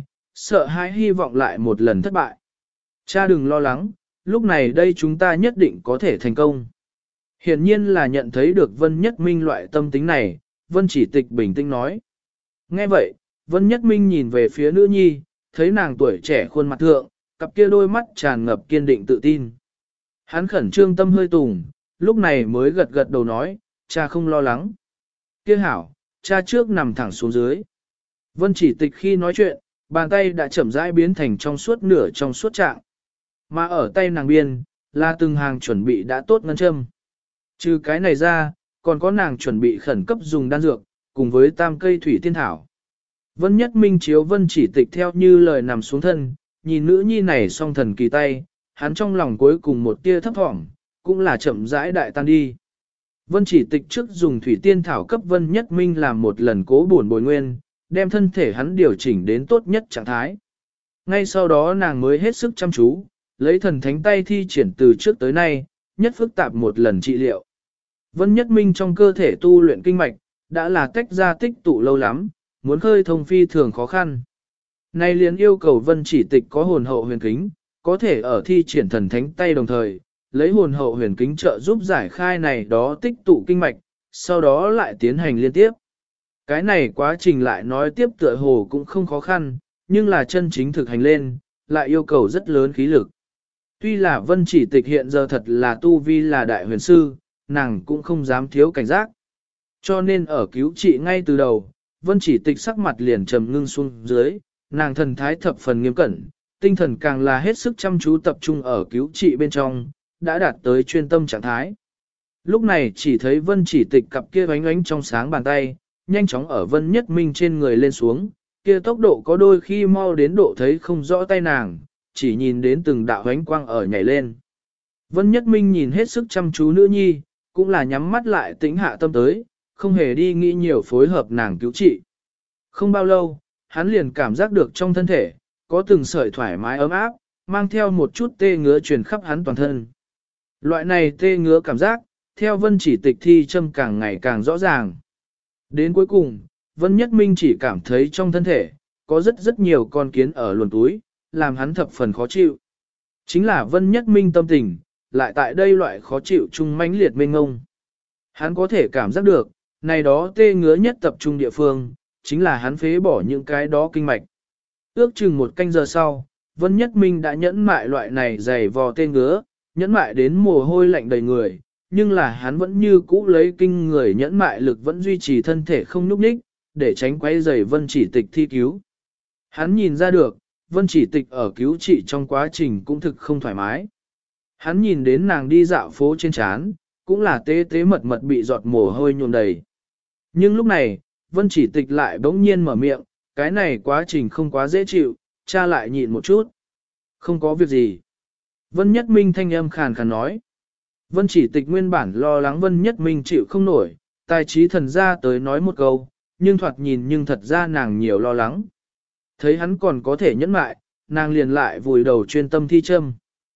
sợ hãi hy vọng lại một lần thất bại. Cha đừng lo lắng, lúc này đây chúng ta nhất định có thể thành công. Hiển nhiên là nhận thấy được Vân Nhất Minh loại tâm tính này, Vân Chỉ Tịch bình tĩnh nói. Nghe vậy, Vân Nhất Minh nhìn về phía nữ nhi, thấy nàng tuổi trẻ khuôn mặt thượng, cặp kia đôi mắt tràn ngập kiên định tự tin. Hắn khẩn trương tâm hơi tùng, lúc này mới gật gật đầu nói, cha không lo lắng. Kia hảo, cha trước nằm thẳng xuống dưới. Vân Chỉ Tịch khi nói chuyện, bàn tay đã chậm rãi biến thành trong suốt nửa trong suốt trạng. Mà ở tay nàng biên, là từng hàng chuẩn bị đã tốt ngân châm. Trừ cái này ra, còn có nàng chuẩn bị khẩn cấp dùng đan dược, cùng với tam cây thủy tiên thảo. Vân Nhất Minh chiếu Vân Chỉ Tịch theo như lời nằm xuống thân, nhìn nữ nhi này song thần kỳ tay, hắn trong lòng cuối cùng một tia thấp thỏm, cũng là chậm rãi đại tan đi. Vân Chỉ Tịch trước dùng thủy tiên thảo cấp Vân Nhất Minh làm một lần cố bổn bồi nguyên, đem thân thể hắn điều chỉnh đến tốt nhất trạng thái. Ngay sau đó nàng mới hết sức chăm chú, lấy thần thánh tay thi triển từ trước tới nay, nhất phức tạp một lần trị liệu. Vân Nhất Minh trong cơ thể tu luyện kinh mạch, đã là tách ra tích tụ lâu lắm, muốn khơi thông phi thường khó khăn. Nay liền yêu cầu Vân Chỉ Tịch có hồn hậu huyền kính, có thể ở thi triển thần thánh tay đồng thời, lấy hồn hậu huyền kính trợ giúp giải khai này đó tích tụ kinh mạch, sau đó lại tiến hành liên tiếp. Cái này quá trình lại nói tiếp tựa hồ cũng không khó khăn, nhưng là chân chính thực hành lên, lại yêu cầu rất lớn khí lực. Tuy là Vân Chỉ Tịch hiện giờ thật là tu vi là đại huyền sư, nàng cũng không dám thiếu cảnh giác. Cho nên ở cứu trị ngay từ đầu, Vân Chỉ Tịch sắc mặt liền trầm ngưng xuống dưới, nàng thần thái thập phần nghiêm cẩn, tinh thần càng là hết sức chăm chú tập trung ở cứu trị bên trong, đã đạt tới chuyên tâm trạng thái. Lúc này chỉ thấy Vân Chỉ Tịch cặp kia ánh ánh trong sáng bàn tay, nhanh chóng ở Vân Nhất Minh trên người lên xuống, kia tốc độ có đôi khi mau đến độ thấy không rõ tay nàng, chỉ nhìn đến từng đạo ánh quang ở nhảy lên. Vân Nhất Minh nhìn hết sức chăm chú nữ nhi, cũng là nhắm mắt lại tĩnh hạ tâm tới, không hề đi nghĩ nhiều phối hợp nàng cứu trị. Không bao lâu, hắn liền cảm giác được trong thân thể, có từng sợi thoải mái ấm áp, mang theo một chút tê ngứa truyền khắp hắn toàn thân. Loại này tê ngứa cảm giác, theo Vân Chỉ Tịch thi châm càng ngày càng rõ ràng. Đến cuối cùng, Vân Nhất Minh chỉ cảm thấy trong thân thể, có rất nhiều con kiến ở luồn túi, làm hắn thập phần khó chịu. Chính là Vân Nhất Minh tâm tình, lại tại đây loại khó chịu chung mãnh liệt mênh ngông. Hắn có thể cảm giác được, này đó tê ngứa nhất tập trung địa phương, chính là hắn phế bỏ những cái đó kinh mạch. Ước chừng một canh giờ sau, Vân Nhất Minh đã nhẫn mại loại này dày vò tê ngứa, nhẫn mại đến mồ hôi lạnh đầy người, nhưng là hắn vẫn như cũ lấy kinh người nhẫn mại lực vẫn duy trì thân thể không nhúc nhích, để tránh quấy rầy Vân Chỉ Tịch thi cứu. Hắn nhìn ra được, Vân Chỉ Tịch ở cứu trị trong quá trình cũng thực không thoải mái. Hắn nhìn đến nàng đi dạo phố trên trán, cũng là tế tế mật mật bị giọt mồ hôi nhuộm đầy. Nhưng lúc này, Vân Chỉ Tịch lại bỗng nhiên mở miệng, cái này quá trình không quá dễ chịu, cha lại nhịn một chút. Không có việc gì. Vân Nhất Minh thanh âm khàn khàn nói. Vân Chỉ Tịch nguyên bản lo lắng Vân Nhất Minh chịu không nổi, tài trí thần ra tới nói một câu, nhưng thoạt nhìn nhưng thật ra nàng nhiều lo lắng. Thấy hắn còn có thể nhẫn mại, nàng liền lại vùi đầu chuyên tâm thi châm.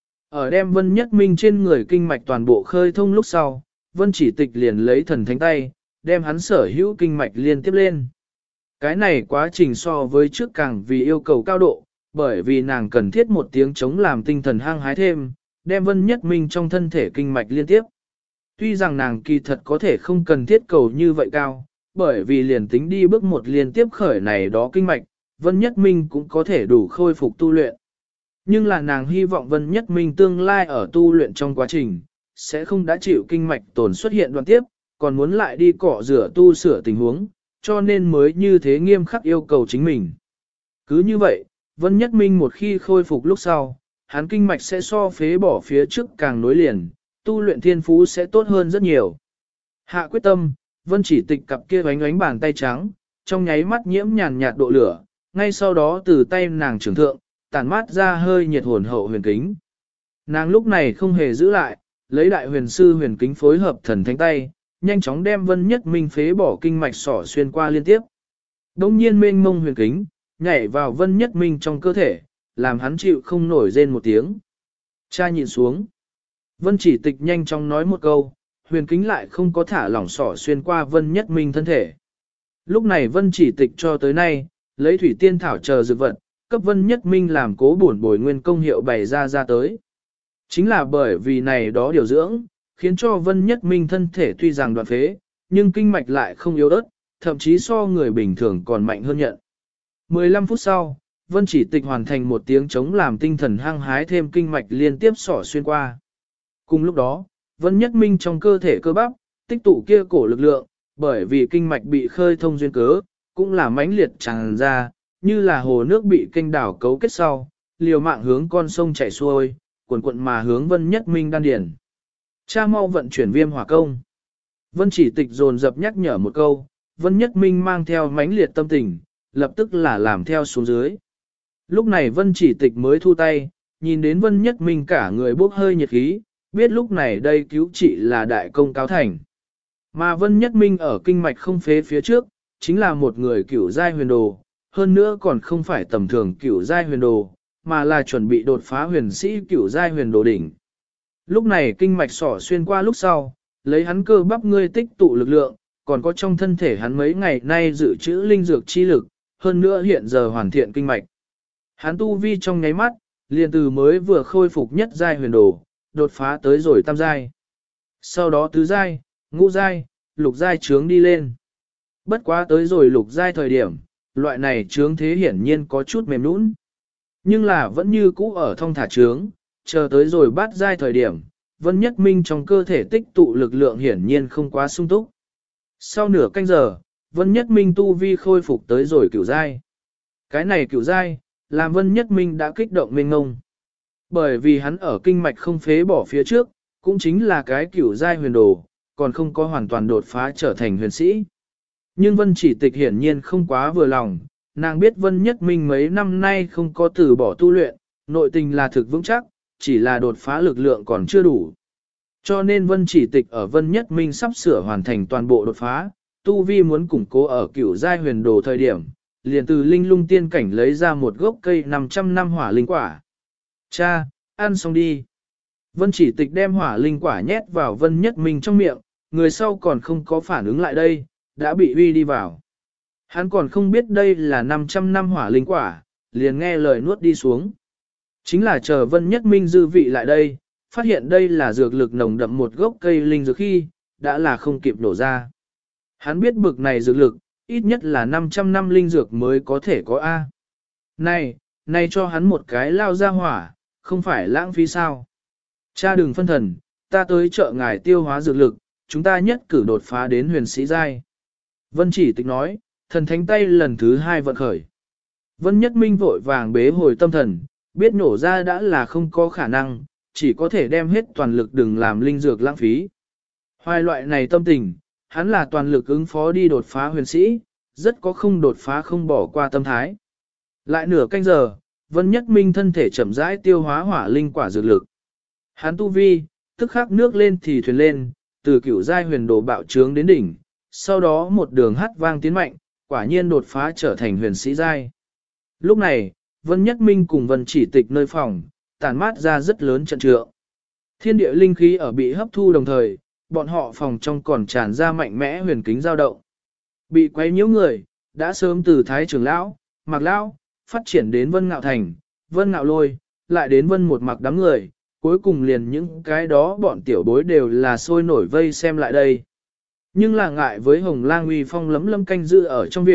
Ở đem Vân Nhất Minh trên người kinh mạch toàn bộ khơi thông lúc sau, Vân Chỉ Tịch liền lấy thần thánh tay, đem hắn sở hữu kinh mạch liên tiếp lên. Cái này quá trình so với trước càng vì yêu cầu cao độ, bởi vì nàng cần thiết một tiếng chống làm tinh thần hăng hái thêm, đem Vân Nhất Minh trong thân thể kinh mạch liên tiếp. Tuy rằng nàng kỳ thật có thể không cần thiết cầu như vậy cao, bởi vì liền tính đi bước một liên tiếp khởi này đó kinh mạch, Vân Nhất Minh cũng có thể đủ khôi phục tu luyện. Nhưng là nàng hy vọng Vân Nhất Minh tương lai ở tu luyện trong quá trình, sẽ không đã chịu kinh mạch tổn xuất hiện đoạn tiếp, còn muốn lại đi cọ rửa tu sửa tình huống, cho nên mới như thế nghiêm khắc yêu cầu chính mình. Cứ như vậy, Vân Nhất Minh một khi khôi phục lúc sau, hắn kinh mạch sẽ so phế bỏ phía trước càng nối liền, tu luyện thiên phú sẽ tốt hơn rất nhiều. Hạ quyết tâm, Vân Chỉ Tịch cặp kia ánh ánh bàn tay trắng, trong nháy mắt nhiễm nhàn nhạt độ lửa, ngay sau đó từ tay nàng trưởng thượng, tản mát ra hơi nhiệt hồn hậu huyền kính. Nàng lúc này không hề giữ lại, lấy đại huyền sư huyền kính phối hợp thần thánh tay, nhanh chóng đem Vân Nhất Minh phế bỏ kinh mạch sỏ xuyên qua liên tiếp. Đông nhiên mênh mông huyền kính, nhảy vào Vân Nhất Minh trong cơ thể, làm hắn chịu không nổi rên một tiếng. Cha nhìn xuống. Vân Chỉ Tịch nhanh chóng nói một câu, huyền kính lại không có thả lỏng sỏ xuyên qua Vân Nhất Minh thân thể. Lúc này Vân Chỉ Tịch cho tới nay, lấy thủy tiên thảo chờ dược vật, cấp Vân Nhất Minh làm cố bổn bồi nguyên công hiệu bày ra tới. Chính là bởi vì này đó điều dưỡng, khiến cho Vân Nhất Minh thân thể tuy rằng đoạn phế, nhưng kinh mạch lại không yếu ớt, thậm chí so người bình thường còn mạnh hơn nhận. 15 phút sau, Vân Chỉ Tịch hoàn thành một tiếng chống làm tinh thần hăng hái thêm kinh mạch liên tiếp xỏ xuyên qua. Cùng lúc đó, Vân Nhất Minh trong cơ thể cơ bắp, tích tụ kia cổ lực lượng, bởi vì kinh mạch bị khơi thông duyên cớ, cũng là mãnh liệt tràn ra, như là hồ nước bị kênh đảo cấu kết sau, liều mạng hướng con sông chảy xuôi, cuộn cuộn mà hướng Vân Nhất Minh đan điển. Cha mau vận chuyển viêm hỏa công. Vân Chỉ Tịch dồn dập nhắc nhở một câu, Vân Nhất Minh mang theo mãnh liệt tâm tình, lập tức là làm theo xuống dưới. Lúc này Vân Chỉ Tịch mới thu tay, nhìn đến Vân Nhất Minh cả người bốc hơi nhiệt khí, biết lúc này đây cứu trị là đại công cáo thành. Mà Vân Nhất Minh ở kinh mạch không phế phía trước, chính là một người cửu giai huyền đồ, hơn nữa còn không phải tầm thường cửu giai huyền đồ, mà là chuẩn bị đột phá huyền sĩ cửu giai huyền đồ đỉnh. Lúc này kinh mạch sỏ xuyên qua lúc sau, lấy hắn cơ bắp ngươi tích tụ lực lượng, còn có trong thân thể hắn mấy ngày nay dự trữ linh dược chi lực, hơn nữa hiện giờ hoàn thiện kinh mạch. Hắn tu vi trong nháy mắt, liền từ mới vừa khôi phục nhất giai huyền đồ, đột phá tới rồi tam giai. Sau đó tứ giai, ngũ giai, lục giai trướng đi lên. Bất quá tới rồi lục giai thời điểm, loại này trướng thế hiển nhiên có chút mềm nũng. Nhưng là vẫn như cũ ở thong thả trướng, chờ tới rồi bát giai thời điểm, Vân Nhất Minh trong cơ thể tích tụ lực lượng hiển nhiên không quá sung túc. Sau nửa canh giờ, Vân Nhất Minh tu vi khôi phục tới rồi cửu giai. Cái này cửu giai, làm Vân Nhất Minh đã kích động mênh ngông. Bởi vì hắn ở kinh mạch không phế bỏ phía trước, cũng chính là cái cửu giai huyền đồ, còn không có hoàn toàn đột phá trở thành huyền sĩ. Nhưng Vân Chỉ Tịch hiển nhiên không quá vừa lòng, nàng biết Vân Nhất Minh mấy năm nay không có từ bỏ tu luyện, nội tình là thực vững chắc, chỉ là đột phá lực lượng còn chưa đủ. Cho nên Vân Chỉ Tịch ở Vân Nhất Minh sắp sửa hoàn thành toàn bộ đột phá, tu vi muốn củng cố ở cửu giai huyền đồ thời điểm, liền từ linh lung tiên cảnh lấy ra một gốc cây 500 năm hỏa linh quả. Cha, ăn xong đi. Vân Chỉ Tịch đem hỏa linh quả nhét vào Vân Nhất Minh trong miệng, người sau còn không có phản ứng lại đây, đã bị uy đi vào. Hắn còn không biết đây là 500 năm hỏa linh quả, liền nghe lời nuốt đi xuống. Chính là chờ Vân Nhất Minh dư vị lại đây, phát hiện đây là dược lực nồng đậm một gốc cây linh dược khi, đã là không kịp nổ ra. Hắn biết bực này dược lực, ít nhất là 500 năm linh dược mới có thể có A. Này cho hắn một cái lao ra hỏa, không phải lãng phí sao. Cha đừng phân thần, ta tới chợ ngài tiêu hóa dược lực, chúng ta nhất cử đột phá đến huyền sĩ giai. Vân Chỉ Tịch nói, thần thánh tay lần thứ 2 vận khởi. Vân Nhất Minh vội vàng bế hồi tâm thần, biết nổ ra đã là không có khả năng, chỉ có thể đem hết toàn lực đừng làm linh dược lãng phí. Hoài loại này tâm tình, hắn là toàn lực ứng phó đi đột phá huyền sĩ, rất có không đột phá không bỏ qua tâm thái. Lại nửa canh giờ, Vân Nhất Minh thân thể chậm rãi tiêu hóa hỏa linh quả dược lực. Hắn tu vi, tức khắc nước lên thì thuyền lên, từ cửu giai huyền đồ bạo trướng đến đỉnh, sau đó một đường hát vang tiến mạnh, quả nhiên đột phá trở thành huyền sĩ giai. Lúc này, Vân Nhất Minh cùng Vân Chỉ Tịch nơi phòng, tản mát ra rất lớn trận trượng. Thiên địa linh khí ở bị hấp thu đồng thời, bọn họ phòng trong còn tràn ra mạnh mẽ huyền kính dao động. Bị quấy nhiễu người, đã sớm từ Thái Trưởng Lão, Mạc Lão, phát triển đến Vân Ngạo Thành, Vân Ngạo Lôi, lại đến Vân một mặc đám người, cuối cùng liền những cái đó bọn tiểu bối đều là sôi nổi vây xem lại đây. Nhưng là ngại với Hồng Lang uy phong lấm lâm canh giữ ở trong viện,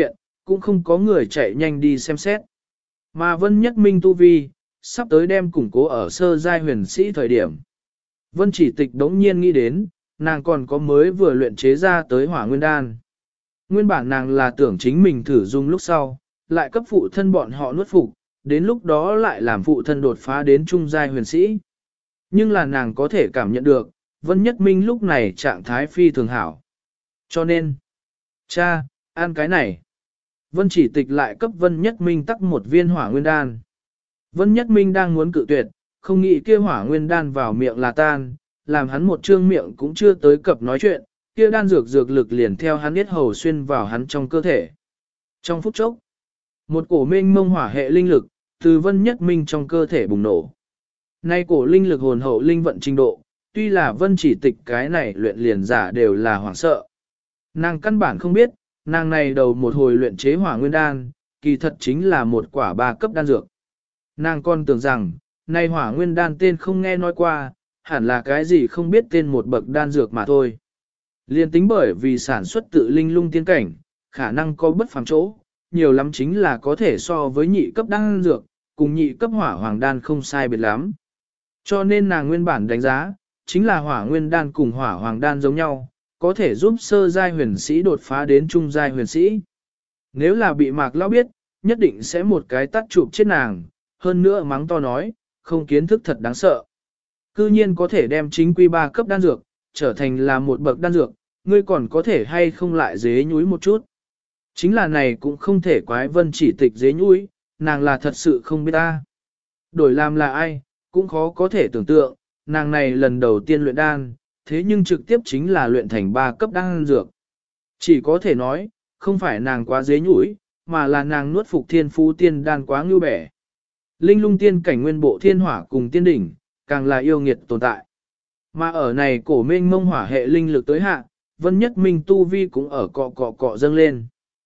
cũng không có người chạy nhanh đi xem xét. Mà Vân Nhất Minh tu vi, sắp tới đem củng cố ở sơ giai huyền sĩ thời điểm. Vân Chỉ Tịch đống nhiên nghĩ đến, nàng còn có mới vừa luyện chế ra tới hỏa nguyên đan. Nguyên bản nàng là tưởng chính mình thử dùng lúc sau, lại cấp phụ thân bọn họ nuốt phục, đến lúc đó lại làm phụ thân đột phá đến trung giai huyền sĩ. Nhưng là nàng có thể cảm nhận được, Vân Nhất Minh lúc này trạng thái phi thường hảo. Cho nên, cha, ăn cái này. Vân Chỉ Tịch lại cấp Vân Nhất Minh tắc một viên hỏa nguyên đan. Vân Nhất Minh đang muốn cự tuyệt, không nghĩ kia hỏa nguyên đan vào miệng là tan, làm hắn một trương miệng cũng chưa tới cập nói chuyện, kia đan dược lực liền theo hắn yết hầu xuyên vào hắn trong cơ thể. Trong phút chốc, một cổ mênh mông hỏa hệ linh lực, từ Vân Nhất Minh trong cơ thể bùng nổ. Nay cổ linh lực hồn hậu linh vận trình độ, tuy là Vân Chỉ Tịch cái này luyện liền giả đều là hoảng sợ. Nàng căn bản không biết, nàng này đầu một hồi luyện chế hỏa nguyên đan, kỳ thật chính là một quả 3 cấp đan dược. Nàng còn tưởng rằng, nay hỏa nguyên đan tên không nghe nói qua, hẳn là cái gì không biết tên một bậc đan dược mà thôi. Liên tính bởi vì sản xuất tự linh lung tiên cảnh, khả năng có bất phàm chỗ, nhiều lắm chính là có thể so với nhị cấp đan dược, cùng nhị cấp hỏa hoàng đan không sai biệt lắm. Cho nên nàng nguyên bản đánh giá, chính là hỏa nguyên đan cùng hỏa hoàng đan giống nhau, có thể giúp sơ giai huyền sĩ đột phá đến trung giai huyền sĩ. Nếu là bị Mạc Lão biết, nhất định sẽ một cái tát chụp chết nàng, hơn nữa mắng to nói, không kiến thức thật đáng sợ. Cư nhiên có thể đem chính quy 3 cấp đan dược, trở thành là một bậc đan dược, ngươi còn có thể hay không lại dế nhúi một chút. Chính là này cũng không thể quái Vân Chỉ Tịch dế nhúi, nàng là thật sự không biết ta. Đổi làm là ai, cũng khó có thể tưởng tượng, nàng này lần đầu tiên luyện đan, thế nhưng trực tiếp chính là luyện thành 3 cấp đan dược. Chỉ có thể nói, không phải nàng quá dế nhũi, mà là nàng nuốt phục thiên phú tiên đan quá ngưu bẻ. Linh lung tiên cảnh nguyên bộ thiên hỏa cùng tiên đỉnh, càng là yêu nghiệt tồn tại. Mà ở này cổ mênh mông hỏa hệ linh lực tới hạ, Vân Nhất Minh tu vi cũng ở cọ dâng lên.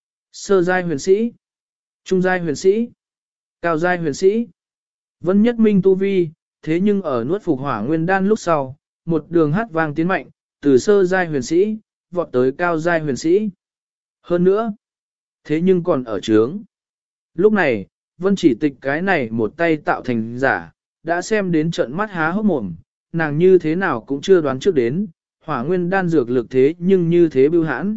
Sơ giai huyền sĩ, trung giai huyền sĩ, cao giai huyền sĩ. Vân Nhất Minh tu vi, thế nhưng ở nuốt phục hỏa nguyên đan lúc sau, một đường hát vang tiến mạnh, từ sơ giai huyền sĩ, vọt tới cao giai huyền sĩ. Hơn nữa, thế nhưng còn ở trướng. Lúc này, Vân Chỉ Tịch cái này một tay tạo thành giả, đã xem đến trận mắt há hốc mồm, nàng như thế nào cũng chưa đoán trước đến, hỏa nguyên đan dược lực thế nhưng như thế bưu hãn.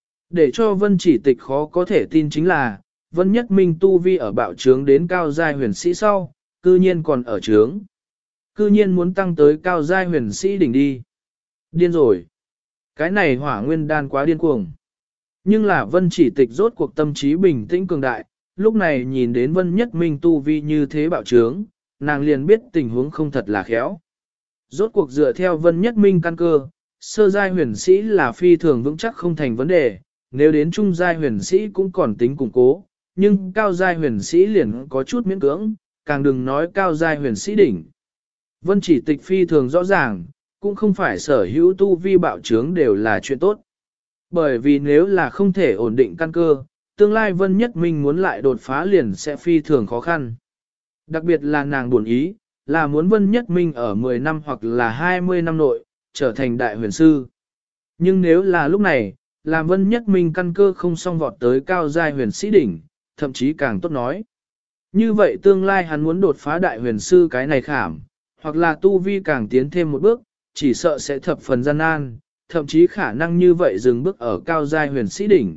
Để cho Vân Chỉ Tịch khó có thể tin chính là, Vân Nhất Minh tu vi ở bạo trướng đến cao giai huyền sĩ sau, cư nhiên còn ở trướng. Cư nhiên muốn tăng tới cao giai huyền sĩ đỉnh đi. Điên rồi. Cái này hỏa nguyên đan quá điên cuồng. Nhưng là Vân Chỉ Tịch rốt cuộc tâm trí bình tĩnh cường đại, lúc này nhìn đến Vân Nhất Minh tu vi như thế bạo trướng, nàng liền biết tình huống không thật là khéo. Rốt cuộc dựa theo Vân Nhất Minh căn cơ, sơ giai huyền sĩ là phi thường vững chắc không thành vấn đề, nếu đến trung giai huyền sĩ cũng còn tính củng cố, nhưng cao giai huyền sĩ liền có chút miễn cưỡng, càng đừng nói cao giai huyền sĩ đỉnh. Vân Chỉ Tịch phi thường rõ ràng, cũng không phải sở hữu tu vi bạo trướng đều là chuyện tốt. Bởi vì nếu là không thể ổn định căn cơ, tương lai Vân Nhất Minh muốn lại đột phá liền sẽ phi thường khó khăn. Đặc biệt là nàng buồn ý, là muốn Vân Nhất Minh ở 10 năm hoặc là 20 năm nội, trở thành đại huyền sư. Nhưng nếu là lúc này, làm Vân Nhất Minh căn cơ không song vọt tới cao giai huyền sĩ đỉnh, thậm chí càng tốt nói. Như vậy tương lai hắn muốn đột phá đại huyền sư cái này khảm, hoặc là tu vi càng tiến thêm một bước, chỉ sợ sẽ thập phần gian nan, thậm chí khả năng như vậy dừng bước ở cao giai huyền sĩ đỉnh.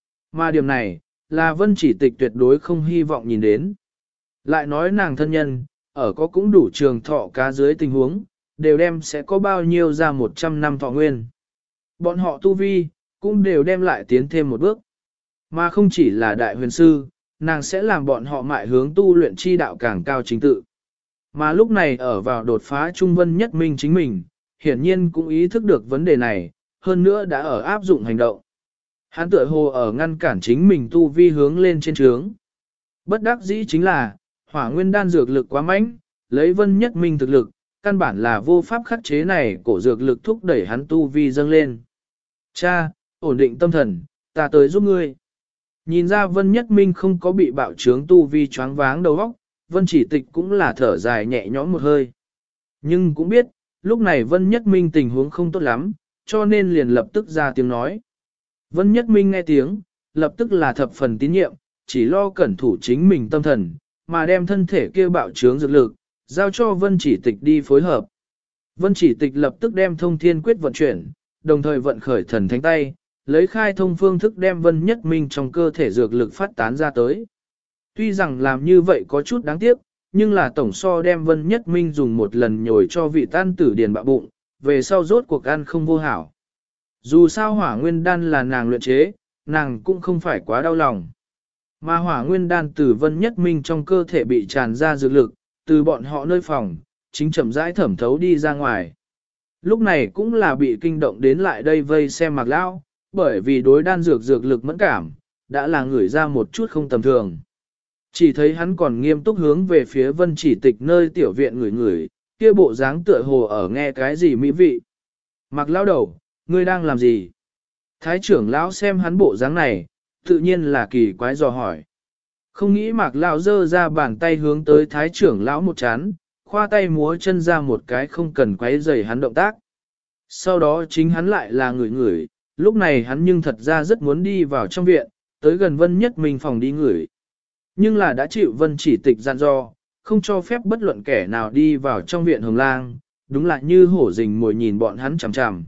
Mà điểm này, là Vân Chỉ Tịch tuyệt đối không hy vọng nhìn đến. Lại nói nàng thân nhân, ở có cũng đủ trường thọ cá dưới tình huống, đều đem sẽ có bao nhiêu ra 100 năm thọ nguyên. Bọn họ tu vi, cũng đều đem lại tiến thêm một bước. Mà không chỉ là đại huyền sư, nàng sẽ làm bọn họ mại hướng tu luyện chi đạo càng cao chính tự. Mà lúc này ở vào đột phá Trung Vân Nhất Minh chính mình, hiển nhiên cũng ý thức được vấn đề này, hơn nữa đã ở áp dụng hành động. Hắn tựa hồ ở ngăn cản chính mình tu vi hướng lên trên trướng. Bất đắc dĩ chính là, hỏa nguyên đan dược lực quá mạnh, lấy Vân Nhất Minh thực lực, căn bản là vô pháp khắc chế này cổ dược lực thúc đẩy hắn tu vi dâng lên. Cha, ổn định tâm thần, ta tới giúp ngươi. Nhìn ra Vân Nhất Minh không có bị bạo trướng tu vi choáng váng đầu óc, Vân Chỉ Tịch cũng là thở dài nhẹ nhõm một hơi. Nhưng cũng biết, lúc này Vân Nhất Minh tình huống không tốt lắm, cho nên liền lập tức ra tiếng nói. Vân Nhất Minh nghe tiếng, lập tức là thập phần tín nhiệm, chỉ lo cẩn thủ chính mình tâm thần, mà đem thân thể kia bạo trướng dược lực, giao cho Vân Chỉ Tịch đi phối hợp. Vân Chỉ Tịch lập tức đem thông thiên quyết vận chuyển, đồng thời vận khởi thần thánh tay, lấy khai thông phương thức đem Vân Nhất Minh trong cơ thể dược lực phát tán ra tới. Tuy rằng làm như vậy có chút đáng tiếc, nhưng là tổng so đem Vân Nhất Minh dùng một lần nhồi cho vị tan tử điền bạ bụng, về sau rốt cuộc ăn không vô hảo. Dù sao hỏa nguyên đan là nàng luyện chế, nàng cũng không phải quá đau lòng. Mà hỏa nguyên đan từ Vân Nhất Minh trong cơ thể bị tràn ra dược lực, từ bọn họ nơi phòng, chính chậm rãi thẩm thấu đi ra ngoài. Lúc này cũng là bị kinh động đến lại đây vây xem Mạc Lão, bởi vì đối đan dược lực mẫn cảm, đã là ngửi ra một chút không tầm thường. Chỉ thấy hắn còn nghiêm túc hướng về phía Vân Chỉ Tịch nơi tiểu viện ngửi, kia bộ dáng tựa hồ ở nghe cái gì mỹ vị. Mạc Lão đầu, ngươi đang làm gì? Thái trưởng lão xem hắn bộ dáng này, tự nhiên là kỳ quái dò hỏi. Không nghĩ Mạc Lão giơ ra bàn tay hướng tới thái trưởng lão một chán, khoa tay múa chân ra một cái không cần quấy rầy hắn động tác. Sau đó chính hắn lại là ngửi, lúc này hắn nhưng thật ra rất muốn đi vào trong viện, tới gần Vân Nhất Minh phòng đi ngửi. Nhưng là đã chịu Vân Chỉ Tịch dặn dò, không cho phép bất luận kẻ nào đi vào trong viện Hồng Lang, đúng là như hổ rình mồi nhìn bọn hắn chằm chằm.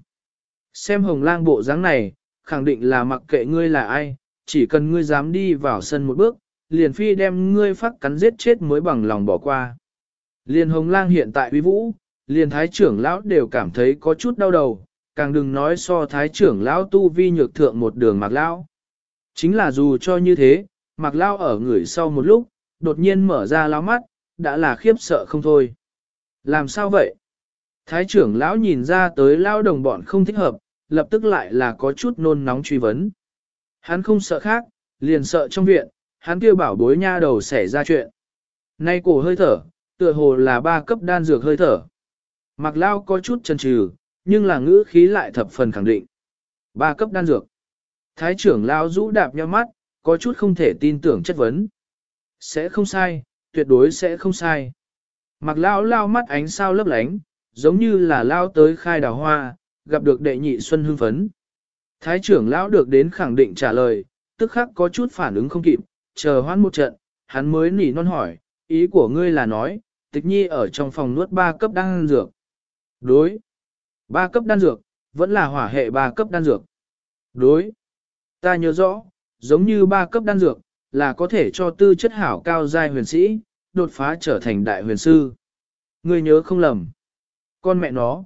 Xem Hồng Lang bộ dáng này, khẳng định là mặc kệ ngươi là ai, chỉ cần ngươi dám đi vào sân một bước, liền phi đem ngươi phát cắn giết chết mới bằng lòng bỏ qua. Liền Hồng Lang hiện tại uy vũ, liền thái trưởng lão đều cảm thấy có chút đau đầu, càng đừng nói so thái trưởng lão tu vi nhược thượng một đường Mạc Lão. Chính là dù cho như thế, Mạc Lão ở người sau một lúc, đột nhiên mở ra láo mắt, đã là khiếp sợ không thôi. Làm sao vậy? Thái trưởng lão nhìn ra tới lão đồng bọn không thích hợp, lập tức lại là có chút nôn nóng truy vấn. Hắn không sợ khác, liền sợ trong viện, hắn kêu bảo bối nha đầu xảy ra chuyện. Nay cổ hơi thở, tựa hồ là 3 cấp đan dược hơi thở. Mạc Lão có chút chần chừ, nhưng là ngữ khí lại thập phần khẳng định. 3 cấp đan dược. Thái trưởng lão rũ đạp nhíu mắt, có chút không thể tin tưởng chất vấn. Sẽ không sai, tuyệt đối sẽ không sai. Mạc Lão lao mắt ánh sao lấp lánh, giống như là lao tới khai đào hoa, gặp được đệ nhị xuân hưng phấn. Thái trưởng lão được đến khẳng định trả lời, tức khắc có chút phản ứng không kịp, chờ hoãn một trận, hắn mới nỉ non hỏi, ý của ngươi là nói, Tịch Nhi ở trong phòng nuốt 3 cấp đan dược. Đối. 3 cấp đan dược, vẫn là hỏa hệ 3 cấp đan dược. Đối. Ta nhớ rõ, giống như 3 cấp đan dược, là có thể cho tư chất hảo cao giai huyền sĩ, đột phá trở thành đại huyền sư. Ngươi nhớ không lầm. Con mẹ nó.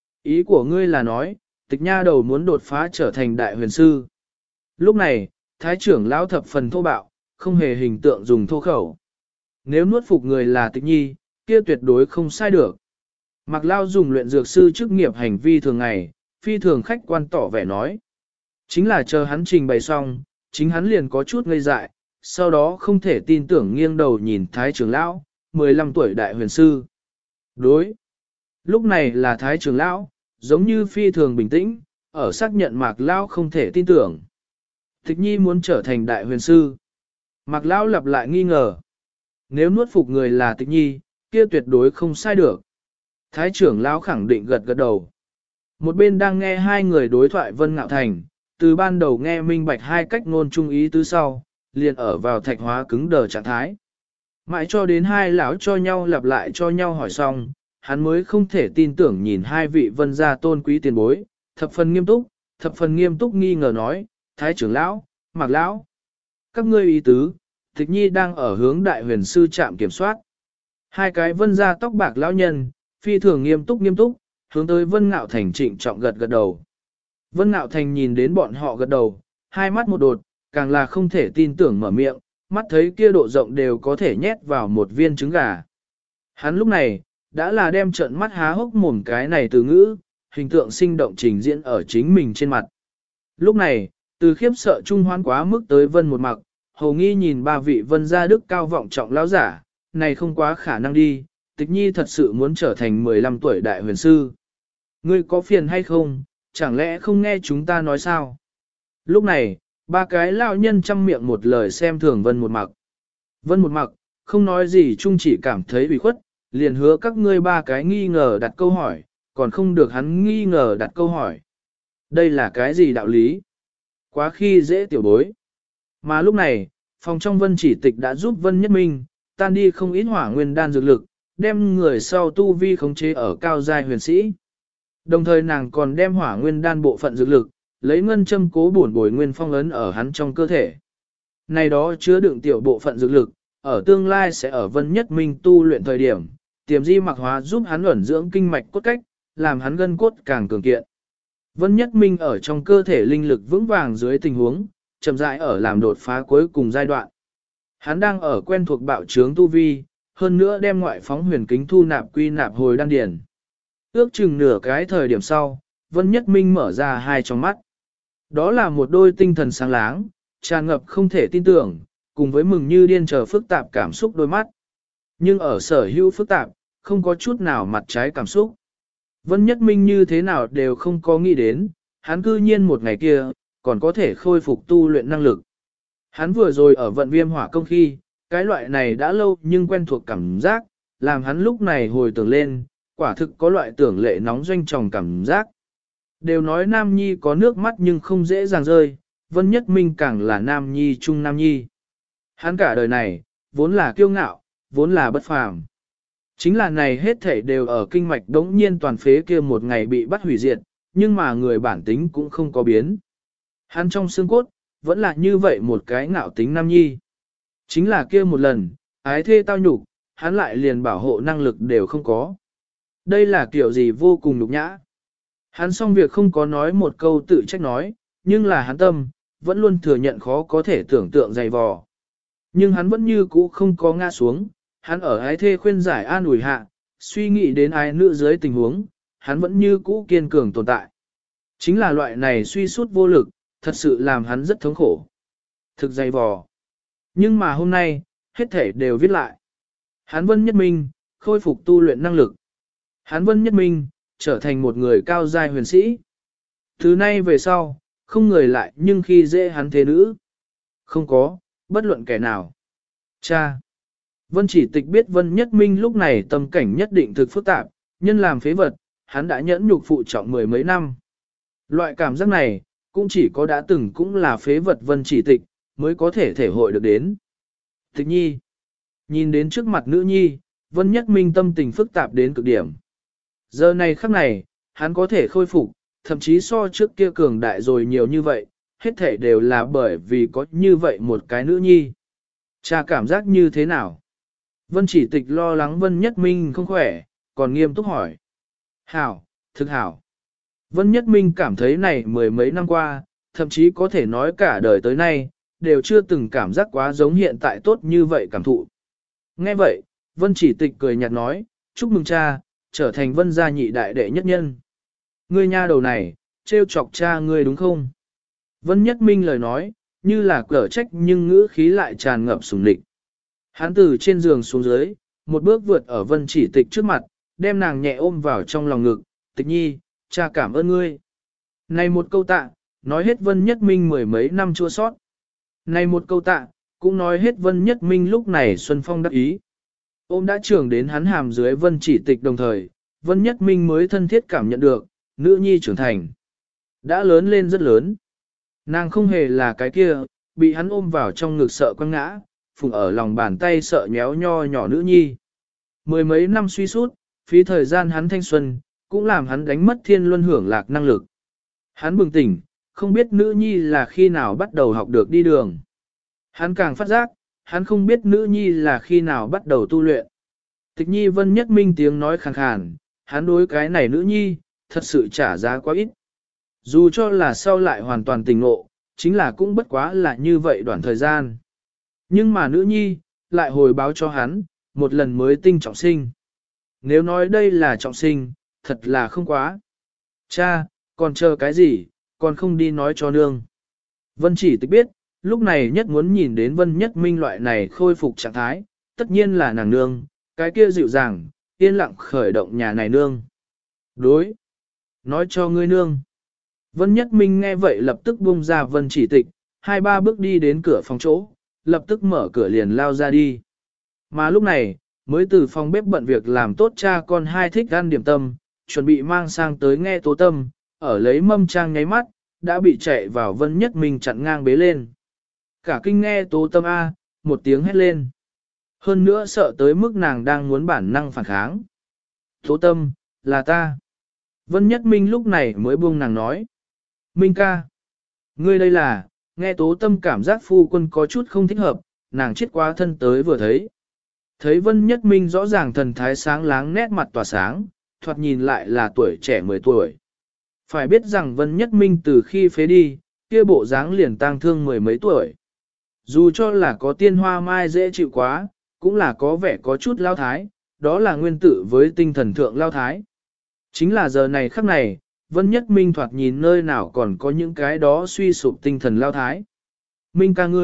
Ý của ngươi là nói, Tịch nha đầu muốn đột phá trở thành đại huyền sư. Lúc này, thái trưởng lão thập phần thô bạo, không hề hình tượng dùng thô khẩu. Nếu nuốt phục người là Tịch Nhi, kia tuyệt đối không sai được. Mạc Lao dùng luyện dược sư chức nghiệp hành vi thường ngày, phi thường khách quan tỏ vẻ nói. Chính là chờ hắn trình bày xong, chính hắn liền có chút ngây dại, sau đó không thể tin tưởng nghiêng đầu nhìn Thái trưởng lão, 15 tuổi đại huyền sư. Đối. Lúc này là Thái trưởng lão, giống như phi thường bình tĩnh, ở xác nhận Mạc Lao không thể tin tưởng. Tịch Nhi muốn trở thành đại huyền sư. Mạc Lao lặp lại nghi ngờ. Nếu nuốt phục người là Tịch Nhi, kia tuyệt đối không sai được. Thái trưởng lão khẳng định gật gật đầu. Một bên đang nghe hai người đối thoại Vân Ngạo Thành, từ ban đầu nghe minh bạch hai cách ngôn trung ý tứ sau, liền ở vào thạch hóa cứng đờ trạng thái. Mãi cho đến hai lão cho nhau lặp lại cho nhau hỏi xong, hắn mới không thể tin tưởng nhìn hai vị Vân gia tôn quý tiền bối, thập phần nghiêm túc nghi ngờ nói, Thái trưởng lão, Mạc lão, các ngươi ý tứ, Tịch Nhi đang ở hướng đại huyền sư trạm kiểm soát. Hai cái Vân gia tóc bạc lão nhân, phi thường nghiêm túc, hướng tới Vân Ngạo Thành trịnh trọng gật gật đầu. Vân Ngạo Thành nhìn đến bọn họ gật đầu, hai mắt một đột, càng là không thể tin tưởng mở miệng, mắt thấy kia độ rộng đều có thể nhét vào một viên trứng gà. Hắn lúc này, đã là đem trợn mắt há hốc mồm cái này từ ngữ, hình tượng sinh động trình diễn ở chính mình trên mặt. Lúc này, từ khiếp sợ trung hoán quá mức tới Vân một mặc, hầu nghi nhìn ba vị Vân gia đức cao vọng trọng lão giả, này không quá khả năng đi, Tịch Nhi thật sự muốn trở thành 15 tuổi đại huyền sư. Ngươi có phiền hay không, chẳng lẽ không nghe chúng ta nói sao? Lúc này, ba cái lão nhân chăm miệng một lời xem thường Vân một mặc. Vân một mặc, không nói gì chung chỉ cảm thấy bị khuất, liền hứa các ngươi ba cái nghi ngờ đặt câu hỏi, còn không được hắn nghi ngờ đặt câu hỏi. Đây là cái gì đạo lý? Quá khi dễ tiểu bối. Mà lúc này, phòng trong Vân Chỉ Tịch đã giúp Vân Nhất Minh, tan đi không ít hỏa nguyên đan dược lực, đem người sau tu vi khống chế ở cao giai huyền sĩ. Đồng thời nàng còn đem hỏa nguyên đan bộ phận dược lực, lấy ngân châm cố bổn bồi nguyên phong ấn ở hắn trong cơ thể. Này đó chứa đựng tiểu bộ phận dược lực, ở tương lai sẽ ở Vân Nhất Minh tu luyện thời điểm, tiềm di mặc hóa giúp hắn ẩn dưỡng kinh mạch cốt cách, làm hắn gân cốt càng cường kiện. Vân Nhất Minh ở trong cơ thể linh lực vững vàng dưới tình huống, chậm rãi ở làm đột phá cuối cùng giai đoạn. Hắn đang ở quen thuộc bạo trướng tu vi, hơn nữa đem ngoại phóng huyền kính thu nạp quy nạp hồi đan điển. Ước chừng nửa cái thời điểm sau, Vân Nhất Minh mở ra hai tròng mắt. Đó là một đôi tinh thần sáng láng, tràn ngập không thể tin tưởng, cùng với mừng như điên chờ phức tạp cảm xúc đôi mắt. Nhưng ở sở hữu phức tạp, không có chút nào mặt trái cảm xúc. Vân Nhất Minh như thế nào đều không có nghĩ đến, hắn cư nhiên một ngày kia, còn có thể khôi phục tu luyện năng lực. Hắn vừa rồi ở vận viêm hỏa công khi, cái loại này đã lâu nhưng quen thuộc cảm giác, làm hắn lúc này hồi tưởng lên, quả thực có loại tưởng lệ nóng doanh tròng cảm giác. Đều nói Nam Nhi có nước mắt nhưng không dễ dàng rơi, Vân Nhất Minh càng là Nam Nhi trung Nam Nhi. Hắn cả đời này, vốn là kiêu ngạo, vốn là bất phàm. Chính là này hết thảy đều ở kinh mạch đống nhiên toàn phế kia một ngày bị bắt hủy diệt, nhưng mà người bản tính cũng không có biến. Hắn trong xương cốt, vẫn là như vậy một cái ngạo tính Nam Nhi. Chính là kia một lần, ái thê tao nhục, hắn lại liền bảo hộ năng lực đều không có. Đây là kiểu gì vô cùng nhục nhã. Hắn xong việc không có nói một câu tự trách nói, nhưng là hắn tâm, vẫn luôn thừa nhận khó có thể tưởng tượng dày vò. Nhưng hắn vẫn như cũ không có ngã xuống, hắn ở ái thê khuyên giải an ủi hạ, suy nghĩ đến ái nữ dưới tình huống, hắn vẫn như cũ kiên cường tồn tại. Chính là loại này suy sút vô lực, thật sự làm hắn rất thống khổ. Thực dày vò. Nhưng mà hôm nay, hết thể đều viết lại. Hắn Vân Nhất Minh, khôi phục tu luyện năng lực. Hắn Vân Nhất Minh, trở thành một người cao giai huyền sĩ. Từ nay về sau, không người lại nhưng khi dễ hắn thế nữ. Không có, bất luận kẻ nào. Cha! Vân Chỉ Tịch biết Vân Nhất Minh lúc này tâm cảnh nhất định thực phức tạp, nhân làm phế vật, hắn đã nhẫn nhục phụ trọng mười mấy năm. Loại cảm giác này, cũng chỉ có đã từng cũng là phế vật Vân Chỉ Tịch, mới có thể thể hội được đến. Tịch nhi! Nhìn đến trước mặt nữ nhi, Vân Nhất Minh tâm tình phức tạp đến cực điểm. Giờ này khắc này, hắn có thể khôi phục, thậm chí so trước kia cường đại rồi nhiều như vậy, hết thể đều là bởi vì có như vậy một cái nữ nhi. Cha cảm giác như thế nào? Vân Chỉ Tịch lo lắng Vân Nhất Minh không khỏe, còn nghiêm túc hỏi. Hảo, thực hảo. Vân Nhất Minh cảm thấy này mười mấy năm qua, thậm chí có thể nói cả đời tới nay, đều chưa từng cảm giác quá giống hiện tại tốt như vậy cảm thụ. Nghe vậy, Vân Chỉ Tịch cười nhạt nói, chúc mừng cha, trở thành Vân gia nhị đại đệ nhất nhân. Ngươi nha đầu này, trêu chọc cha ngươi đúng không? Vân Nhất Minh lời nói, như là cở trách nhưng ngữ khí lại tràn ngập sủng lịch. Hắn từ trên giường xuống dưới, một bước vượt ở Vân Chỉ Tịch trước mặt, đem nàng nhẹ ôm vào trong lòng ngực, Tịch nhi, cha cảm ơn ngươi. Này một câu tạ, nói hết Vân Nhất Minh mười mấy năm chua sót. Này một câu tạ, cũng nói hết Vân Nhất Minh lúc này Xuân Phong đắc ý. Ôm đã trưởng đến hắn hàm dưới Vân Chỉ Tịch đồng thời, Vân Nhất Minh mới thân thiết cảm nhận được, nữ nhi trưởng thành. Đã lớn lên rất lớn. Nàng không hề là cái kia, bị hắn ôm vào trong ngực sợ quăng ngã, phùng ở lòng bàn tay sợ nhéo nho nhỏ nữ nhi. Mười mấy năm suy sút, phí thời gian hắn thanh xuân, cũng làm hắn đánh mất thiên luân hưởng lạc năng lực. Hắn bừng tỉnh, không biết nữ nhi là khi nào bắt đầu học được đi đường. Hắn càng phát giác, hắn không biết nữ nhi là khi nào bắt đầu tu luyện. Tịch nhi Vân Nhất Minh tiếng nói khàn khàn, hắn đối cái này nữ nhi, thật sự trả giá quá ít. Dù cho là sau lại hoàn toàn tỉnh ngộ, chính là cũng bất quá là như vậy đoạn thời gian. Nhưng mà nữ nhi, lại hồi báo cho hắn, một lần mới tinh trọng sinh. Nếu nói đây là trọng sinh, thật là không quá. Cha, còn chờ cái gì, còn không đi nói cho nương. Vân Chỉ Tịch biết, lúc này nhất muốn nhìn đến Vân Nhất Minh loại này khôi phục trạng thái, tất nhiên là nàng nương, cái kia dịu dàng, yên lặng khởi động nhà này nương. Đối. Nói cho ngươi nương. Vân Nhất Minh nghe vậy lập tức buông ra Vân Chỉ Tịch, hai ba bước đi đến cửa phòng chỗ, lập tức mở cửa liền lao ra đi. Mà lúc này, mới từ phòng bếp bận việc làm tốt cha con hai thích ăn điểm tâm, chuẩn bị mang sang tới nghe Tố Tâm, ở lấy mâm trang nháy mắt, đã bị chạy vào Vân Nhất Minh chặn ngang bế lên. Cả kinh nghe Tố Tâm A, một tiếng hét lên. Hơn nữa sợ tới mức nàng đang muốn bản năng phản kháng. Tố Tâm, là ta. Vân Nhất Minh lúc này mới buông nàng nói. Minh ca. Ngươi đây là, nghe Tố Tâm cảm giác phu quân có chút không thích hợp, nàng chết quá thân tới vừa thấy. Thấy Vân Nhất Minh rõ ràng thần thái sáng láng nét mặt tỏa sáng, thoạt nhìn lại là tuổi trẻ 10 tuổi. Phải biết rằng Vân Nhất Minh từ khi phế đi, kia bộ dáng liền tang thương 10 mấy tuổi. Dù cho là có tiên hoa mai dễ chịu quá, cũng là có vẻ có chút lao thái, đó là nguyên tử với tinh thần thượng lao thái. Chính là giờ này khắc này, Vân Nhất Minh thoạt nhìn nơi nào còn có những cái đó suy sụp tinh thần lao thái. Minh ca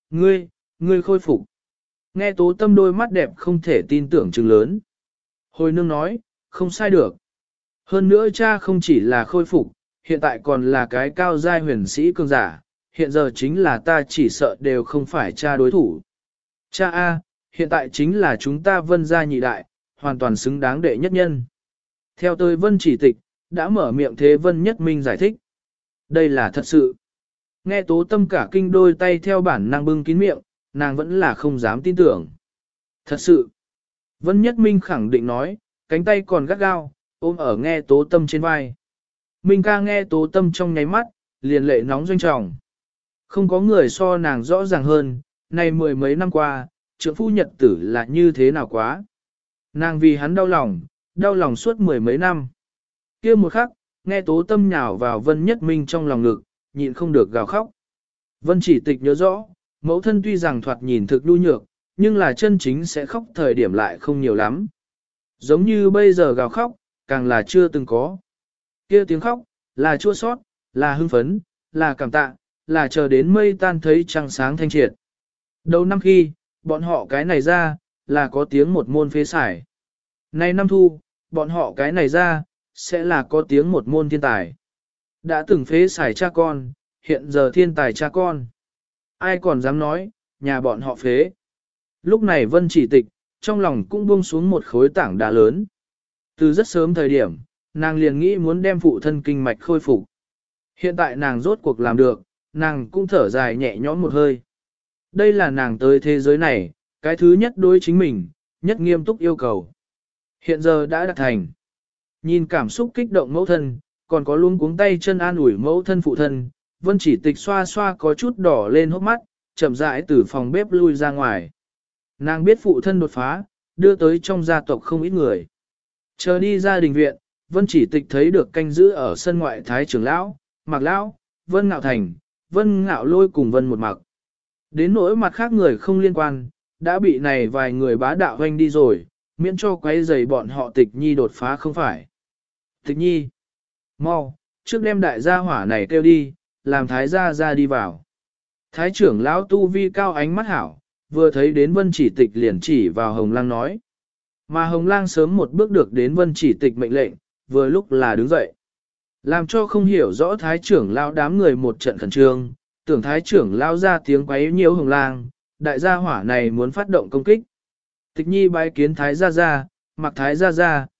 ngươi khôi phục. Nghe Tố Tâm đôi mắt đẹp không thể tin tưởng chừng lớn. Hồi nương nói, không sai được. Hơn nữa cha không chỉ là khôi phục, hiện tại còn là cái cao giai huyền sĩ cường giả, hiện giờ chính là ta chỉ sợ đều không phải cha đối thủ. Cha A, hiện tại chính là chúng ta Vân gia nhị đại, hoàn toàn xứng đáng đệ nhất nhân. Theo tôi Vân chỉ tịch, đã mở miệng thế Vân Nhất Minh giải thích. Đây là thật sự. Nghe Tố Tâm cả kinh đôi tay theo bản năng bưng kín miệng, nàng vẫn là không dám tin tưởng. Thật sự. Vân Nhất Minh khẳng định nói, cánh tay còn gắt gao, ôm ở nghe Tố Tâm trên vai. Minh ca nghe Tố Tâm trong nháy mắt, liền lệ nóng doanh trọng. Không có người so nàng rõ ràng hơn, nay 10 mấy năm qua, trượng phu nhật tử là như thế nào quá. Nàng vì hắn đau lòng suốt 10 mấy năm. Kia một khắc, nghe Tố Tâm nhào vào Vân Nhất Minh trong lòng ngực, nhịn không được gào khóc. Vân chỉ tịch nhớ rõ, mẫu thân tuy rằng thoạt nhìn thực nhu nhược, nhưng là chân chính sẽ khóc thời điểm lại không nhiều lắm. Giống như bây giờ gào khóc, càng là chưa từng có. Kia tiếng khóc, là chua sót, là hưng phấn, là cảm tạ, là chờ đến mây tan thấy trăng sáng thanh triệt. Đầu năm khi, bọn họ cái này ra, là có tiếng một môn phế xài. Nay năm thu, bọn họ cái này ra, sẽ là có tiếng một môn thiên tài. Đã từng phế xài cha con, hiện giờ thiên tài cha con. Ai còn dám nói, nhà bọn họ phế. Lúc này Vân chỉ tịch, trong lòng cũng buông xuống một khối tảng đá lớn. Từ rất sớm thời điểm, nàng liền nghĩ muốn đem phụ thân kinh mạch khôi phục. Hiện tại nàng rốt cuộc làm được, nàng cũng thở dài nhẹ nhõm một hơi. Đây là nàng tới thế giới này, cái thứ nhất đối chính mình, nhất nghiêm túc yêu cầu. Hiện giờ đã đạt thành. Nhìn cảm xúc kích động mẫu thân, còn có luống cuống tay chân an ủi mẫu thân phụ thân, Vân chỉ tịch xoa xoa có chút đỏ lên hốc mắt, chậm rãi từ phòng bếp lui ra ngoài. Nàng biết phụ thân đột phá, đưa tới trong gia tộc không ít người. Chờ đi ra đình viện, Vân chỉ tịch thấy được canh giữ ở sân ngoại thái trưởng lão, Mạc lão, Vân Ngạo Thành, Vân Ngạo Lôi cùng Vân một mặc. Đến nỗi mặt khác người không liên quan, đã bị này vài người bá đạo hoanh đi rồi, miễn cho quấy rầy bọn họ tịch nhi đột phá không phải. Tịch nhi, mau, trước đem đại gia hỏa này kêu đi, làm thái gia ra đi vào. Thái trưởng lão tu vi cao ánh mắt hảo, vừa thấy đến Vân chỉ tịch liền chỉ vào Hồng Lang nói. Mà Hồng Lang sớm một bước được đến Vân chỉ tịch mệnh lệnh, vừa lúc là đứng dậy. Làm cho không hiểu rõ thái trưởng lão đám người một trận khẩn trương, tưởng thái trưởng lão ra tiếng quấy nhiễu Hồng Lang, đại gia hỏa này muốn phát động công kích. Tịch nhi bái kiến thái gia gia, mặc thái gia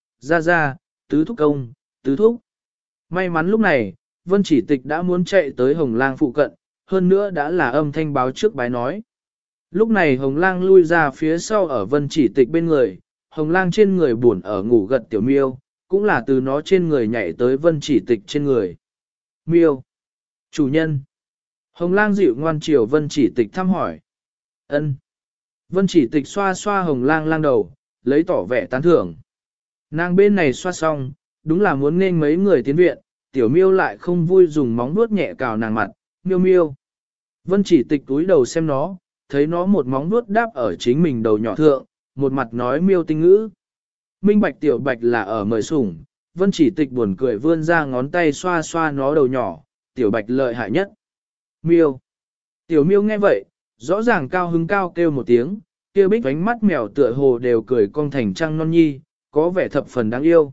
gia, tứ thúc công, tứ thúc. May mắn lúc này, Vân chỉ tịch đã muốn chạy tới Hồng Lang phụ cận, hơn nữa đã là âm thanh báo trước bái nói. Lúc này Hồng Lang lui ra phía sau ở Vân chỉ tịch bên người, Hồng Lang trên người buồn ở ngủ gật tiểu miêu, cũng là từ nó trên người nhảy tới Vân chỉ tịch trên người. Miêu, chủ nhân. Hồng Lang dịu ngoan chiều Vân chỉ tịch thăm hỏi. Ân. Vân chỉ tịch xoa xoa Hồng Lang lang đầu, lấy tỏ vẻ tán thưởng. Nàng bên này xoa xong, đúng là muốn nên mấy người tiến viện, tiểu miêu lại không vui dùng móng vuốt nhẹ cào nàng mặt, miêu miêu. Vân chỉ tịch túi đầu xem nó, thấy nó một móng vuốt đáp ở chính mình đầu nhỏ thượng, một mặt nói miêu tinh ngữ. Minh bạch tiểu bạch là ở mời sủng, Vân chỉ tịch buồn cười vươn ra ngón tay xoa xoa nó đầu nhỏ, tiểu bạch lợi hại nhất. Miêu. Tiểu miêu nghe vậy, rõ ràng cao hứng cao kêu một tiếng, kia bích vánh mắt mèo tựa hồ đều cười cong thành trăng non nhi, có vẻ thập phần đáng yêu.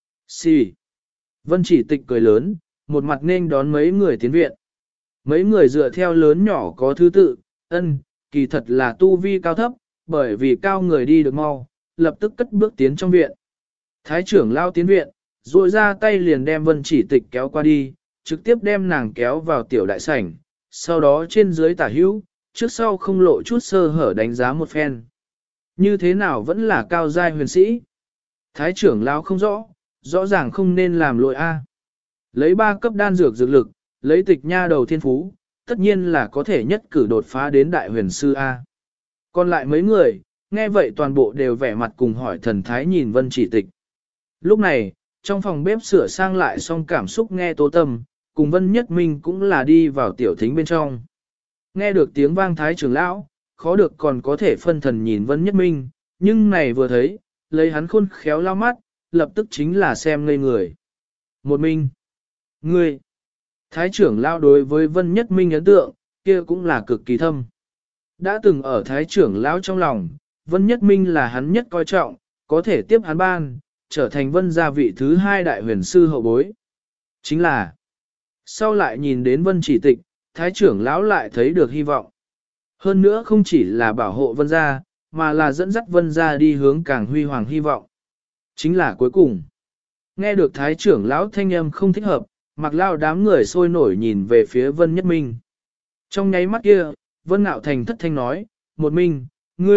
Xì. Vân chỉ tịch cười lớn, một mặt nên đón mấy người tiến viện. Mấy người dựa theo lớn nhỏ có thứ tự, kỳ thật là tu vi cao thấp, bởi vì cao người đi được mau, lập tức cất bước tiến trong viện. Thái trưởng lao tiến viện, duỗi ra tay liền đem Vân chỉ tịch kéo qua đi, trực tiếp đem nàng kéo vào tiểu đại sảnh, sau đó trên dưới tả hữu, trước sau không lộ chút sơ hở đánh giá một phen. Như thế nào vẫn là cao giai huyền sĩ? Thái trưởng lão không rõ, rõ ràng không nên làm lội A. Lấy 3 cấp đan dược dược lực, lấy tịch nha đầu thiên phú, tất nhiên là có thể nhất cử đột phá đến đại huyền sư A. Còn lại mấy người, nghe vậy toàn bộ đều vẻ mặt cùng hỏi thần thái nhìn Vân Chỉ Tịch. Lúc này, trong phòng bếp sửa sang lại xong cảm xúc nghe Tố Tâm, cùng Vân Nhất Minh cũng là đi vào tiểu thính bên trong. Nghe được tiếng vang thái trưởng lão, khó được còn có thể phân thần nhìn Vân Nhất Minh, nhưng này vừa thấy, lấy hắn khôn khéo lao mắt, lập tức chính là xem ngây người. Một Minh, ngươi, thái trưởng lão đối với Vân Nhất Minh ấn tượng, kia cũng là cực kỳ thâm. Đã từng ở thái trưởng lão trong lòng, Vân Nhất Minh là hắn nhất coi trọng, có thể tiếp hắn ban, trở thành Vân gia vị thứ 2 đại huyền sư hậu bối. Chính là, sau lại nhìn đến Vân Chỉ Tịch, thái trưởng lão lại thấy được hy vọng. Hơn nữa không chỉ là bảo hộ Vân gia, mà là dẫn dắt Vân gia đi hướng càng huy hoàng hy vọng. Chính là cuối cùng. Nghe được thái trưởng lão thanh âm không thích hợp, mặc lao đám người sôi nổi nhìn về phía Vân Nhất Minh. Trong nháy mắt kia, Vân Ngạo Thành thất thanh nói, một Minh,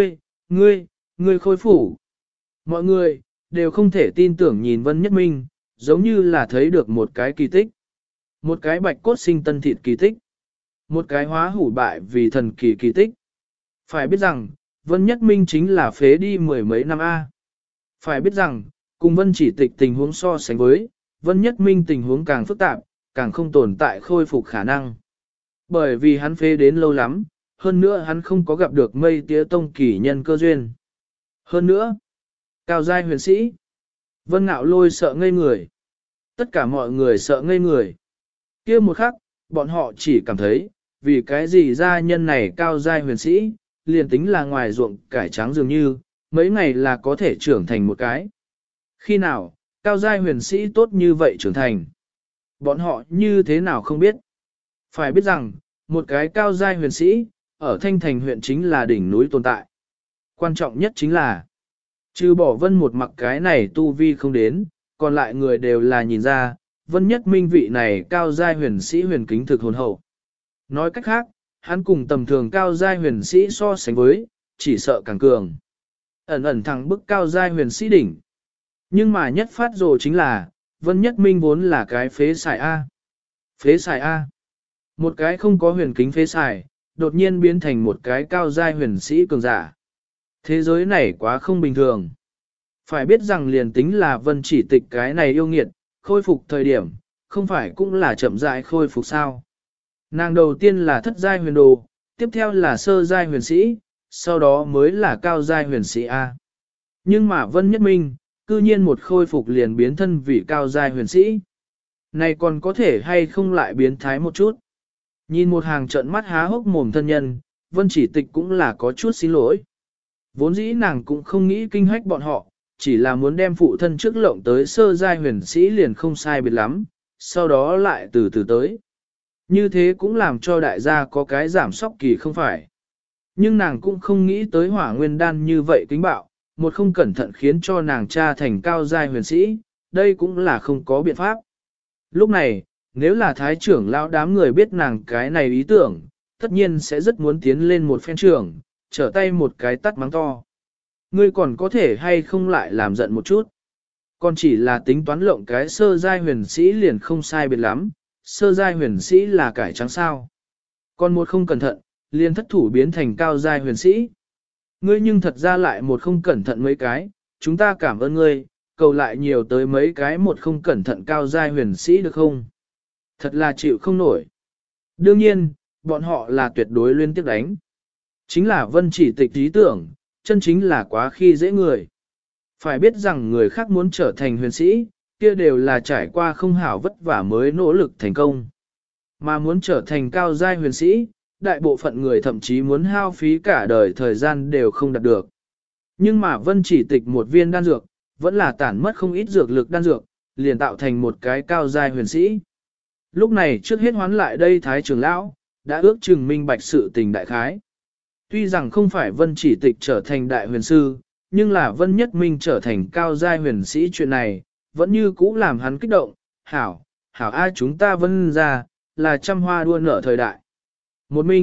ngươi khôi phủ. Mọi người, đều không thể tin tưởng nhìn Vân Nhất Minh, giống như là thấy được một cái kỳ tích. Một cái bạch cốt sinh tân thịt kỳ tích. Một cái hóa hủ bại vì thần kỳ kỳ tích. Phải biết rằng, Vân Nhất Minh chính là phế đi 10 mấy năm A. Phải biết rằng, cùng Vân Chỉ Tịch tình huống so sánh với, Vân Nhất Minh tình huống càng phức tạp, càng không tồn tại khôi phục khả năng. Bởi vì hắn phế đến lâu lắm, hơn nữa hắn không có gặp được mây tía tông kỳ nhân cơ duyên. Hơn nữa, cao giai huyền sĩ, Vân Ngạo Lôi sợ ngây người. Tất cả mọi người sợ ngây người. Kia một khắc, bọn họ chỉ cảm thấy, vì cái gì gia nhân này cao giai huyền sĩ, liền tính là ngoài ruộng cải trắng dường như, mấy ngày là có thể trưởng thành một cái. Khi nào, cao giai huyền sĩ tốt như vậy trưởng thành? Bọn họ như thế nào không biết? Phải biết rằng, một cái cao giai huyền sĩ, ở Thanh Thành huyện chính là đỉnh núi tồn tại. Quan trọng nhất chính là, trừ bỏ Vân một mặc cái này tu vi không đến, còn lại người đều là nhìn ra, Vân Nhất Minh vị này cao giai huyền sĩ huyền kính thực hồn hậu. Nói cách khác, hắn cùng tầm thường cao giai huyền sĩ so sánh với, chỉ sợ càng cường. Ẩn ẩn thẳng bức cao giai huyền sĩ đỉnh. Nhưng mà nhất phát rồ chính là, Vân Nhất Minh vốn là cái phế xài A. Phế xài A. Một cái không có huyền kính phế xài, đột nhiên biến thành một cái cao giai huyền sĩ cường giả. Thế giới này quá không bình thường. Phải biết rằng liền tính là Vân Chỉ Tịch cái này yêu nghiệt, khôi phục thời điểm, không phải cũng là chậm rãi khôi phục sao. Nàng đầu tiên là thất giai huyền đồ, tiếp theo là sơ giai huyền sĩ, sau đó mới là cao giai huyền sĩ A. Nhưng mà Vân Nhất Minh, cư nhiên một khôi phục liền biến thân vì cao giai huyền sĩ. Này còn có thể hay không lại biến thái một chút. Nhìn một hàng trận mắt há hốc mồm thân nhân, Vân Chỉ Tịch cũng là có chút xin lỗi. Vốn dĩ nàng cũng không nghĩ kinh hách bọn họ, chỉ là muốn đem phụ thân trước lộng tới sơ giai huyền sĩ liền không sai biệt lắm, sau đó lại từ từ tới. Như thế cũng làm cho đại gia có cái giảm sóc kỳ không phải. Nhưng nàng cũng không nghĩ tới hỏa nguyên đan như vậy kính bạo, một không cẩn thận khiến cho nàng cha thành cao giai huyền sĩ, đây cũng là không có biện pháp. Lúc này, nếu là thái trưởng lão đám người biết nàng cái này ý tưởng, tất nhiên sẽ rất muốn tiến lên một phen trưởng, trở tay một cái tắt mắng to. Ngươi còn có thể hay không lại làm giận một chút. Còn chỉ là tính toán lộng cái sơ giai huyền sĩ liền không sai biệt lắm, sơ giai huyền sĩ là cải trắng sao. Còn một không cẩn thận, liền thất thủ biến thành cao giai huyền sĩ. Ngươi nhưng thật ra lại một không cẩn thận mấy cái, chúng ta cảm ơn ngươi, cầu lại nhiều tới mấy cái một không cẩn thận cao giai huyền sĩ được không? Thật là chịu không nổi. Đương nhiên, bọn họ là tuyệt đối liên tiếp đánh. Chính là Vân Chỉ Tịch ý tưởng, chân chính là quá khi dễ người. Phải biết rằng người khác muốn trở thành huyền sĩ, kia đều là trải qua không hảo vất vả mới nỗ lực thành công. Mà muốn trở thành cao giai huyền sĩ, đại bộ phận người thậm chí muốn hao phí cả đời thời gian đều không đạt được. Nhưng mà Vân Chỉ Tịch một viên đan dược, vẫn là tản mất không ít dược lực đan dược, liền tạo thành một cái cao giai huyền sĩ. Lúc này trước hết hoán lại đây Thái trưởng lão, đã ước chừng minh bạch sự tình đại khái. Tuy rằng không phải Vân Chỉ Tịch trở thành đại huyền sư, nhưng là Vân Nhất Minh trở thành cao giai huyền sĩ chuyện này, vẫn như cũ làm hắn kích động, hảo ai chúng ta Vân ra, là trăm hoa đua nở thời đại. Một Minh,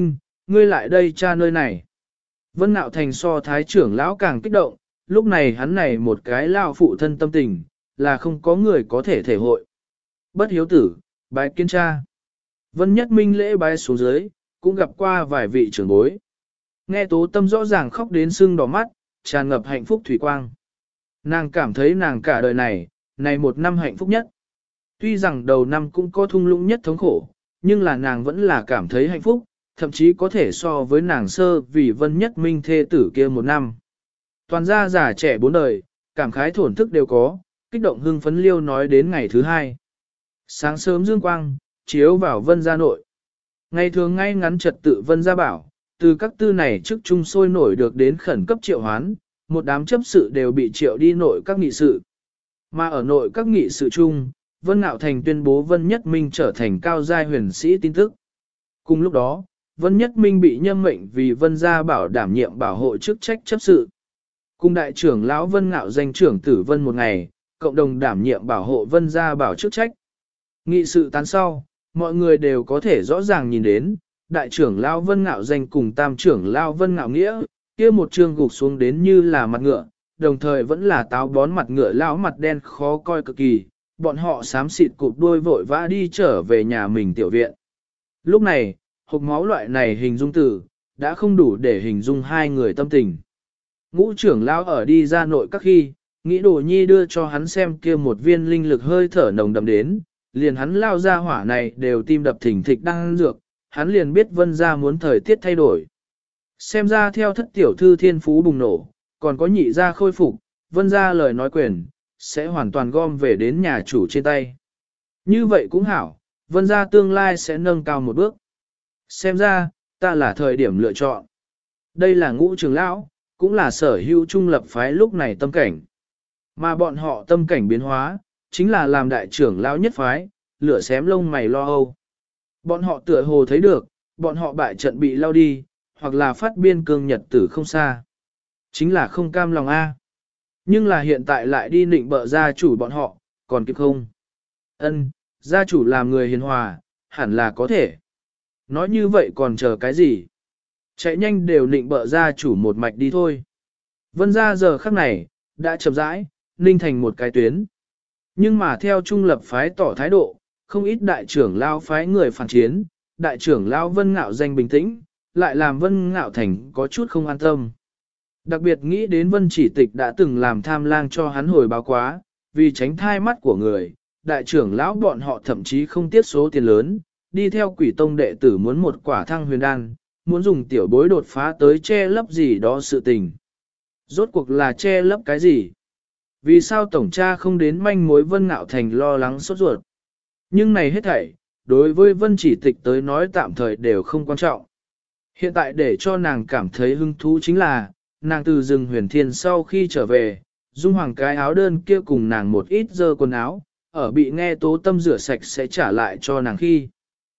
ngươi lại đây cha nơi này. Vân Nạo Thành so thái trưởng lão càng kích động, lúc này hắn này một cái lao phụ thân tâm tình, là không có người có thể thể hội. Bất hiếu tử, bái kiến cha. Vân Nhất Minh lễ bái xuống dưới, cũng gặp qua vài vị trưởng bối. Nghe Tố Tâm rõ ràng khóc đến sưng đỏ mắt, tràn ngập hạnh phúc thủy quang. Nàng cảm thấy nàng cả đời này một năm hạnh phúc nhất. Tuy rằng đầu năm cũng có thung lũng nhất thống khổ, nhưng là nàng vẫn là cảm thấy hạnh phúc, thậm chí có thể so với nàng sơ vì Vân Nhất Minh thê tử kia một năm. Toàn gia già trẻ bốn đời, cảm khái thổn thức đều có, kích động hưng phấn liêu nói đến ngày thứ hai. Sáng sớm dương quang, chiếu vào Vân gia nội. Ngày thường ngay ngắn trật tự Vân gia bảo, từ các tư này trước chung sôi nổi được đến khẩn cấp triệu hoán, một đám chấp sự đều bị triệu đi nội các nghị sự. Mà ở nội các nghị sự chung, Vân Nạo Thành tuyên bố Vân Nhất Minh trở thành cao giai huyền sĩ tin tức. Cùng lúc đó, Vân Nhất Minh bị nhâm mệnh vì Vân gia bảo đảm nhiệm bảo hộ chức trách chấp sự. Cùng đại trưởng lão Vân Ngạo danh trưởng tử Vân một ngày, cộng đồng đảm nhiệm bảo hộ Vân gia bảo chức trách. Nghị sự tán sau, mọi người đều có thể rõ ràng nhìn đến, đại trưởng lão Vân Ngạo danh cùng tam trưởng lão Vân Ngạo nghĩa, kia một trương gục xuống đến như là mặt ngựa, đồng thời vẫn là táo bón mặt ngựa lão mặt đen khó coi cực kỳ, bọn họ xám xịt cụp đuôi vội vã đi trở về nhà mình tiểu viện. Lúc này, hộc máu loại này hình dung từ, đã không đủ để hình dung hai người tâm tình. Ngũ trưởng lão ở đi ra nội các khi, nghĩ đồ nhi đưa cho hắn xem kia một viên linh lực hơi thở nồng đậm đến, liền hắn lao ra hỏa này đều tim đập thỉnh thịch đang ăn dược, hắn liền biết Vân gia muốn thời tiết thay đổi. Xem ra theo thất tiểu thư thiên phú bùng nổ, còn có nhị gia khôi phục, Vân gia lời nói quyền, sẽ hoàn toàn gom về đến nhà chủ trên tay. Như vậy cũng hảo, Vân gia tương lai sẽ nâng cao một bước. Xem ra, ta là thời điểm lựa chọn. Đây là ngũ trưởng lão, cũng là sở hữu trung lập phái lúc này tâm cảnh. Mà bọn họ tâm cảnh biến hóa, chính là làm đại trưởng lão nhất phái, lửa xém lông mày lo âu. Bọn họ tựa hồ thấy được, bọn họ bại trận bị lao đi, hoặc là phát biên cương nhật tử không xa. Chính là không cam lòng a. Nhưng là hiện tại lại đi nịnh bợ gia chủ bọn họ, còn kịp không? Ân, gia chủ làm người hiền hòa, hẳn là có thể. Nói như vậy còn chờ cái gì? Chạy nhanh đều nịnh bợ gia chủ một mạch đi thôi. Vân gia giờ khắc này, đã chậm rãi, ninh thành một cái tuyến. Nhưng mà theo trung lập phái tỏ thái độ, không ít đại trưởng lao phái người phản chiến, đại trưởng lao Vân Ngạo danh bình tĩnh, lại làm Vân Ngạo Thành có chút không an tâm. Đặc biệt nghĩ đến Vân Chỉ Tịch đã từng làm tham lang cho hắn hồi báo quá, vì tránh thai mắt của người, đại trưởng lão bọn họ thậm chí không tiết số tiền lớn, đi theo quỷ tông đệ tử muốn một quả thăng huyền đan, muốn dùng tiểu bối đột phá tới che lấp gì đó sự tình. Rốt cuộc là che lấp cái gì? Vì sao tổng cha không đến manh mối Vân Ngạo Thành lo lắng sốt ruột? Nhưng này hết thảy, đối với Vân Chỉ Tịch tới nói tạm thời đều không quan trọng. Hiện tại để cho nàng cảm thấy hứng thú chính là, nàng từ rừng huyền thiên sau khi trở về, dung hoàng cái áo đơn kia cùng nàng một ít dơ quần áo, ở bị nghe Tố Tâm rửa sạch sẽ trả lại cho nàng khi.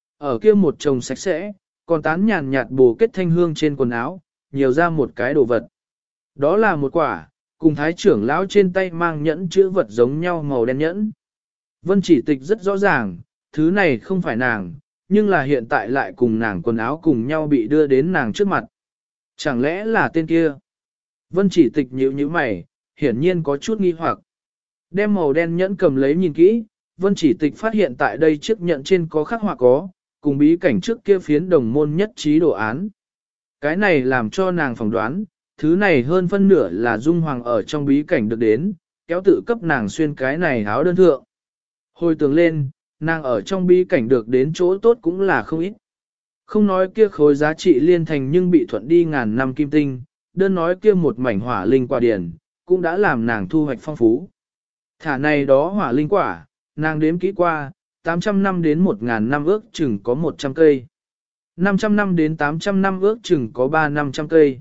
Ở kia một chồng sạch sẽ, còn tán nhàn nhạt bồ kết thanh hương trên quần áo, nhiều ra một cái đồ vật. Đó là một quả, cùng thái trưởng lão trên tay mang nhẫn chữ vật giống nhau màu đen nhẫn. Vân Chỉ Tịch rất rõ ràng, thứ này không phải nàng, nhưng là hiện tại lại cùng nàng quần áo cùng nhau bị đưa đến nàng trước mặt. Chẳng lẽ là tên kia? Vân Chỉ Tịch nhíu nhíu mày, hiển nhiên có chút nghi hoặc. Đem màu đen nhẫn cầm lấy nhìn kỹ, Vân Chỉ Tịch phát hiện tại đây chiếc nhẫn trên có khắc họa có, cùng bí cảnh trước kia phiến đồng môn nhất trí đồ án. Cái này làm cho nàng phỏng đoán, thứ này hơn phân nửa là Dung Hoàng ở trong bí cảnh được đến, kéo tự cấp nàng xuyên cái này áo đơn thượng. Hồi tưởng lên, nàng ở trong bí cảnh được đến chỗ tốt cũng là không ít. Không nói kia khối giá trị liên thành nhưng bị thuận đi ngàn năm kim tinh, đơn nói kia một mảnh hỏa linh quả điển, cũng đã làm nàng thu hoạch phong phú. Thả này đó hỏa linh quả, nàng đếm kỹ qua, 800 năm đến 1.000 năm ước chừng có 100 cây. 500 năm đến 800 năm ước chừng có 3-500 cây.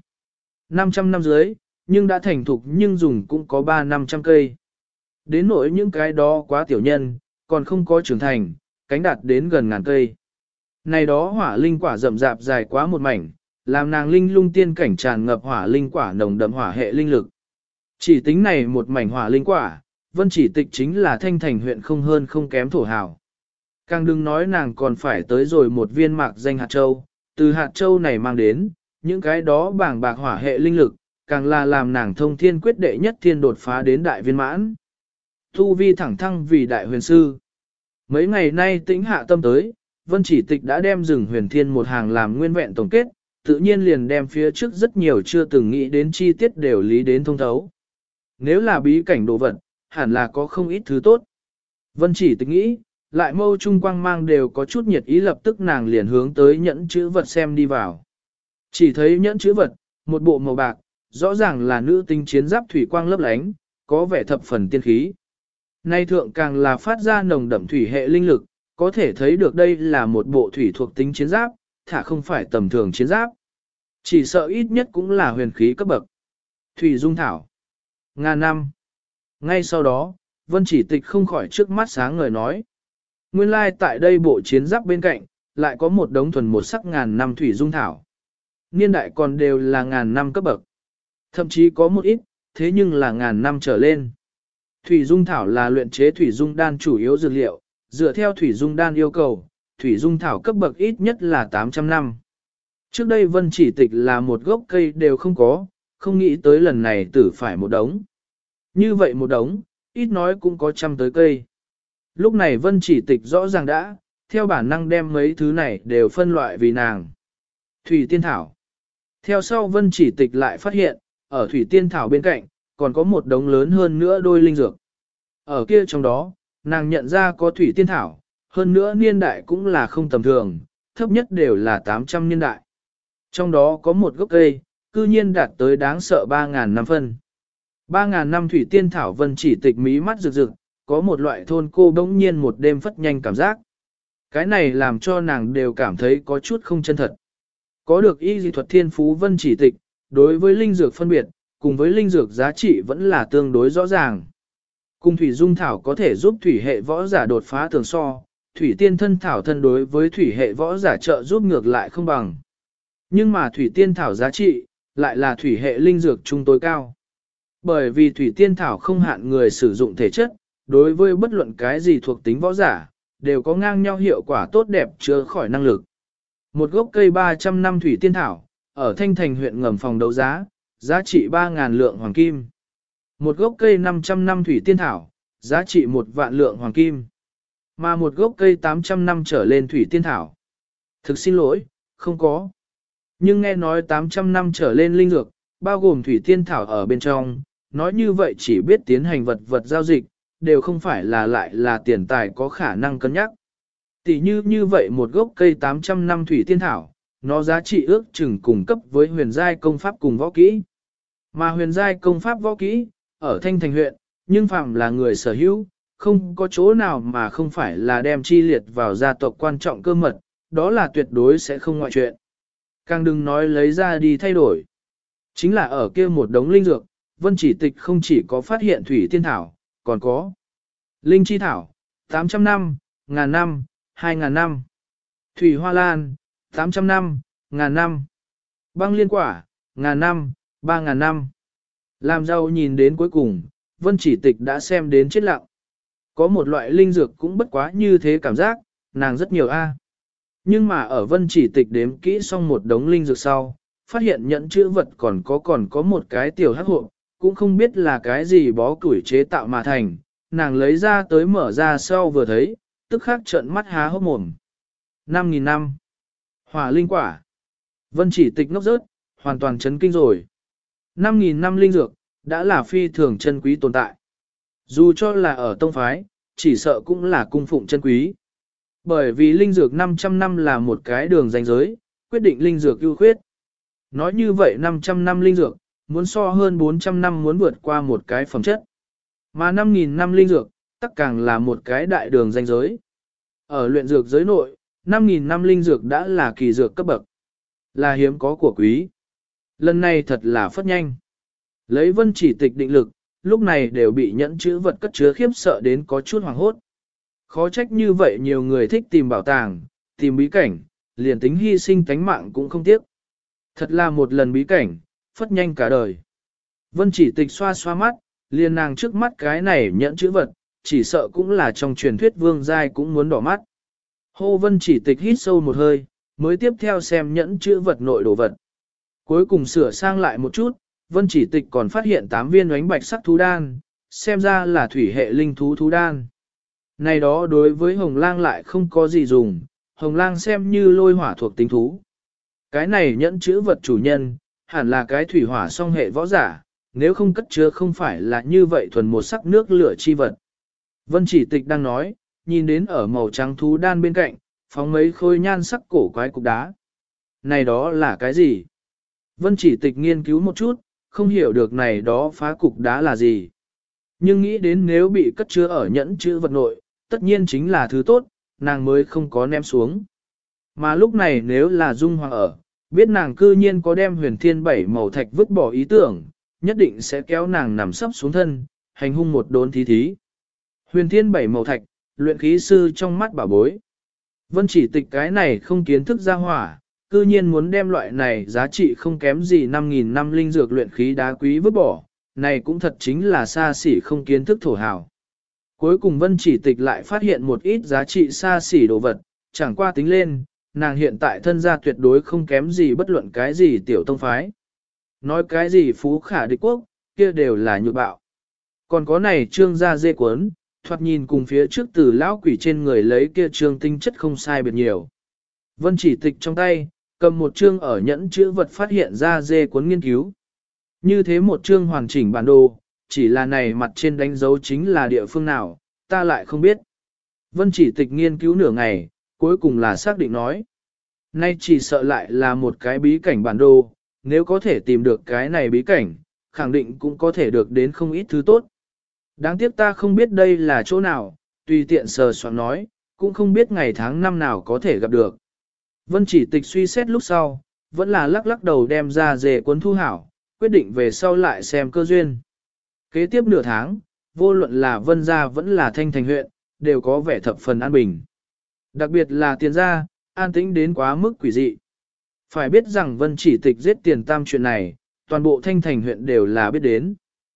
500 năm dưới, nhưng đã thành thục nhưng dùng cũng có 3-500 cây. Đến nỗi những cái đó quá tiểu nhân, còn không có trưởng thành, cánh đạt đến gần ngàn cây. Này đó hỏa linh quả rậm rạp dài quá một mảnh, làm nàng linh lung tiên cảnh tràn ngập hỏa linh quả nồng đậm hỏa hệ linh lực. Chỉ tính này một mảnh hỏa linh quả, Vân Chỉ Tịch chính là Thanh Thành huyện không hơn không kém thổ hào. Càng đừng nói nàng còn phải tới rồi một viên mạc danh hạt châu, Từ hạt châu này mang đến, những cái đó bảng bạc hỏa hệ linh lực, càng là làm nàng thông thiên quyết đệ nhất thiên đột phá đến đại viên mãn. Tu vi thẳng thăng vì đại huyền sư. Mấy ngày nay tĩnh hạ tâm tới, Vân Chỉ Tịch đã đem rừng huyền thiên một hàng làm nguyên vẹn tổng kết, tự nhiên liền đem phía trước rất nhiều chưa từng nghĩ đến chi tiết đều lý đến thông thấu. Nếu là bí cảnh đồ vật, hẳn là có không ít thứ tốt. Vân Chỉ Tịch nghĩ, lại mâu trung quang mang đều có chút nhiệt ý, lập tức nàng liền hướng tới nhẫn chữ vật xem đi vào. Chỉ thấy nhẫn chữ vật, một bộ màu bạc, rõ ràng là nữ tinh chiến giáp thủy quang lấp lánh, có vẻ thập phần tiên khí. Nay thượng càng là phát ra nồng đậm thủy hệ linh lực, có thể thấy được đây là một bộ thủy thuộc tính chiến giáp, thả không phải tầm thường chiến giáp. Chỉ sợ ít nhất cũng là huyền khí cấp bậc. Thủy dung thảo. Ngàn năm. Ngay sau đó, Vân Chỉ Tịch không khỏi trước mắt sáng ngời nói. Nguyên lai tại đây bộ chiến giáp bên cạnh, lại có một đống thuần một sắc ngàn năm thủy dung thảo. Niên đại còn đều là ngàn năm cấp bậc. Thậm chí có một ít, thế nhưng là ngàn năm trở lên. Thủy dung thảo là luyện chế thủy dung đan chủ yếu dược liệu, dựa theo thủy dung đan yêu cầu, thủy dung thảo cấp bậc ít nhất là 800 năm. Trước đây Vân Chỉ Tịch là một gốc cây đều không có, không nghĩ tới lần này tử phải một đống. Như vậy một đống, ít nói cũng có trăm tới cây. Lúc này Vân Chỉ Tịch rõ ràng đã, theo bản năng đem mấy thứ này đều phân loại vì nàng. Thủy tiên thảo. Theo sau Vân Chỉ Tịch lại phát hiện, ở thủy tiên thảo bên cạnh, còn có một đống lớn hơn nữa đôi linh dược. Ở kia trong đó, nàng nhận ra có thủy tiên thảo, hơn nữa niên đại cũng là không tầm thường, thấp nhất đều là 800 niên đại. Trong đó có một gốc cây, cư nhiên đạt tới đáng sợ 3.000 năm phân. 3.000 năm thủy tiên thảo. Vân Chỉ Tịch mí mắt rực rực, có một loại thôn cô bỗng nhiên một đêm phất nhanh cảm giác. Cái này làm cho nàng đều cảm thấy có chút không chân thật. Có được y dị thuật thiên phú Vân Chỉ Tịch, đối với linh dược phân biệt, cùng với linh dược giá trị vẫn là tương đối rõ ràng. Cùng thủy dung thảo có thể giúp thủy hệ võ giả đột phá tường so, thủy tiên thân thảo thân đối với thủy hệ võ giả trợ giúp ngược lại không bằng. Nhưng mà thủy tiên thảo giá trị, lại là thủy hệ linh dược trung tối cao. Bởi vì thủy tiên thảo không hạn người sử dụng thể chất, đối với bất luận cái gì thuộc tính võ giả, đều có ngang nhau hiệu quả tốt đẹp chữa khỏi năng lực. Một gốc cây 300 năm thủy tiên thảo, ở Thanh Thành huyện ngầm phòng đấu giá, giá trị 3.000 lượng hoàng kim. Một gốc cây 500 năm thủy tiên thảo, giá trị 1 vạn lượng hoàng kim. Mà một gốc cây 800 năm trở lên thủy tiên thảo. Thực xin lỗi, không có. Nhưng nghe nói 800 năm trở lên linh dược, bao gồm thủy tiên thảo ở bên trong, nói như vậy chỉ biết tiến hành vật giao dịch, đều không phải là lại là tiền tài có khả năng cân nhắc. Tỷ như vậy một gốc cây 800 năm thủy tiên thảo, nó giá trị ước chừng cùng cấp với huyền giai công pháp cùng võ kỹ. Mà huyền giai công pháp võ kỹ, ở Thanh Thành huyện, nhưng phạm là người sở hữu, không có chỗ nào mà không phải là đem chi liệt vào gia tộc quan trọng cơ mật, đó là tuyệt đối sẽ không ngoại chuyện. Càng đừng nói lấy ra đi thay đổi. Chính là ở kia một đống linh dược, Vân Chỉ Tịch không chỉ có phát hiện thủy tiên thảo, còn có linh chi thảo, 800 năm, ngàn năm, 2.000 năm. Thủy hoa lan, 800 năm, ngàn năm. Băng liên quả, ngàn năm, 3.000 năm. Làm giàu nhìn đến cuối cùng, Vân Chỉ Tịch đã xem đến chết lặng. Có một loại linh dược cũng bất quá như thế cảm giác, nàng rất nhiều a. Nhưng mà ở Vân Chỉ Tịch đếm kỹ xong một đống linh dược sau, phát hiện nhận chữ vật còn có một cái tiểu hắc hộp, cũng không biết là cái gì bó củi chế tạo mà thành, nàng lấy ra tới mở ra sau vừa thấy, tức khắc trợn mắt há hốc mồm. 5.000 năm. Hỏa linh quả. Vân Chỉ Tịch ngốc rớt, hoàn toàn chấn kinh rồi. 5.000 năm linh dược, đã là phi thường chân quý tồn tại. Dù cho là ở tông phái, chỉ sợ cũng là cung phụng chân quý. Bởi vì linh dược 500 năm là một cái đường ranh giới, quyết định linh dược ưu khuyết. Nói như vậy 500 năm linh dược, muốn so hơn 400 năm muốn vượt qua một cái phẩm chất. Mà 5.000 năm linh dược, tất càng là một cái đại đường ranh giới. Ở luyện dược giới nội, 5.000 năm linh dược đã là kỳ dược cấp bậc, là hiếm có của quý. Lần này thật là phất nhanh. Lấy Vân Chỉ Tịch định lực, lúc này đều bị nhẫn chữ vật cất chứa khiếp sợ đến có chút hoảng hốt. Khó trách như vậy nhiều người thích tìm bảo tàng, tìm bí cảnh, liền tính hy sinh tánh mạng cũng không tiếc. Thật là một lần bí cảnh, phất nhanh cả đời. Vân Chỉ Tịch xoa xoa mắt, liền nàng trước mắt cái này nhẫn chữ vật, chỉ sợ cũng là trong truyền thuyết vương giai cũng muốn đỏ mắt. Hô Vân Chỉ Tịch hít sâu một hơi, mới tiếp theo xem nhẫn chữ vật nội đồ vật. Cuối cùng sửa sang lại một chút, Vân Chỉ Tịch còn phát hiện 8 viên ánh bạch sắc thú đan, xem ra là thủy hệ linh thú thú đan. Này đó đối với Hồng Lang lại không có gì dùng, Hồng Lang xem như lôi hỏa thuộc tính thú. Cái này nhẫn chữ vật chủ nhân, hẳn là cái thủy hỏa song hệ võ giả, nếu không cất chứa không phải là như vậy thuần một sắc nước lửa chi vật. Vân Chỉ Tịch đang nói, nhìn đến ở màu trắng thú đan bên cạnh, phóng mấy khối nhan sắc cổ quái cục đá. Này đó là cái gì? Vân Chỉ Tịch nghiên cứu một chút, không hiểu được này đó phá cục đá là gì. Nhưng nghĩ đến nếu bị cất chứa ở nhẫn chữ vật nội, tất nhiên chính là thứ tốt, nàng mới không có ném xuống. Mà lúc này nếu là Dung Hoàng ở, biết nàng cư nhiên có đem huyền thiên bảy màu thạch vứt bỏ ý tưởng, nhất định sẽ kéo nàng nằm sấp xuống thân, hành hung một đốn thí thí. Huyền thiên bảy màu thạch, luyện khí sư trong mắt bảo bối. Vân Chỉ Tịch cái này không kiến thức ra hỏa, cư nhiên muốn đem loại này giá trị không kém gì 5.000 năm linh dược luyện khí đá quý vứt bỏ, này cũng thật chính là xa xỉ không kiến thức thổ hào. Cuối cùng Vân Chỉ Tịch lại phát hiện một ít giá trị xa xỉ đồ vật, chẳng qua tính lên, nàng hiện tại thân gia tuyệt đối không kém gì bất luận cái gì tiểu tông phái. Nói cái gì phú khả địch quốc, kia đều là nhược bạo. Còn có này trương gia dê cuốn, thoạt nhìn cùng phía trước từ lão quỷ trên người lấy kia trương tinh chất không sai biệt nhiều. Vân Chỉ Tịch trong tay, cầm một trương ở nhẫn chữ vật phát hiện ra dê cuốn nghiên cứu. Như thế một trương hoàn chỉnh bản đồ, chỉ là này mặt trên đánh dấu chính là địa phương nào, ta lại không biết. Vân Chỉ Tịch nghiên cứu nửa ngày, cuối cùng là xác định nói. Nay chỉ sợ lại là một cái bí cảnh bản đồ, nếu có thể tìm được cái này bí cảnh, khẳng định cũng có thể được đến không ít thứ tốt. Đáng tiếc ta không biết đây là chỗ nào, tùy tiện sờ soạn nói, cũng không biết ngày tháng năm nào có thể gặp được. Vân Chỉ Tịch suy xét lúc sau, vẫn là lắc lắc đầu đem ra dề cuốn thu hảo, quyết định về sau lại xem cơ duyên. Kế tiếp nửa tháng, vô luận là Vân gia vẫn là Thanh Thành huyện, đều có vẻ thập phần an bình. Đặc biệt là Tiền gia, an tĩnh đến quá mức quỷ dị. Phải biết rằng Vân Chỉ Tịch giết Tiền Tam chuyện này, toàn bộ Thanh Thành huyện đều là biết đến.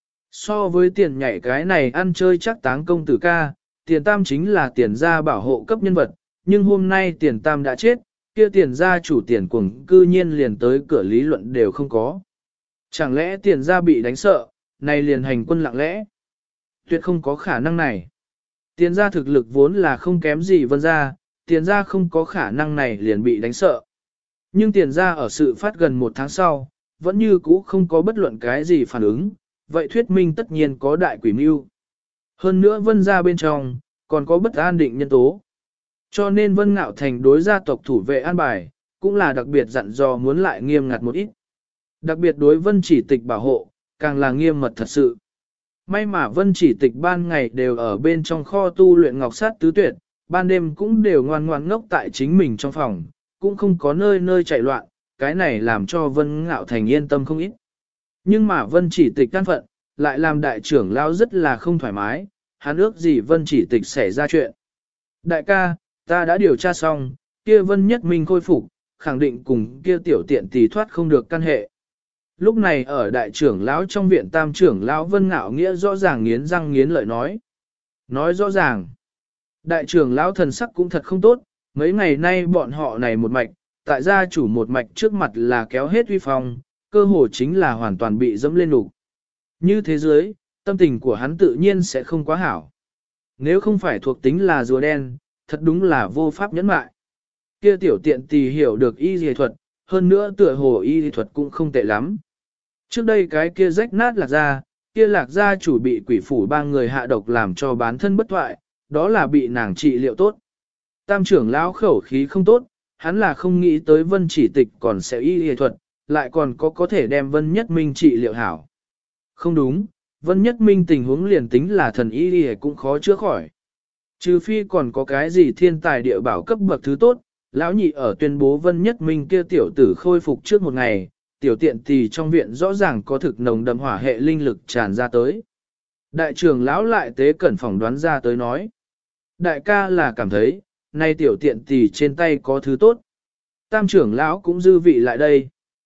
So với Tiền nhảy cái này ăn chơi chắc táng công tử ca, Tiền Tam chính là Tiền gia bảo hộ cấp nhân vật, nhưng hôm nay Tiền Tam đã chết, kia Tiền gia chủ Tiền Cuồng cư nhiên liền tới cửa lý luận đều không có. Chẳng lẽ Tiền gia bị đánh sợ, này liền hành quân lặng lẽ? Tuyệt không có khả năng này. Tiền gia thực lực vốn là không kém gì Vân gia, Tiền gia không có khả năng này liền bị đánh sợ. Nhưng Tiền gia ở sự phát gần một tháng sau, vẫn như cũ không có bất luận cái gì phản ứng, vậy thuyết minh tất nhiên có đại quỷ mưu. Hơn nữa Vân gia bên trong, còn có bất an định nhân tố. Cho nên Vân Ngạo Thành đối gia tộc thủ vệ an bài, cũng là đặc biệt dặn dò muốn lại nghiêm ngặt một ít. Đặc biệt đối Vân Chỉ Tịch bảo hộ, càng là nghiêm mật thật sự. May mà Vân Chỉ Tịch ban ngày đều ở bên trong kho tu luyện ngọc sát tứ tuyệt, ban đêm cũng đều ngoan ngoan ngốc tại chính mình trong phòng, cũng không có nơi nơi chạy loạn, cái này làm cho Vân Ngạo Thành yên tâm không ít. Nhưng mà Vân Chỉ Tịch căn phận, lại làm đại trưởng lão rất là không thoải mái, hắn ước gì Vân Chỉ Tịch xảy ra chuyện. Đại ca, ta đã điều tra xong, kia Vân Nhất Minh khôi phục, khẳng định cùng kia tiểu tiện tỷ thoát không được căn hệ. Lúc này ở đại trưởng lão trong viện tam trưởng lão Vân Ngạo Nghĩa rõ ràng nghiến răng nghiến lợi nói. Nói rõ ràng, đại trưởng lão thần sắc cũng thật không tốt, mấy ngày nay bọn họ này một mạch, tại gia chủ một mạch trước mặt là kéo hết uy phong, cơ hồ chính là hoàn toàn bị dẫm lên đục. Như thế giới, tâm tình của hắn tự nhiên sẽ không quá hảo. Nếu không phải thuộc tính là rùa đen, thật đúng là vô pháp nhẫn mại. Kia tiểu tiện tỳ hiểu được y y thuật, hơn nữa tựa hồ y y thuật cũng không tệ lắm. Trước đây cái kia rách nát lạc gia, kia lạc gia chủ bị quỷ phủ ba người hạ độc làm cho bán thân bất thoại, đó là bị nàng trị liệu tốt. Tam trưởng lão khẩu khí không tốt, hắn là không nghĩ tới Vân Chỉ Tịch còn sẽ y y thuật, lại còn có thể đem Vân Nhất Minh trị liệu hảo. Không đúng, Vân Nhất Minh tình huống liền tính là thần y y cũng khó chữa khỏi. Trừ phi còn có cái gì thiên tài địa bảo cấp bậc thứ tốt, lão nhị ở tuyên bố Vân Nhất Minh kia tiểu tử khôi phục trước một ngày, tiểu tiện tỳ trong viện rõ ràng có thực nồng đậm hỏa hệ linh lực tràn ra tới. Đại trưởng lão lại tế cẩn phỏng đoán ra tới nói. Đại ca là cảm thấy, nay tiểu tiện tỳ trên tay có thứ tốt. Tam trưởng lão cũng dư vị lại đây.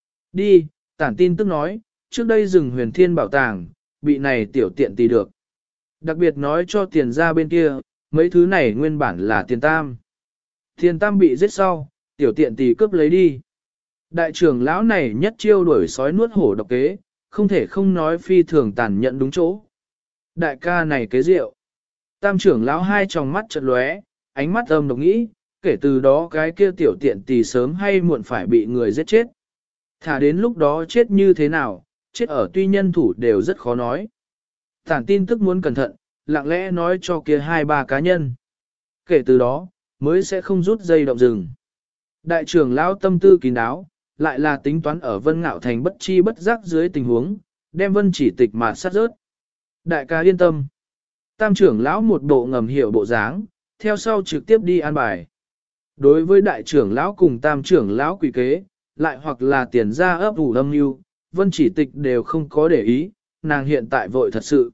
Đi, tản tin tức nói, trước đây rừng huyền thiên bảo tàng, bị này tiểu tiện tỳ được. Đặc biệt nói cho tiền ra bên kia, mấy thứ này nguyên bản là tiền tam. Tiền tam bị giết sau, tiểu tiện tỳ cướp lấy đi. Đại trưởng lão này nhất chiêu đuổi sói nuốt hổ độc kế, không thể không nói phi thường tàn nhẫn đúng chỗ. Đại ca này kế rượu. Tam trưởng lão hai tròng mắt chợt lóe, ánh mắt âm độc nghĩ, kể từ đó cái kia tiểu tiện tỳ sớm hay muộn phải bị người giết chết. Thả đến lúc đó chết như thế nào, chết ở tuy nhân thủ đều rất khó nói. Tản tin tức muốn cẩn thận, lặng lẽ nói cho kia hai ba cá nhân. Kể từ đó, mới sẽ không rút dây động rừng. Đại trưởng lão tâm tư kín đáo, lại là tính toán ở Vân Ngạo Thành bất chi bất giác dưới tình huống, đem Vân Chỉ Tịch mà sát rớt. Đại ca yên tâm. Tam trưởng lão một bộ ngầm hiểu bộ dáng, theo sau trực tiếp đi an bài. Đối với đại trưởng lão cùng tam trưởng lão quỷ kế, lại hoặc là tiền ra ấp ủ âm mưu, Vân Chỉ Tịch đều không có để ý, nàng hiện tại vội thật sự.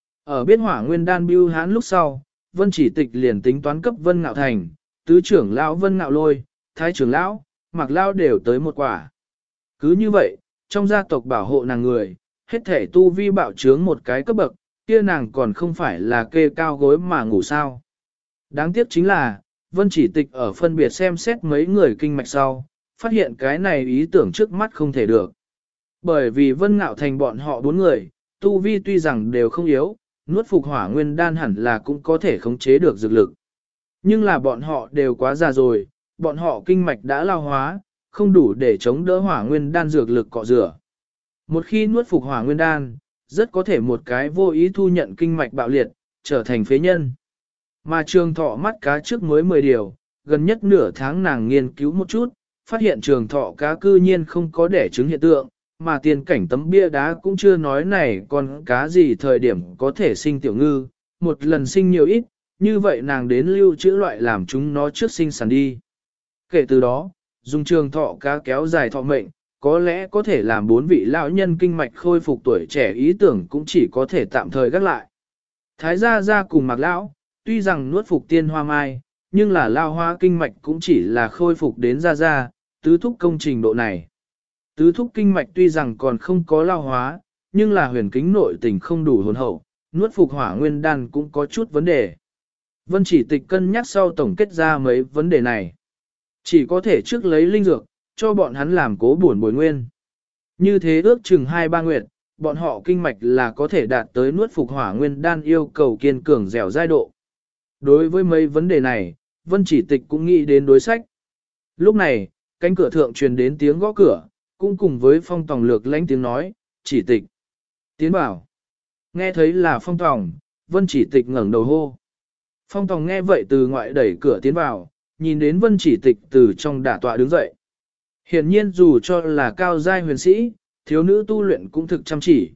Ở biết Hỏa Nguyên Đan bưu hán lúc sau, Vân Chỉ Tịch liền tính toán cấp Vân Ngạo Thành, tứ trưởng lão Vân Ngạo Lôi, thái trưởng lão, Mạc Lão đều tới một quả. Cứ như vậy, trong gia tộc bảo hộ nàng người, hết thể tu vi bạo trướng một cái cấp bậc, kia nàng còn không phải là kê cao gối mà ngủ sao. Đáng tiếc chính là, Vân Chỉ Tịch ở phân biệt xem xét mấy người kinh mạch sau, phát hiện cái này ý tưởng trước mắt không thể được. Bởi vì Vân Ngạo Thành bọn họ bốn người, tu vi tuy rằng đều không yếu, nuốt phục hỏa nguyên đan hẳn là cũng có thể khống chế được dược lực. Nhưng là bọn họ đều quá già rồi, bọn họ kinh mạch đã lao hóa, không đủ để chống đỡ hỏa nguyên đan dược lực cọ rửa. Một khi nuốt phục hỏa nguyên đan, rất có thể một cái vô ý thu nhận kinh mạch bạo liệt, trở thành phế nhân. Mà trường thọ mắt cá trước mới 10 điều, gần nhất nửa tháng nàng nghiên cứu một chút, phát hiện trường thọ cá cư nhiên không có đẻ trứng hiện tượng, mà tiền cảnh tấm bia đá cũng chưa nói này còn cá gì thời điểm có thể sinh tiểu ngư, một lần sinh nhiều ít, như vậy nàng đến lưu trữ loại làm chúng nó trước sinh sản đi. Kể từ đó, dùng trường thọ cá kéo dài thọ mệnh, có lẽ có thể làm bốn vị lão nhân kinh mạch khôi phục tuổi trẻ ý tưởng cũng chỉ có thể tạm thời gác lại. Thái gia gia cùng Mạc Lão, tuy rằng nuốt phục tiên hoa mai, nhưng là lao hoa kinh mạch cũng chỉ là khôi phục đến gia tứ thúc công trình độ này. Tứ thúc kinh mạch tuy rằng còn không có lao hóa, nhưng là huyền kính nội tình không đủ hồn hậu, nuốt phục hỏa nguyên đan cũng có chút vấn đề. Vân Chỉ Tịch cân nhắc sau tổng kết ra mấy vấn đề này. Chỉ có thể trước lấy linh dược, cho bọn hắn làm cố bổn bồi nguyên. Như thế ước chừng 2-3 nguyệt, bọn họ kinh mạch là có thể đạt tới nuốt phục hỏa nguyên đan yêu cầu kiên cường dẻo dai độ. Đối với mấy vấn đề này, Vân Chỉ Tịch cũng nghĩ đến đối sách. Lúc này, cánh cửa thượng truyền đến tiếng gõ cửa, cũng cùng với Phong Tòng lược lãnh tiếng nói, Chỉ Tịch. Tiến bảo. Nghe thấy là Phong Tòng, Vân Chỉ Tịch ngẩng đầu hô. Phong Tòng nghe vậy từ ngoại đẩy cửa tiến vào, nhìn đến Vân Chỉ Tịch từ trong đả tọa đứng dậy. Hiển nhiên dù cho là cao giai huyền sĩ, thiếu nữ tu luyện cũng thực chăm chỉ.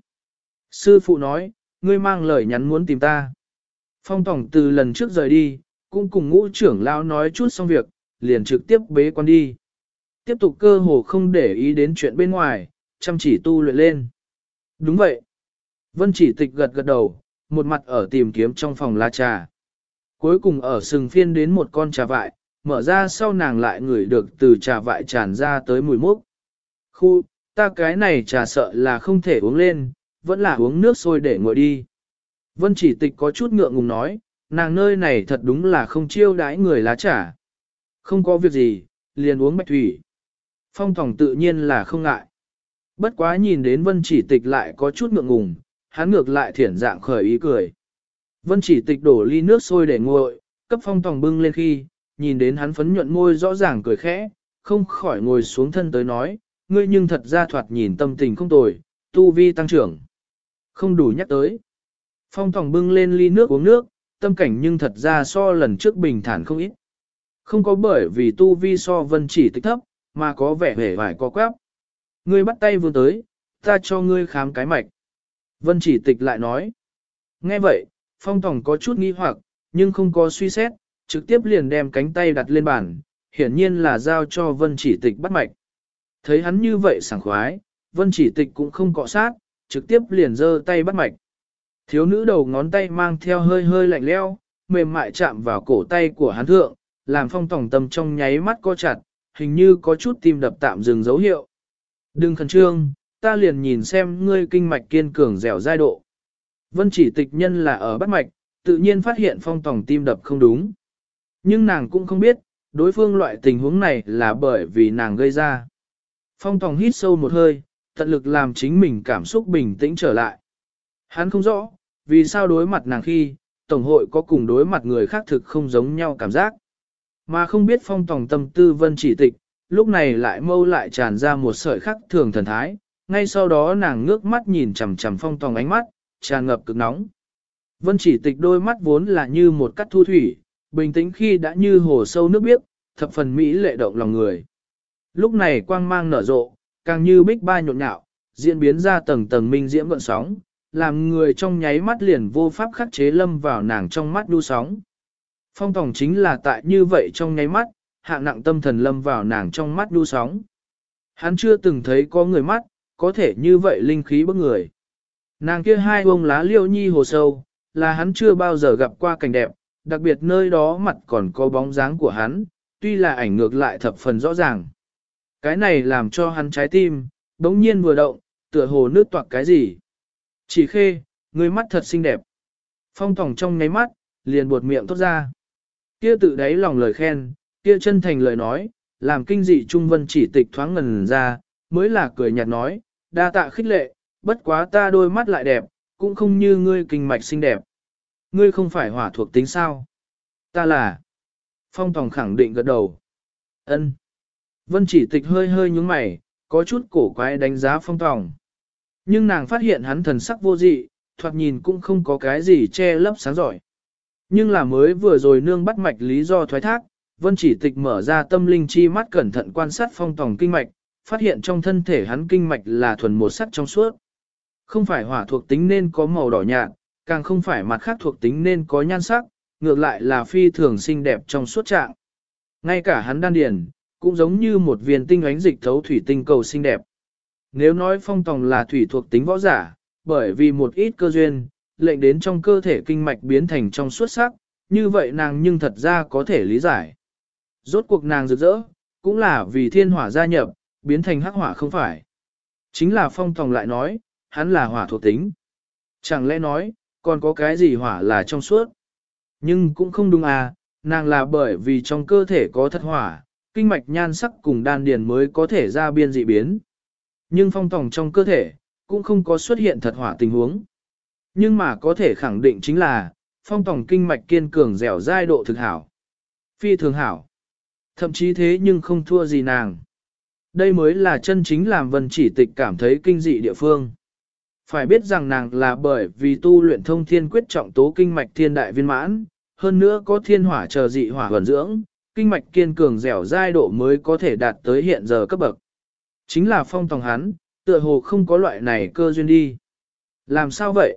Sư phụ nói, ngươi mang lời nhắn muốn tìm ta. Phong Tòng từ lần trước rời đi, cũng cùng ngũ trưởng lão nói chút xong việc, liền trực tiếp bế quan đi. Tiếp tục cơ hồ không để ý đến chuyện bên ngoài, chăm chỉ tu luyện lên. Đúng vậy. Vân Chỉ Tịch gật gật đầu, một mặt ở tìm kiếm trong phòng lá trà. Cuối cùng ở sừng phiên đến một con trà vại, mở ra sau nàng lại ngửi được từ trà vại tràn ra tới mùi mốc. Khu, ta cái này trà sợ là không thể uống lên, vẫn là uống nước sôi để nguội đi. Vân Chỉ Tịch có chút ngượng ngùng nói, nàng nơi này thật đúng là không chiêu đãi người lá trà. Không có việc gì, liền uống bạch thủy. Phong Tòng tự nhiên là không ngại. Bất quá nhìn đến Vân Chỉ Tịch lại có chút ngượng ngùng, hắn ngược lại thiển dạng khởi ý cười. Vân Chỉ Tịch đổ ly nước sôi để nguội, cấp Phong Tòng bưng lên khi, nhìn đến hắn phấn nhuận môi rõ ràng cười khẽ, không khỏi ngồi xuống thân tới nói, ngươi nhưng thật ra thoạt nhìn tâm tình không tồi, tu vi tăng trưởng. Không đủ nhắc tới. Phong Tòng bưng lên ly nước uống nước, tâm cảnh nhưng thật ra so lần trước bình thản không ít. Không có bởi vì tu vi so Vân Chỉ Tịch thấp, mà có vẻ hề vải có quáp. Ngươi bắt tay vươn tới, ta cho ngươi khám cái mạch. Vân Chỉ Tịch lại nói. Nghe vậy, Phong Tòng có chút nghi hoặc, nhưng không có suy xét, trực tiếp liền đem cánh tay đặt lên bàn, hiển nhiên là giao cho Vân Chỉ Tịch bắt mạch. Thấy hắn như vậy sảng khoái, Vân Chỉ Tịch cũng không cọ sát, trực tiếp liền giơ tay bắt mạch. Thiếu nữ đầu ngón tay mang theo hơi hơi lạnh leo, mềm mại chạm vào cổ tay của hắn thượng, làm Phong Tòng tâm trong nháy mắt co chặt, hình như có chút tim đập tạm dừng dấu hiệu. Đừng khẩn trương, ta liền nhìn xem ngươi kinh mạch kiên cường dẻo dai độ. Vân Chỉ Tịch nhân là ở bắt mạch, tự nhiên phát hiện Phong Tòng tim đập không đúng. Nhưng nàng cũng không biết, đối phương loại tình huống này là bởi vì nàng gây ra. Phong Tòng hít sâu một hơi, tận lực làm chính mình cảm xúc bình tĩnh trở lại. Hắn không rõ, vì sao đối mặt nàng khi, Tổng hội có cùng đối mặt người khác thực không giống nhau cảm giác. Mà không biết Phong Tòng tâm tư Vân Chỉ Tịch, lúc này lại mâu lại tràn ra một sợi khắc thường thần thái, ngay sau đó nàng ngước mắt nhìn chằm chằm Phong Tòng ánh mắt, tràn ngập cực nóng. Vân Chỉ Tịch đôi mắt vốn là như một cắt thu thủy, bình tĩnh khi đã như hồ sâu nước biếc, thập phần mỹ lệ động lòng người. Lúc này quang mang nở rộ, càng như bích ba nhộn nhạo, diễn biến ra tầng tầng minh diễm gợn sóng, làm người trong nháy mắt liền vô pháp khắc chế lâm vào nàng trong mắt đu sóng. Phong Tòng chính là tại như vậy trong nháy mắt, hạng nặng tâm thần lâm vào nàng trong mắt đu sóng. Hắn chưa từng thấy có người mắt, có thể như vậy linh khí bức người. Nàng kia hai bông lá liêu nhi hồ sâu, là hắn chưa bao giờ gặp qua cảnh đẹp, đặc biệt nơi đó mặt còn có bóng dáng của hắn, tuy là ảnh ngược lại thập phần rõ ràng. Cái này làm cho hắn trái tim, đống nhiên vừa động, tựa hồ nước toạc cái gì. Chỉ Khê, người mắt thật xinh đẹp. Phong Tòng trong nháy mắt, liền buột miệng thốt ra. Kia tự đáy lòng lời khen, kia chân thành lời nói, làm kinh dị Trung Vân Chỉ Tịch thoáng ngần ra, mới là cười nhạt nói, đa tạ khích lệ, bất quá ta đôi mắt lại đẹp, cũng không như ngươi kinh mạch xinh đẹp. Ngươi không phải hỏa thuộc tính sao? Ta là. Phong Tòng khẳng định gật đầu. Ân. Vân Chỉ Tịch hơi hơi nhúng mày, có chút cổ quái đánh giá Phong Tòng. Nhưng nàng phát hiện hắn thần sắc vô dị, thoạt nhìn cũng không có cái gì che lấp sáng giỏi. Nhưng là mới vừa rồi nương bắt mạch lý do thoái thác, Vân Chỉ Tịch mở ra tâm linh chi mắt cẩn thận quan sát Phong Tòng kinh mạch, phát hiện trong thân thể hắn kinh mạch là thuần một sắc trong suốt. Không phải hỏa thuộc tính nên có màu đỏ nhạt, càng không phải mặt khác thuộc tính nên có nhan sắc, ngược lại là phi thường xinh đẹp trong suốt trạng. Ngay cả hắn đan điền, cũng giống như một viên tinh ánh dịch thấu thủy tinh cầu xinh đẹp. Nếu nói Phong Tòng là thủy thuộc tính võ giả, bởi vì một ít cơ duyên, lệnh đến trong cơ thể kinh mạch biến thành trong suốt sắc, như vậy nàng nhưng thật ra có thể lý giải. Rốt cuộc nàng rực rỡ, cũng là vì thiên hỏa gia nhập, biến thành hắc hỏa không phải. Chính là Phong Tòng lại nói, hắn là hỏa thuộc tính. Chẳng lẽ nói, còn có cái gì hỏa là trong suốt? Nhưng cũng không đúng à, nàng là bởi vì trong cơ thể có thật hỏa, kinh mạch nhan sắc cùng đan điền mới có thể ra biên dị biến. Nhưng Phong Tòng trong cơ thể, cũng không có xuất hiện thật hỏa tình huống. Nhưng mà có thể khẳng định chính là, Phong Tòng kinh mạch kiên cường dẻo dai độ thực hảo. Phi thường hảo. Thậm chí thế nhưng không thua gì nàng. Đây mới là chân chính làm Vân Chỉ Tịch cảm thấy kinh dị địa phương. Phải biết rằng nàng là bởi vì tu luyện thông thiên quyết trọng tố kinh mạch thiên đại viên mãn, hơn nữa có thiên hỏa chờ dị hỏa vận dưỡng, kinh mạch kiên cường dẻo dai độ mới có thể đạt tới hiện giờ cấp bậc. Chính là Phong Tòng hắn, tựa hồ không có loại này cơ duyên đi. Làm sao vậy?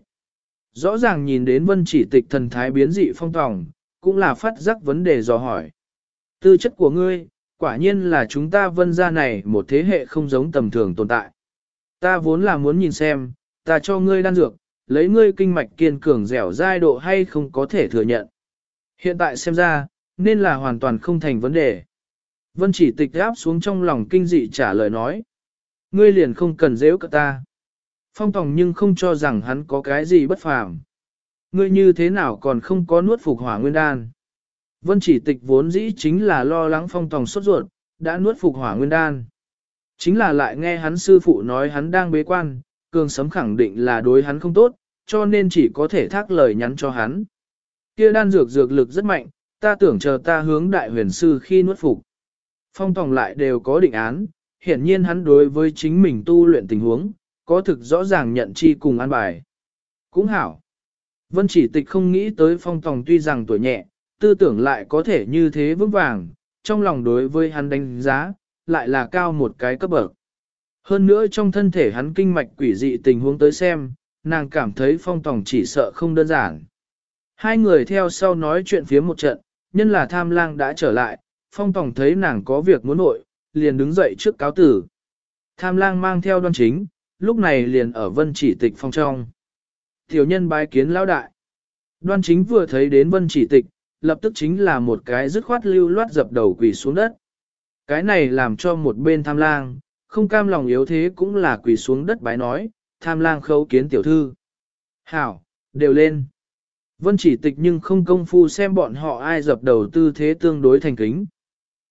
Rõ ràng nhìn đến Vân Chỉ Tịch thần thái biến dị Phong Tòng, cũng là phát giác vấn đề dò hỏi. Tư chất của ngươi, quả nhiên là chúng ta Vân gia này một thế hệ không giống tầm thường tồn tại. Ta vốn là muốn nhìn xem, ta cho ngươi đan dược, lấy ngươi kinh mạch kiên cường dẻo dai độ hay không có thể thừa nhận. Hiện tại xem ra, nên là hoàn toàn không thành vấn đề. Vân Chỉ Tịch áp xuống trong lòng kinh dị trả lời nói. Ngươi liền không cần dễ cợt ta. Phong Tòng nhưng không cho rằng hắn có cái gì bất phàm. Ngươi như thế nào còn không có nuốt phục hỏa nguyên đan. Vân Chỉ Tịch vốn dĩ chính là lo lắng Phong Tòng sốt ruột, đã nuốt phục hỏa nguyên đan. Chính là lại nghe hắn sư phụ nói hắn đang bế quan, cường sấm khẳng định là đối hắn không tốt, cho nên chỉ có thể thác lời nhắn cho hắn. Kia đan dược dược lực rất mạnh, ta tưởng chờ ta hướng đại huyền sư khi nuốt phục. Phong Tòng lại đều có định án, hiển nhiên hắn đối với chính mình tu luyện tình huống, có thực rõ ràng nhận chi cùng an bài. Cũng hảo. Vân Chỉ Tịch không nghĩ tới Phong Tòng tuy rằng tuổi nhẹ, tư tưởng lại có thể như thế vững vàng, trong lòng đối với hắn đánh giá, lại là cao một cái cấp bậc. Hơn nữa trong thân thể hắn kinh mạch quỷ dị tình huống tới xem, nàng cảm thấy Phong Tòng chỉ sợ không đơn giản. Hai người theo sau nói chuyện phía một trận, nhân là Tham Lang đã trở lại, Phong Tòng thấy nàng có việc muốn nội, liền đứng dậy trước cáo tử. Tham Lang mang theo Đoan Chính, lúc này liền ở Vân Chỉ Tịch phòng trong. Tiểu nhân bái kiến lão đại. Đoan Chính vừa thấy đến Vân Chỉ Tịch, lập tức chính là một cái dứt khoát lưu loát dập đầu quỳ xuống đất. Cái này làm cho một bên Tham Lang, không cam lòng yếu thế cũng là quỳ xuống đất bái nói, Tham Lang khấu kiến tiểu thư. Hảo, đều lên. Vân Chỉ Tịch nhưng không công phu xem bọn họ ai dập đầu tư thế tương đối thành kính.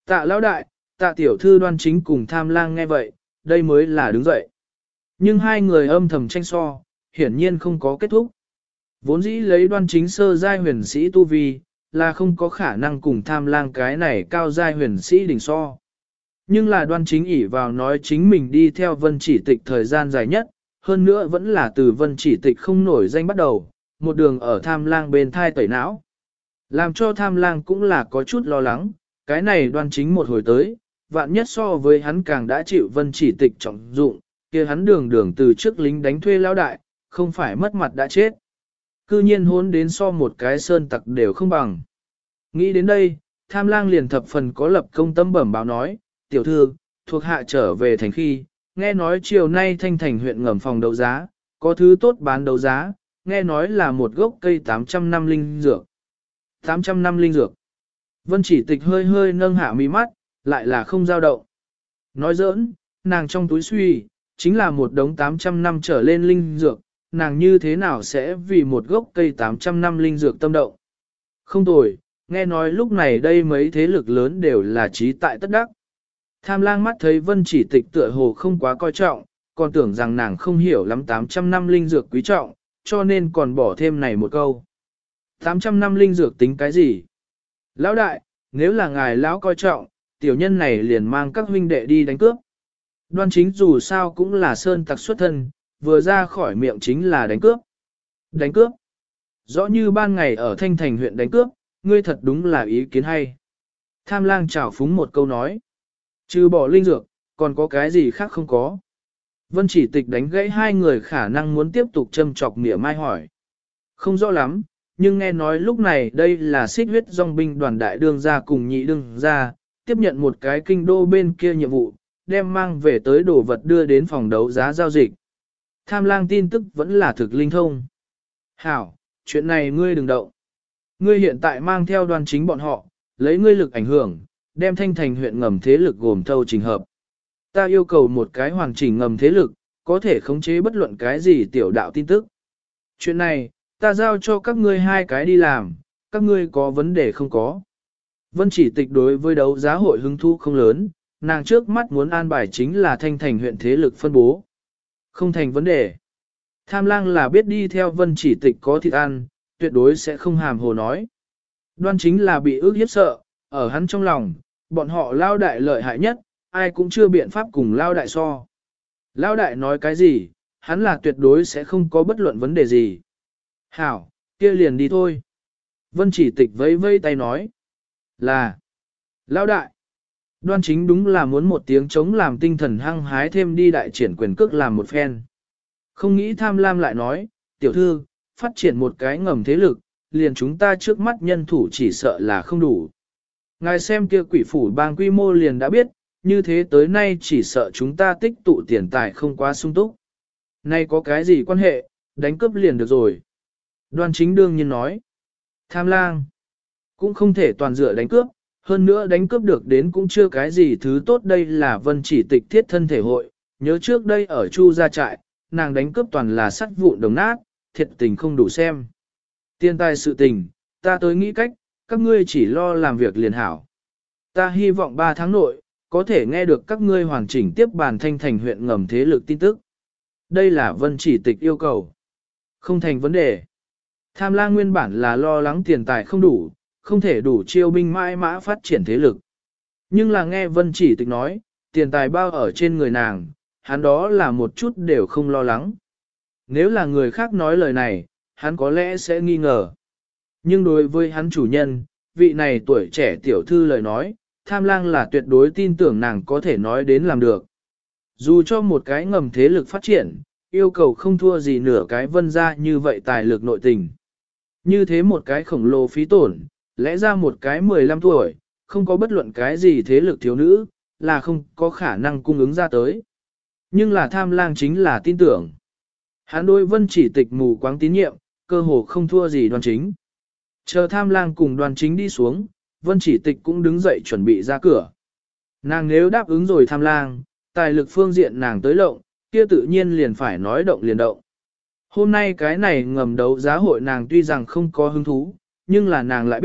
Tạ lão đại, tạ tiểu thư Đoan Chính cùng Tham Lang nghe vậy, đây mới là đứng dậy. Nhưng hai người âm thầm tranh so, hiển nhiên không có kết thúc. Vốn dĩ lấy Đoan Chính sơ giai huyền sĩ tu vi, là không có khả năng cùng Tham Lang cái này cao giai huyền sĩ đỉnh so. Nhưng là Đoan Chính ỷ vào nói chính mình đi theo Vân Chỉ Tịch thời gian dài nhất, hơn nữa vẫn là từ Vân Chỉ Tịch không nổi danh bắt đầu, một đường ở Tham Lang bên thai tẩy não. Làm cho Tham Lang cũng là có chút lo lắng, cái này Đoan Chính một hồi tới, vạn nhất so với hắn càng đã chịu Vân Chỉ Tịch trọng dụng, kia hắn đường đường từ trước lính đánh thuê lão đại, không phải mất mặt đã chết. Cư nhiên hốn đến so một cái sơn tặc đều không bằng. Nghĩ đến đây, Tham Lang liền thập phần có lập công tâm bẩm báo nói, tiểu thư, thuộc hạ trở về thành khi, nghe nói chiều nay Thanh Thành huyện ngầm phòng đấu giá, có thứ tốt bán đấu giá, nghe nói là một gốc cây 800 năm linh dược. 800 năm linh dược. Vân Chỉ Tịch hơi hơi nâng hạ mí mắt, lại là không dao động. Nói giỡn, nàng trong túi suy, chính là một đống 800 năm trở lên linh dược, nàng như thế nào sẽ vì một gốc cây 800 năm linh dược tâm động. Không tồi, nghe nói lúc này đây mấy thế lực lớn đều là trí tại tất đắc. Tham Lang mắt thấy Vân Chỉ Tịch tựa hồ không quá coi trọng, còn tưởng rằng nàng không hiểu lắm 800 năm linh dược quý trọng, cho nên còn bỏ thêm này một câu. 800 năm linh dược tính cái gì? Lão đại, nếu là ngài lão coi trọng, tiểu nhân này liền mang các huynh đệ đi đánh cướp. Đoan Chính dù sao cũng là sơn tặc xuất thân, vừa ra khỏi miệng chính là đánh cướp. Đánh cướp? Rõ như ban ngày ở Thanh Thành huyện đánh cướp, ngươi thật đúng là ý kiến hay. Tham Lang trào phúng một câu nói. Trừ bỏ linh dược, còn có cái gì khác không có. Vân Chỉ Tịch đánh gãy hai người khả năng muốn tiếp tục châm chọc mỉa mai hỏi. Không rõ lắm, nhưng nghe nói lúc này đây là xích huyết dòng binh đoàn đại đương gia cùng nhị đương gia, tiếp nhận một cái kinh đô bên kia nhiệm vụ, đem mang về tới đồ vật đưa đến phòng đấu giá giao dịch. Tham Lang tin tức vẫn là thực linh thông. Hảo, chuyện này ngươi đừng động. Ngươi hiện tại mang theo Đoan Chính bọn họ, lấy ngươi lực ảnh hưởng, đem Thanh Thành huyện ngầm thế lực gồm thâu trình hợp. Ta yêu cầu một cái hoàn chỉnh ngầm thế lực, có thể khống chế bất luận cái gì tiểu đạo tin tức. Chuyện này, ta giao cho các ngươi hai cái đi làm, các ngươi có vấn đề không có. Vân Chỉ Tịch đối với đấu giá hội hứng thú không lớn, nàng trước mắt muốn an bài chính là Thanh Thành huyện thế lực phân bố. Không thành vấn đề. Tham Lang là biết đi theo Vân Chỉ Tịch có thịt ăn, tuyệt đối sẽ không hàm hồ nói. Đoan Chính là bị ước hiếp sợ, ở hắn trong lòng, bọn họ lao đại lợi hại nhất, ai cũng chưa biện pháp cùng lao đại so. Lao đại nói cái gì, hắn là tuyệt đối sẽ không có bất luận vấn đề gì. Hảo, kia liền đi thôi. Vân Chỉ Tịch vẫy vẫy tay nói. Là. Lao đại. Đoan Chính đúng là muốn một tiếng chống làm tinh thần hăng hái thêm đi đại triển quyền cước làm một phen. Không nghĩ Tham Lam lại nói, tiểu thư, phát triển một cái ngầm thế lực, liền chúng ta trước mắt nhân thủ chỉ sợ là không đủ. Ngài xem kia quỷ phủ bang quy mô liền đã biết, như thế tới nay chỉ sợ chúng ta tích tụ tiền tài không quá sung túc. Nay có cái gì quan hệ, đánh cướp liền được rồi. Đoan Chính đương nhiên nói. Tham Lang cũng không thể toàn dựa đánh cướp, hơn nữa đánh cướp được đến cũng chưa cái gì thứ tốt. Đây là Vân Chỉ Tịch thiết thân thể hội, nhớ trước đây ở Chu gia trại, nàng đánh cướp toàn là sắt vụn đồng nát, thiệt tình không đủ xem. Tiền tài sự tình, ta tới nghĩ cách, các ngươi chỉ lo làm việc liền hảo. Ta hy vọng 3 tháng nội, có thể nghe được các ngươi hoàn chỉnh tiếp bàn Thanh Thành huyện ngầm thế lực tin tức. Đây là Vân Chỉ Tịch yêu cầu. Không thành vấn đề. Tham Lang nguyên bản là lo lắng tiền tài không đủ, không thể đủ chiêu binh mãi mã phát triển thế lực. Nhưng là nghe Vân Chỉ Tịch nói, tiền tài bao ở trên người nàng, hắn đó là một chút đều không lo lắng. Nếu là người khác nói lời này, hắn có lẽ sẽ nghi ngờ. Nhưng đối với hắn chủ nhân, vị này tuổi trẻ tiểu thư lời nói, Tham Lang là tuyệt đối tin tưởng nàng có thể nói đến làm được. Dù cho một cái ngầm thế lực phát triển, yêu cầu không thua gì nửa cái Vân gia như vậy tài lực nội tình. Như thế một cái khổng lồ phí tổn, lẽ ra một cái 15 tuổi, không có bất luận cái gì thế lực thiếu nữ, là không có khả năng cung ứng ra tới. Nhưng là Tham Lang chính là tin tưởng. Hắn đối Vân Chỉ Tịch mù quáng tín nhiệm, cơ hồ không thua gì Đoan Chính. Chờ Tham Lang cùng Đoan Chính đi xuống, Vân Chỉ Tịch cũng đứng dậy chuẩn bị ra cửa. Nàng nếu đáp ứng rồi Tham Lang, tài lực phương diện nàng tới lộng, kia tự nhiên liền phải nói động liền động. Hôm nay cái này ngầm đấu giá hội nàng tuy rằng không có hứng thú, nhưng là nàng lại biết,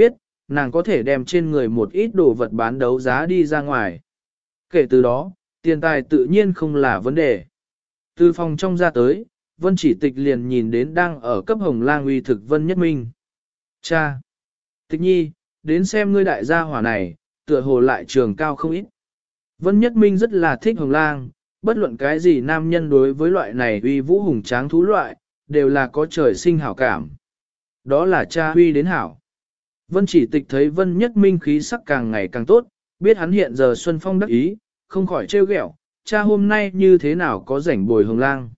nàng có thể đem trên người một ít đồ vật bán đấu giá đi ra ngoài. Kể từ đó, tiền tài tự nhiên không là vấn đề. Từ phòng trong ra tới, Vân Chỉ Tịch liền nhìn đến đang ở cấp Hồng Lang uy thực Vân Nhất Minh. Cha! Tịch nhi, đến xem ngươi đại gia hỏa này, tựa hồ lại trường cao không ít. Vân Nhất Minh rất là thích Hồng Lang, bất luận cái gì nam nhân đối với loại này uy vũ hùng tráng thú loại, đều là có trời sinh hảo cảm. Đó là cha huy đến hảo. Vân Chỉ Tịch thấy Vân Nhất Minh khí sắc càng ngày càng tốt, biết hắn hiện giờ Xuân Phong đắc ý, không khỏi trêu ghẹo, cha hôm nay như thế nào có rảnh bồi Hồng Lang.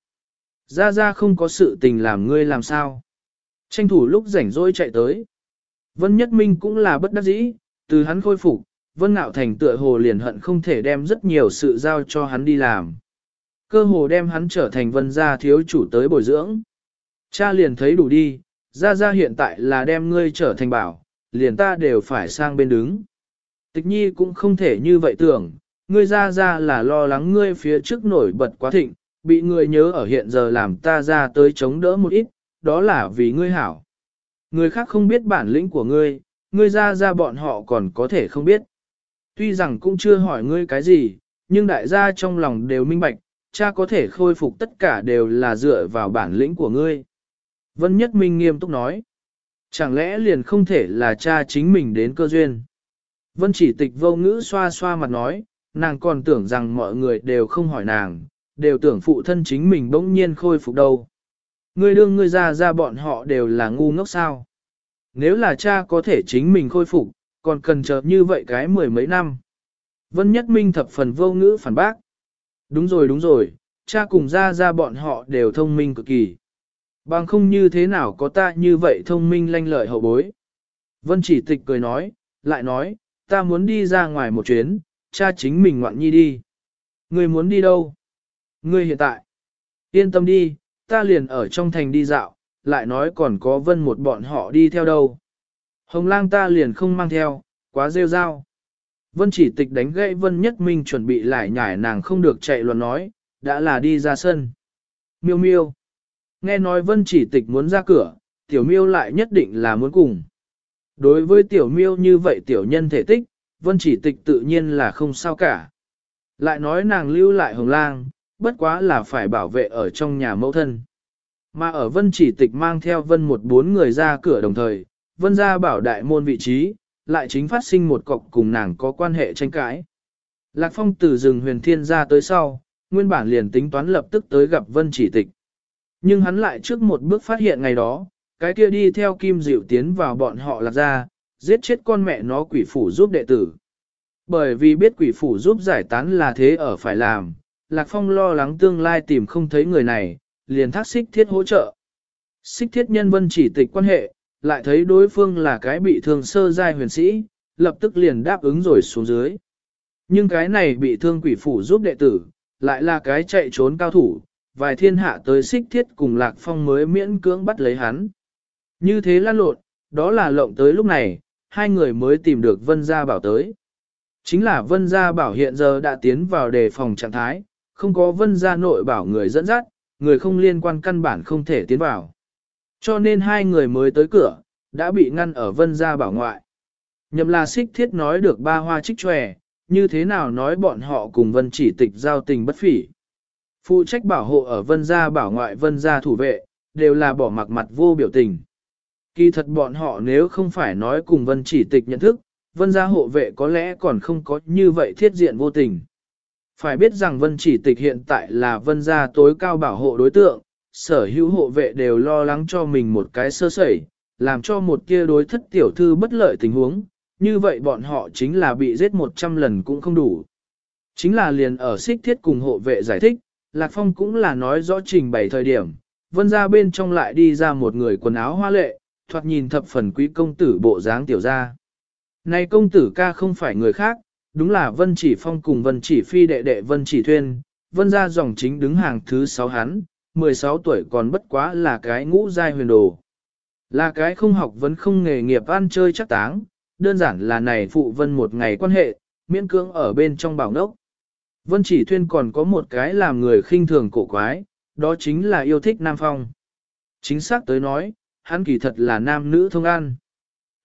Ra không có sự tình làm ngươi làm sao. Tranh thủ lúc rảnh rỗi chạy tới. Vân Nhất Minh cũng là bất đắc dĩ, từ hắn khôi phục, Vân Nạo Thành tựa hồ liền hận không thể đem rất nhiều sự giao cho hắn đi làm. Cơ hồ đem hắn trở thành Vân gia thiếu chủ tới bồi dưỡng. Cha liền thấy đủ đi, ra hiện tại là đem ngươi trở thành bảo, liền ta đều phải sang bên đứng. Tịch nhi cũng không thể như vậy tưởng, ngươi ra là lo lắng ngươi phía trước nổi bật quá thịnh, bị người nhớ ở hiện giờ làm ta ra tới chống đỡ một ít, đó là vì ngươi hảo. Người khác không biết bản lĩnh của ngươi ra bọn họ còn có thể không biết. Tuy rằng cũng chưa hỏi ngươi cái gì, nhưng đại gia trong lòng đều minh bạch, cha có thể khôi phục tất cả đều là dựa vào bản lĩnh của ngươi. Vân Nhất Minh nghiêm túc nói, chẳng lẽ liền không thể là cha chính mình đến cơ duyên. Vân Chỉ Tịch vô ngữ xoa xoa mặt nói, nàng còn tưởng rằng mọi người đều không hỏi nàng, đều tưởng phụ thân chính mình bỗng nhiên khôi phục đâu. Ngươi đương ngươi ra bọn họ đều là ngu ngốc sao. Nếu là cha có thể chính mình khôi phục, còn cần chờ như vậy cái mười mấy năm. Vân Nhất Minh thập phần vô ngữ phản bác. Đúng rồi, cha cùng ra bọn họ đều thông minh cực kỳ. Bằng không như thế nào có ta như vậy thông minh lanh lợi hậu bối. Vân Chỉ Tịch cười nói, lại nói, ta muốn đi ra ngoài một chuyến, cha chính mình ngoạn nhi đi. Ngươi muốn đi đâu? Ngươi hiện tại. Yên tâm đi, ta liền ở trong thành đi dạo, lại nói còn có Vân một bọn họ đi theo đâu. Hồng Lang ta liền không mang theo, quá rêu rao. Vân Chỉ Tịch đánh gãy Vân Nhất Minh chuẩn bị lại nhải nàng không được chạy loạn nói, đã là đi ra sân. Miêu miêu. Nghe nói Vân Chỉ Tịch muốn ra cửa, tiểu miêu lại nhất định là muốn cùng. Đối với tiểu miêu như vậy tiểu nhân thể tích, Vân Chỉ Tịch tự nhiên là không sao cả. Lại nói nàng lưu lại Hồng Lang, bất quá là phải bảo vệ ở trong nhà mẫu thân. Mà ở Vân Chỉ Tịch mang theo Vân một bốn người ra cửa đồng thời, Vân gia bảo đại môn vị trí, lại chính phát sinh một cọc cùng nàng có quan hệ tranh cãi. Lạc Phong từ rừng Huyền Thiên ra tới sau, nguyên bản liền tính toán lập tức tới gặp Vân Chỉ Tịch. Nhưng hắn lại trước một bước phát hiện ngày đó, cái kia đi theo Kim Diệu tiến vào bọn họ Lạc gia, giết chết con mẹ nó quỷ phủ giúp đệ tử. Bởi vì biết quỷ phủ giúp giải tán là thế ở phải làm, Lạc Phong lo lắng tương lai tìm không thấy người này, liền thác Xích Thiết hỗ trợ. Xích Thiết nhân Vân Chỉ Tịch quan hệ, lại thấy đối phương là cái bị thương sơ giai huyền sĩ, lập tức liền đáp ứng rồi xuống dưới. Nhưng cái này bị thương quỷ phủ giúp đệ tử, lại là cái chạy trốn cao thủ, vài thiên hạ tới Xích Thiết cùng Lạc Phong mới miễn cưỡng bắt lấy hắn. Như thế lan lộn, đó là lộng tới lúc này, hai người mới tìm được Vân Gia Bảo tới. Chính là Vân Gia Bảo hiện giờ đã tiến vào đề phòng trạng thái, không có Vân Gia nội bảo người dẫn dắt, người không liên quan căn bản không thể tiến vào. Cho nên hai người mới tới cửa, đã bị ngăn ở Vân Gia Bảo ngoại. Nhậm là Xích Thiết nói được ba hoa trích tròe, như thế nào nói bọn họ cùng Vân Chỉ Tịch giao tình bất phỉ. Phụ trách bảo hộ ở Vân Gia Bảo ngoại Vân Gia thủ vệ, đều là bỏ mặc mặt vô biểu tình. Kỳ thật bọn họ nếu không phải nói cùng Vân Chỉ Tịch nhận thức, Vân Gia hộ vệ có lẽ còn không có như vậy thiết diện vô tình. Phải biết rằng Vân Chỉ Tịch hiện tại là Vân Gia tối cao bảo hộ đối tượng, sở hữu hộ vệ đều lo lắng cho mình một cái sơ sẩy, làm cho một kia đối thất tiểu thư bất lợi tình huống, như vậy bọn họ chính là bị giết 100 lần cũng không đủ. Chính là liền ở Xích Thiết cùng hộ vệ giải thích, Lạc Phong cũng là nói rõ trình bày thời điểm, Vân Gia bên trong lại đi ra một người quần áo hoa lệ, thoạt nhìn thập phần quý công tử bộ dáng tiểu gia. Này công tử ca không phải người khác, đúng là Vân Chỉ Phong cùng Vân Chỉ Phi đệ đệ Vân Chỉ Thuyên, Vân Gia dòng chính đứng hàng thứ 6 hắn, 16 tuổi còn bất quá là cái ngũ giai huyền đồ. Là cái không học vấn không nghề nghiệp ăn chơi chắc táng, đơn giản là này phụ Vân một ngày quan hệ, miễn cưỡng ở bên trong bảo nốc. Vân Chỉ Thuyên còn có một cái làm người khinh thường cổ quái, đó chính là yêu thích Nam Phong. Chính xác tới nói, hắn kỳ thật là nam nữ thông ăn.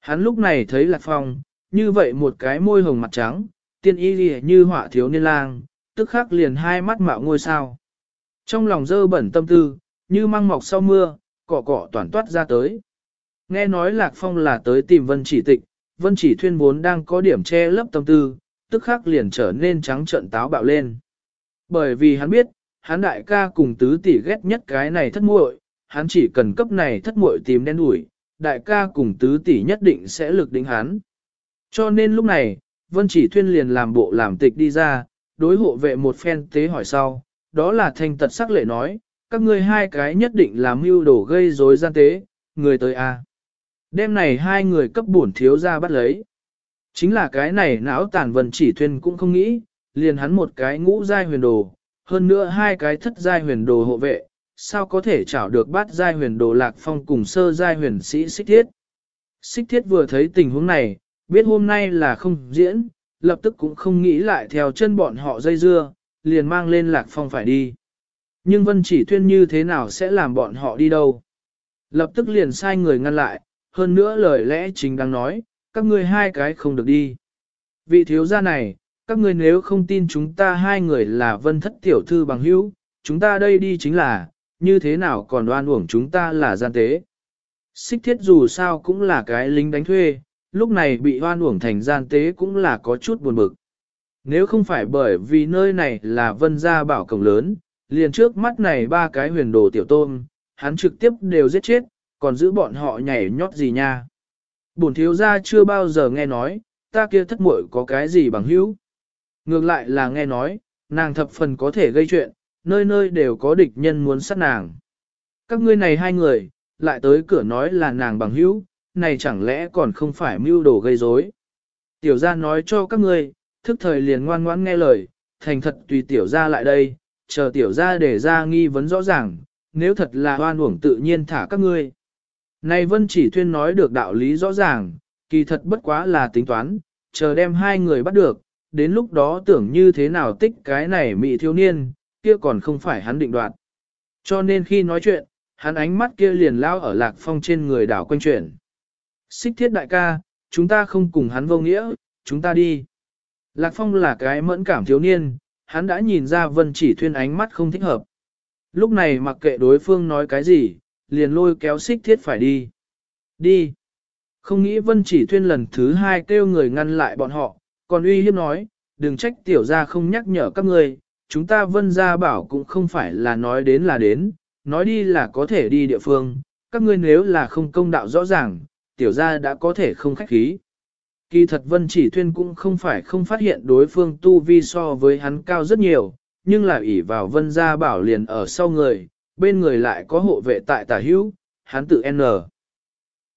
Hắn lúc này thấy Lạc Phong, như vậy một cái môi hồng mặt trắng, tiên y lìa như họa thiếu niên lang, tức khắc liền hai mắt mạo ngôi sao. Trong lòng dơ bẩn tâm tư, như măng mọc sau mưa, cọ cọ toàn toát ra tới. Nghe nói Lạc Phong là tới tìm Vân Chỉ Tịch, Vân Chỉ Thuyên vốn đang có điểm che lấp tâm tư, tức khắc liền trở nên trắng trợn táo bạo lên. Bởi vì hắn biết, hắn đại ca cùng tứ tỷ ghét nhất cái này thất muội, hắn chỉ cần cấp này thất muội tìm đen đuổi, đại ca cùng tứ tỷ nhất định sẽ lực đỉnh hắn. Cho nên lúc này, Vân Chỉ Thuyên liền làm bộ làm tịch đi ra, đối hộ vệ một phen tế hỏi sau, đó là thanh tật sắc lệ nói, các ngươi hai cái nhất định làm mưu đồ gây rối gian tế, người tới a. Đêm này hai người cấp bổn thiếu ra bắt lấy. Chính là cái này não tàn Vân Chỉ Thuyên cũng không nghĩ, liền hắn một cái ngũ giai huyền đồ, hơn nữa hai cái thất giai huyền đồ hộ vệ, sao có thể trảo được bát giai huyền đồ Lạc Phong cùng sơ giai huyền sĩ Xích Thiết. Xích Thiết vừa thấy tình huống này, biết hôm nay là không diễn, lập tức cũng không nghĩ lại theo chân bọn họ dây dưa, liền mang lên Lạc Phong phải đi. Nhưng Vân Chỉ Thuyên như thế nào sẽ làm bọn họ đi đâu? Lập tức liền sai người ngăn lại, hơn nữa lời lẽ chính đang nói, các ngươi hai cái không được đi. Vị thiếu gia này, các ngươi nếu không tin chúng ta hai người là Vân thất tiểu thư bằng hữu, chúng ta đây đi chính là, như thế nào còn đoan uổng chúng ta là gian tế. Xích Thiết dù sao cũng là cái lính đánh thuê, lúc này bị hoan uổng thành gian tế cũng là có chút buồn bực. Nếu không phải bởi vì nơi này là Vân gia bảo cổng lớn, liền trước mắt này ba cái huyền đồ tiểu tôm, hắn trực tiếp đều giết chết, còn giữ bọn họ nhảy nhót gì nha. Bổn thiếu gia chưa bao giờ nghe nói, ta kia thất muội có cái gì bằng hữu. Ngược lại là nghe nói, nàng thập phần có thể gây chuyện, nơi nơi đều có địch nhân muốn sát nàng. Các ngươi này hai người, lại tới cửa nói là nàng bằng hữu, này chẳng lẽ còn không phải mưu đồ gây rối? Tiểu gia nói cho các ngươi, thức thời liền ngoan ngoãn nghe lời, thành thật tùy tiểu gia lại đây, chờ tiểu gia để ra nghi vấn rõ ràng, nếu thật là oan uổng tự nhiên thả các ngươi. Này Vân Chỉ Thuyên nói được đạo lý rõ ràng, kỳ thật bất quá là tính toán, chờ đem hai người bắt được, đến lúc đó tưởng như thế nào tích cái này mị thiếu niên, kia còn không phải hắn định đoạt. Cho nên khi nói chuyện, hắn ánh mắt kia liền lao ở Lạc Phong trên người đảo quanh chuyển. Xích Thiết đại ca, chúng ta không cùng hắn vô nghĩa, chúng ta đi. Lạc Phong là cái mẫn cảm thiếu niên, hắn đã nhìn ra Vân Chỉ Thuyên ánh mắt không thích hợp. Lúc này mặc kệ đối phương nói cái gì, liền lôi kéo Xích Thiết phải đi. Đi. Không nghĩ Vân Chỉ Thuyên lần thứ hai kêu người ngăn lại bọn họ, còn uy hiếp nói, đừng trách tiểu gia không nhắc nhở các ngươi, chúng ta Vân gia bảo cũng không phải là nói đến là đến, nói đi là có thể đi địa phương, các ngươi nếu là không công đạo rõ ràng, tiểu gia đã có thể không khách khí. Kỳ thật Vân Chỉ Thuyên cũng không phải không phát hiện đối phương tu vi so với hắn cao rất nhiều, nhưng là ỷ vào Vân gia bảo liền ở sau người, bên người lại có hộ vệ tại tả hữu, hắn tự N.